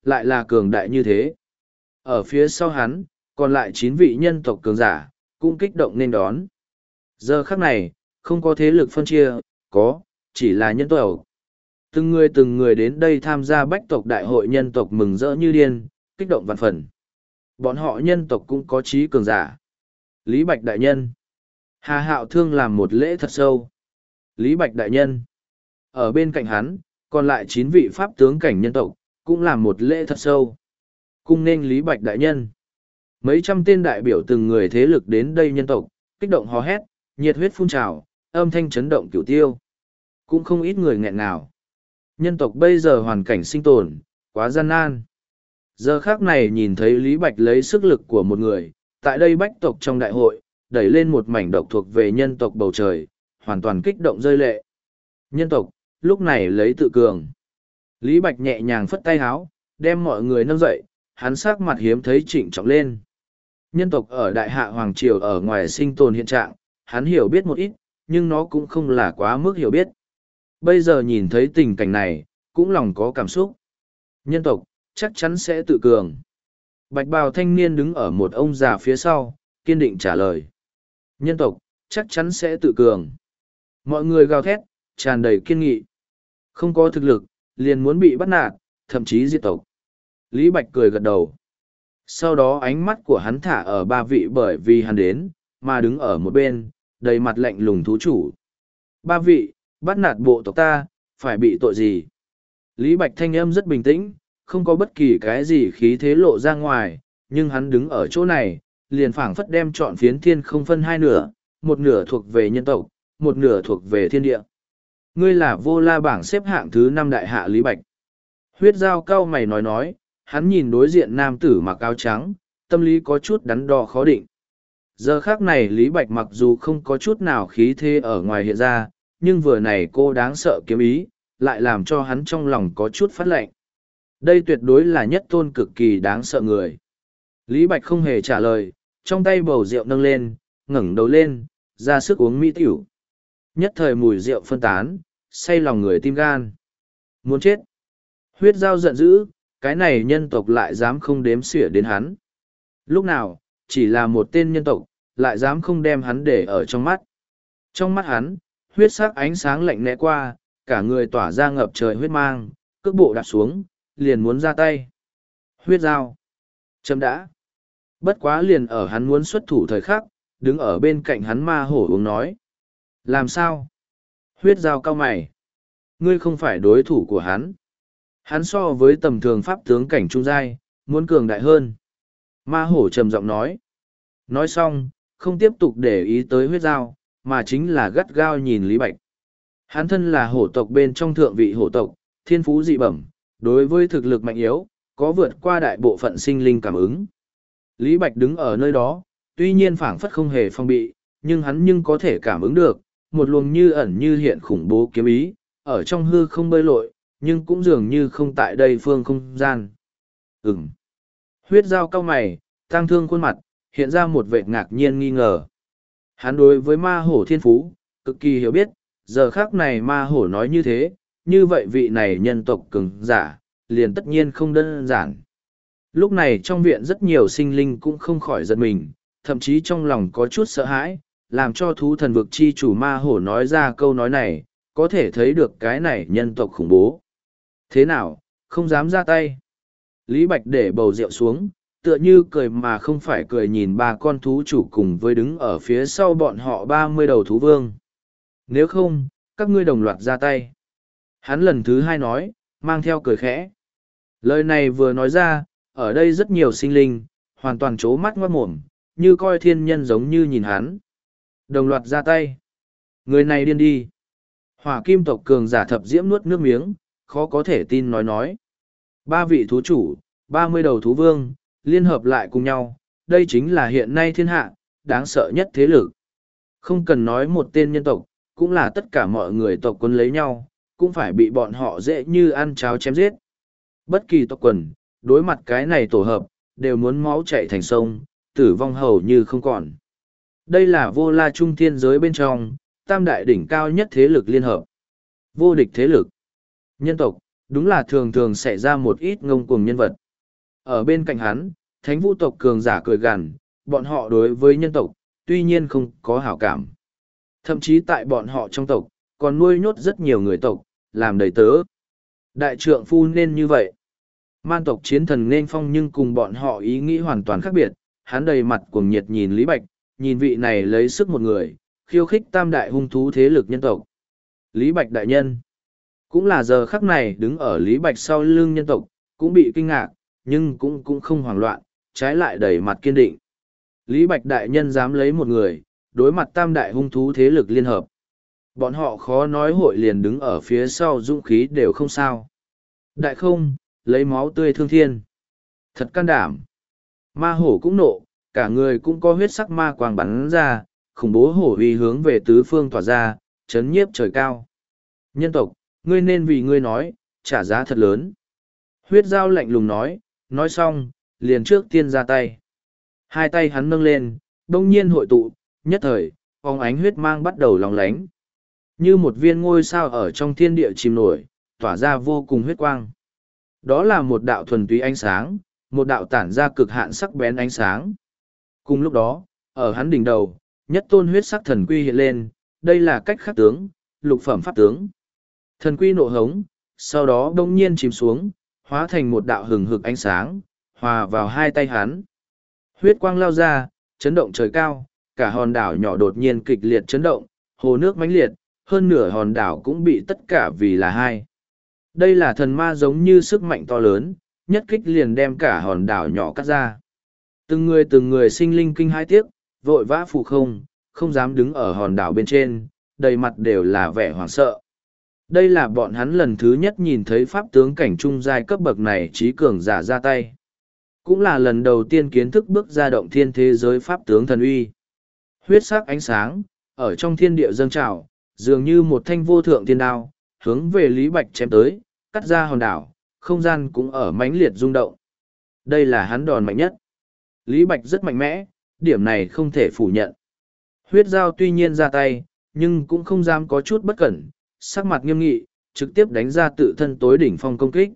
lại là cường đại như thế. Ở phía sau hắn, còn lại chín vị nhân tộc cường giả, cũng kích động nên đón. Giờ khắc này, không có thế lực phân chia, có, chỉ là nhân tộc. Từng người từng người đến đây tham gia bách tộc đại hội nhân tộc mừng rỡ như điên, kích động vạn phần. Bọn họ nhân tộc cũng có trí cường giả. Lý Bạch Đại Nhân. Hà Hạo Thương làm một lễ thật sâu. Lý Bạch Đại Nhân. Ở bên cạnh hắn, còn lại chín vị pháp tướng cảnh nhân tộc, cũng làm một lễ thật sâu. Cung nên Lý Bạch Đại Nhân. Mấy trăm tên đại biểu từng người thế lực đến đây nhân tộc, kích động hò hét, nhiệt huyết phun trào, âm thanh chấn động cửu tiêu. Cũng không ít người nghẹn nào. Nhân tộc bây giờ hoàn cảnh sinh tồn, quá gian nan. Giờ khác này nhìn thấy Lý Bạch lấy sức lực của một người, tại đây bách tộc trong đại hội, đẩy lên một mảnh độc thuộc về nhân tộc bầu trời, hoàn toàn kích động rơi lệ. Nhân tộc, lúc này lấy tự cường. Lý Bạch nhẹ nhàng phất tay háo, đem mọi người nâng dậy, hắn sắc mặt hiếm thấy trịnh trọng lên. Nhân tộc ở Đại Hạ Hoàng Triều ở ngoài sinh tồn hiện trạng, hắn hiểu biết một ít, nhưng nó cũng không là quá mức hiểu biết. Bây giờ nhìn thấy tình cảnh này, cũng lòng có cảm xúc. Nhân tộc, chắc chắn sẽ tự cường. Bạch bào thanh niên đứng ở một ông già phía sau, kiên định trả lời. Nhân tộc, chắc chắn sẽ tự cường. Mọi người gào thét, tràn đầy kiên nghị. Không có thực lực, liền muốn bị bắt nạt, thậm chí diệt tộc. Lý Bạch cười gật đầu. Sau đó ánh mắt của hắn thả ở ba vị bởi vì hắn đến, mà đứng ở một bên, đầy mặt lạnh lùng thú chủ. Ba vị, bắt nạt bộ tộc ta, phải bị tội gì? Lý Bạch thanh âm rất bình tĩnh, không có bất kỳ cái gì khí thế lộ ra ngoài, nhưng hắn đứng ở chỗ này, liền phảng phất đem trọn phiến thiên không phân hai nửa, một nửa thuộc về nhân tộc, một nửa thuộc về thiên địa. Ngươi là vô la bảng xếp hạng thứ năm đại hạ Lý Bạch. Huyết Giao cao mày nói nói, hắn nhìn đối diện nam tử mặc áo trắng, tâm lý có chút đắn đo khó định. Giờ khác này Lý Bạch mặc dù không có chút nào khí thế ở ngoài hiện ra, nhưng vừa này cô đáng sợ kiếm ý, lại làm cho hắn trong lòng có chút phát lạnh. Đây tuyệt đối là nhất tôn cực kỳ đáng sợ người. Lý Bạch không hề trả lời, trong tay bầu rượu nâng lên, ngẩng đầu lên, ra sức uống mỹ tiểu. Nhất thời mùi rượu phân tán, say lòng người tim gan. Muốn chết. Huyết Giao giận dữ, cái này nhân tộc lại dám không đếm xỉa đến hắn. Lúc nào, chỉ là một tên nhân tộc, lại dám không đem hắn để ở trong mắt. Trong mắt hắn, huyết sắc ánh sáng lạnh lẽ qua, cả người tỏa ra ngập trời huyết mang, cước bộ đạp xuống, liền muốn ra tay. Huyết Giao. Chấm đã. Bất quá liền ở hắn muốn xuất thủ thời khắc, đứng ở bên cạnh hắn ma hổ uống nói. Làm sao? Huyết Giao cao mày. Ngươi không phải đối thủ của hắn. Hắn so với tầm thường pháp tướng cảnh trung giai, muốn cường đại hơn. Ma hổ trầm giọng nói. Nói xong, không tiếp tục để ý tới Huyết Giao, mà chính là gắt gao nhìn Lý Bạch. Hắn thân là hổ tộc bên trong thượng vị hổ tộc, thiên phú dị bẩm, đối với thực lực mạnh yếu, có vượt qua đại bộ phận sinh linh cảm ứng. Lý Bạch đứng ở nơi đó, tuy nhiên phảng phất không hề phong bị, nhưng hắn nhưng có thể cảm ứng được, một luồng như ẩn như hiện khủng bố kiếm ý, ở trong hư không bơi lội, nhưng cũng dường như không tại đây phương không gian. Ừm. Huyết Giao cao mày, tăng thương khuôn mặt, hiện ra một vẻ ngạc nhiên nghi ngờ. Hắn đối với ma hổ thiên phú, cực kỳ hiểu biết, giờ khác này ma hổ nói như thế, như vậy vị này nhân tộc cường giả, liền tất nhiên không đơn giản. Lúc này trong viện rất nhiều sinh linh cũng không khỏi giật mình, thậm chí trong lòng có chút sợ hãi, làm cho thú thần vực chi chủ ma hổ nói ra câu nói này, có thể thấy được cái này nhân tộc khủng bố. Thế nào, không dám ra tay. Lý Bạch để bầu rượu xuống, tựa như cười mà không phải cười nhìn ba con thú chủ cùng với đứng ở phía sau bọn họ ba mươi đầu thú vương. Nếu không, các ngươi đồng loạt ra tay. Hắn lần thứ hai nói, mang theo cười khẽ. Lời này vừa nói ra, ở đây rất nhiều sinh linh, hoàn toàn trố mắt ngoát mồm, như coi thiên nhân giống như nhìn hắn. Đồng loạt ra tay. Người này điên đi. Hỏa kim tộc cường giả thập diễm nuốt nước miếng, khó có thể tin nói nói. Ba vị thú chủ, ba mươi đầu thú vương, liên hợp lại cùng nhau, đây chính là hiện nay thiên hạ, đáng sợ nhất thế lực. Không cần nói một tên nhân tộc, cũng là tất cả mọi người tộc quân lấy nhau, cũng phải bị bọn họ dễ như ăn cháo chém giết. Bất kỳ tộc quần, đối mặt cái này tổ hợp, đều muốn máu chạy thành sông, tử vong hầu như không còn. Đây là vô la trung thiên giới bên trong, tam đại đỉnh cao nhất thế lực liên hợp. Vô địch thế lực. Nhân tộc, Đúng là thường thường xảy ra một ít ngông cuồng nhân vật. Ở bên cạnh hắn, thánh vũ tộc cường giả cười gằn, bọn họ đối với nhân tộc, tuy nhiên không có hảo cảm. Thậm chí tại bọn họ trong tộc, còn nuôi nhốt rất nhiều người tộc, làm đầy tớ. Đại trượng phu nên như vậy. Man tộc chiến thần nên phong nhưng cùng bọn họ ý nghĩ hoàn toàn khác biệt, hắn đầy mặt cuồng nhiệt nhìn Lý Bạch, nhìn vị này lấy sức một người, khiêu khích tam đại hung thú thế lực nhân tộc. Lý Bạch đại nhân, cũng là giờ khắc này đứng ở Lý Bạch sau lưng nhân tộc, cũng bị kinh ngạc, nhưng cũng cũng không hoảng loạn, trái lại đầy mặt kiên định. Lý Bạch đại nhân dám lấy một người, đối mặt tam đại hung thú thế lực liên hợp. Bọn họ khó nói hội liền đứng ở phía sau dũng khí đều không sao. Đại không, lấy máu tươi thương thiên. Thật can đảm. Ma hổ cũng nộ, cả người cũng có huyết sắc ma quang bắn ra, khủng bố hổ uy hướng về tứ phương tỏa ra, chấn nhiếp trời cao. Nhân tộc, ngươi nên vì ngươi nói, trả giá thật lớn. Huyết dao lạnh lùng nói, nói xong, liền trước tiên ra tay. Hai tay hắn nâng lên, đông nhiên hội tụ, nhất thời, phóng ánh huyết mang bắt đầu lóng lánh. Như một viên ngôi sao ở trong thiên địa chìm nổi, tỏa ra vô cùng huyết quang. Đó là một đạo thuần túy ánh sáng, một đạo tản ra cực hạn sắc bén ánh sáng. Cùng lúc đó, ở hắn đỉnh đầu, nhất tôn huyết sắc thần quy hiện lên, đây là cách khắc tướng, lục phẩm pháp tướng. Thần quy nộ hống, sau đó đông nhiên chìm xuống, hóa thành một đạo hừng hực ánh sáng, hòa vào hai tay hắn. Huyết quang lao ra, chấn động trời cao, cả hòn đảo nhỏ đột nhiên kịch liệt chấn động, hồ nước mãnh liệt, hơn nửa hòn đảo cũng bị tất cả vì là hai. Đây là thần ma giống như sức mạnh to lớn, nhất kích liền đem cả hòn đảo nhỏ cắt ra. Từng người từng người sinh linh kinh hai tiếc, vội vã phù không, không dám đứng ở hòn đảo bên trên, đầy mặt đều là vẻ hoảng sợ. Đây là bọn hắn lần thứ nhất nhìn thấy pháp tướng cảnh trung giai cấp bậc này trí cường giả ra tay. Cũng là lần đầu tiên kiến thức bước ra động thiên thế giới pháp tướng thần uy. Huyết sắc ánh sáng, ở trong thiên địa dâng trào, dường như một thanh vô thượng thiên đao, hướng về Lý Bạch chém tới, cắt ra hòn đảo, không gian cũng ở mãnh liệt rung động. Đây là hắn đòn mạnh nhất. Lý Bạch rất mạnh mẽ, điểm này không thể phủ nhận. Huyết dao tuy nhiên ra tay, nhưng cũng không dám có chút bất cẩn, sắc mặt nghiêm nghị, trực tiếp đánh ra tự thân tối đỉnh phong công kích.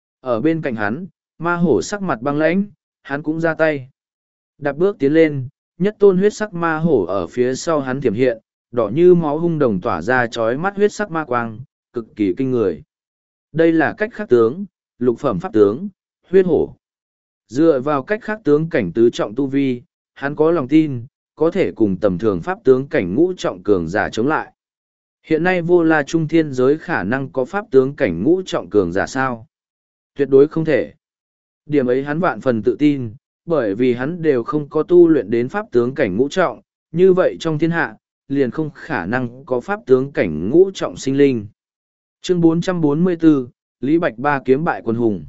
Ở bên cạnh hắn, ma hổ sắc mặt băng lãnh, hắn cũng ra tay. Đạp bước tiến lên, nhất tôn huyết sắc ma hổ ở phía sau hắn thiểm hiện, đỏ như máu hung đồng tỏa ra chói mắt huyết sắc ma quang, cực kỳ kinh người. Đây là cách khắc tướng, lục phẩm pháp tướng, huyết hổ. Dựa vào cách khắc tướng cảnh tứ trọng tu vi, hắn có lòng tin, có thể cùng tầm thường pháp tướng cảnh ngũ trọng cường giả chống lại. Hiện nay vô la trung thiên giới khả năng có pháp tướng cảnh ngũ trọng cường giả sao? Tuyệt đối không thể. Điểm ấy hắn vạn phần tự tin, bởi vì hắn đều không có tu luyện đến pháp tướng cảnh ngũ trọng, như vậy trong thiên hạ, liền không khả năng có pháp tướng cảnh ngũ trọng sinh linh. Chương bốn trăm bốn mươi bốn, Lý Bạch ba kiếm bại quân hùng.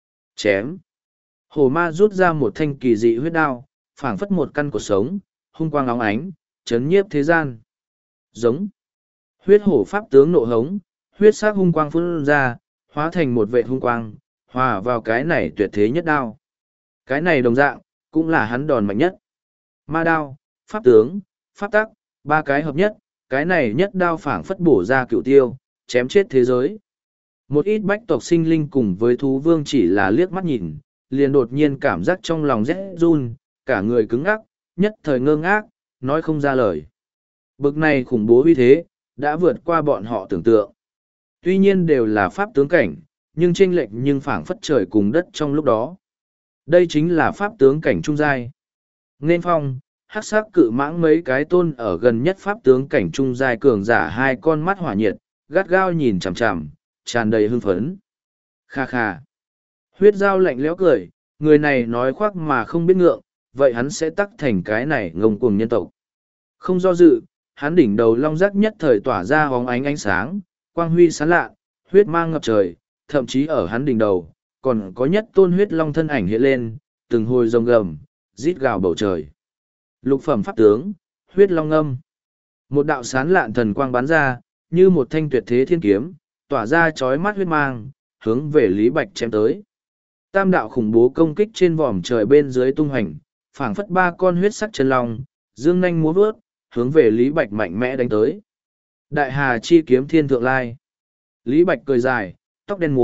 Chém. Hổ ma rút ra một thanh kỳ dị huyết đao, phảng phất một căn cột sống, hung quang óng ánh, chấn nhiếp thế gian. Giống. Huyết hổ pháp tướng nộ hống, huyết sắc hung quang phun ra, hóa thành một vệ hung quang, hòa vào cái này tuyệt thế nhất đao. Cái này đồng dạng, cũng là hắn đòn mạnh nhất. Ma đao, pháp tướng, pháp tắc, ba cái hợp nhất, cái này nhất đao phảng phất bổ ra cựu tiêu, chém chết thế giới. Một ít bách tộc sinh linh cùng với thú vương chỉ là liếc mắt nhìn, liền đột nhiên cảm giác trong lòng rét run, cả người cứng ngắc, nhất thời ngơ ngác, nói không ra lời. Bực này khủng bố uy thế, đã vượt qua bọn họ tưởng tượng. Tuy nhiên đều là pháp tướng cảnh, nhưng chênh lệch nhưng phảng phất trời cùng đất trong lúc đó. Đây chính là pháp tướng cảnh trung giai. Nên phong, hắc sắc cự mãng mấy cái tôn ở gần nhất pháp tướng cảnh trung giai cường giả hai con mắt hỏa nhiệt, gắt gao nhìn chằm chằm, tràn đầy hưng phấn. Kha kha. Huyết dao lạnh lẽo cười, người này nói khoác mà không biết ngượng, vậy hắn sẽ tắc thành cái này ngông cuồng nhân tộc. Không do dự, hắn đỉnh đầu long giác nhất thời tỏa ra hóng ánh ánh sáng, quang huy sáng lạ, huyết mang ngập trời, thậm chí ở hắn đỉnh đầu, còn có nhất tôn huyết long thân ảnh hiện lên, từng hồi rồng gầm, rít gào bầu trời. Lục phẩm pháp tướng, huyết long âm. Một đạo sán lạn thần quang bắn ra, như một thanh tuyệt thế thiên kiếm, tỏa ra chói mắt huyết mang, hướng về Lý Bạch chém tới. Tam đạo khủng bố công kích trên vòm trời bên dưới tung hành, phảng phất ba con huyết sắc chân long, dương nanh múa vớt, hướng về Lý Bạch mạnh mẽ đánh tới. Đại hà chi kiếm thiên thượng lai. Lý Bạch cười dài, tóc đen múa,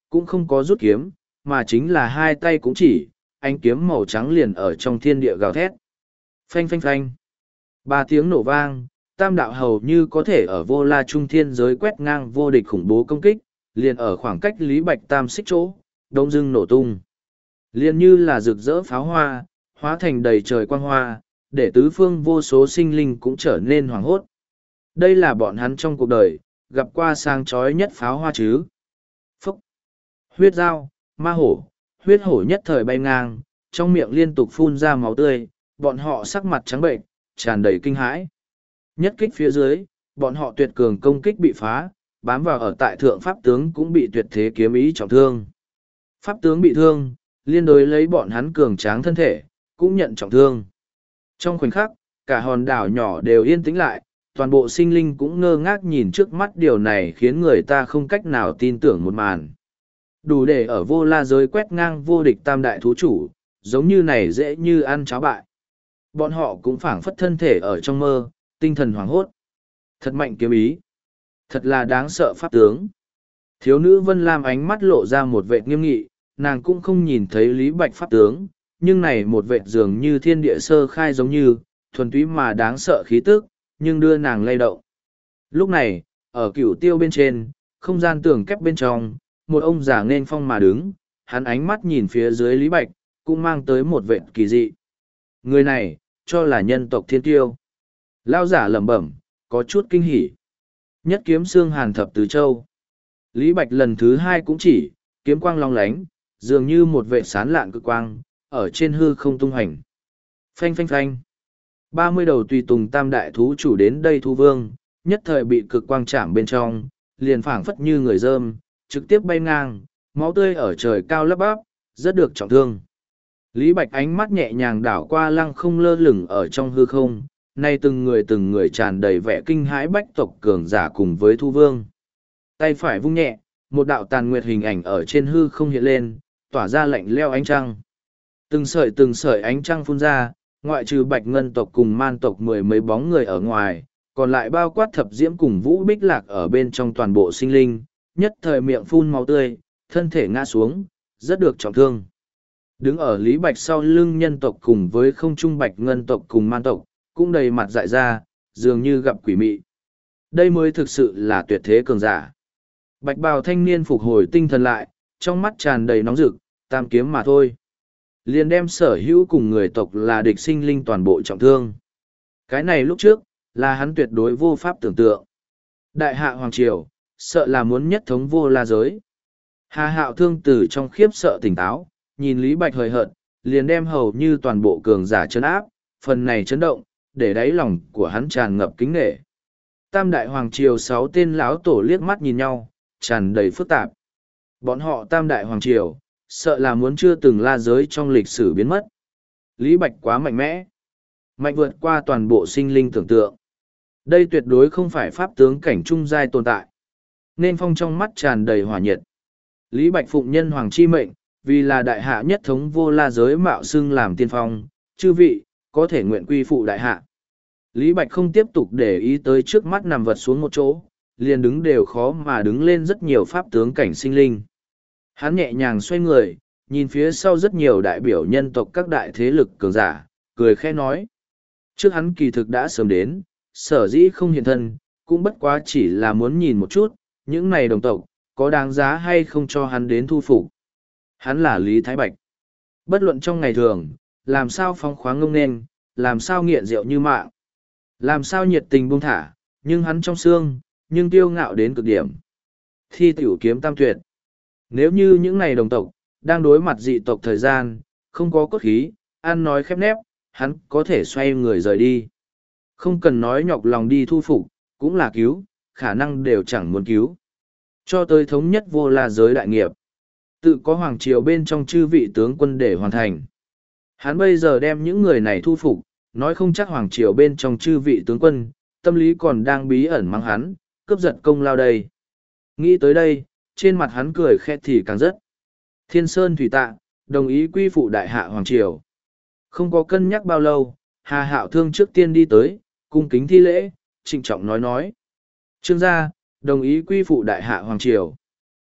cũng không có rút kiếm, mà chính là hai tay cũng chỉ, ánh kiếm màu trắng liền ở trong thiên địa gào thét. Phanh phanh phanh. Ba tiếng nổ vang, tam đạo hầu như có thể ở vô la trung thiên giới quét ngang vô địch khủng bố công kích, liền ở khoảng cách Lý Bạch tam xích chỗ, đông dưng nổ tung. Liền như là rực rỡ pháo hoa, hóa thành đầy trời quang hoa, để tứ phương vô số sinh linh cũng trở nên hoảng hốt. Đây là bọn hắn trong cuộc đời, gặp qua sáng chói nhất pháo hoa chứ. Phúc! Huyết dao, ma hổ, huyết hổ nhất thời bay ngang, trong miệng liên tục phun ra máu tươi, bọn họ sắc mặt trắng bệnh, tràn đầy kinh hãi. Nhất kích phía dưới, bọn họ tuyệt cường công kích bị phá, bám vào ở tại thượng pháp tướng cũng bị tuyệt thế kiếm ý trọng thương. Pháp tướng bị thương, liên đối lấy bọn hắn cường tráng thân thể, cũng nhận trọng thương. Trong khoảnh khắc, cả hòn đảo nhỏ đều yên tĩnh lại, toàn bộ sinh linh cũng ngơ ngác nhìn trước mắt điều này khiến người ta không cách nào tin tưởng một màn. Đủ để ở vô la giới quét ngang vô địch tam đại thú chủ, giống như này dễ như ăn cháo bại. Bọn họ cũng phảng phất thân thể ở trong mơ, tinh thần hoảng hốt. Thật mạnh kiếm ý. Thật là đáng sợ pháp tướng. Thiếu nữ Vân Lam ánh mắt lộ ra một vệt nghiêm nghị, nàng cũng không nhìn thấy Lý Bạch pháp tướng, nhưng này một vệt dường như thiên địa sơ khai giống như, thuần túy mà đáng sợ khí tức, nhưng đưa nàng lay động. Lúc này, ở cửu tiêu bên trên, không gian tường kép bên trong, một ông già nên phong mà đứng, hắn ánh mắt nhìn phía dưới Lý Bạch, cũng mang tới một vệt kỳ dị. Người này, cho là nhân tộc thiên tiêu. Lao giả lẩm bẩm, có chút kinh hỉ. Nhất kiếm xương hàn thập tứ châu. Lý Bạch lần thứ hai cũng chỉ, kiếm quang long lánh, dường như một vệ sán lạn cực quang, ở trên hư không tung hành. Phanh phanh phanh. Ba mươi đầu tùy tùng tam đại thú chủ đến đây thu vương, nhất thời bị cực quang chạm bên trong, liền phảng phất như người dơm, trực tiếp bay ngang, máu tươi ở trời cao lấp bắp, rất được trọng thương. Lý Bạch ánh mắt nhẹ nhàng đảo qua lăng không lơ lửng ở trong hư không, nay từng người từng người tràn đầy vẻ kinh hãi bách tộc cường giả cùng với thu vương. Tay phải vung nhẹ, một đạo tàn nguyệt hình ảnh ở trên hư không hiện lên, tỏa ra lạnh leo ánh trăng. Từng sợi từng sợi ánh trăng phun ra, ngoại trừ bạch ngân tộc cùng man tộc mười mấy bóng người ở ngoài, còn lại bao quát thập diễm cùng vũ bích lạc ở bên trong toàn bộ sinh linh, nhất thời miệng phun máu tươi, thân thể ngã xuống, rất được trọng thương. Đứng ở Lý Bạch sau lưng nhân tộc cùng với không trung bạch ngân tộc cùng man tộc, cũng đầy mặt dại ra, dường như gặp quỷ mị. Đây mới thực sự là tuyệt thế cường giả. Bạch bào thanh niên phục hồi tinh thần lại, trong mắt tràn đầy nóng rực, tam kiếm mà thôi. Liền đem sở hữu cùng người tộc là địch sinh linh toàn bộ trọng thương. Cái này lúc trước, là hắn tuyệt đối vô pháp tưởng tượng. Đại hạ Hoàng Triều, sợ là muốn nhất thống vô la giới. Hà Hạo Thương từ trong khiếp sợ tỉnh táo, nhìn Lý Bạch hời hợt, liền đem hầu như toàn bộ cường giả chấn áp, phần này chấn động, để đáy lòng của hắn tràn ngập kính nghệ. Tam đại Hoàng Triều sáu tên lão tổ liếc mắt nhìn nhau, tràn đầy phức tạp. Bọn họ tam đại Hoàng Triều, sợ là muốn chưa từng la giới trong lịch sử biến mất. Lý Bạch quá mạnh mẽ, mạnh vượt qua toàn bộ sinh linh tưởng tượng. Đây tuyệt đối không phải pháp tướng cảnh trung giai tồn tại. Nên phong trong mắt tràn đầy hỏa nhiệt. Lý Bạch phụng nhân hoàng chi mệnh, vì là đại hạ nhất thống vô la giới mạo xưng làm tiên phong, chư vị, có thể nguyện quy phụ đại hạ. Lý Bạch không tiếp tục để ý tới trước mắt nằm vật xuống một chỗ, liền đứng đều khó mà đứng lên rất nhiều pháp tướng cảnh sinh linh. Hắn nhẹ nhàng xoay người, nhìn phía sau rất nhiều đại biểu nhân tộc các đại thế lực cường giả, cười khẽ nói. Trước hắn kỳ thực đã sớm đến, sở dĩ không hiện thân, cũng bất quá chỉ là muốn nhìn một chút, những này đồng tộc, có đáng giá hay không cho hắn đến thu phục. Hắn là Lý Thái Bạch. Bất luận trong ngày thường, làm sao phóng khoáng ngông nên, làm sao nghiện rượu như mạng, làm sao nhiệt tình buông thả, nhưng hắn trong xương, nhưng tiêu ngạo đến cực điểm. Thi tiểu kiếm tam tuyệt. Nếu như những này đồng tộc, đang đối mặt dị tộc thời gian, không có cốt khí, ăn nói khép nép, hắn có thể xoay người rời đi. Không cần nói nhọc lòng đi thu phục, cũng là cứu, khả năng đều chẳng muốn cứu. Cho tới thống nhất vô la giới đại nghiệp. Tự có hoàng triều bên trong chư vị tướng quân để hoàn thành. Hắn bây giờ đem những người này thu phục, nói không chắc hoàng triều bên trong chư vị tướng quân, tâm lý còn đang bí ẩn mắng hắn, cướp giật công lao đây. Nghĩ tới đây, trên mặt hắn cười khẽ thì càng rất. Thiên Sơn Thủy Tạ, đồng ý quy phụ đại hạ hoàng triều. Không có cân nhắc bao lâu, Hà Hạo Thương trước tiên đi tới, cung kính thi lễ, trịnh trọng nói nói. Trương gia, đồng ý quy phụ đại hạ hoàng triều.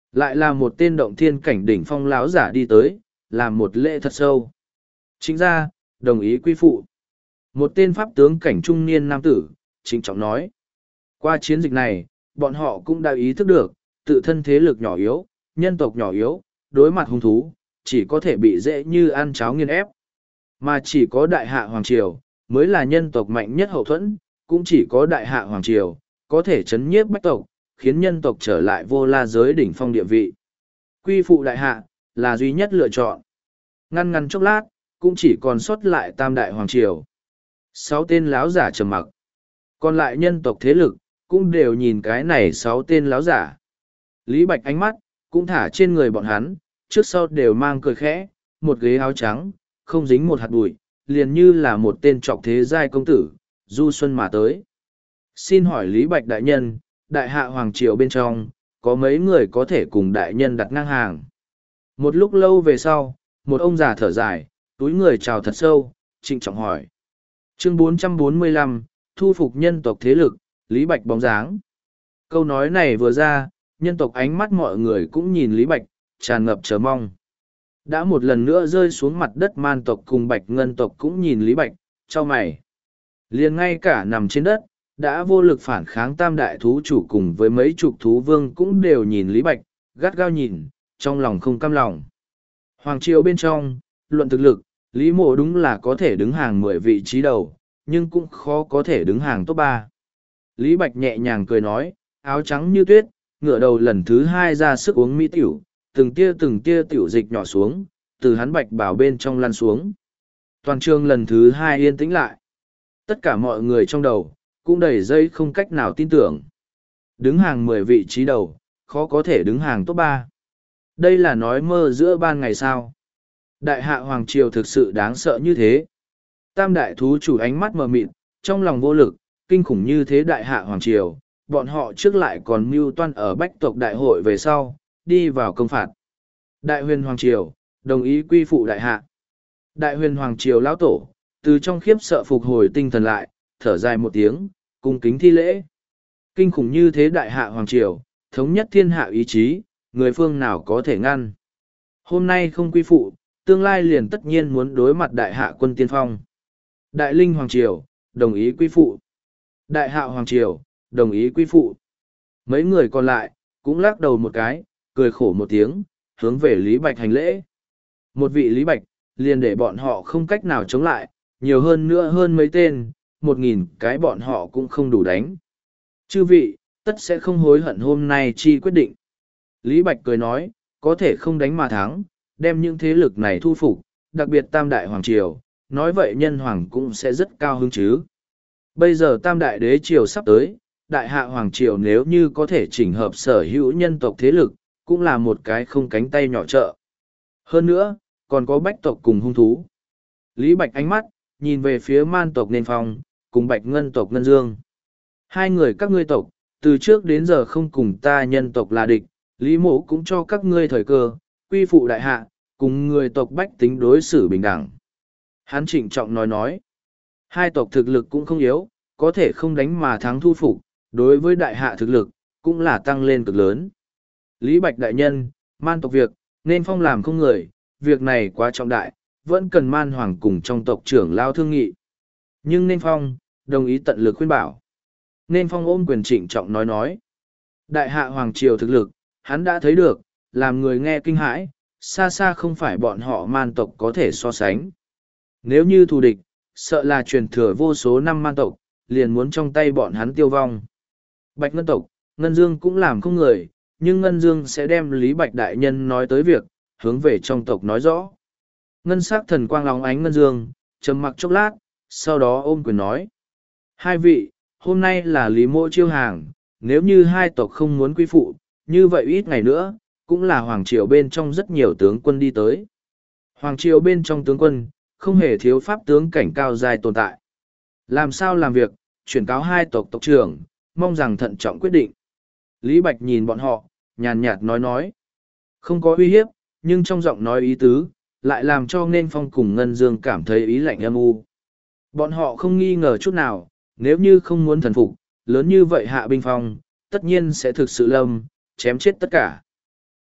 Lại là một tên động thiên cảnh đỉnh phong lão giả đi tới, làm một lễ thật sâu. Chính ra, đồng ý quy phụ. Một tên pháp tướng cảnh trung niên nam tử, trịnh trọng nói. Qua chiến dịch này, bọn họ cũng đã ý thức được, tự thân thế lực nhỏ yếu, nhân tộc nhỏ yếu, đối mặt hung thú, chỉ có thể bị dễ như ăn cháo nghiền ép. Mà chỉ có đại hạ Hoàng Triều, mới là nhân tộc mạnh nhất hậu thuẫn, cũng chỉ có đại hạ Hoàng Triều, có thể chấn nhiếp bách tộc, khiến nhân tộc trở lại vô la giới đỉnh phong địa vị. Quy phụ đại hạ, là duy nhất lựa chọn. Ngăn ngăn chốc lát, cũng chỉ còn sót lại tam đại Hoàng Triều. Sáu tên láo giả trầm mặc. Còn lại nhân tộc thế lực, cũng đều nhìn cái này sáu tên láo giả. Lý Bạch ánh mắt, cũng thả trên người bọn hắn, trước sau đều mang cười khẽ, một ghế áo trắng, không dính một hạt bụi, liền như là một tên trọc thế giai công tử, du xuân mà tới. Xin hỏi Lý Bạch đại nhân, đại hạ Hoàng Triều bên trong, có mấy người có thể cùng đại nhân đặt ngang hàng? Một lúc lâu về sau, một ông già thở dài, túi người chào thật sâu, trịnh trọng hỏi. Chương bốn trăm bốn mươi lăm, thu phục nhân tộc thế lực, Lý Bạch bóng dáng. Câu nói này vừa ra, nhân tộc ánh mắt mọi người cũng nhìn Lý Bạch, tràn ngập chờ mong. Đã một lần nữa rơi xuống mặt đất man tộc cùng Bạch Ngân tộc cũng nhìn Lý Bạch, cho mày. Liền ngay cả nằm trên đất, đã vô lực phản kháng tam đại thú chủ cùng với mấy chục thú vương cũng đều nhìn Lý Bạch, gắt gao nhìn, trong lòng không cam lòng. Hoàng triều bên trong, luận thực lực, Lý Mộ đúng là có thể đứng hàng mười vị trí đầu, nhưng cũng khó có thể đứng hàng top ba. Lý Bạch nhẹ nhàng cười nói, áo trắng như tuyết, ngửa đầu lần thứ hai ra sức uống mỹ tiểu, từng tia từng tia tiểu dịch nhỏ xuống, từ hắn bạch bảo bên trong lăn xuống. Toàn trường lần thứ hai yên tĩnh lại. Tất cả mọi người trong đầu, cũng đầy dây không cách nào tin tưởng. Đứng hàng mười vị trí đầu, khó có thể đứng hàng top ba. Đây là nói mơ giữa ban ngày sao. Đại hạ Hoàng Triều thực sự đáng sợ như thế. Tam đại thú chủ ánh mắt mờ mịt, trong lòng vô lực, kinh khủng như thế đại hạ Hoàng Triều, bọn họ trước lại còn mưu toan ở bách tộc đại hội về sau, đi vào công phạt. Đại huyền Hoàng Triều, đồng ý quy phụ đại hạ. Đại huyền Hoàng Triều lão tổ, từ trong khiếp sợ phục hồi tinh thần lại, thở dài một tiếng, cung kính thi lễ. Kinh khủng như thế đại hạ Hoàng Triều, thống nhất thiên hạ ý chí, người phương nào có thể ngăn. Hôm nay không quy phụ, tương lai liền tất nhiên muốn đối mặt đại hạ quân tiên phong. Đại linh Hoàng Triều, đồng ý quy phụ. Đại hạ Hoàng Triều, đồng ý quy phụ. Mấy người còn lại, cũng lắc đầu một cái, cười khổ một tiếng, hướng về Lý Bạch hành lễ. Một vị Lý Bạch, liền để bọn họ không cách nào chống lại, nhiều hơn nữa hơn mấy tên, một nghìn cái bọn họ cũng không đủ đánh. Chư vị, tất sẽ không hối hận hôm nay chi quyết định. Lý Bạch cười nói, có thể không đánh mà thắng, đem những thế lực này thu phục, đặc biệt Tam Đại Hoàng Triều, nói vậy nhân hoàng cũng sẽ rất cao hứng chứ. Bây giờ Tam Đại Đế Triều sắp tới, Đại Hạ Hoàng Triều nếu như có thể chỉnh hợp sở hữu nhân tộc thế lực, cũng là một cái không cánh tay nhỏ trợ. Hơn nữa, còn có bách tộc cùng hung thú. Lý Bạch ánh mắt, nhìn về phía man tộc Nên Phong, cùng Bạch Ngân tộc Ngân Dương. Hai người các ngươi tộc, từ trước đến giờ không cùng ta nhân tộc là địch, Lý Mộ cũng cho các ngươi thời cơ, quy phụ đại hạ, cùng người tộc bách tính đối xử bình đẳng. Hắn trịnh trọng nói nói, hai tộc thực lực cũng không yếu, có thể không đánh mà thắng thu phục, đối với đại hạ thực lực, cũng là tăng lên cực lớn. Lý Bạch đại nhân, man tộc việc, nên phong làm không người, việc này quá trọng đại, vẫn cần man hoàng cùng trong tộc trưởng lao thương nghị. Nhưng nên phong, đồng ý tận lực khuyên bảo. Nên phong ôm quyền trịnh trọng nói nói. Đại hạ hoàng triều thực lực, hắn đã thấy được, làm người nghe kinh hãi, xa xa không phải bọn họ man tộc có thể so sánh. Nếu như thù địch, sợ là truyền thừa vô số năm man tộc, liền muốn trong tay bọn hắn tiêu vong. Bạch Ngân tộc, Ngân Dương cũng làm không người, nhưng Ngân Dương sẽ đem Lý Bạch đại nhân nói tới việc, hướng về trong tộc nói rõ. Ngân sắc thần quang lóng ánh Ngân Dương, trầm mặc chốc lát, sau đó ôm quyền nói. Hai vị, hôm nay là Lý Mộ chiêu hàng, nếu như hai tộc không muốn quy phụ, như vậy ít ngày nữa, cũng là Hoàng Triều bên trong rất nhiều tướng quân đi tới. Hoàng Triều bên trong tướng quân, không hề thiếu pháp tướng cảnh cao dài tồn tại. Làm sao làm việc, chuyển cáo hai tộc tộc trưởng, mong rằng thận trọng quyết định. Lý Bạch nhìn bọn họ, nhàn nhạt nói nói. Không có uy hiếp, nhưng trong giọng nói ý tứ, lại làm cho Nên Phong cùng Ngân Dương cảm thấy ý lạnh âm u. Bọn họ không nghi ngờ chút nào, nếu như không muốn thần phục, lớn như vậy hạ binh phong, tất nhiên sẽ thực sự lâm, chém chết tất cả.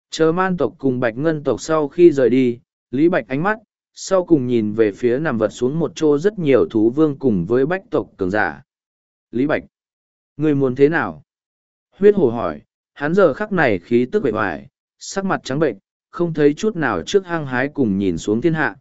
Chờ man tộc cùng bạch ngân tộc sau khi rời đi, Lý Bạch ánh mắt, sau cùng nhìn về phía nằm vật xuống một chỗ rất nhiều thú vương cùng với bách tộc cường giả. Lý Bạch, người muốn thế nào? Huyết hổ hỏi, hắn giờ khắc này khí tức bệ hoài, sắc mặt trắng bệnh, không thấy chút nào trước hăng hái cùng nhìn xuống thiên hạ.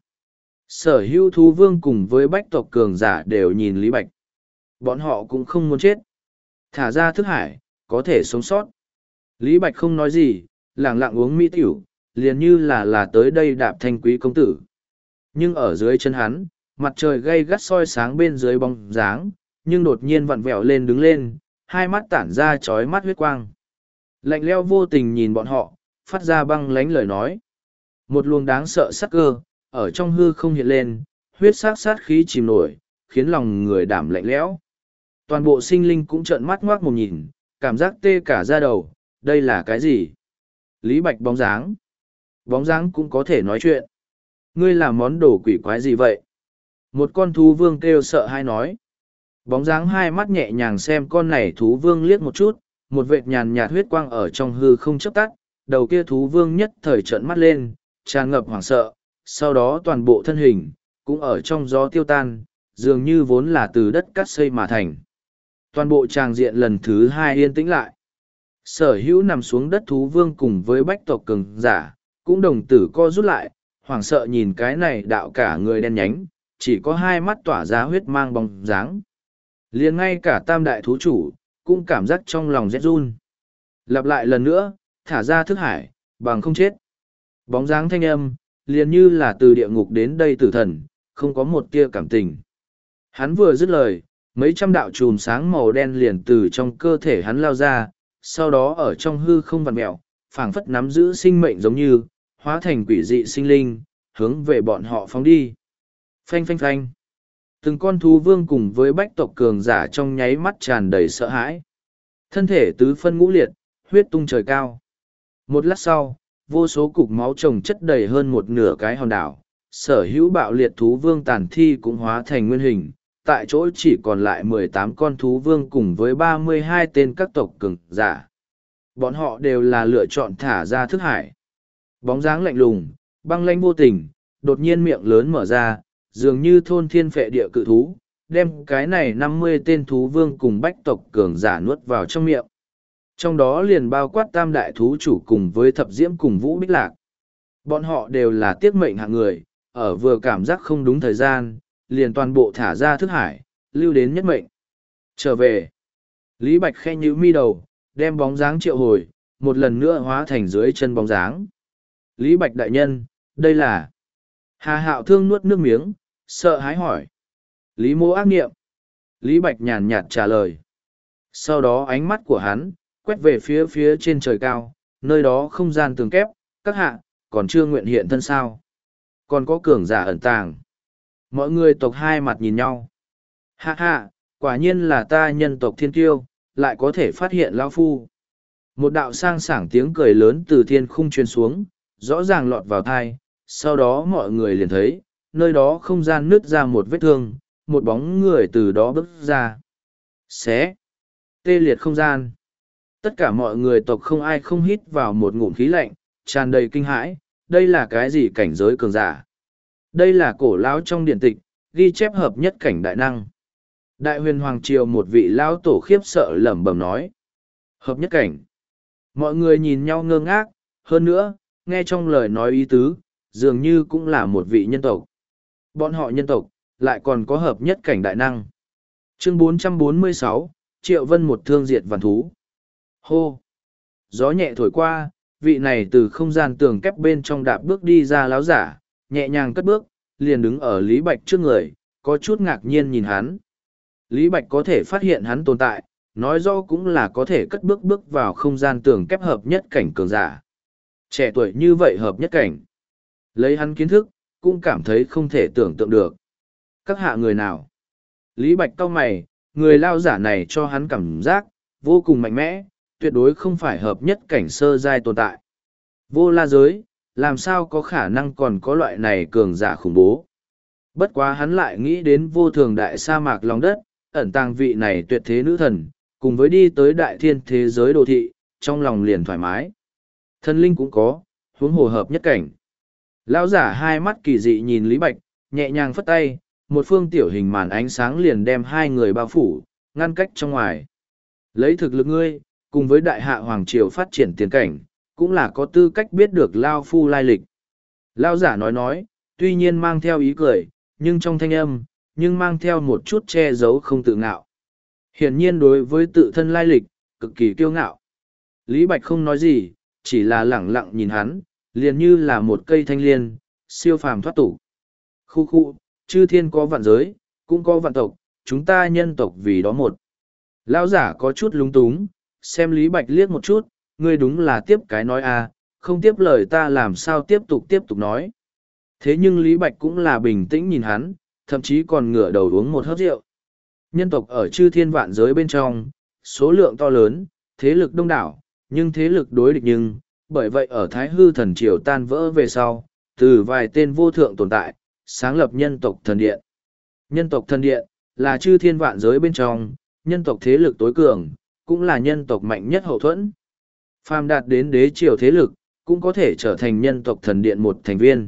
Sở hữu thú vương cùng với bách tộc cường giả đều nhìn Lý Bạch. Bọn họ cũng không muốn chết. Thả ra thức hải, có thể sống sót. Lý Bạch không nói gì, lẳng lặng uống mỹ tiểu, liền như là là tới đây đạp thanh quý công tử. Nhưng ở dưới chân hắn, mặt trời gay gắt soi sáng bên dưới bóng dáng, nhưng đột nhiên vặn vẹo lên đứng lên, hai mắt tản ra chói mắt huyết quang. Lạnh leo vô tình nhìn bọn họ, phát ra băng lánh lời nói. Một luồng đáng sợ sắc cơ, ở trong hư không hiện lên, huyết sát sát khí chìm nổi, khiến lòng người đảm lạnh lẽo. Toàn bộ sinh linh cũng trợn mắt ngoác mồm nhìn, cảm giác tê cả da đầu, đây là cái gì? Lý Bạch bóng dáng. Bóng dáng cũng có thể nói chuyện. Ngươi làm món đồ quỷ quái gì vậy? Một con thú vương kêu sợ hay nói. Bóng dáng hai mắt nhẹ nhàng xem con này thú vương liếc một chút, một vệt nhàn nhạt huyết quang ở trong hư không chớp tắt, đầu kia thú vương nhất thời trợn mắt lên, tràn ngập hoảng sợ, sau đó toàn bộ thân hình, cũng ở trong gió tiêu tan, dường như vốn là từ đất cát xây mà thành. Toàn bộ tràng diện lần thứ hai yên tĩnh lại. Sở hữu nằm xuống đất thú vương cùng với bách tộc cường giả, cũng đồng tử co rút lại, hoảng sợ nhìn cái này đạo cả người đen nhánh, chỉ có hai mắt tỏa ra huyết mang bóng dáng. Liền ngay cả tam đại thú chủ, cũng cảm giác trong lòng rét run. Lặp lại lần nữa, thả ra thức hải, bằng không chết. Bóng dáng thanh âm, liền như là từ địa ngục đến đây tử thần, không có một tia cảm tình. Hắn vừa dứt lời, mấy trăm đạo chùm sáng màu đen liền từ trong cơ thể hắn lao ra, sau đó ở trong hư không vặn mẹo, phảng phất nắm giữ sinh mệnh giống như, hóa thành quỷ dị sinh linh, hướng về bọn họ phóng đi. Phanh phanh phanh. Từng con thú vương cùng với bách tộc cường giả trong nháy mắt tràn đầy sợ hãi. Thân thể tứ phân ngũ liệt, huyết tung trời cao. Một lát sau, vô số cục máu chồng chất đầy hơn một nửa cái hòn đảo. Sở hữu bạo liệt thú vương tàn thi cũng hóa thành nguyên hình. Tại chỗ chỉ còn lại mười tám con thú vương cùng với ba mươi hai tên các tộc cường giả. Bọn họ đều là lựa chọn thả ra thức hải. Bóng dáng lạnh lùng, băng lãnh vô tình, đột nhiên miệng lớn mở ra, dường như thôn thiên phệ địa cự thú, đem cái này năm mươi tên thú vương cùng bách tộc cường giả nuốt vào trong miệng. Trong đó liền bao quát tam đại thú chủ cùng với thập diễm cùng vũ bích lạc. Bọn họ đều là tiết mệnh hạng người, ở vừa cảm giác không đúng thời gian, liền toàn bộ thả ra thức hải, lưu đến nhất mệnh. Trở về, Lý Bạch khe nhíu mi đầu, đem bóng dáng triệu hồi, một lần nữa hóa thành dưới chân bóng dáng. Lý Bạch đại nhân, đây là... Hà Hạo Thương nuốt nước miếng, sợ hãi hỏi. Lý mô ác nghiệm. Lý Bạch nhàn nhạt trả lời. Sau đó ánh mắt của hắn, quét về phía phía trên trời cao, nơi đó không gian tường kép, các hạ, còn chưa nguyện hiện thân sao. Còn có cường giả ẩn tàng. Mọi người tộc hai mặt nhìn nhau. Hạ hạ, quả nhiên là ta nhân tộc thiên kiêu, lại có thể phát hiện lão phu. Một đạo sang sảng tiếng cười lớn từ thiên khung truyền xuống, rõ ràng lọt vào thai, sau đó mọi người liền thấy, nơi đó không gian nứt ra một vết thương, một bóng người từ đó bước ra. Xé! Tê liệt không gian. Tất cả mọi người tộc không ai không hít vào một ngụm khí lạnh, tràn đầy kinh hãi, đây là cái gì cảnh giới cường giả? Đây là cổ lão trong điện tịch, ghi chép hợp nhất cảnh đại năng. Đại huyền hoàng triều một vị lão tổ khiếp sợ lẩm bẩm nói. Hợp nhất cảnh. Mọi người nhìn nhau ngơ ngác, hơn nữa, nghe trong lời nói ý tứ, dường như cũng là một vị nhân tộc. Bọn họ nhân tộc, lại còn có hợp nhất cảnh đại năng. Chương bốn trăm bốn mươi sáu, Triệu Vân một thương diệt vạn thú. Hô! Gió nhẹ thổi qua, vị này từ không gian tường kép bên trong đạp bước đi ra láo giả, nhẹ nhàng cất bước, liền đứng ở Lý Bạch trước người, có chút ngạc nhiên nhìn hắn. Lý Bạch có thể phát hiện hắn tồn tại, nói rõ cũng là có thể cất bước bước vào không gian tường kép hợp nhất cảnh cường giả. Trẻ tuổi như vậy hợp nhất cảnh. Lấy hắn kiến thức, cũng cảm thấy không thể tưởng tượng được. Các hạ người nào? Lý Bạch cau mày, người lao giả này cho hắn cảm giác, vô cùng mạnh mẽ, tuyệt đối không phải hợp nhất cảnh sơ giai tồn tại. Vô la giới, làm sao có khả năng còn có loại này cường giả khủng bố. Bất quá hắn lại nghĩ đến vô thường đại sa mạc lòng đất, ẩn tàng vị này tuyệt thế nữ thần, cùng với đi tới đại thiên thế giới đồ thị, trong lòng liền thoải mái. Thần linh cũng có, huống hồ hợp nhất cảnh. Lão giả hai mắt kỳ dị nhìn Lý Bạch, nhẹ nhàng phất tay, một phương tiểu hình màn ánh sáng liền đem hai người bao phủ, ngăn cách trong ngoài. Lấy thực lực ngươi, cùng với đại hạ hoàng triều phát triển tiền cảnh, cũng là có tư cách biết được Lao Phu lai lịch. Lão giả nói nói, tuy nhiên mang theo ý cười, nhưng trong thanh âm, nhưng mang theo một chút che giấu không tự ngạo. Hiển nhiên đối với tự thân lai lịch, cực kỳ kiêu ngạo. Lý Bạch không nói gì, chỉ là lẳng lặng nhìn hắn, liền như là một cây thanh liên, siêu phàm thoát tục. Khu khu, chư thiên có vạn giới, cũng có vạn tộc, chúng ta nhân tộc vì đó một. Lão giả có chút lúng túng, xem Lý Bạch liếc một chút, ngươi đúng là tiếp cái nói à, không tiếp lời ta làm sao tiếp tục tiếp tục nói. Thế nhưng Lý Bạch cũng là bình tĩnh nhìn hắn, thậm chí còn ngửa đầu uống một hớp rượu. Nhân tộc ở chư thiên vạn giới bên trong, số lượng to lớn, thế lực đông đảo, nhưng thế lực đối địch nhưng, bởi vậy ở Thái Hư thần triều tan vỡ về sau, từ vài tên vô thượng tồn tại, sáng lập nhân tộc thần điện. Nhân tộc thần điện, là chư thiên vạn giới bên trong, nhân tộc thế lực tối cường, cũng là nhân tộc mạnh nhất hậu thuẫn. Phàm đạt đến đế triều thế lực, cũng có thể trở thành nhân tộc thần điện một thành viên.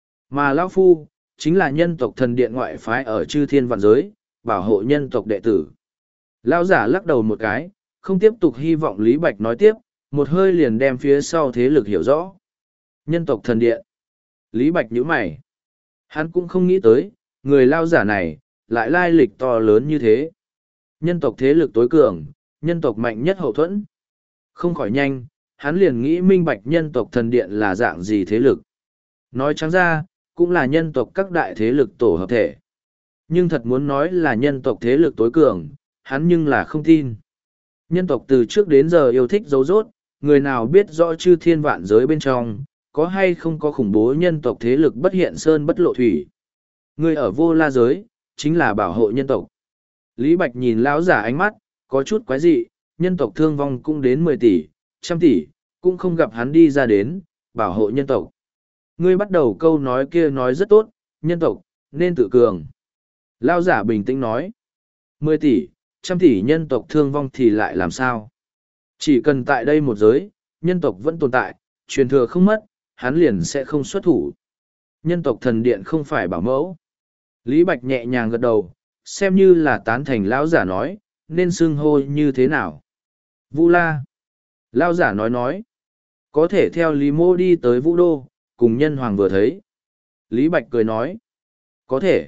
Mà Lão Phu, chính là nhân tộc thần điện ngoại phái ở chư thiên vạn giới, bảo hộ nhân tộc đệ tử. Lão giả lắc đầu một cái, không tiếp tục hy vọng Lý Bạch nói tiếp, một hơi liền đem phía sau thế lực hiểu rõ. Nhân tộc thần điện. Lý Bạch nhíu mày. Hắn cũng không nghĩ tới, người lão giả này, lại lai lịch to lớn như thế. Nhân tộc thế lực tối cường, nhân tộc mạnh nhất hậu thuẫn. Không khỏi nhanh, hắn liền nghĩ minh bạch nhân tộc thần điện là dạng gì thế lực. Nói trắng ra, cũng là nhân tộc các đại thế lực tổ hợp thể. Nhưng thật muốn nói là nhân tộc thế lực tối cường, hắn nhưng là không tin. Nhân tộc từ trước đến giờ yêu thích dấu rốt, người nào biết rõ chư thiên vạn giới bên trong, có hay không có khủng bố nhân tộc thế lực bất hiện sơn bất lộ thủy. Người ở vô la giới, chính là bảo hộ nhân tộc. Lý Bạch nhìn lão giả ánh mắt, có chút quái dị, nhân tộc thương vong cũng đến mười tỷ, trăm tỷ, cũng không gặp hắn đi ra đến, bảo hộ nhân tộc. Ngươi bắt đầu câu nói kia nói rất tốt, nhân tộc, nên tự cường. Lão giả bình tĩnh nói, mười tỷ, trăm tỷ nhân tộc thương vong thì lại làm sao? Chỉ cần tại đây một giới, nhân tộc vẫn tồn tại, truyền thừa không mất, hắn liền sẽ không xuất thủ. Nhân tộc thần điện không phải bảo mẫu. Lý Bạch nhẹ nhàng gật đầu, xem như là tán thành lão giả nói, nên xưng hô như thế nào. Vu La. Lão giả nói nói, có thể theo Lý Mô đi tới Vũ Đô, cùng nhân hoàng vừa thấy. Lý Bạch cười nói, có thể.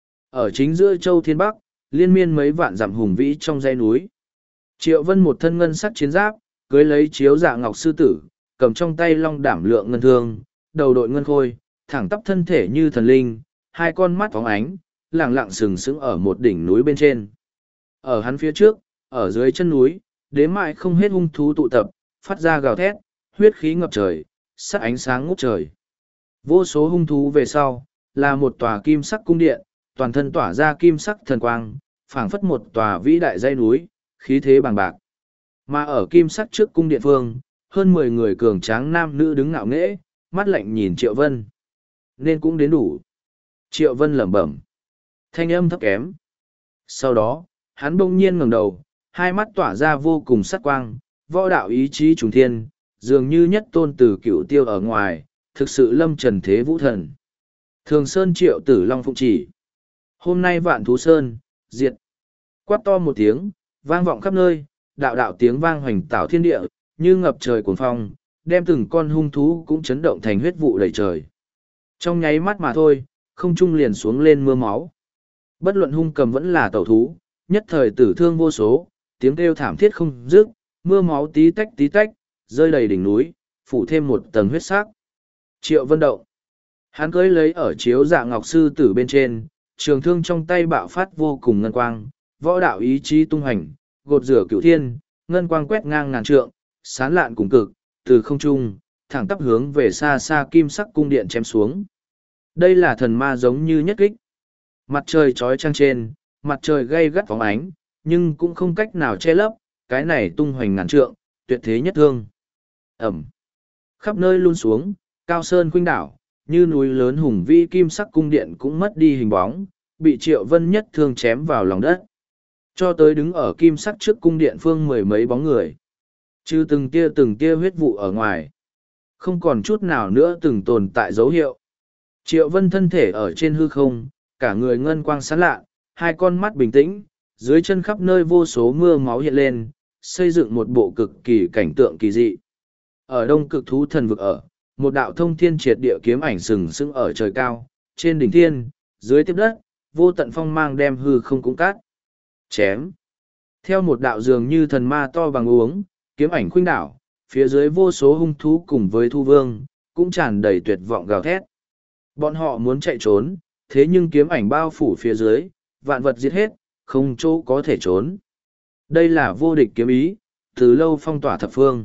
Ở chính giữa châu Thiên Bắc, liên miên mấy vạn dặm hùng vĩ trong dãy núi. Triệu Vân một thân ngân sắc chiến giáp, cưới lấy chiếu dạ ngọc sư tử, cầm trong tay long đảm lượng ngân thương, đầu đội ngân khôi, thẳng tắp thân thể như thần linh, hai con mắt phóng ánh, lẳng lặng sừng sững ở một đỉnh núi bên trên. Ở hắn phía trước, ở dưới chân núi, đến mãi không hết hung thú tụ tập, phát ra gào thét, huyết khí ngập trời, sắc ánh sáng ngút trời. Vô số hung thú về sau, là một tòa kim sắc cung điện, toàn thân tỏa ra kim sắc thần quang, phảng phất một tòa vĩ đại dãy núi, khí thế bằng bạc. Mà ở kim sắc trước cung điện phương, hơn mười người cường tráng nam nữ đứng ngạo nghễ, mắt lạnh nhìn Triệu Vân. Nên cũng đến đủ. Triệu Vân lẩm bẩm. Thanh âm thấp kém. Sau đó, hắn bỗng nhiên ngẩng đầu, hai mắt tỏa ra vô cùng sắc quang, võ đạo ý chí trùng thiên, dường như nhất tôn từ cựu tiêu ở ngoài, thực sự lâm trần thế vũ thần. Thường Sơn Triệu Tử Long Phụng chỉ. Hôm nay Vạn Thú Sơn, diệt. Quát to một tiếng, vang vọng khắp nơi, đạo đạo tiếng vang hoành tảo thiên địa, như ngập trời cuồng phong, đem từng con hung thú cũng chấn động thành huyết vụ đầy trời. Trong nháy mắt mà thôi, không trung liền xuống lên mưa máu. Bất luận hung cầm vẫn là tẩu thú, nhất thời tử thương vô số, tiếng kêu thảm thiết không dứt, mưa máu tí tách tí tách, rơi đầy đỉnh núi, phủ thêm một tầng huyết sắc. Triệu Vân động. Hắn cưỡi lấy ở chiếu dạ ngọc sư tử bên trên, trường thương trong tay bạo phát vô cùng ngân quang, võ đạo ý chí tung hành, gột rửa cửu thiên, ngân quang quét ngang ngàn trượng, sán lạn cùng cực, từ không trung, thẳng tắp hướng về xa xa kim sắc cung điện chém xuống. Đây là thần ma giống như nhất kích. Mặt trời trói trăng trên, mặt trời gay gắt phóng ánh, nhưng cũng không cách nào che lấp, cái này tung hoành ngàn trượng, tuyệt thế nhất thương. Ẩm. Khắp nơi luôn xuống, cao sơn khuynh đảo, như núi lớn hùng vĩ kim sắc cung điện cũng mất đi hình bóng, bị Triệu Vân nhất thương chém vào lòng đất. Cho tới đứng ở kim sắc trước cung điện phương mười mấy bóng người. Chứ từng tia từng tia huyết vụ ở ngoài. Không còn chút nào nữa từng tồn tại dấu hiệu. Triệu Vân thân thể ở trên hư không, cả người ngân quang sáng lạ, hai con mắt bình tĩnh, dưới chân khắp nơi vô số mưa máu hiện lên, xây dựng một bộ cực kỳ cảnh tượng kỳ dị. Ở đông cực thú thần vực ở, một đạo thông thiên triệt địa kiếm ảnh sừng sững ở trời cao, trên đỉnh thiên, dưới tiếp đất, vô tận phong mang đem hư không cũng cát. Chém. Theo một đạo dường như thần ma to bằng uống, kiếm ảnh khuynh đảo, phía dưới vô số hung thú cùng với thu vương, cũng tràn đầy tuyệt vọng gào thét. Bọn họ muốn chạy trốn, thế nhưng kiếm ảnh bao phủ phía dưới, vạn vật giết hết, không chỗ có thể trốn. Đây là vô địch kiếm ý, từ lâu phong tỏa thập phương.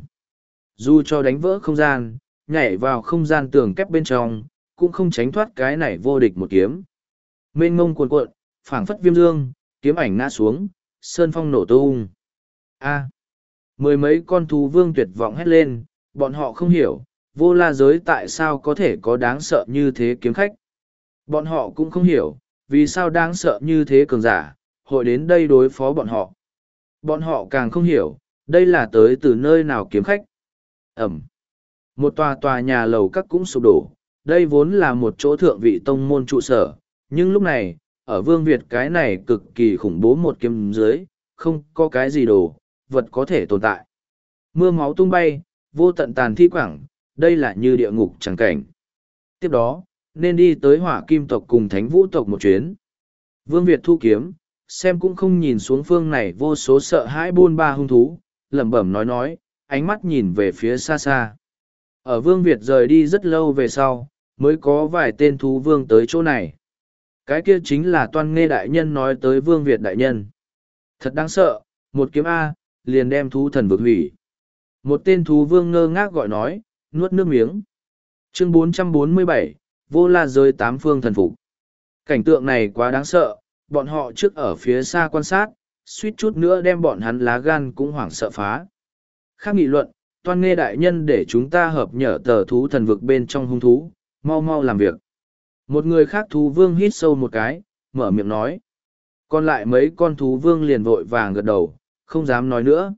Dù cho đánh vỡ không gian, nhảy vào không gian tường kép bên trong, cũng không tránh thoát cái này vô địch một kiếm. Mênh mông cuồn cuộn, phảng phất viêm dương, kiếm ảnh ngã xuống, sơn phong nổ tung. A. Mười mấy con thú vương tuyệt vọng hét lên, bọn họ không hiểu, vô la giới tại sao có thể có đáng sợ như thế kiếm khách. Bọn họ cũng không hiểu, vì sao đáng sợ như thế cường giả, hội đến đây đối phó bọn họ. Bọn họ càng không hiểu, đây là tới từ nơi nào kiếm khách. Ẩm. Một tòa tòa nhà lầu các cũng sụp đổ, đây vốn là một chỗ thượng vị tông môn trụ sở, nhưng lúc này, ở Vương Việt cái này cực kỳ khủng bố một kiếm dưới, không có cái gì đồ, vật có thể tồn tại. Mưa máu tung bay, vô tận tàn thi quảng, đây là như địa ngục chẳng cảnh. Tiếp đó, nên đi tới hỏa kim tộc cùng thánh vũ tộc một chuyến. Vương Việt thu kiếm, xem cũng không nhìn xuống phương này vô số sợ hãi buôn ba hung thú, lẩm bẩm nói nói, ánh mắt nhìn về phía xa xa. Ở Vương Việt rời đi rất lâu về sau, mới có vài tên thú vương tới chỗ này. Cái kia chính là Toan Nghê đại nhân nói tới Vương Việt đại nhân. Thật đáng sợ, một kiếm A, liền đem thú thần vực hủy. Một tên thú vương ngơ ngác gọi nói, nuốt nước miếng. Chương bốn trăm bốn mươi bảy, vô la giới tám phương thần phục. Cảnh tượng này quá đáng sợ, bọn họ trước ở phía xa quan sát, suýt chút nữa đem bọn hắn lá gan cũng hoảng sợ phá. Khác nghị luận, Toan Nghê đại nhân để chúng ta hợp nhở tờ thú thần vực bên trong hung thú, mau mau làm việc. Một người khác thú vương hít sâu một cái, mở miệng nói. Còn lại mấy con thú vương liền vội vàng gật đầu, không dám nói nữa.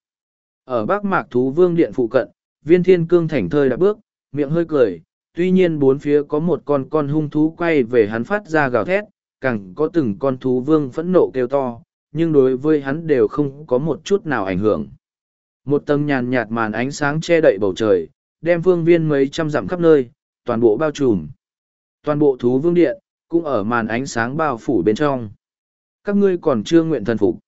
Ở Bắc Mạc thú vương điện phụ cận, Viên Thiên Cương thảnh thơi đã bước, miệng hơi cười, tuy nhiên bốn phía có một con con hung thú quay về hắn phát ra gào thét, càng có từng con thú vương phẫn nộ kêu to, nhưng đối với hắn đều không có một chút nào ảnh hưởng. Một tầng nhàn nhạt màn ánh sáng che đậy bầu trời, đem phương viên mấy trăm dặm khắp nơi, toàn bộ bao trùm. Toàn bộ thú vương điện, cũng ở màn ánh sáng bao phủ bên trong. Các ngươi còn chưa nguyện thần phục.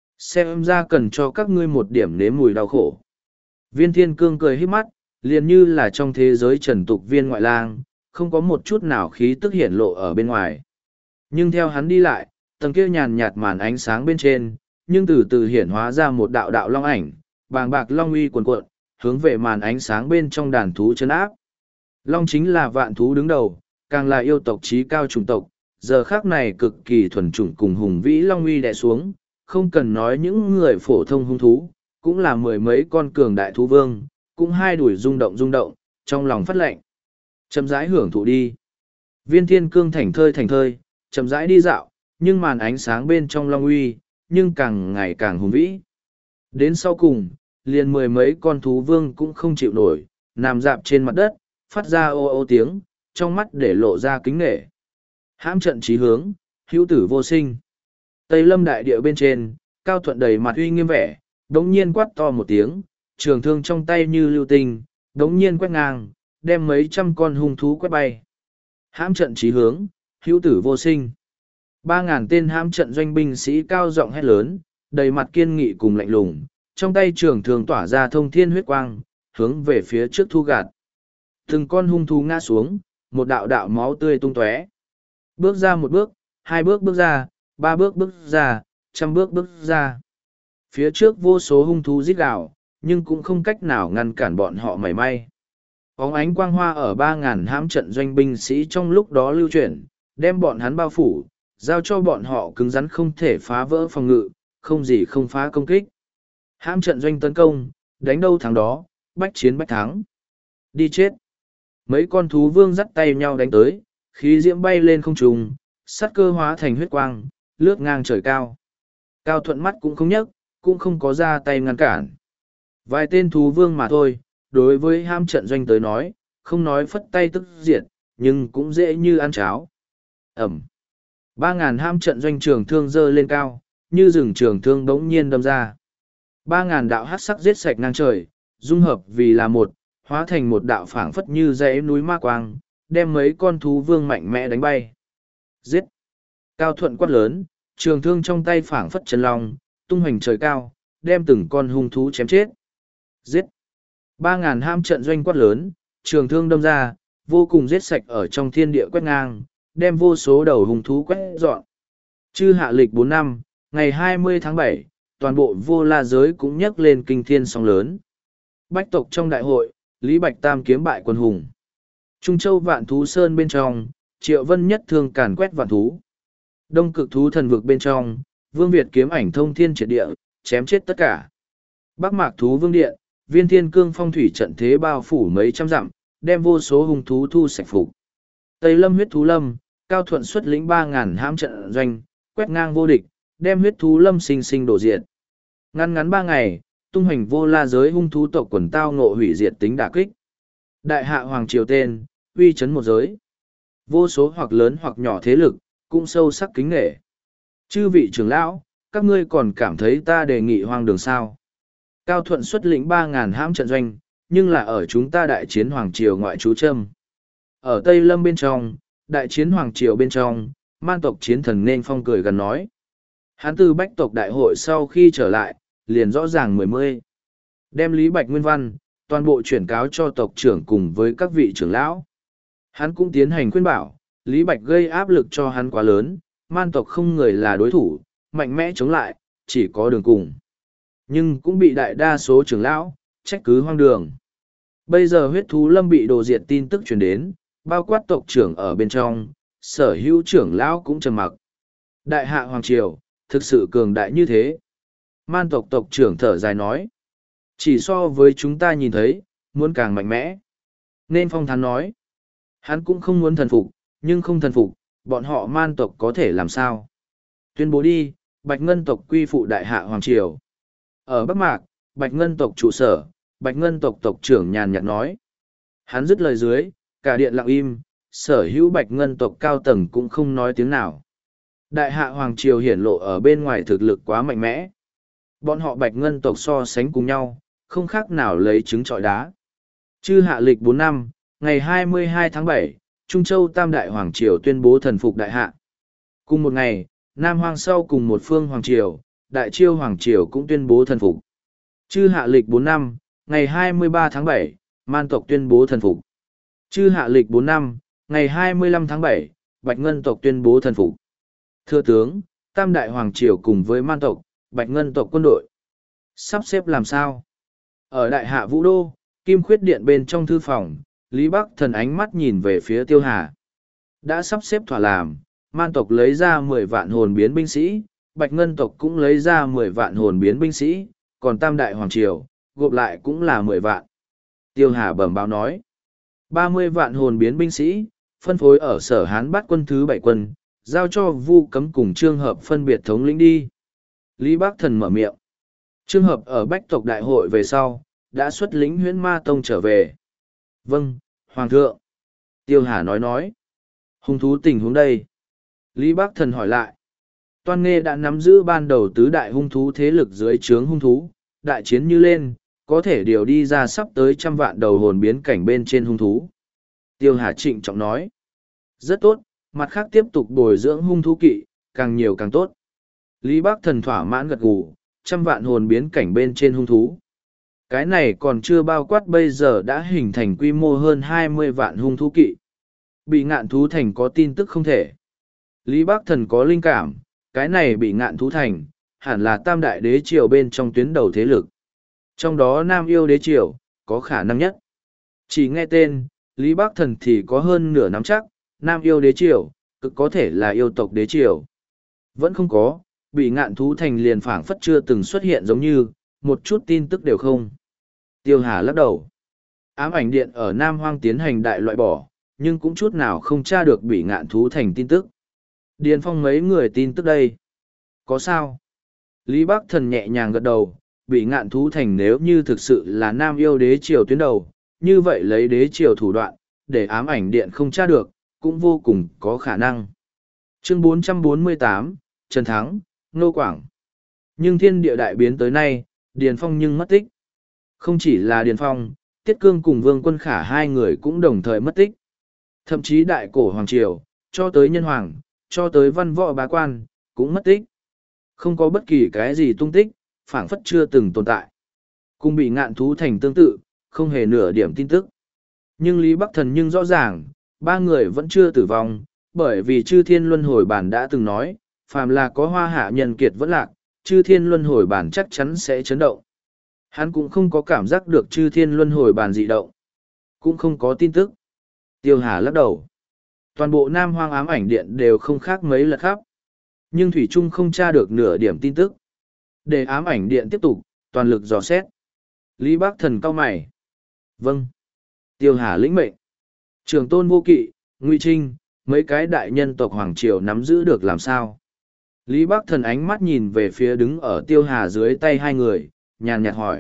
Xem ra cần cho các ngươi một điểm nếm mùi đau khổ. Viên Thiên Cương cười híp mắt, liền như là trong thế giới trần tục viên ngoại lang, không có một chút nào khí tức hiển lộ ở bên ngoài. Nhưng theo hắn đi lại, tầng kia nhàn nhạt màn ánh sáng bên trên, nhưng từ từ hiển hóa ra một đạo đạo long ảnh, bàng bạc long uy cuồn cuộn, hướng về màn ánh sáng bên trong đàn thú chấn áp. Long chính là vạn thú đứng đầu, càng là yêu tộc trí cao chủng tộc, giờ khác này cực kỳ thuần chủng cùng hùng vĩ long uy đè xuống, không cần nói những người phổ thông hung thú, cũng là mười mấy con cường đại thú vương, cũng hai đuổi rung động rung động, trong lòng phát lệnh. Chậm rãi hưởng thụ đi. Viên Thiên Cương thảnh thơi thảnh thơi, chậm rãi đi dạo, nhưng màn ánh sáng bên trong long uy, nhưng càng ngày càng hùng vĩ. Đến sau cùng, liền mười mấy con thú vương cũng không chịu nổi, nằm dạp trên mặt đất, phát ra ô ô tiếng, trong mắt để lộ ra kính nể. Hãm trận chí hướng, hữu tử vô sinh. Tây Lâm đại địa bên trên, Cao Thuận đầy mặt uy nghiêm vẻ, đống nhiên quát to một tiếng, trường thương trong tay như lưu tinh, đống nhiên quét ngang, đem mấy trăm con hung thú quét bay. Hãm trận chí hướng, hữu tử vô sinh. Ba ngàn tên hãm trận doanh binh sĩ cao giọng hét lớn, đầy mặt kiên nghị cùng lạnh lùng, trong tay trường thương tỏa ra thông thiên huyết quang, hướng về phía trước thu gạt. Từng con hung thú ngã xuống, một đạo đạo máu tươi tung tóe. Bước ra một bước, hai bước bước ra, ba bước bước ra, trăm bước bước ra. Phía trước vô số hung thú rít gào, nhưng cũng không cách nào ngăn cản bọn họ mảy may. Bóng ánh quang hoa ở ba ngàn hãm trận doanh binh sĩ trong lúc đó lưu chuyển, đem bọn hắn bao phủ, giao cho bọn họ cứng rắn không thể phá vỡ phòng ngự, không gì không phá công kích. Hãm trận doanh tấn công, đánh đâu thắng đó, bách chiến bách thắng. Đi chết. Mấy con thú vương dắt tay nhau đánh tới, khí diễm bay lên không trung, sắt cơ hóa thành huyết quang, lướt ngang trời cao. Cao Thuận mắt cũng không nhấc, cũng không có ra tay ngăn cản. Vài tên thú vương mà thôi, đối với hãm trận doanh tới nói, không nói phất tay tức diệt, nhưng cũng dễ như ăn cháo. Ẩm. Ba ngàn ham trận doanh trường thương dơ lên cao, như rừng trường thương bỗng nhiên đâm ra. Ba ngàn đạo hát sắc giết sạch ngang trời, dung hợp vì là một, hóa thành một đạo phảng phất như dãy núi ma quang, đem mấy con thú vương mạnh mẽ đánh bay. Giết! Cao Thuận quát lớn, trường thương trong tay phảng phất chân long, tung hoành trời cao, đem từng con hung thú chém chết. Giết! Ba ngàn ham trận doanh quát lớn, trường thương đâm ra, vô cùng giết sạch ở trong thiên địa quét ngang, đem vô số đầu hung thú quét dọn. Chư hạ lịch bốn năm, ngày hai mươi tháng bảy, toàn bộ vô la giới cũng nhấc lên kinh thiên sóng lớn. Bách tộc trong đại hội, Lý Bạch Tam kiếm bại quân hùng. Trung Châu vạn thú sơn bên trong, Triệu Vân nhất thương càn quét vạn thú. Đông cực thú thần vực bên trong, Vương Việt kiếm ảnh thông thiên triệt địa, chém chết tất cả. Bắc mạc thú vương điện, Viên Thiên Cương phong thủy trận thế bao phủ mấy trăm dặm, đem vô số hung thú thu sạch phục. Tây Lâm huyết thú lâm, Cao Thuận xuất lĩnh ba ngàn hãm trận doanh, quét ngang vô địch, đem huyết thú lâm sinh sinh đổ diệt. Ngắn ngắn ba ngày, tung hoành vô la giới hung thú tộc quần tao ngộ hủy diệt tính đả kích. Đại hạ hoàng triều tên, uy chấn một giới. Vô số hoặc lớn hoặc nhỏ thế lực, cũng sâu sắc kính nghệ. Chư vị trưởng lão, các ngươi còn cảm thấy ta đề nghị hoang đường sao? Cao Thuận xuất lĩnh ba ngàn hãm trận doanh, nhưng là ở chúng ta đại chiến hoàng triều ngoại trú châm. Ở Tây Lâm bên trong, đại chiến hoàng triều bên trong, man tộc chiến thần nên phong cười gần nói. Hán từ bách tộc đại hội sau khi trở lại, liền rõ ràng mười mươi. Đem Lý Bạch Nguyên Văn, toàn bộ chuyển cáo cho tộc trưởng cùng với các vị trưởng lão. Hắn cũng tiến hành khuyên bảo, Lý Bạch gây áp lực cho hắn quá lớn, man tộc không người là đối thủ, mạnh mẽ chống lại, chỉ có đường cùng. Nhưng cũng bị đại đa số trưởng lão, trách cứ hoang đường. Bây giờ huyết thú lâm bị đồ diệt tin tức truyền đến, bao quát tộc trưởng ở bên trong, sở hữu trưởng lão cũng trầm mặc. Đại hạ hoàng triều, thực sự cường đại như thế. Man tộc tộc trưởng thở dài nói. Chỉ so với chúng ta nhìn thấy, muốn càng mạnh mẽ. Nên phong thán nói. Hắn cũng không muốn thần phục, nhưng không thần phục, bọn họ man tộc có thể làm sao? Tuyên bố đi, Bạch Ngân tộc quy phụ đại hạ hoàng triều. Ở Bắc Mạc, Bạch Ngân tộc trụ sở, Bạch Ngân tộc tộc trưởng nhàn nhạt nói. Hắn dứt lời dưới, cả điện lặng im, sở hữu Bạch Ngân tộc cao tầng cũng không nói tiếng nào. Đại hạ hoàng triều hiển lộ ở bên ngoài thực lực quá mạnh mẽ. Bọn họ Bạch Ngân tộc so sánh cùng nhau, không khác nào lấy trứng trọi đá. Chư hạ lịch bốn năm, ngày hai mươi hai tháng bảy, Trung Châu Tam Đại Hoàng Triều tuyên bố thần phục đại hạ. Cùng một ngày, Nam Hoang sau cùng một phương Hoàng Triều, Đại Chiêu Hoàng Triều cũng tuyên bố thần phục. Chư hạ lịch bốn năm, ngày hai mươi ba tháng bảy, Man tộc tuyên bố thần phục. Chư hạ lịch bốn năm, ngày hai mươi lăm tháng bảy, Bạch Ngân tộc tuyên bố thần phục. Thưa tướng, Tam Đại Hoàng Triều cùng với Man tộc, Bạch Ngân tộc quân đội. Sắp xếp làm sao? Ở Đại hạ Vũ Đô, Kim Khuyết Điện bên trong thư phòng, Lý Bắc Thần ánh mắt nhìn về phía Tiêu Hà. Đã sắp xếp thỏa làm, Man tộc lấy ra mười vạn hồn biến binh sĩ, Bạch Ngân tộc cũng lấy ra mười vạn hồn biến binh sĩ, còn Tam Đại Hoàng Triều, gộp lại cũng là mười vạn. Tiêu Hà bẩm báo nói. ba mươi vạn hồn biến binh sĩ, phân phối ở sở Hán Bát quân thứ bảy quân, giao cho Vu Cấm cùng Trương Hợp phân biệt thống lĩnh đi. Lý Bắc Thần mở miệng. Trương Hợp ở Bách tộc đại hội về sau, đã xuất lĩnh Huyễn Ma Tông trở về. Vâng, Hoàng thượng. Tiêu Hà nói nói. Hung thú tình huống đây. Lý Bắc Thần hỏi lại. Toan Nghê đã nắm giữ ban đầu tứ đại hung thú thế lực dưới trướng hung thú, đại chiến như lên, có thể điều đi ra sắp tới trăm vạn đầu hồn biến cảnh bên trên hung thú. Tiêu Hà trịnh trọng nói. Rất tốt, mặt khác tiếp tục bồi dưỡng hung thú kỵ, càng nhiều càng tốt. Lý Bắc Thần thỏa mãn gật gù, trăm vạn hồn biến cảnh bên trên hung thú. Cái này còn chưa bao quát bây giờ đã hình thành quy mô hơn hai mươi vạn hung thú kỵ. Bị ngạn thú thành có tin tức không thể. Lý Bắc Thần có linh cảm, cái này bị ngạn thú thành, hẳn là tam đại đế triều bên trong tuyến đầu thế lực. Trong đó Nam Yêu đế triều, có khả năng nhất. Chỉ nghe tên, Lý Bắc Thần thì có hơn nửa nắm chắc, Nam Yêu đế triều, cực có thể là yêu tộc đế triều. Vẫn không có, bị ngạn thú thành liền phảng phất chưa từng xuất hiện giống như, một chút tin tức đều không. Tiêu Hà lắc đầu. Ám ảnh điện ở Nam Hoang tiến hành đại loại bỏ, nhưng cũng chút nào không tra được bị ngạn thú thành tin tức. Điền Phong mấy người tin tức đây. Có sao? Lý Bắc Thần nhẹ nhàng gật đầu, bị ngạn thú thành nếu như thực sự là Nam Yêu đế triều tuyến đầu, như vậy lấy đế triều thủ đoạn, để ám ảnh điện không tra được, cũng vô cùng có khả năng. Chương bốn trăm bốn mươi tám, Trần Thắng, Nô Quảng. Nhưng thiên địa đại biến tới nay, Điền Phong nhưng mất tích. Không chỉ là Điền Phong, Tiết Cương cùng Vương Quân Khả hai người cũng đồng thời mất tích. Thậm chí đại cổ Hoàng Triều, cho tới nhân hoàng, cho tới văn võ bá quan, cũng mất tích. Không có bất kỳ cái gì tung tích, phảng phất chưa từng tồn tại. Cùng bị ngạn thú thành tương tự, không hề nửa điểm tin tức. Nhưng Lý Bắc Thần nhưng rõ ràng, ba người vẫn chưa tử vong, bởi vì Chư Thiên Luân Hồi Bản đã từng nói, phàm là có hoa hạ nhân kiệt vẫn lạc, Chư Thiên Luân Hồi Bản chắc chắn sẽ chấn động. Hắn cũng không có cảm giác được Chư Thiên Luân Hồi Bản dị động, cũng không có tin tức. Tiêu Hà lắc đầu. Toàn bộ Nam Hoang ám ảnh điện đều không khác mấy lật khắp. Nhưng Thủy Trung không tra được nửa điểm tin tức. Để ám ảnh điện tiếp tục, toàn lực dò xét. Lý Bác Thần cau mày. Vâng. Tiêu Hà lĩnh mệnh. Trường Tôn Vô Kỵ, Ngụy Trinh, mấy cái đại nhân tộc Hoàng Triều nắm giữ được làm sao? Lý Bác Thần ánh mắt nhìn về phía đứng ở Tiêu Hà dưới tay hai người, nhàn nhạt hỏi.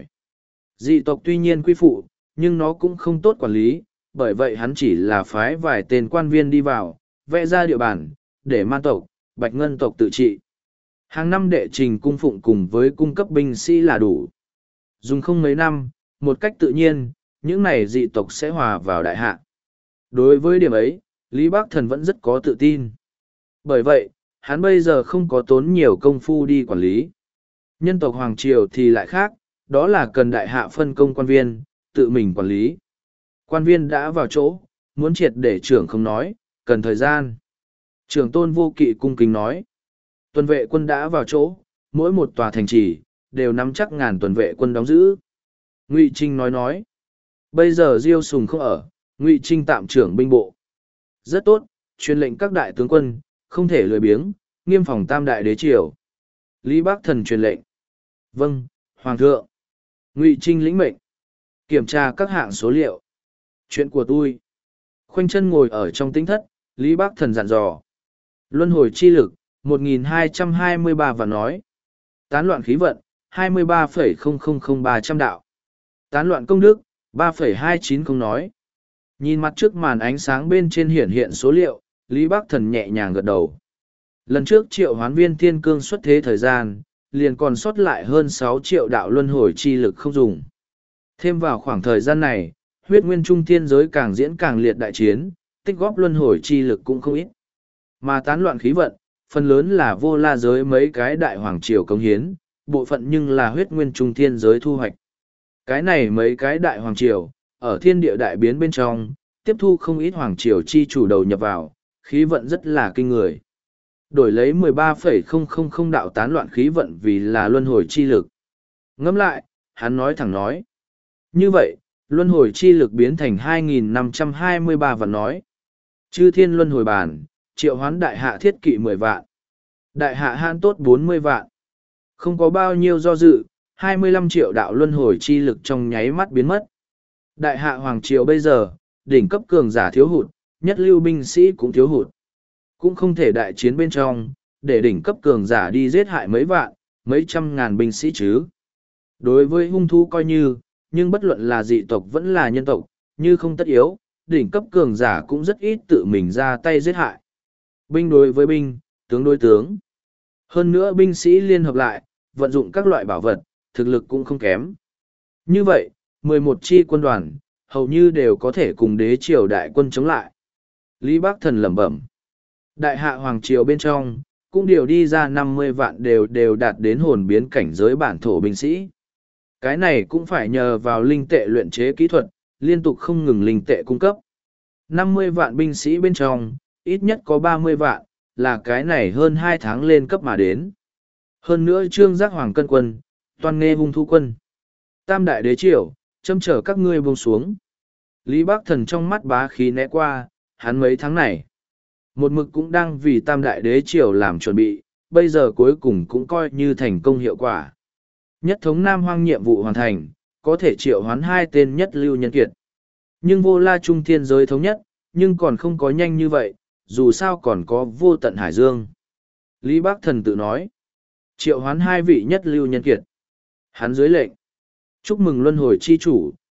Dị tộc tuy nhiên quy phụ, nhưng nó cũng không tốt quản lý, bởi vậy hắn chỉ là phái vài tên quan viên đi vào, vẽ ra địa bàn, để man tộc, bạch ngân tộc tự trị. Hàng năm đệ trình cung phụng cùng với cung cấp binh sĩ là đủ. Dùng không mấy năm, một cách tự nhiên, những này dị tộc sẽ hòa vào đại hạ. Đối với điểm ấy, Lý Bác Thần vẫn rất có tự tin. Bởi vậy, hắn bây giờ không có tốn nhiều công phu đi quản lý. Nhân tộc Hoàng Triều thì lại khác, đó là cần đại hạ phân công quan viên, tự mình quản lý. Quan viên đã vào chỗ, muốn triệt để trưởng không nói, cần thời gian. Trưởng Tôn Vô Kỵ cung kính nói. Tuần vệ quân đã vào chỗ, mỗi một tòa thành trì, đều nắm chắc ngàn tuần vệ quân đóng giữ. Ngụy Trinh nói nói. Bây giờ Diêu Sùng không ở, Ngụy Trinh tạm trưởng binh bộ. Rất tốt, truyền lệnh các đại tướng quân, không thể lười biếng, nghiêm phòng tam đại đế triều. Lý Bác Thần truyền lệnh. Vâng, Hoàng thượng. Ngụy Trinh lĩnh mệnh. Kiểm tra các hạng số liệu. Chuyện của tôi. Khoanh chân ngồi ở trong tĩnh thất, Lý Bác Thần dặn dò. Luân hồi chi lực, một nghìn hai trăm hai mươi ba và nói. Tán loạn khí vận, hai mươi ba phẩy không không không ba trăm đạo. Tán loạn công đức, ba phẩy hai chín không nói. Nhìn mặt trước màn ánh sáng bên trên hiển hiện số liệu, Lý Bác Thần nhẹ nhàng gật đầu. Lần trước triệu hoán viên thiên cương xuất thế thời gian, liền còn sót lại hơn sáu triệu đạo luân hồi chi lực không dùng. Thêm vào khoảng thời gian này, huyết nguyên trung thiên giới càng diễn càng liệt đại chiến, tích góp luân hồi chi lực cũng không ít. Mà tán loạn khí vận, phần lớn là vô la giới mấy cái đại hoàng triều công hiến, bộ phận nhưng là huyết nguyên trung thiên giới thu hoạch. Cái này mấy cái đại hoàng triều, ở thiên địa đại biến bên trong, tiếp thu không ít hoàng triều chi chủ đầu nhập vào, khí vận rất là kinh người. Đổi lấy mười ba phẩy không không không đạo tán loạn khí vận vì là luân hồi chi lực. Ngẫm lại, hắn nói thẳng nói. Như vậy, luân hồi chi lực biến thành hai nghìn năm trăm hai mươi ba vạn nói. Chư thiên luân hồi bản, triệu hoán đại hạ thiết kỵ mười vạn. Đại hạ han tốt bốn mươi vạn. Không có bao nhiêu do dự, hai mươi lăm triệu đạo luân hồi chi lực trong nháy mắt biến mất. Đại hạ hoàng triều bây giờ, đỉnh cấp cường giả thiếu hụt, nhất lưu binh sĩ cũng thiếu hụt. Cũng không thể đại chiến bên trong, để đỉnh cấp cường giả đi giết hại mấy vạn, mấy trăm ngàn binh sĩ chứ. Đối với hung thú coi như, nhưng bất luận là dị tộc vẫn là nhân tộc, như không tất yếu, đỉnh cấp cường giả cũng rất ít tự mình ra tay giết hại. Binh đối với binh, tướng đối tướng. Hơn nữa binh sĩ liên hợp lại, vận dụng các loại bảo vật, thực lực cũng không kém. Như vậy, mười một chi quân đoàn, hầu như đều có thể cùng đế triều đại quân chống lại. Lý Bác Thần lẩm bẩm. Đại hạ hoàng triều bên trong, cũng điều đi ra năm mươi vạn đều đều đạt đến hồn biến cảnh giới bản thổ binh sĩ. Cái này cũng phải nhờ vào linh tệ luyện chế kỹ thuật, liên tục không ngừng linh tệ cung cấp. năm mươi vạn binh sĩ bên trong, ít nhất có ba mươi vạn, là cái này hơn hai tháng lên cấp mà đến. Hơn nữa trương giác hoàng cân quân, toàn nghe hung thu quân. Tam đại đế triều, châm chở các ngươi buông xuống. Lý Bác Thần trong mắt bá khí né qua, hắn mấy tháng này. Một mực cũng đang vì tam đại đế triều làm chuẩn bị, bây giờ cuối cùng cũng coi như thành công hiệu quả. Nhất thống Nam Hoang nhiệm vụ hoàn thành, có thể triệu hoán hai tên nhất lưu nhân kiệt. Nhưng vô la trung thiên giới thống nhất, nhưng còn không có nhanh như vậy, dù sao còn có vô tận hải dương. Lý Bác Thần tự nói, triệu hoán hai vị nhất lưu nhân kiệt. Hắn dưới lệnh, chúc mừng luân hồi chi chủ,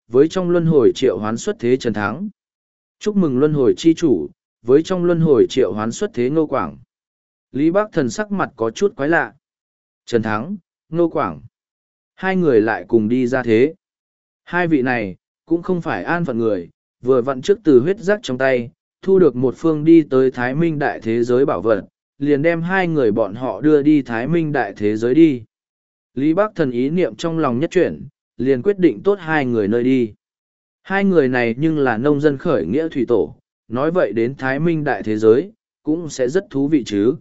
với trong luân hồi triệu hoán xuất thế Trần Thắng. Chúc mừng luân hồi chi chủ, với trong luân hồi triệu hoán xuất thế Ngô Quảng. Lý Bác Thần sắc mặt có chút quái lạ. Trần Thắng, Ngô Quảng. Hai người lại cùng đi ra thế. Hai vị này, cũng không phải an phận người, vừa vặn trước từ huyết giác trong tay, thu được một phương đi tới Thái Minh đại thế giới bảo vật, liền đem hai người bọn họ đưa đi Thái Minh đại thế giới đi. Lý Bác Thần ý niệm trong lòng nhất chuyển, liền quyết định tốt hai người nơi đi. Hai người này nhưng là nông dân khởi nghĩa thủy tổ, nói vậy đến Thái Minh đại thế giới, cũng sẽ rất thú vị chứ.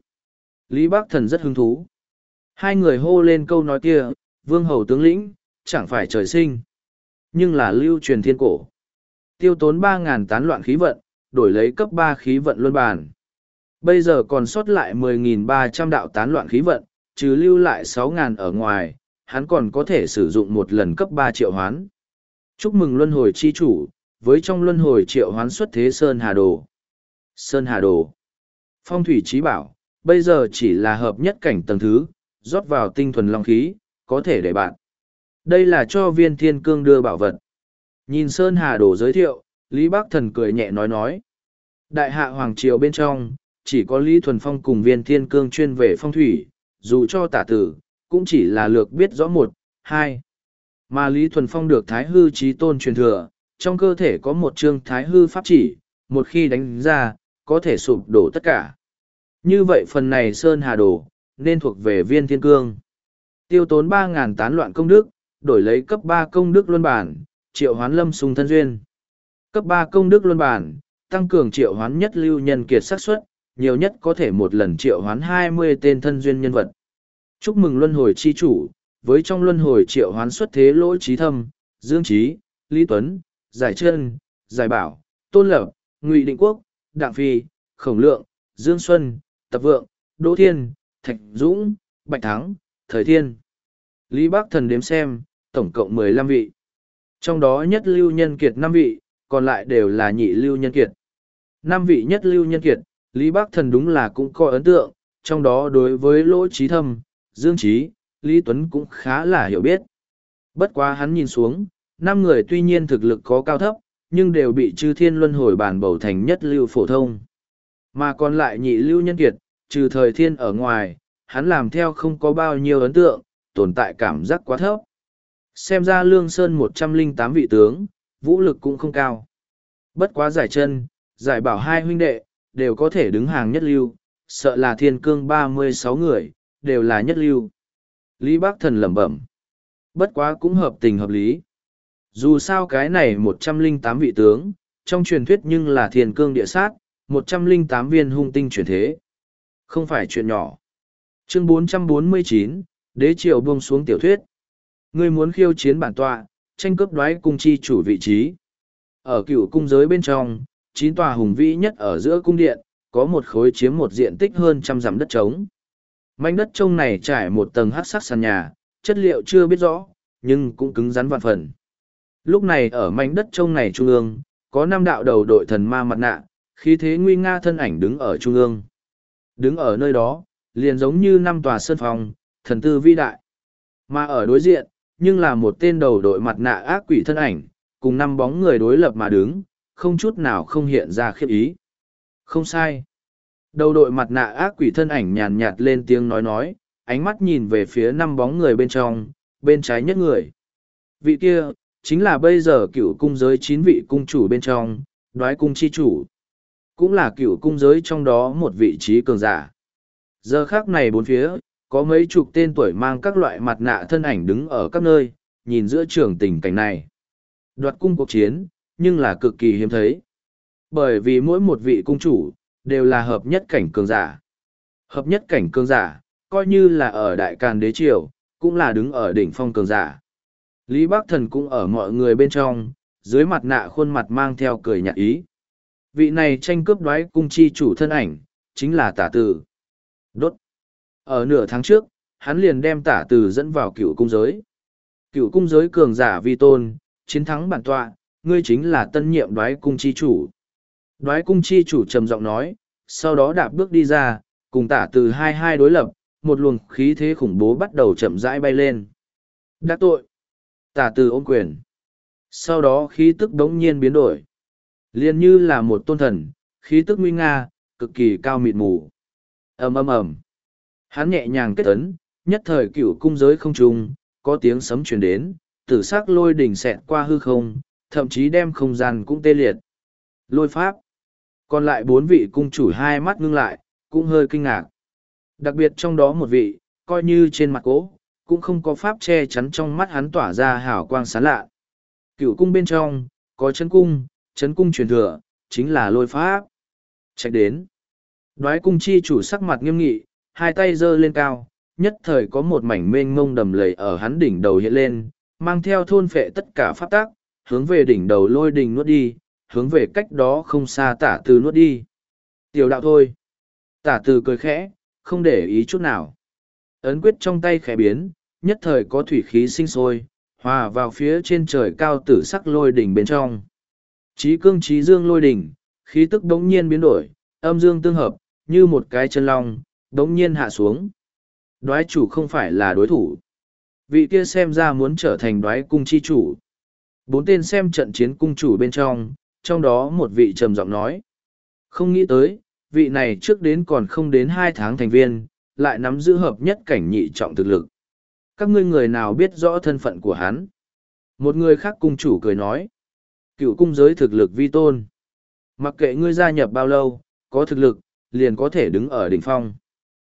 Lý Bác Thần rất hứng thú. Hai người hô lên câu nói kia, vương hầu tướng lĩnh, chẳng phải trời sinh, nhưng là lưu truyền thiên cổ. Tiêu tốn ba ngàn tán loạn khí vận, đổi lấy cấp ba khí vận luân bàn. Bây giờ còn sót lại mười nghìn ba trăm đạo tán loạn khí vận, trừ lưu lại sáu ngàn ở ngoài, hắn còn có thể sử dụng một lần cấp ba triệu hoán. Chúc mừng luân hồi chi chủ, với trong luân hồi triệu hoán xuất thế Sơn Hà Đồ. Sơn Hà Đồ. Phong thủy trí bảo, bây giờ chỉ là hợp nhất cảnh tầng thứ, rót vào tinh thuần long khí, có thể để bạn. Đây là cho viên thiên cương đưa bảo vật. Nhìn Sơn Hà Đồ giới thiệu, Lý Bác Thần cười nhẹ nói nói. Đại hạ Hoàng Triều bên trong, chỉ có Lý Thuần Phong cùng viên thiên cương chuyên về phong thủy, dù cho tả tử, cũng chỉ là lược biết rõ một, hai. Mà Lý Thuần Phong được Thái Hư Chí Tôn truyền thừa, trong cơ thể có một chương Thái Hư pháp chỉ, một khi đánh ra, có thể sụp đổ tất cả. Như vậy phần này Sơn Hà Đồ, nên thuộc về viên thiên cương. Tiêu tốn ba ngàn tán loạn công đức, đổi lấy cấp ba công đức luân bản, triệu hoán lâm sung thân duyên. Cấp ba công đức luân bản, tăng cường triệu hoán nhất lưu nhân kiệt xác suất, nhiều nhất có thể một lần triệu hoán hai mươi tên thân duyên nhân vật. Chúc mừng luân hồi chi chủ, với trong luân hồi triệu hoán xuất thế Lỗ Trí Thâm, Dương Trí, Lý Tuấn, Giải Trân, Giải Bảo, Tôn Lập, Ngụy Định Quốc, Đặng Phi, Khổng Lượng, Dương Xuân, Tập Vượng, Đỗ Thiên, Thạch Dũng, Bạch Thắng, Thời Thiên. Lý Bác Thần đếm xem, tổng cộng mười lăm vị. Trong đó nhất lưu nhân kiệt năm vị, còn lại đều là nhị lưu nhân kiệt. Năm vị nhất lưu nhân kiệt, Lý Bác Thần đúng là cũng có ấn tượng, trong đó đối với Lỗ Trí Thâm, Dương Trí, Lý Tuấn cũng khá là hiểu biết. Bất quá hắn nhìn xuống, năm người tuy nhiên thực lực có cao thấp, nhưng đều bị chư thiên luân hồi bản bầu thành nhất lưu phổ thông. Mà còn lại nhị lưu nhân kiệt, trừ Thời Thiên ở ngoài, hắn làm theo không có bao nhiêu ấn tượng, tồn tại cảm giác quá thấp. Xem ra Lương Sơn một trăm lẻ tám vị tướng, vũ lực cũng không cao. Bất quá Giải Chân, Giải Bảo hai huynh đệ, đều có thể đứng hàng nhất lưu, sợ là Thiên Cương ba mươi sáu người, đều là nhất lưu. Lý Bác Thần lẩm bẩm. Bất quá cũng hợp tình hợp lý. Dù sao cái này một trăm lẻ tám vị tướng, trong truyền thuyết nhưng là Thiên Cương địa sát, một trăm lẻ tám viên hung tinh chuyển thế. Không phải chuyện nhỏ. Chương bốn trăm bốn mươi chín, Đế Triều buông xuống tiểu thuyết. Ngươi muốn khiêu chiến bản tọa, tranh cướp đoái cung chi chủ vị trí. Ở cựu cung giới bên trong, chín tòa hùng vĩ nhất ở giữa cung điện, có một khối chiếm một diện tích hơn trăm dặm đất trống. Mảnh đất trông này trải một tầng hắc sắc sàn nhà, chất liệu chưa biết rõ, nhưng cũng cứng rắn vạn phần. Lúc này ở mảnh đất trông này trung ương, có năm đạo đầu đội thần ma mặt nạ, khí thế nguy nga thân ảnh đứng ở trung ương. Đứng ở nơi đó, liền giống như năm tòa sơn phong, thần tư vĩ đại. Mà ở đối diện, nhưng là một tên đầu đội mặt nạ ác quỷ thân ảnh, cùng năm bóng người đối lập mà đứng, không chút nào không hiện ra khiếp ý. Không sai. Đầu đội mặt nạ ác quỷ thân ảnh nhàn nhạt lên tiếng nói nói, ánh mắt nhìn về phía năm bóng người bên trong, bên trái nhất người. Vị kia, chính là bây giờ cựu cung giới chín vị cung chủ bên trong, đoái cung chi chủ. Cũng là cựu cung giới trong đó một vị trí cường giả. Giờ khác này bốn phía, có mấy chục tên tuổi mang các loại mặt nạ thân ảnh đứng ở các nơi, nhìn giữa trường tình cảnh này. Đoạt cung cuộc chiến, nhưng là cực kỳ hiếm thấy. Bởi vì mỗi một vị cung chủ, đều là hợp nhất cảnh cường giả. Hợp nhất cảnh cường giả, coi như là ở Đại Càn Đế Triều, cũng là đứng ở đỉnh phong cường giả. Lý Bác Thần cũng ở mọi người bên trong, dưới mặt nạ khuôn mặt mang theo cười nhạt ý. Vị này tranh cướp đoái cung chi chủ thân ảnh, chính là Tả Từ. Đốt. Ở nửa tháng trước, hắn liền đem Tả Từ dẫn vào cựu cung giới. Cựu cung giới cường giả vi tôn, chiến thắng bản tọa, ngươi chính là tân nhiệm đoái cung chi chủ. Đoái cung chi chủ trầm giọng nói, sau đó đạp bước đi ra, cùng Tả Từ hai hai đối lập, một luồng khí thế khủng bố bắt đầu chậm rãi bay lên. Đắc tội. Tả Từ ôm quyền. Sau đó khí tức đống nhiên biến đổi. Liền như là một tôn thần, khí tức nguy nga, cực kỳ cao mịt mù. ầm ầm ầm. Hắn nhẹ nhàng kết ấn, nhất thời cửu cung giới không trung, có tiếng sấm truyền đến, tử sắc lôi đỉnh xẹt qua hư không, thậm chí đem không gian cũng tê liệt. Lôi pháp. Còn lại bốn vị cung chủ hai mắt ngưng lại, cũng hơi kinh ngạc. Đặc biệt trong đó một vị, coi như trên mặt cỗ, cũng không có pháp che chắn trong mắt hắn tỏa ra hào quang sáng lạ. Cửu cung bên trong, có chấn cung, chấn cung truyền thừa, chính là lôi pháp. Chạy đến. Đoái cung chi chủ sắc mặt nghiêm nghị, hai tay giơ lên cao, nhất thời có một mảnh mênh mông đầm lầy ở hắn đỉnh đầu hiện lên, mang theo thôn phệ tất cả pháp tác, hướng về đỉnh đầu lôi đình nuốt đi, hướng về cách đó không xa tả từ nuốt đi. Tiểu đạo thôi. Tả từ cười khẽ, không để ý chút nào. Ấn quyết trong tay khẽ biến, nhất thời có thủy khí sinh sôi, hòa vào phía trên trời cao tử sắc lôi đỉnh bên trong. Chí cương chí dương lôi đỉnh, khí tức đống nhiên biến đổi, âm dương tương hợp, như một cái chân long, đống nhiên hạ xuống. Đoái chủ không phải là đối thủ. Vị kia xem ra muốn trở thành đoái cung chi chủ. Bốn tên xem trận chiến cung chủ bên trong, trong đó một vị trầm giọng nói. Không nghĩ tới, vị này trước đến còn không đến hai tháng thành viên, lại nắm giữ hợp nhất cảnh nhị trọng thực lực. Các ngươi người nào biết rõ thân phận của hắn? Một người khác cung chủ cười nói. Cựu cung giới thực lực vi tôn. Mặc kệ ngươi gia nhập bao lâu, có thực lực, liền có thể đứng ở đỉnh phong.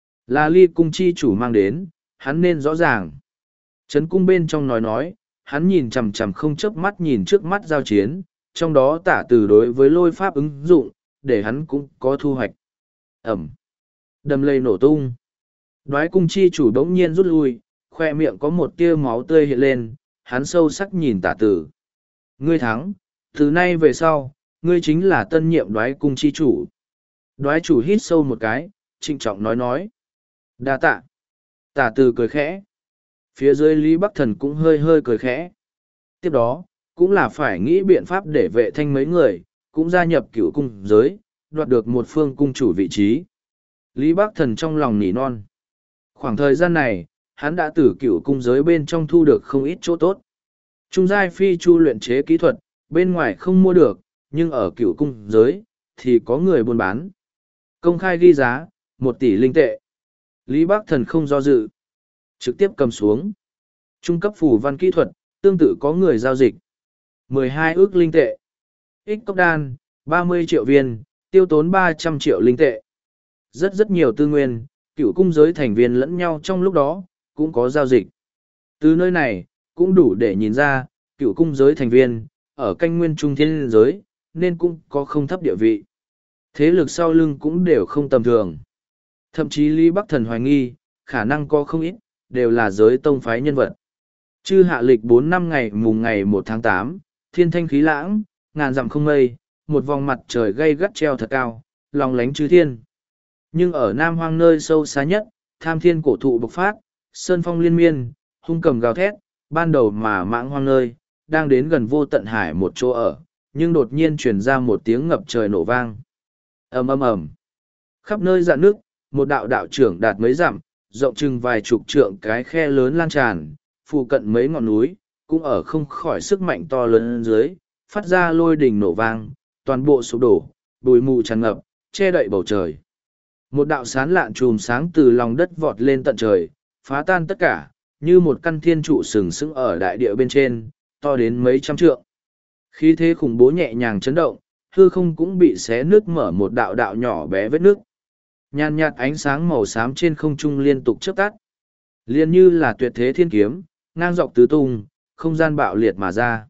Là ly cung chi chủ mang đến, hắn nên rõ ràng. Trấn cung bên trong nói nói, hắn nhìn chằm chằm không chớp mắt nhìn trước mắt giao chiến, trong đó tả từ đối với lôi pháp ứng dụng, để hắn cũng có thu hoạch. Ẩm. Đầm lầy nổ tung. Đoái cung chi chủ đống nhiên rút lui, khoe miệng có một tia máu tươi hiện lên, hắn sâu sắc nhìn tả tử. Ngươi thắng, từ nay về sau, ngươi chính là tân nhiệm đoái cung chi chủ. Đoái chủ hít sâu một cái, trịnh trọng nói nói. Đa tạ. Tả tử cười khẽ. Phía dưới Lý Bắc Thần cũng hơi hơi cười khẽ. Tiếp đó, cũng là phải nghĩ biện pháp để vệ thanh mấy người, cũng gia nhập cựu cung giới, đoạt được một phương cung chủ vị trí. Lý Bắc Thần trong lòng nỉ non. Khoảng thời gian này, hắn đã từ cựu cung giới bên trong thu được không ít chỗ tốt. Trung giai phi chu luyện chế kỹ thuật, bên ngoài không mua được, nhưng ở cựu cung giới, thì có người buôn bán. Công khai ghi giá, một tỷ linh tệ. Lý Bắc Thần không do dự. Trực tiếp cầm xuống. Trung cấp phù văn kỹ thuật, tương tự có người giao dịch. mười hai ước linh tệ. Ích cốc đan, ba mươi triệu viên, tiêu tốn ba trăm triệu linh tệ. Rất rất nhiều tư nguyên, cựu cung giới thành viên lẫn nhau trong lúc đó, cũng có giao dịch. Từ nơi này, cũng đủ để nhìn ra, cựu cung giới thành viên, ở canh nguyên trung thiên giới, nên cũng có không thấp địa vị. Thế lực sau lưng cũng đều không tầm thường. Thậm chí Lý Bắc Thần hoài nghi, khả năng có không ít, đều là giới tông phái nhân vật. Chư hạ lịch bốn năm ngày mùng ngày một tháng tám, thiên thanh khí lãng, ngàn dặm không mây, một vòng mặt trời gay gắt treo thật cao, lòng lánh chư thiên. Nhưng ở Nam Hoang nơi sâu xa nhất, tham thiên cổ thụ bộc phát, sơn phong liên miên, hung cầm gào thét, ban đầu mà mãng hoang nơi, đang đến gần vô tận hải một chỗ ở, nhưng đột nhiên truyền ra một tiếng ngập trời nổ vang. Ầm ầm ầm. Khắp nơi rạn nước, một đạo đạo trưởng đạt mấy dặm, rộng chừng vài chục trượng cái khe lớn lan tràn, phụ cận mấy ngọn núi, cũng ở không khỏi sức mạnh to lớn dưới, phát ra lôi đình nổ vang, toàn bộ sụp đổ, bụi mù tràn ngập, che đậy bầu trời. Một đạo sán lạn chùm sáng từ lòng đất vọt lên tận trời, phá tan tất cả, như một căn thiên trụ sừng sững ở đại địa bên trên, to đến mấy trăm trượng. Khí thế khủng bố nhẹ nhàng chấn động, hư không cũng bị xé nước mở một đạo đạo nhỏ bé vết nước. Nhàn nhạt ánh sáng màu xám trên không trung liên tục chớp tắt. Liên như là tuyệt thế thiên kiếm, ngang dọc tứ tung, không gian bạo liệt mà ra.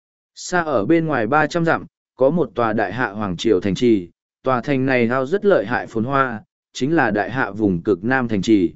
Xa ở bên ngoài ba trăm dặm, có một tòa đại hạ hoàng triều thành trì, tòa thành này hao rất lợi hại phồn hoa, chính là đại hạ vùng cực nam thành trì.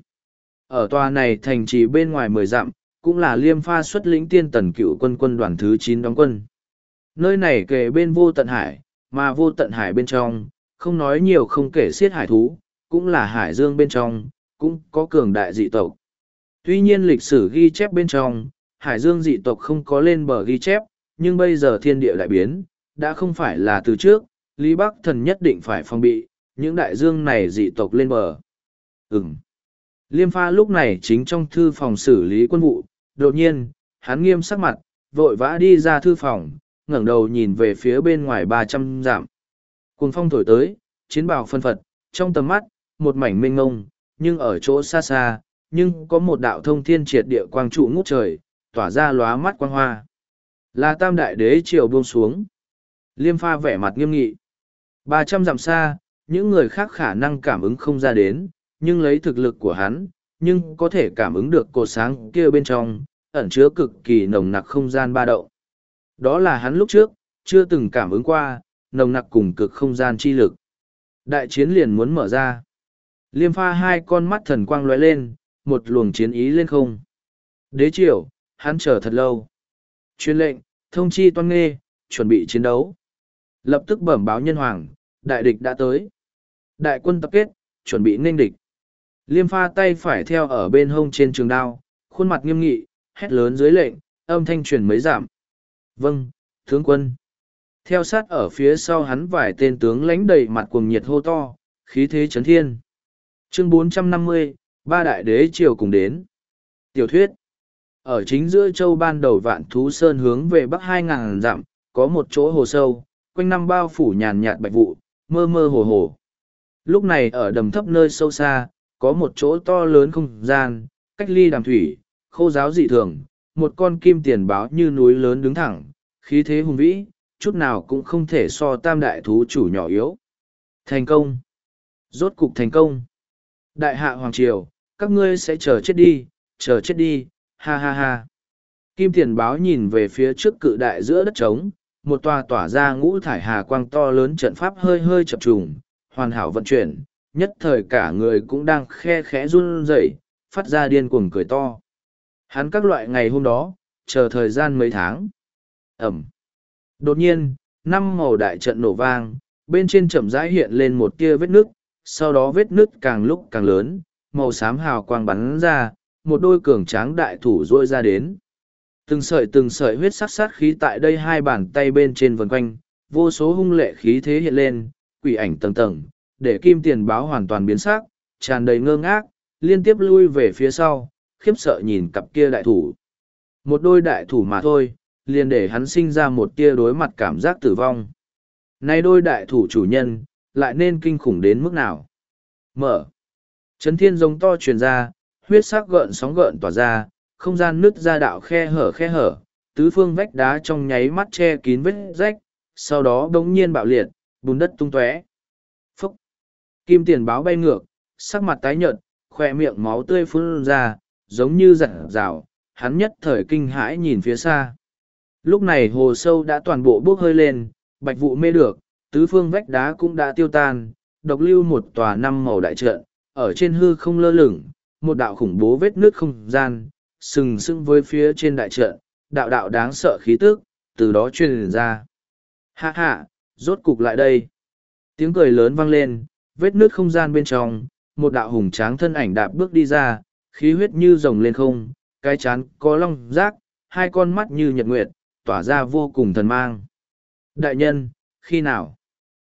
Ở tòa này thành trì bên ngoài mười dặm, cũng là Liêm Pha xuất lĩnh tiên tần cựu quân quân đoàn thứ chín đóng quân. Nơi này kề bên vô tận hải, mà vô tận hải bên trong, không nói nhiều không kể xiết hải thú, cũng là hải dương bên trong, cũng có cường đại dị tộc. Tuy nhiên lịch sử ghi chép bên trong, hải dương dị tộc không có lên bờ ghi chép, nhưng bây giờ thiên địa lại biến, đã không phải là từ trước, Lý Bắc Thần nhất định phải phòng bị, những đại dương này dị tộc lên bờ. Ừm. Liêm Pha lúc này chính trong thư phòng xử lý quân vụ, đột nhiên, hắn nghiêm sắc mặt, vội vã đi ra thư phòng, ngẩng đầu nhìn về phía bên ngoài ba trăm dặm. Cuồng phong thổi tới, chiến bào phân phật, trong tầm mắt, một mảnh mênh ngông, nhưng ở chỗ xa xa, nhưng có một đạo thông thiên triệt địa quang trụ ngút trời, tỏa ra lóa mắt quang hoa. Là tam đại đế triều buông xuống. Liêm Pha vẻ mặt nghiêm nghị. Ba trăm dặm xa, những người khác khả năng cảm ứng không ra đến, nhưng lấy thực lực của hắn, nhưng có thể cảm ứng được cột sáng kia bên trong, ẩn chứa cực kỳ nồng nặc không gian ba động. Đó là hắn lúc trước, chưa từng cảm ứng qua, nồng nặc cùng cực không gian chi lực. Đại chiến liền muốn mở ra. Liêm Pha hai con mắt thần quang lóe lên, một luồng chiến ý lên không. Đế triều, hắn chờ thật lâu. Chuyên lệnh, thông chi toan nghê, chuẩn bị chiến đấu. Lập tức bẩm báo nhân hoàng, đại địch đã tới. Đại quân tập kết, chuẩn bị nghênh địch. Liêm Pha tay phải theo ở bên hông trên trường đao, khuôn mặt nghiêm nghị, hét lớn dưới lệnh, âm thanh truyền mấy giảm. Vâng, tướng quân. Theo sát ở phía sau hắn vài tên tướng lãnh đầy mặt cuồng nhiệt hô to, khí thế chấn thiên. Chương bốn trăm năm mươi, ba đại đế triều cùng đến. Tiểu thuyết. Ở chính giữa châu ban đầu Vạn Thú Sơn hướng về bắc hai ngàn dặm, có một chỗ hồ sâu, quanh năm bao phủ nhàn nhạt bạch vụ, mơ mơ hồ hồ. Lúc này ở đầm thấp nơi sâu xa, có một chỗ to lớn không gian, cách ly đàm thủy, khô giáo dị thường, một con kim tiền báo như núi lớn đứng thẳng, khí thế hùng vĩ, chút nào cũng không thể so tam đại thú chủ nhỏ yếu. Thành công! Rốt cục thành công! Đại hạ Hoàng Triều, các ngươi sẽ chờ chết đi, chờ chết đi, ha ha ha. Kim tiền báo nhìn về phía trước cự đại giữa đất trống, một tòa tỏa ra ngũ thải hà quang to lớn trận pháp hơi hơi chập trùng, hoàn hảo vận chuyển, nhất thời cả người cũng đang khe khẽ run rẩy, phát ra điên cuồng cười to. Hắn các loại ngày hôm đó, chờ thời gian mấy tháng. Ẩm. Đột nhiên, năm màu đại trận nổ vang, bên trên chậm rãi hiện lên một tia vết nước, sau đó vết nước càng lúc càng lớn, màu xám hào quang bắn ra, một đôi cường tráng đại thủ rôi ra đến. Từng sợi từng sợi huyết sắc sát khí tại đây hai bàn tay bên trên vần quanh, vô số hung lệ khí thế hiện lên, quỷ ảnh tầng tầng, để kim tiền báo hoàn toàn biến sắc, tràn đầy ngơ ngác, liên tiếp lui về phía sau, khiếp sợ nhìn cặp kia đại thủ. Một đôi đại thủ mà thôi, liền để hắn sinh ra một tia đối mặt cảm giác tử vong. Nay đôi đại thủ chủ nhân, lại nên kinh khủng đến mức nào? Mở. Chấn thiên giống to truyền ra, huyết sắc gợn sóng gợn tỏa ra, không gian nứt ra đạo khe hở khe hở, tứ phương vách đá trong nháy mắt che kín vết rách, sau đó đống nhiên bạo liệt, bùn đất tung tóe. Phúc! Kim tiền báo bay ngược, sắc mặt tái nhợt, khoe miệng máu tươi phun ra, giống như giật rào, hắn nhất thời kinh hãi nhìn phía xa. Lúc này hồ sâu đã toàn bộ bốc hơi lên, bạch vụ mê được, tứ phương vách đá cũng đã tiêu tan, độc lưu một tòa năm màu đại trận, ở trên hư không lơ lửng, một đạo khủng bố vết nước không gian, sừng sững với phía trên đại trận, đạo đạo đáng sợ khí tức, từ đó truyền ra. Hạ hạ, rốt cục lại đây. Tiếng cười lớn vang lên, vết nước không gian bên trong, một đạo hùng tráng thân ảnh đạp bước đi ra, khí huyết như rồng lên không, cái chán có long giác, hai con mắt như nhật nguyệt, tỏa ra vô cùng thần mang. Đại nhân, khi nào?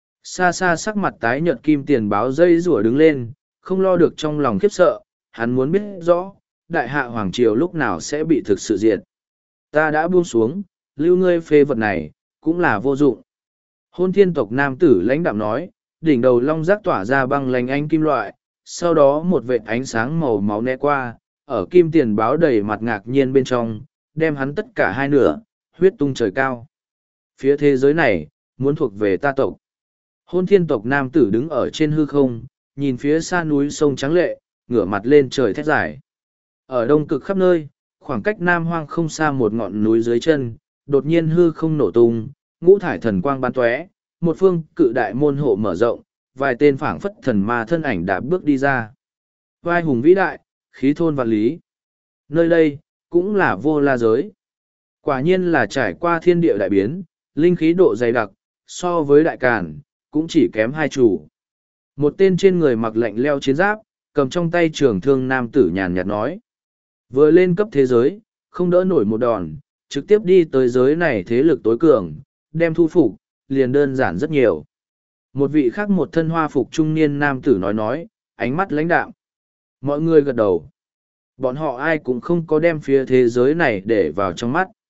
Xa xa sắc mặt tái nhợt kim tiền báo dây rủa đứng lên, không lo được trong lòng khiếp sợ, hắn muốn biết rõ, đại hạ hoàng triều lúc nào sẽ bị thực sự diệt. Ta đã buông xuống, lưu ngươi phê vật này, cũng là vô dụng. Hôn thiên tộc nam tử lãnh đạm nói, đỉnh đầu long giác tỏa ra băng lành ánh kim loại, sau đó một vệt ánh sáng màu máu né qua, ở kim tiền báo đầy mặt ngạc nhiên bên trong, đem hắn tất cả hai nửa, huyết tung trời cao. Phía thế giới này, muốn thuộc về ta tộc. Hôn thiên tộc nam tử đứng ở trên hư không, nhìn phía xa núi sông trắng lệ, ngửa mặt lên trời thét dài. Ở đông cực khắp nơi, khoảng cách nam hoang không xa một ngọn núi dưới chân, đột nhiên hư không nổ tung, ngũ thải thần quang bắn tóe, một phương cự đại môn hộ mở rộng, vài tên phảng phất thần ma thân ảnh đạp bước đi ra. Vai hùng vĩ đại, khí thôn vạn lý. Nơi đây, cũng là vô la giới. Quả nhiên là trải qua thiên địa đại biến, linh khí độ dày đặc, so với đại càn, cũng chỉ kém hai chủ. Một tên trên người mặc lạnh leo chiến giáp, cầm trong tay trường thương nam tử nhàn nhạt nói. Vừa lên cấp thế giới, không đỡ nổi một đòn, trực tiếp đi tới giới này thế lực tối cường, đem thu phục, liền đơn giản rất nhiều. Một vị khác một thân hoa phục trung niên nam tử nói nói, ánh mắt lãnh đạm. Mọi người gật đầu. Bọn họ ai cũng không có đem phía thế giới này để vào trong mắt.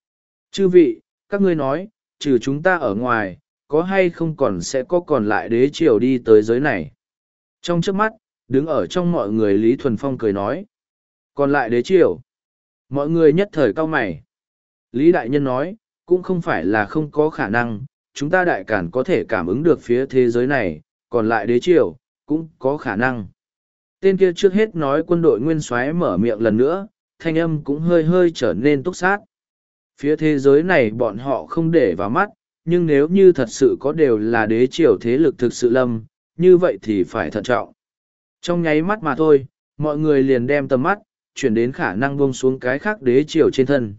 Chư vị, các ngươi nói, trừ chúng ta ở ngoài, có hay không còn sẽ có còn lại đế triều đi tới giới này. Trong trước mắt, đứng ở trong mọi người Lý Thuần Phong cười nói. Còn lại đế triều. Mọi người nhất thời cao mày. Lý Đại Nhân nói, cũng không phải là không có khả năng, chúng ta đại cản có thể cảm ứng được phía thế giới này, còn lại đế triều, cũng có khả năng. Tên kia trước hết nói quân đội nguyên soái mở miệng lần nữa, thanh âm cũng hơi hơi trở nên túc sát. Phía thế giới này bọn họ không để vào mắt, nhưng nếu như thật sự có đều là đế triều thế lực thực sự lâm, như vậy thì phải thận trọng. Trong nháy mắt mà thôi, mọi người liền đem tầm mắt, chuyển đến khả năng buông xuống cái khác đế triều trên thân.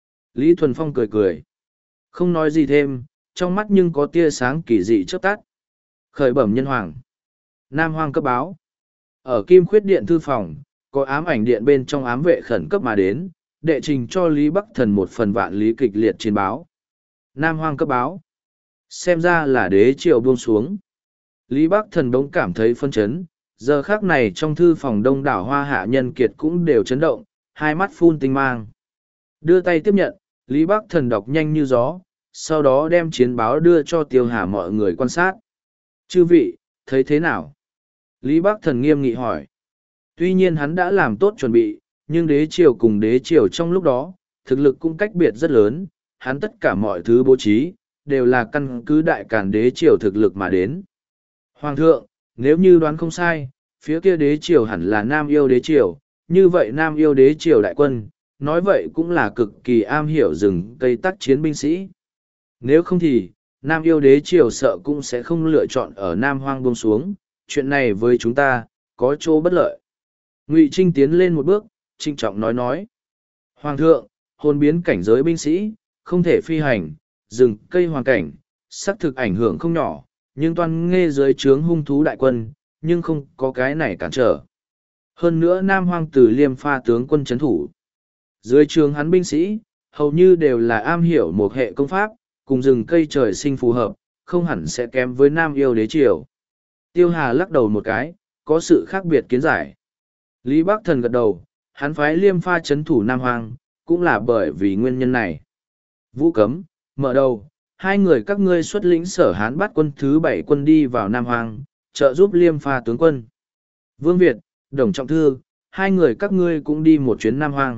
Lý Thuần Phong cười cười. Không nói gì thêm, trong mắt nhưng có tia sáng kỳ dị chớp tắt. Khởi bẩm nhân hoàng. Nam Hoang cấp báo. Ở Kim Khuyết Điện thư phòng, có ám ảnh điện bên trong ám vệ khẩn cấp mà đến, đệ trình cho Lý Bắc Thần một phần vạn lý kịch liệt chiến báo. Nam Hoang cấp báo. Xem ra là đế triều buông xuống. Lý Bắc Thần đống cảm thấy phân chấn, giờ khác này trong thư phòng đông đảo hoa hạ nhân kiệt cũng đều chấn động, hai mắt phun tinh mang. Đưa tay tiếp nhận, Lý Bắc Thần đọc nhanh như gió, sau đó đem chiến báo đưa cho Tiêu Hà mọi người quan sát. Chư vị, thấy thế nào? Lý Bắc Thần nghiêm nghị hỏi. Tuy nhiên hắn đã làm tốt chuẩn bị, nhưng đế triều cùng đế triều trong lúc đó, thực lực cũng cách biệt rất lớn, hắn tất cả mọi thứ bố trí, đều là căn cứ đại càn đế triều thực lực mà đến. Hoàng thượng, nếu như đoán không sai, phía kia đế triều hẳn là Nam Yêu đế triều, như vậy Nam Yêu đế triều đại quân, nói vậy cũng là cực kỳ am hiểu rừng cây tác chiến binh sĩ. Nếu không thì, Nam Yêu đế triều sợ cũng sẽ không lựa chọn ở Nam Hoang buông xuống, chuyện này với chúng ta, có chỗ bất lợi. Ngụy Trinh tiến lên một bước, trinh trọng nói nói. Hoàng thượng, hồn biến cảnh giới binh sĩ, không thể phi hành, rừng cây hoàn cảnh, xác thực ảnh hưởng không nhỏ, nhưng toàn nghe dưới trướng hung thú đại quân, nhưng không có cái này cản trở. Hơn nữa Nam Hoang từ Liêm Pha tướng quân chấn thủ. Dưới trướng hắn binh sĩ, hầu như đều là am hiểu một hệ công pháp, cùng rừng cây trời sinh phù hợp, không hẳn sẽ kém với Nam Yêu đế triều. Tiêu Hà lắc đầu một cái, có sự khác biệt kiến giải. Lý Bắc Thần gật đầu, hắn phái Liêm Pha chấn thủ Nam Hoang, cũng là bởi vì nguyên nhân này. Vũ Cấm, mở đầu, hai người các ngươi xuất lĩnh Sở Hán bắt quân thứ bảy quân đi vào Nam Hoang, trợ giúp Liêm Pha tướng quân. Vương Việt, Đồng Trọng Thư, hai người các ngươi cũng đi một chuyến Nam Hoang.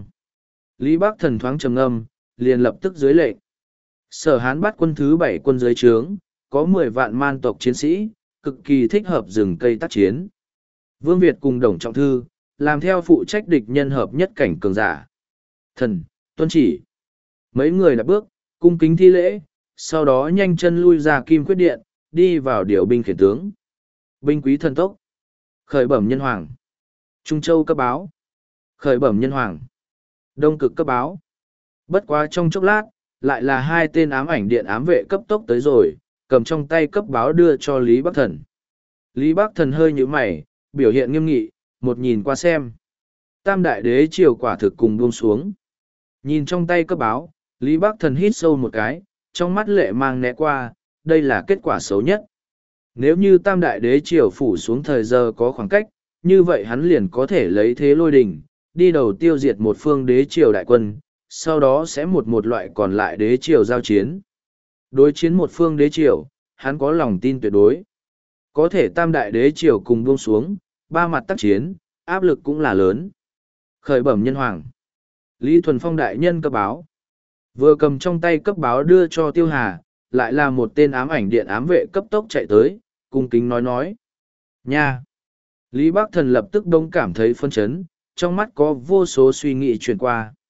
Lý Bắc Thần thoáng trầm ngâm, liền lập tức dưới lệnh. Sở Hán bắt quân thứ bảy quân dưới trướng, có mười vạn man tộc chiến sĩ, cực kỳ thích hợp rừng cây tác chiến. Vương Việt cùng Đồng Trọng Thư, làm theo phụ trách địch nhân hợp nhất cảnh cường giả. Thần, tuân chỉ. Mấy người đặt bước, cung kính thi lễ, sau đó nhanh chân lui ra Kim Khuyết Điện, đi vào điều binh khiển tướng. Binh quý thần tốc. Khởi bẩm nhân hoàng. Trung Châu cấp báo. Khởi bẩm nhân hoàng. Đông Cực cấp báo. Bất quá trong chốc lát, lại là hai tên ám ảnh điện ám vệ cấp tốc tới rồi, cầm trong tay cấp báo đưa cho Lý Bắc Thần. Lý Bắc Thần hơi nhíu mày, biểu hiện nghiêm nghị, một nhìn qua xem. Tam đại đế triều quả thực cùng buông xuống. Nhìn trong tay cấp báo, Lý Bắc Thần hít sâu một cái, trong mắt lệ mang né qua, đây là kết quả xấu nhất. Nếu như tam đại đế triều phủ xuống thời giờ có khoảng cách, như vậy hắn liền có thể lấy thế lôi đình, đi đầu tiêu diệt một phương đế triều đại quân, sau đó sẽ một một loại còn lại đế triều giao chiến. Đối chiến một phương đế triều, hắn có lòng tin tuyệt đối. Có thể tam đại đế triều cùng buông xuống, ba mặt tác chiến, áp lực cũng là lớn. Khởi bẩm nhân hoàng. Lý Thuần Phong đại nhân cấp báo. Vừa cầm trong tay cấp báo đưa cho Tiêu Hà, lại là một tên ám ảnh điện ám vệ cấp tốc chạy tới, cung kính nói nói. Nha! Lý Bắc Thần lập tức đông cảm thấy phân chấn, trong mắt có vô số suy nghĩ truyền qua.